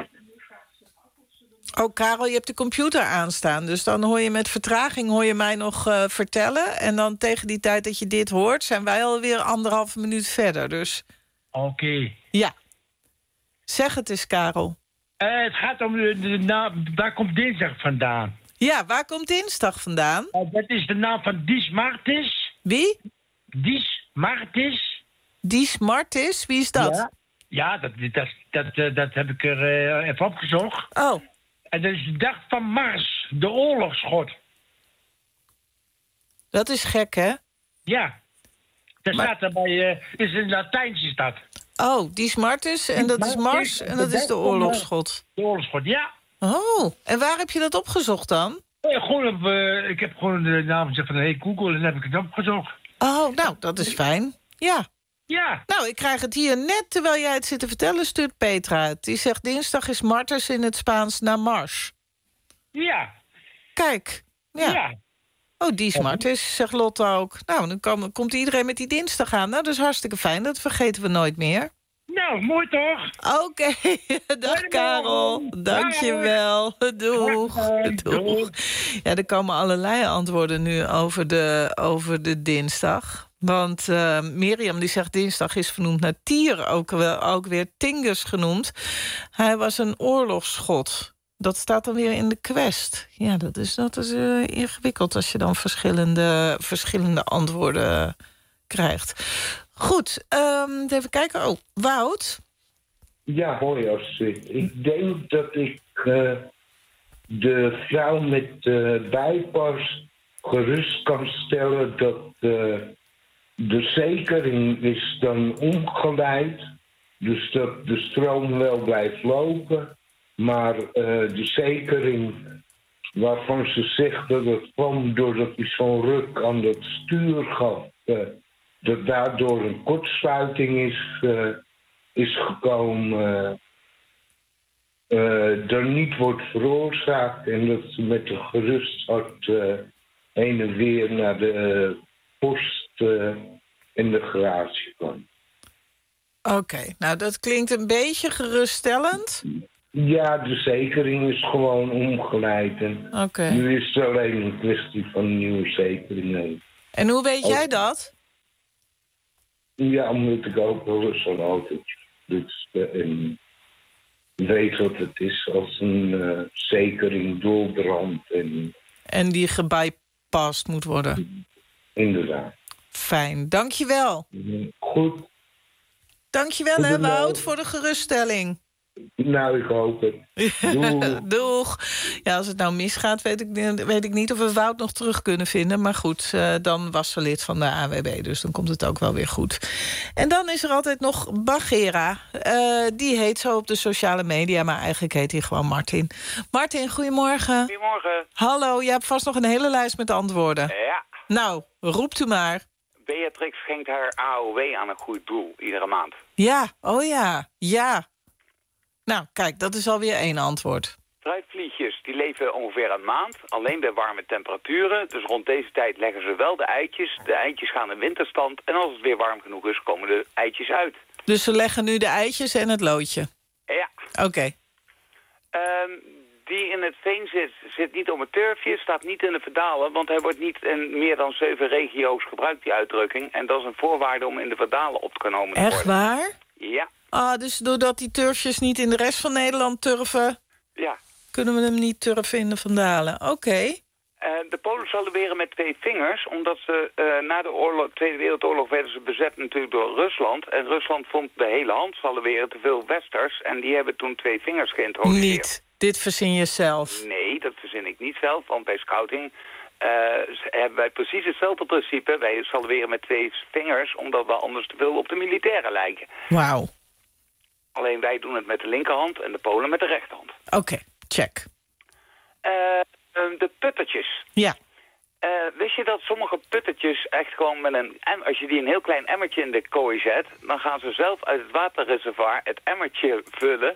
Oh, Karel, je hebt de computer aanstaan. Dus dan hoor je met vertraging hoor je mij nog uh, vertellen. En dan tegen die tijd dat je dit hoort... zijn wij alweer anderhalve minuut verder. Dus... Oké. Okay. Ja. Zeg het eens, Karel. Uh, het gaat om... De, de naam, waar komt dinsdag vandaan? Ja, waar komt dinsdag vandaan? Uh, dat is de naam van Dies Martis. Wie? Dies Martis. Dies Martis? Wie is dat? Ja, ja dat, dat, dat, dat, dat heb ik er uh, even opgezocht. Oh. En dat is de dag van Mars, de oorlogsgod. Dat is gek, hè? Ja. Dat Maar- staat er bij, uh, is in Latijns is dat. Oh, die is Martus en dat is Mars en dat is de oorlogsgod. De oorlogsgod, ja. Oh, en waar heb je dat opgezocht dan? Eh, gewoon op, uh, ik heb gewoon de naam van hey Google en dan heb ik het opgezocht. Oh, nou, dat is fijn. Ja. Ja. Nou, ik krijg het hier net terwijl jij het zit te vertellen, stuurt Petra het. Die zegt dinsdag is Martus in het Spaans naar Mars. Ja. Kijk, ja. Ja. Oh, die is Martus, zegt Lotte ook. Nou, dan kom- komt iedereen met die dinsdag aan. Nou, dat is hartstikke fijn, dat vergeten we nooit meer. Nou, mooi toch? Oké, dag Karel. Dank je wel. Doeg. Doeg. Ja, er komen allerlei antwoorden nu over de, over de dinsdag. Want uh, Mirjam die zegt dinsdag is vernoemd naar Tyr, ook, wel, ook weer Tingus genoemd. Hij was een oorlogsgod. Dat staat dan weer in de quest. Ja, dat is, dat is uh, ingewikkeld als je dan verschillende, verschillende antwoorden krijgt. Goed, um, even kijken. Oh, Wout? Ja, hoi Astrid. Ik denk dat ik uh, de vrouw met uh, bijpas gerust kan stellen dat uh, de zekering is dan omgeleid. Dus dat de stroom wel blijft lopen. Maar uh, de zekering waarvan ze zegt dat het kwam doordat hij zo'n ruk aan dat stuur gaf. Uh, dat daardoor een kortsluiting is, uh, is gekomen, uh, uh, er niet wordt veroorzaakt en dat ze met een gerust hart uh, heen en weer naar de uh, post uh, en de garage kan. Oké, okay, nou dat klinkt een beetje geruststellend. Ja, de zekering is gewoon omgeleid en okay. Nu is het alleen een kwestie van een nieuwe zekering. En hoe weet ook... jij dat? Ja, omdat ik ook wel eens een autootje dus, uh, en weet wat het is als een uh, zekering doorbrandt. En... en die gebypast moet worden. Inderdaad. Fijn, dankjewel. Goed. Dankjewel hè Wout voor de geruststelling. Nou, ik hoop het. Doeg. Doeg. Ja, als het nou misgaat, weet ik, weet ik niet of we Wout nog terug kunnen vinden. Maar goed, uh, dan was ze lid van de A W B, dus dan komt het ook wel weer goed. En dan is er altijd nog Bagheera. Uh, die heet zo op de sociale media, maar eigenlijk heet hij gewoon Martin. Martin, goedemorgen. Goedemorgen. Hallo, je hebt vast nog een hele lijst met antwoorden. Ja. Nou, roept u maar. Beatrix schenkt haar A O W aan een goed doel, iedere maand. Ja, oh ja, ja. Nou, kijk, dat is alweer één antwoord. Fruitvliegjes die leven ongeveer een maand, alleen bij warme temperaturen. Dus rond deze tijd leggen ze wel de eitjes. De eitjes gaan in winterstand en als het weer warm genoeg is, komen de eitjes uit. Dus ze leggen nu de eitjes en het loodje? Ja. Oké. Okay. Um, die in het veen zit, zit niet op het turfje, staat niet in de verdalen, want hij wordt niet in meer dan zeven regio's gebruikt, die uitdrukking. En dat is een voorwaarde om in de verdalen opgenomen te worden. Echt waar? Ja. Ah, dus doordat die turfjes niet in de rest van Nederland turven... Ja. Kunnen we hem niet turven in de Vandalen. Oké. Okay. Uh, de Polen salveren met twee vingers, omdat ze uh, na de oorlog, Tweede Wereldoorlog werden ze bezet natuurlijk door Rusland. En Rusland vond de hele hand salveren te veel westers. En die hebben toen twee vingers geïntroduceerd. Niet. Dit verzin je zelf. Nee, dat verzin ik niet zelf, want bij scouting... Uh, hebben wij precies hetzelfde principe. Wij salveren met twee vingers, omdat we anders te veel op de militairen lijken. Wauw. Alleen wij doen het met de linkerhand en de Polen met de rechterhand. Oké, okay, check. Uh, uh, de puttertjes. Ja. Uh, wist je dat sommige puttertjes echt gewoon met een... Als je die een heel klein emmertje in de kooi zet... dan gaan ze zelf uit het waterreservoir het emmertje vullen.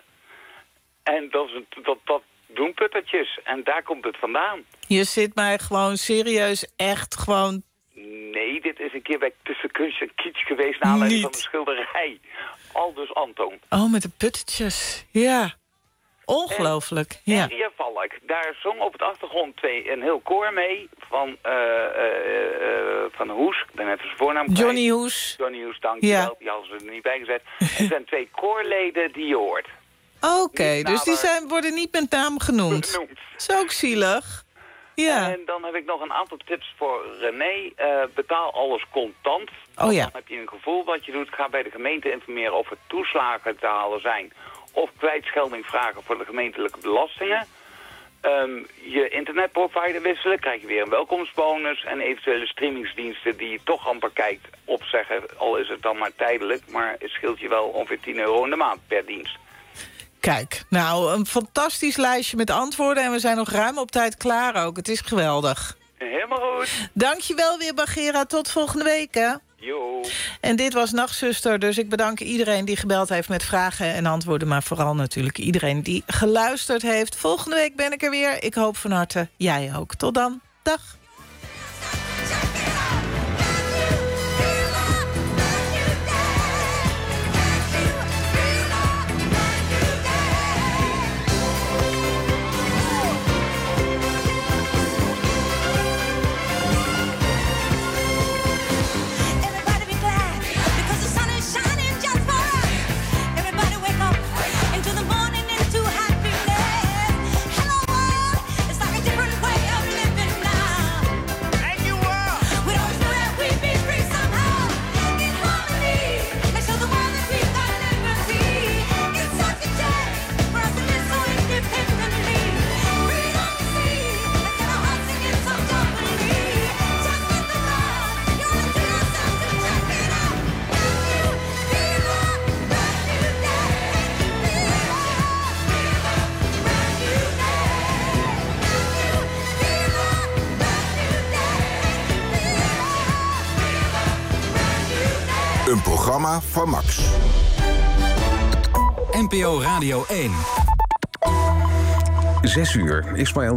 En dat, is een, dat, dat doen puttertjes. En daar komt het vandaan. Je zit mij gewoon serieus echt gewoon... Nee, dit is een keer bij Tussen Kunst en Kitsch geweest... naar aanleiding van een schilderij. Aldus Anton. Oh, met de puttertjes. Ja. Ongelooflijk. En, ja. En Ria Valk. Daar zong op het achtergrond twee, een heel koor mee... van, uh, uh, uh, van Hoes. Ik ben even zijn voornaam kwijt. Johnny Hoes. Johnny Hoes, dankjewel. Ja. Die hadden ze er niet bij gezet. Het zijn twee koorleden die je hoort. Oké, okay, dus die zijn, worden niet met naam genoemd. Dat is ook zielig. Ja. En dan heb ik nog een aantal tips voor René. Uh, betaal alles contant. Oh ja. Dan heb je een gevoel wat je doet. Ga bij de gemeente informeren of er toeslagen te halen zijn. Of kwijtschelding vragen voor de gemeentelijke belastingen. um, je internetprovider wisselen, krijg je weer een welkomstbonus en eventuele streamingsdiensten die je toch amper kijkt opzeggen, al is het dan maar tijdelijk, maar het scheelt je wel ongeveer tien euro in de maand per dienst. Kijk, nou, een fantastisch lijstje met antwoorden en we zijn nog ruim op tijd klaar ook. Het is geweldig. Helemaal goed. Dankjewel weer, Bagheera. Tot volgende week, hè? Jo. En dit was Nachtzuster, dus ik bedank iedereen die gebeld heeft met vragen en antwoorden, maar vooral natuurlijk iedereen die geluisterd heeft. Volgende week ben ik er weer. Ik hoop van harte, jij ook. Tot dan. Dag. Een programma van Max. N P O Radio één. Zes uur, Ismaël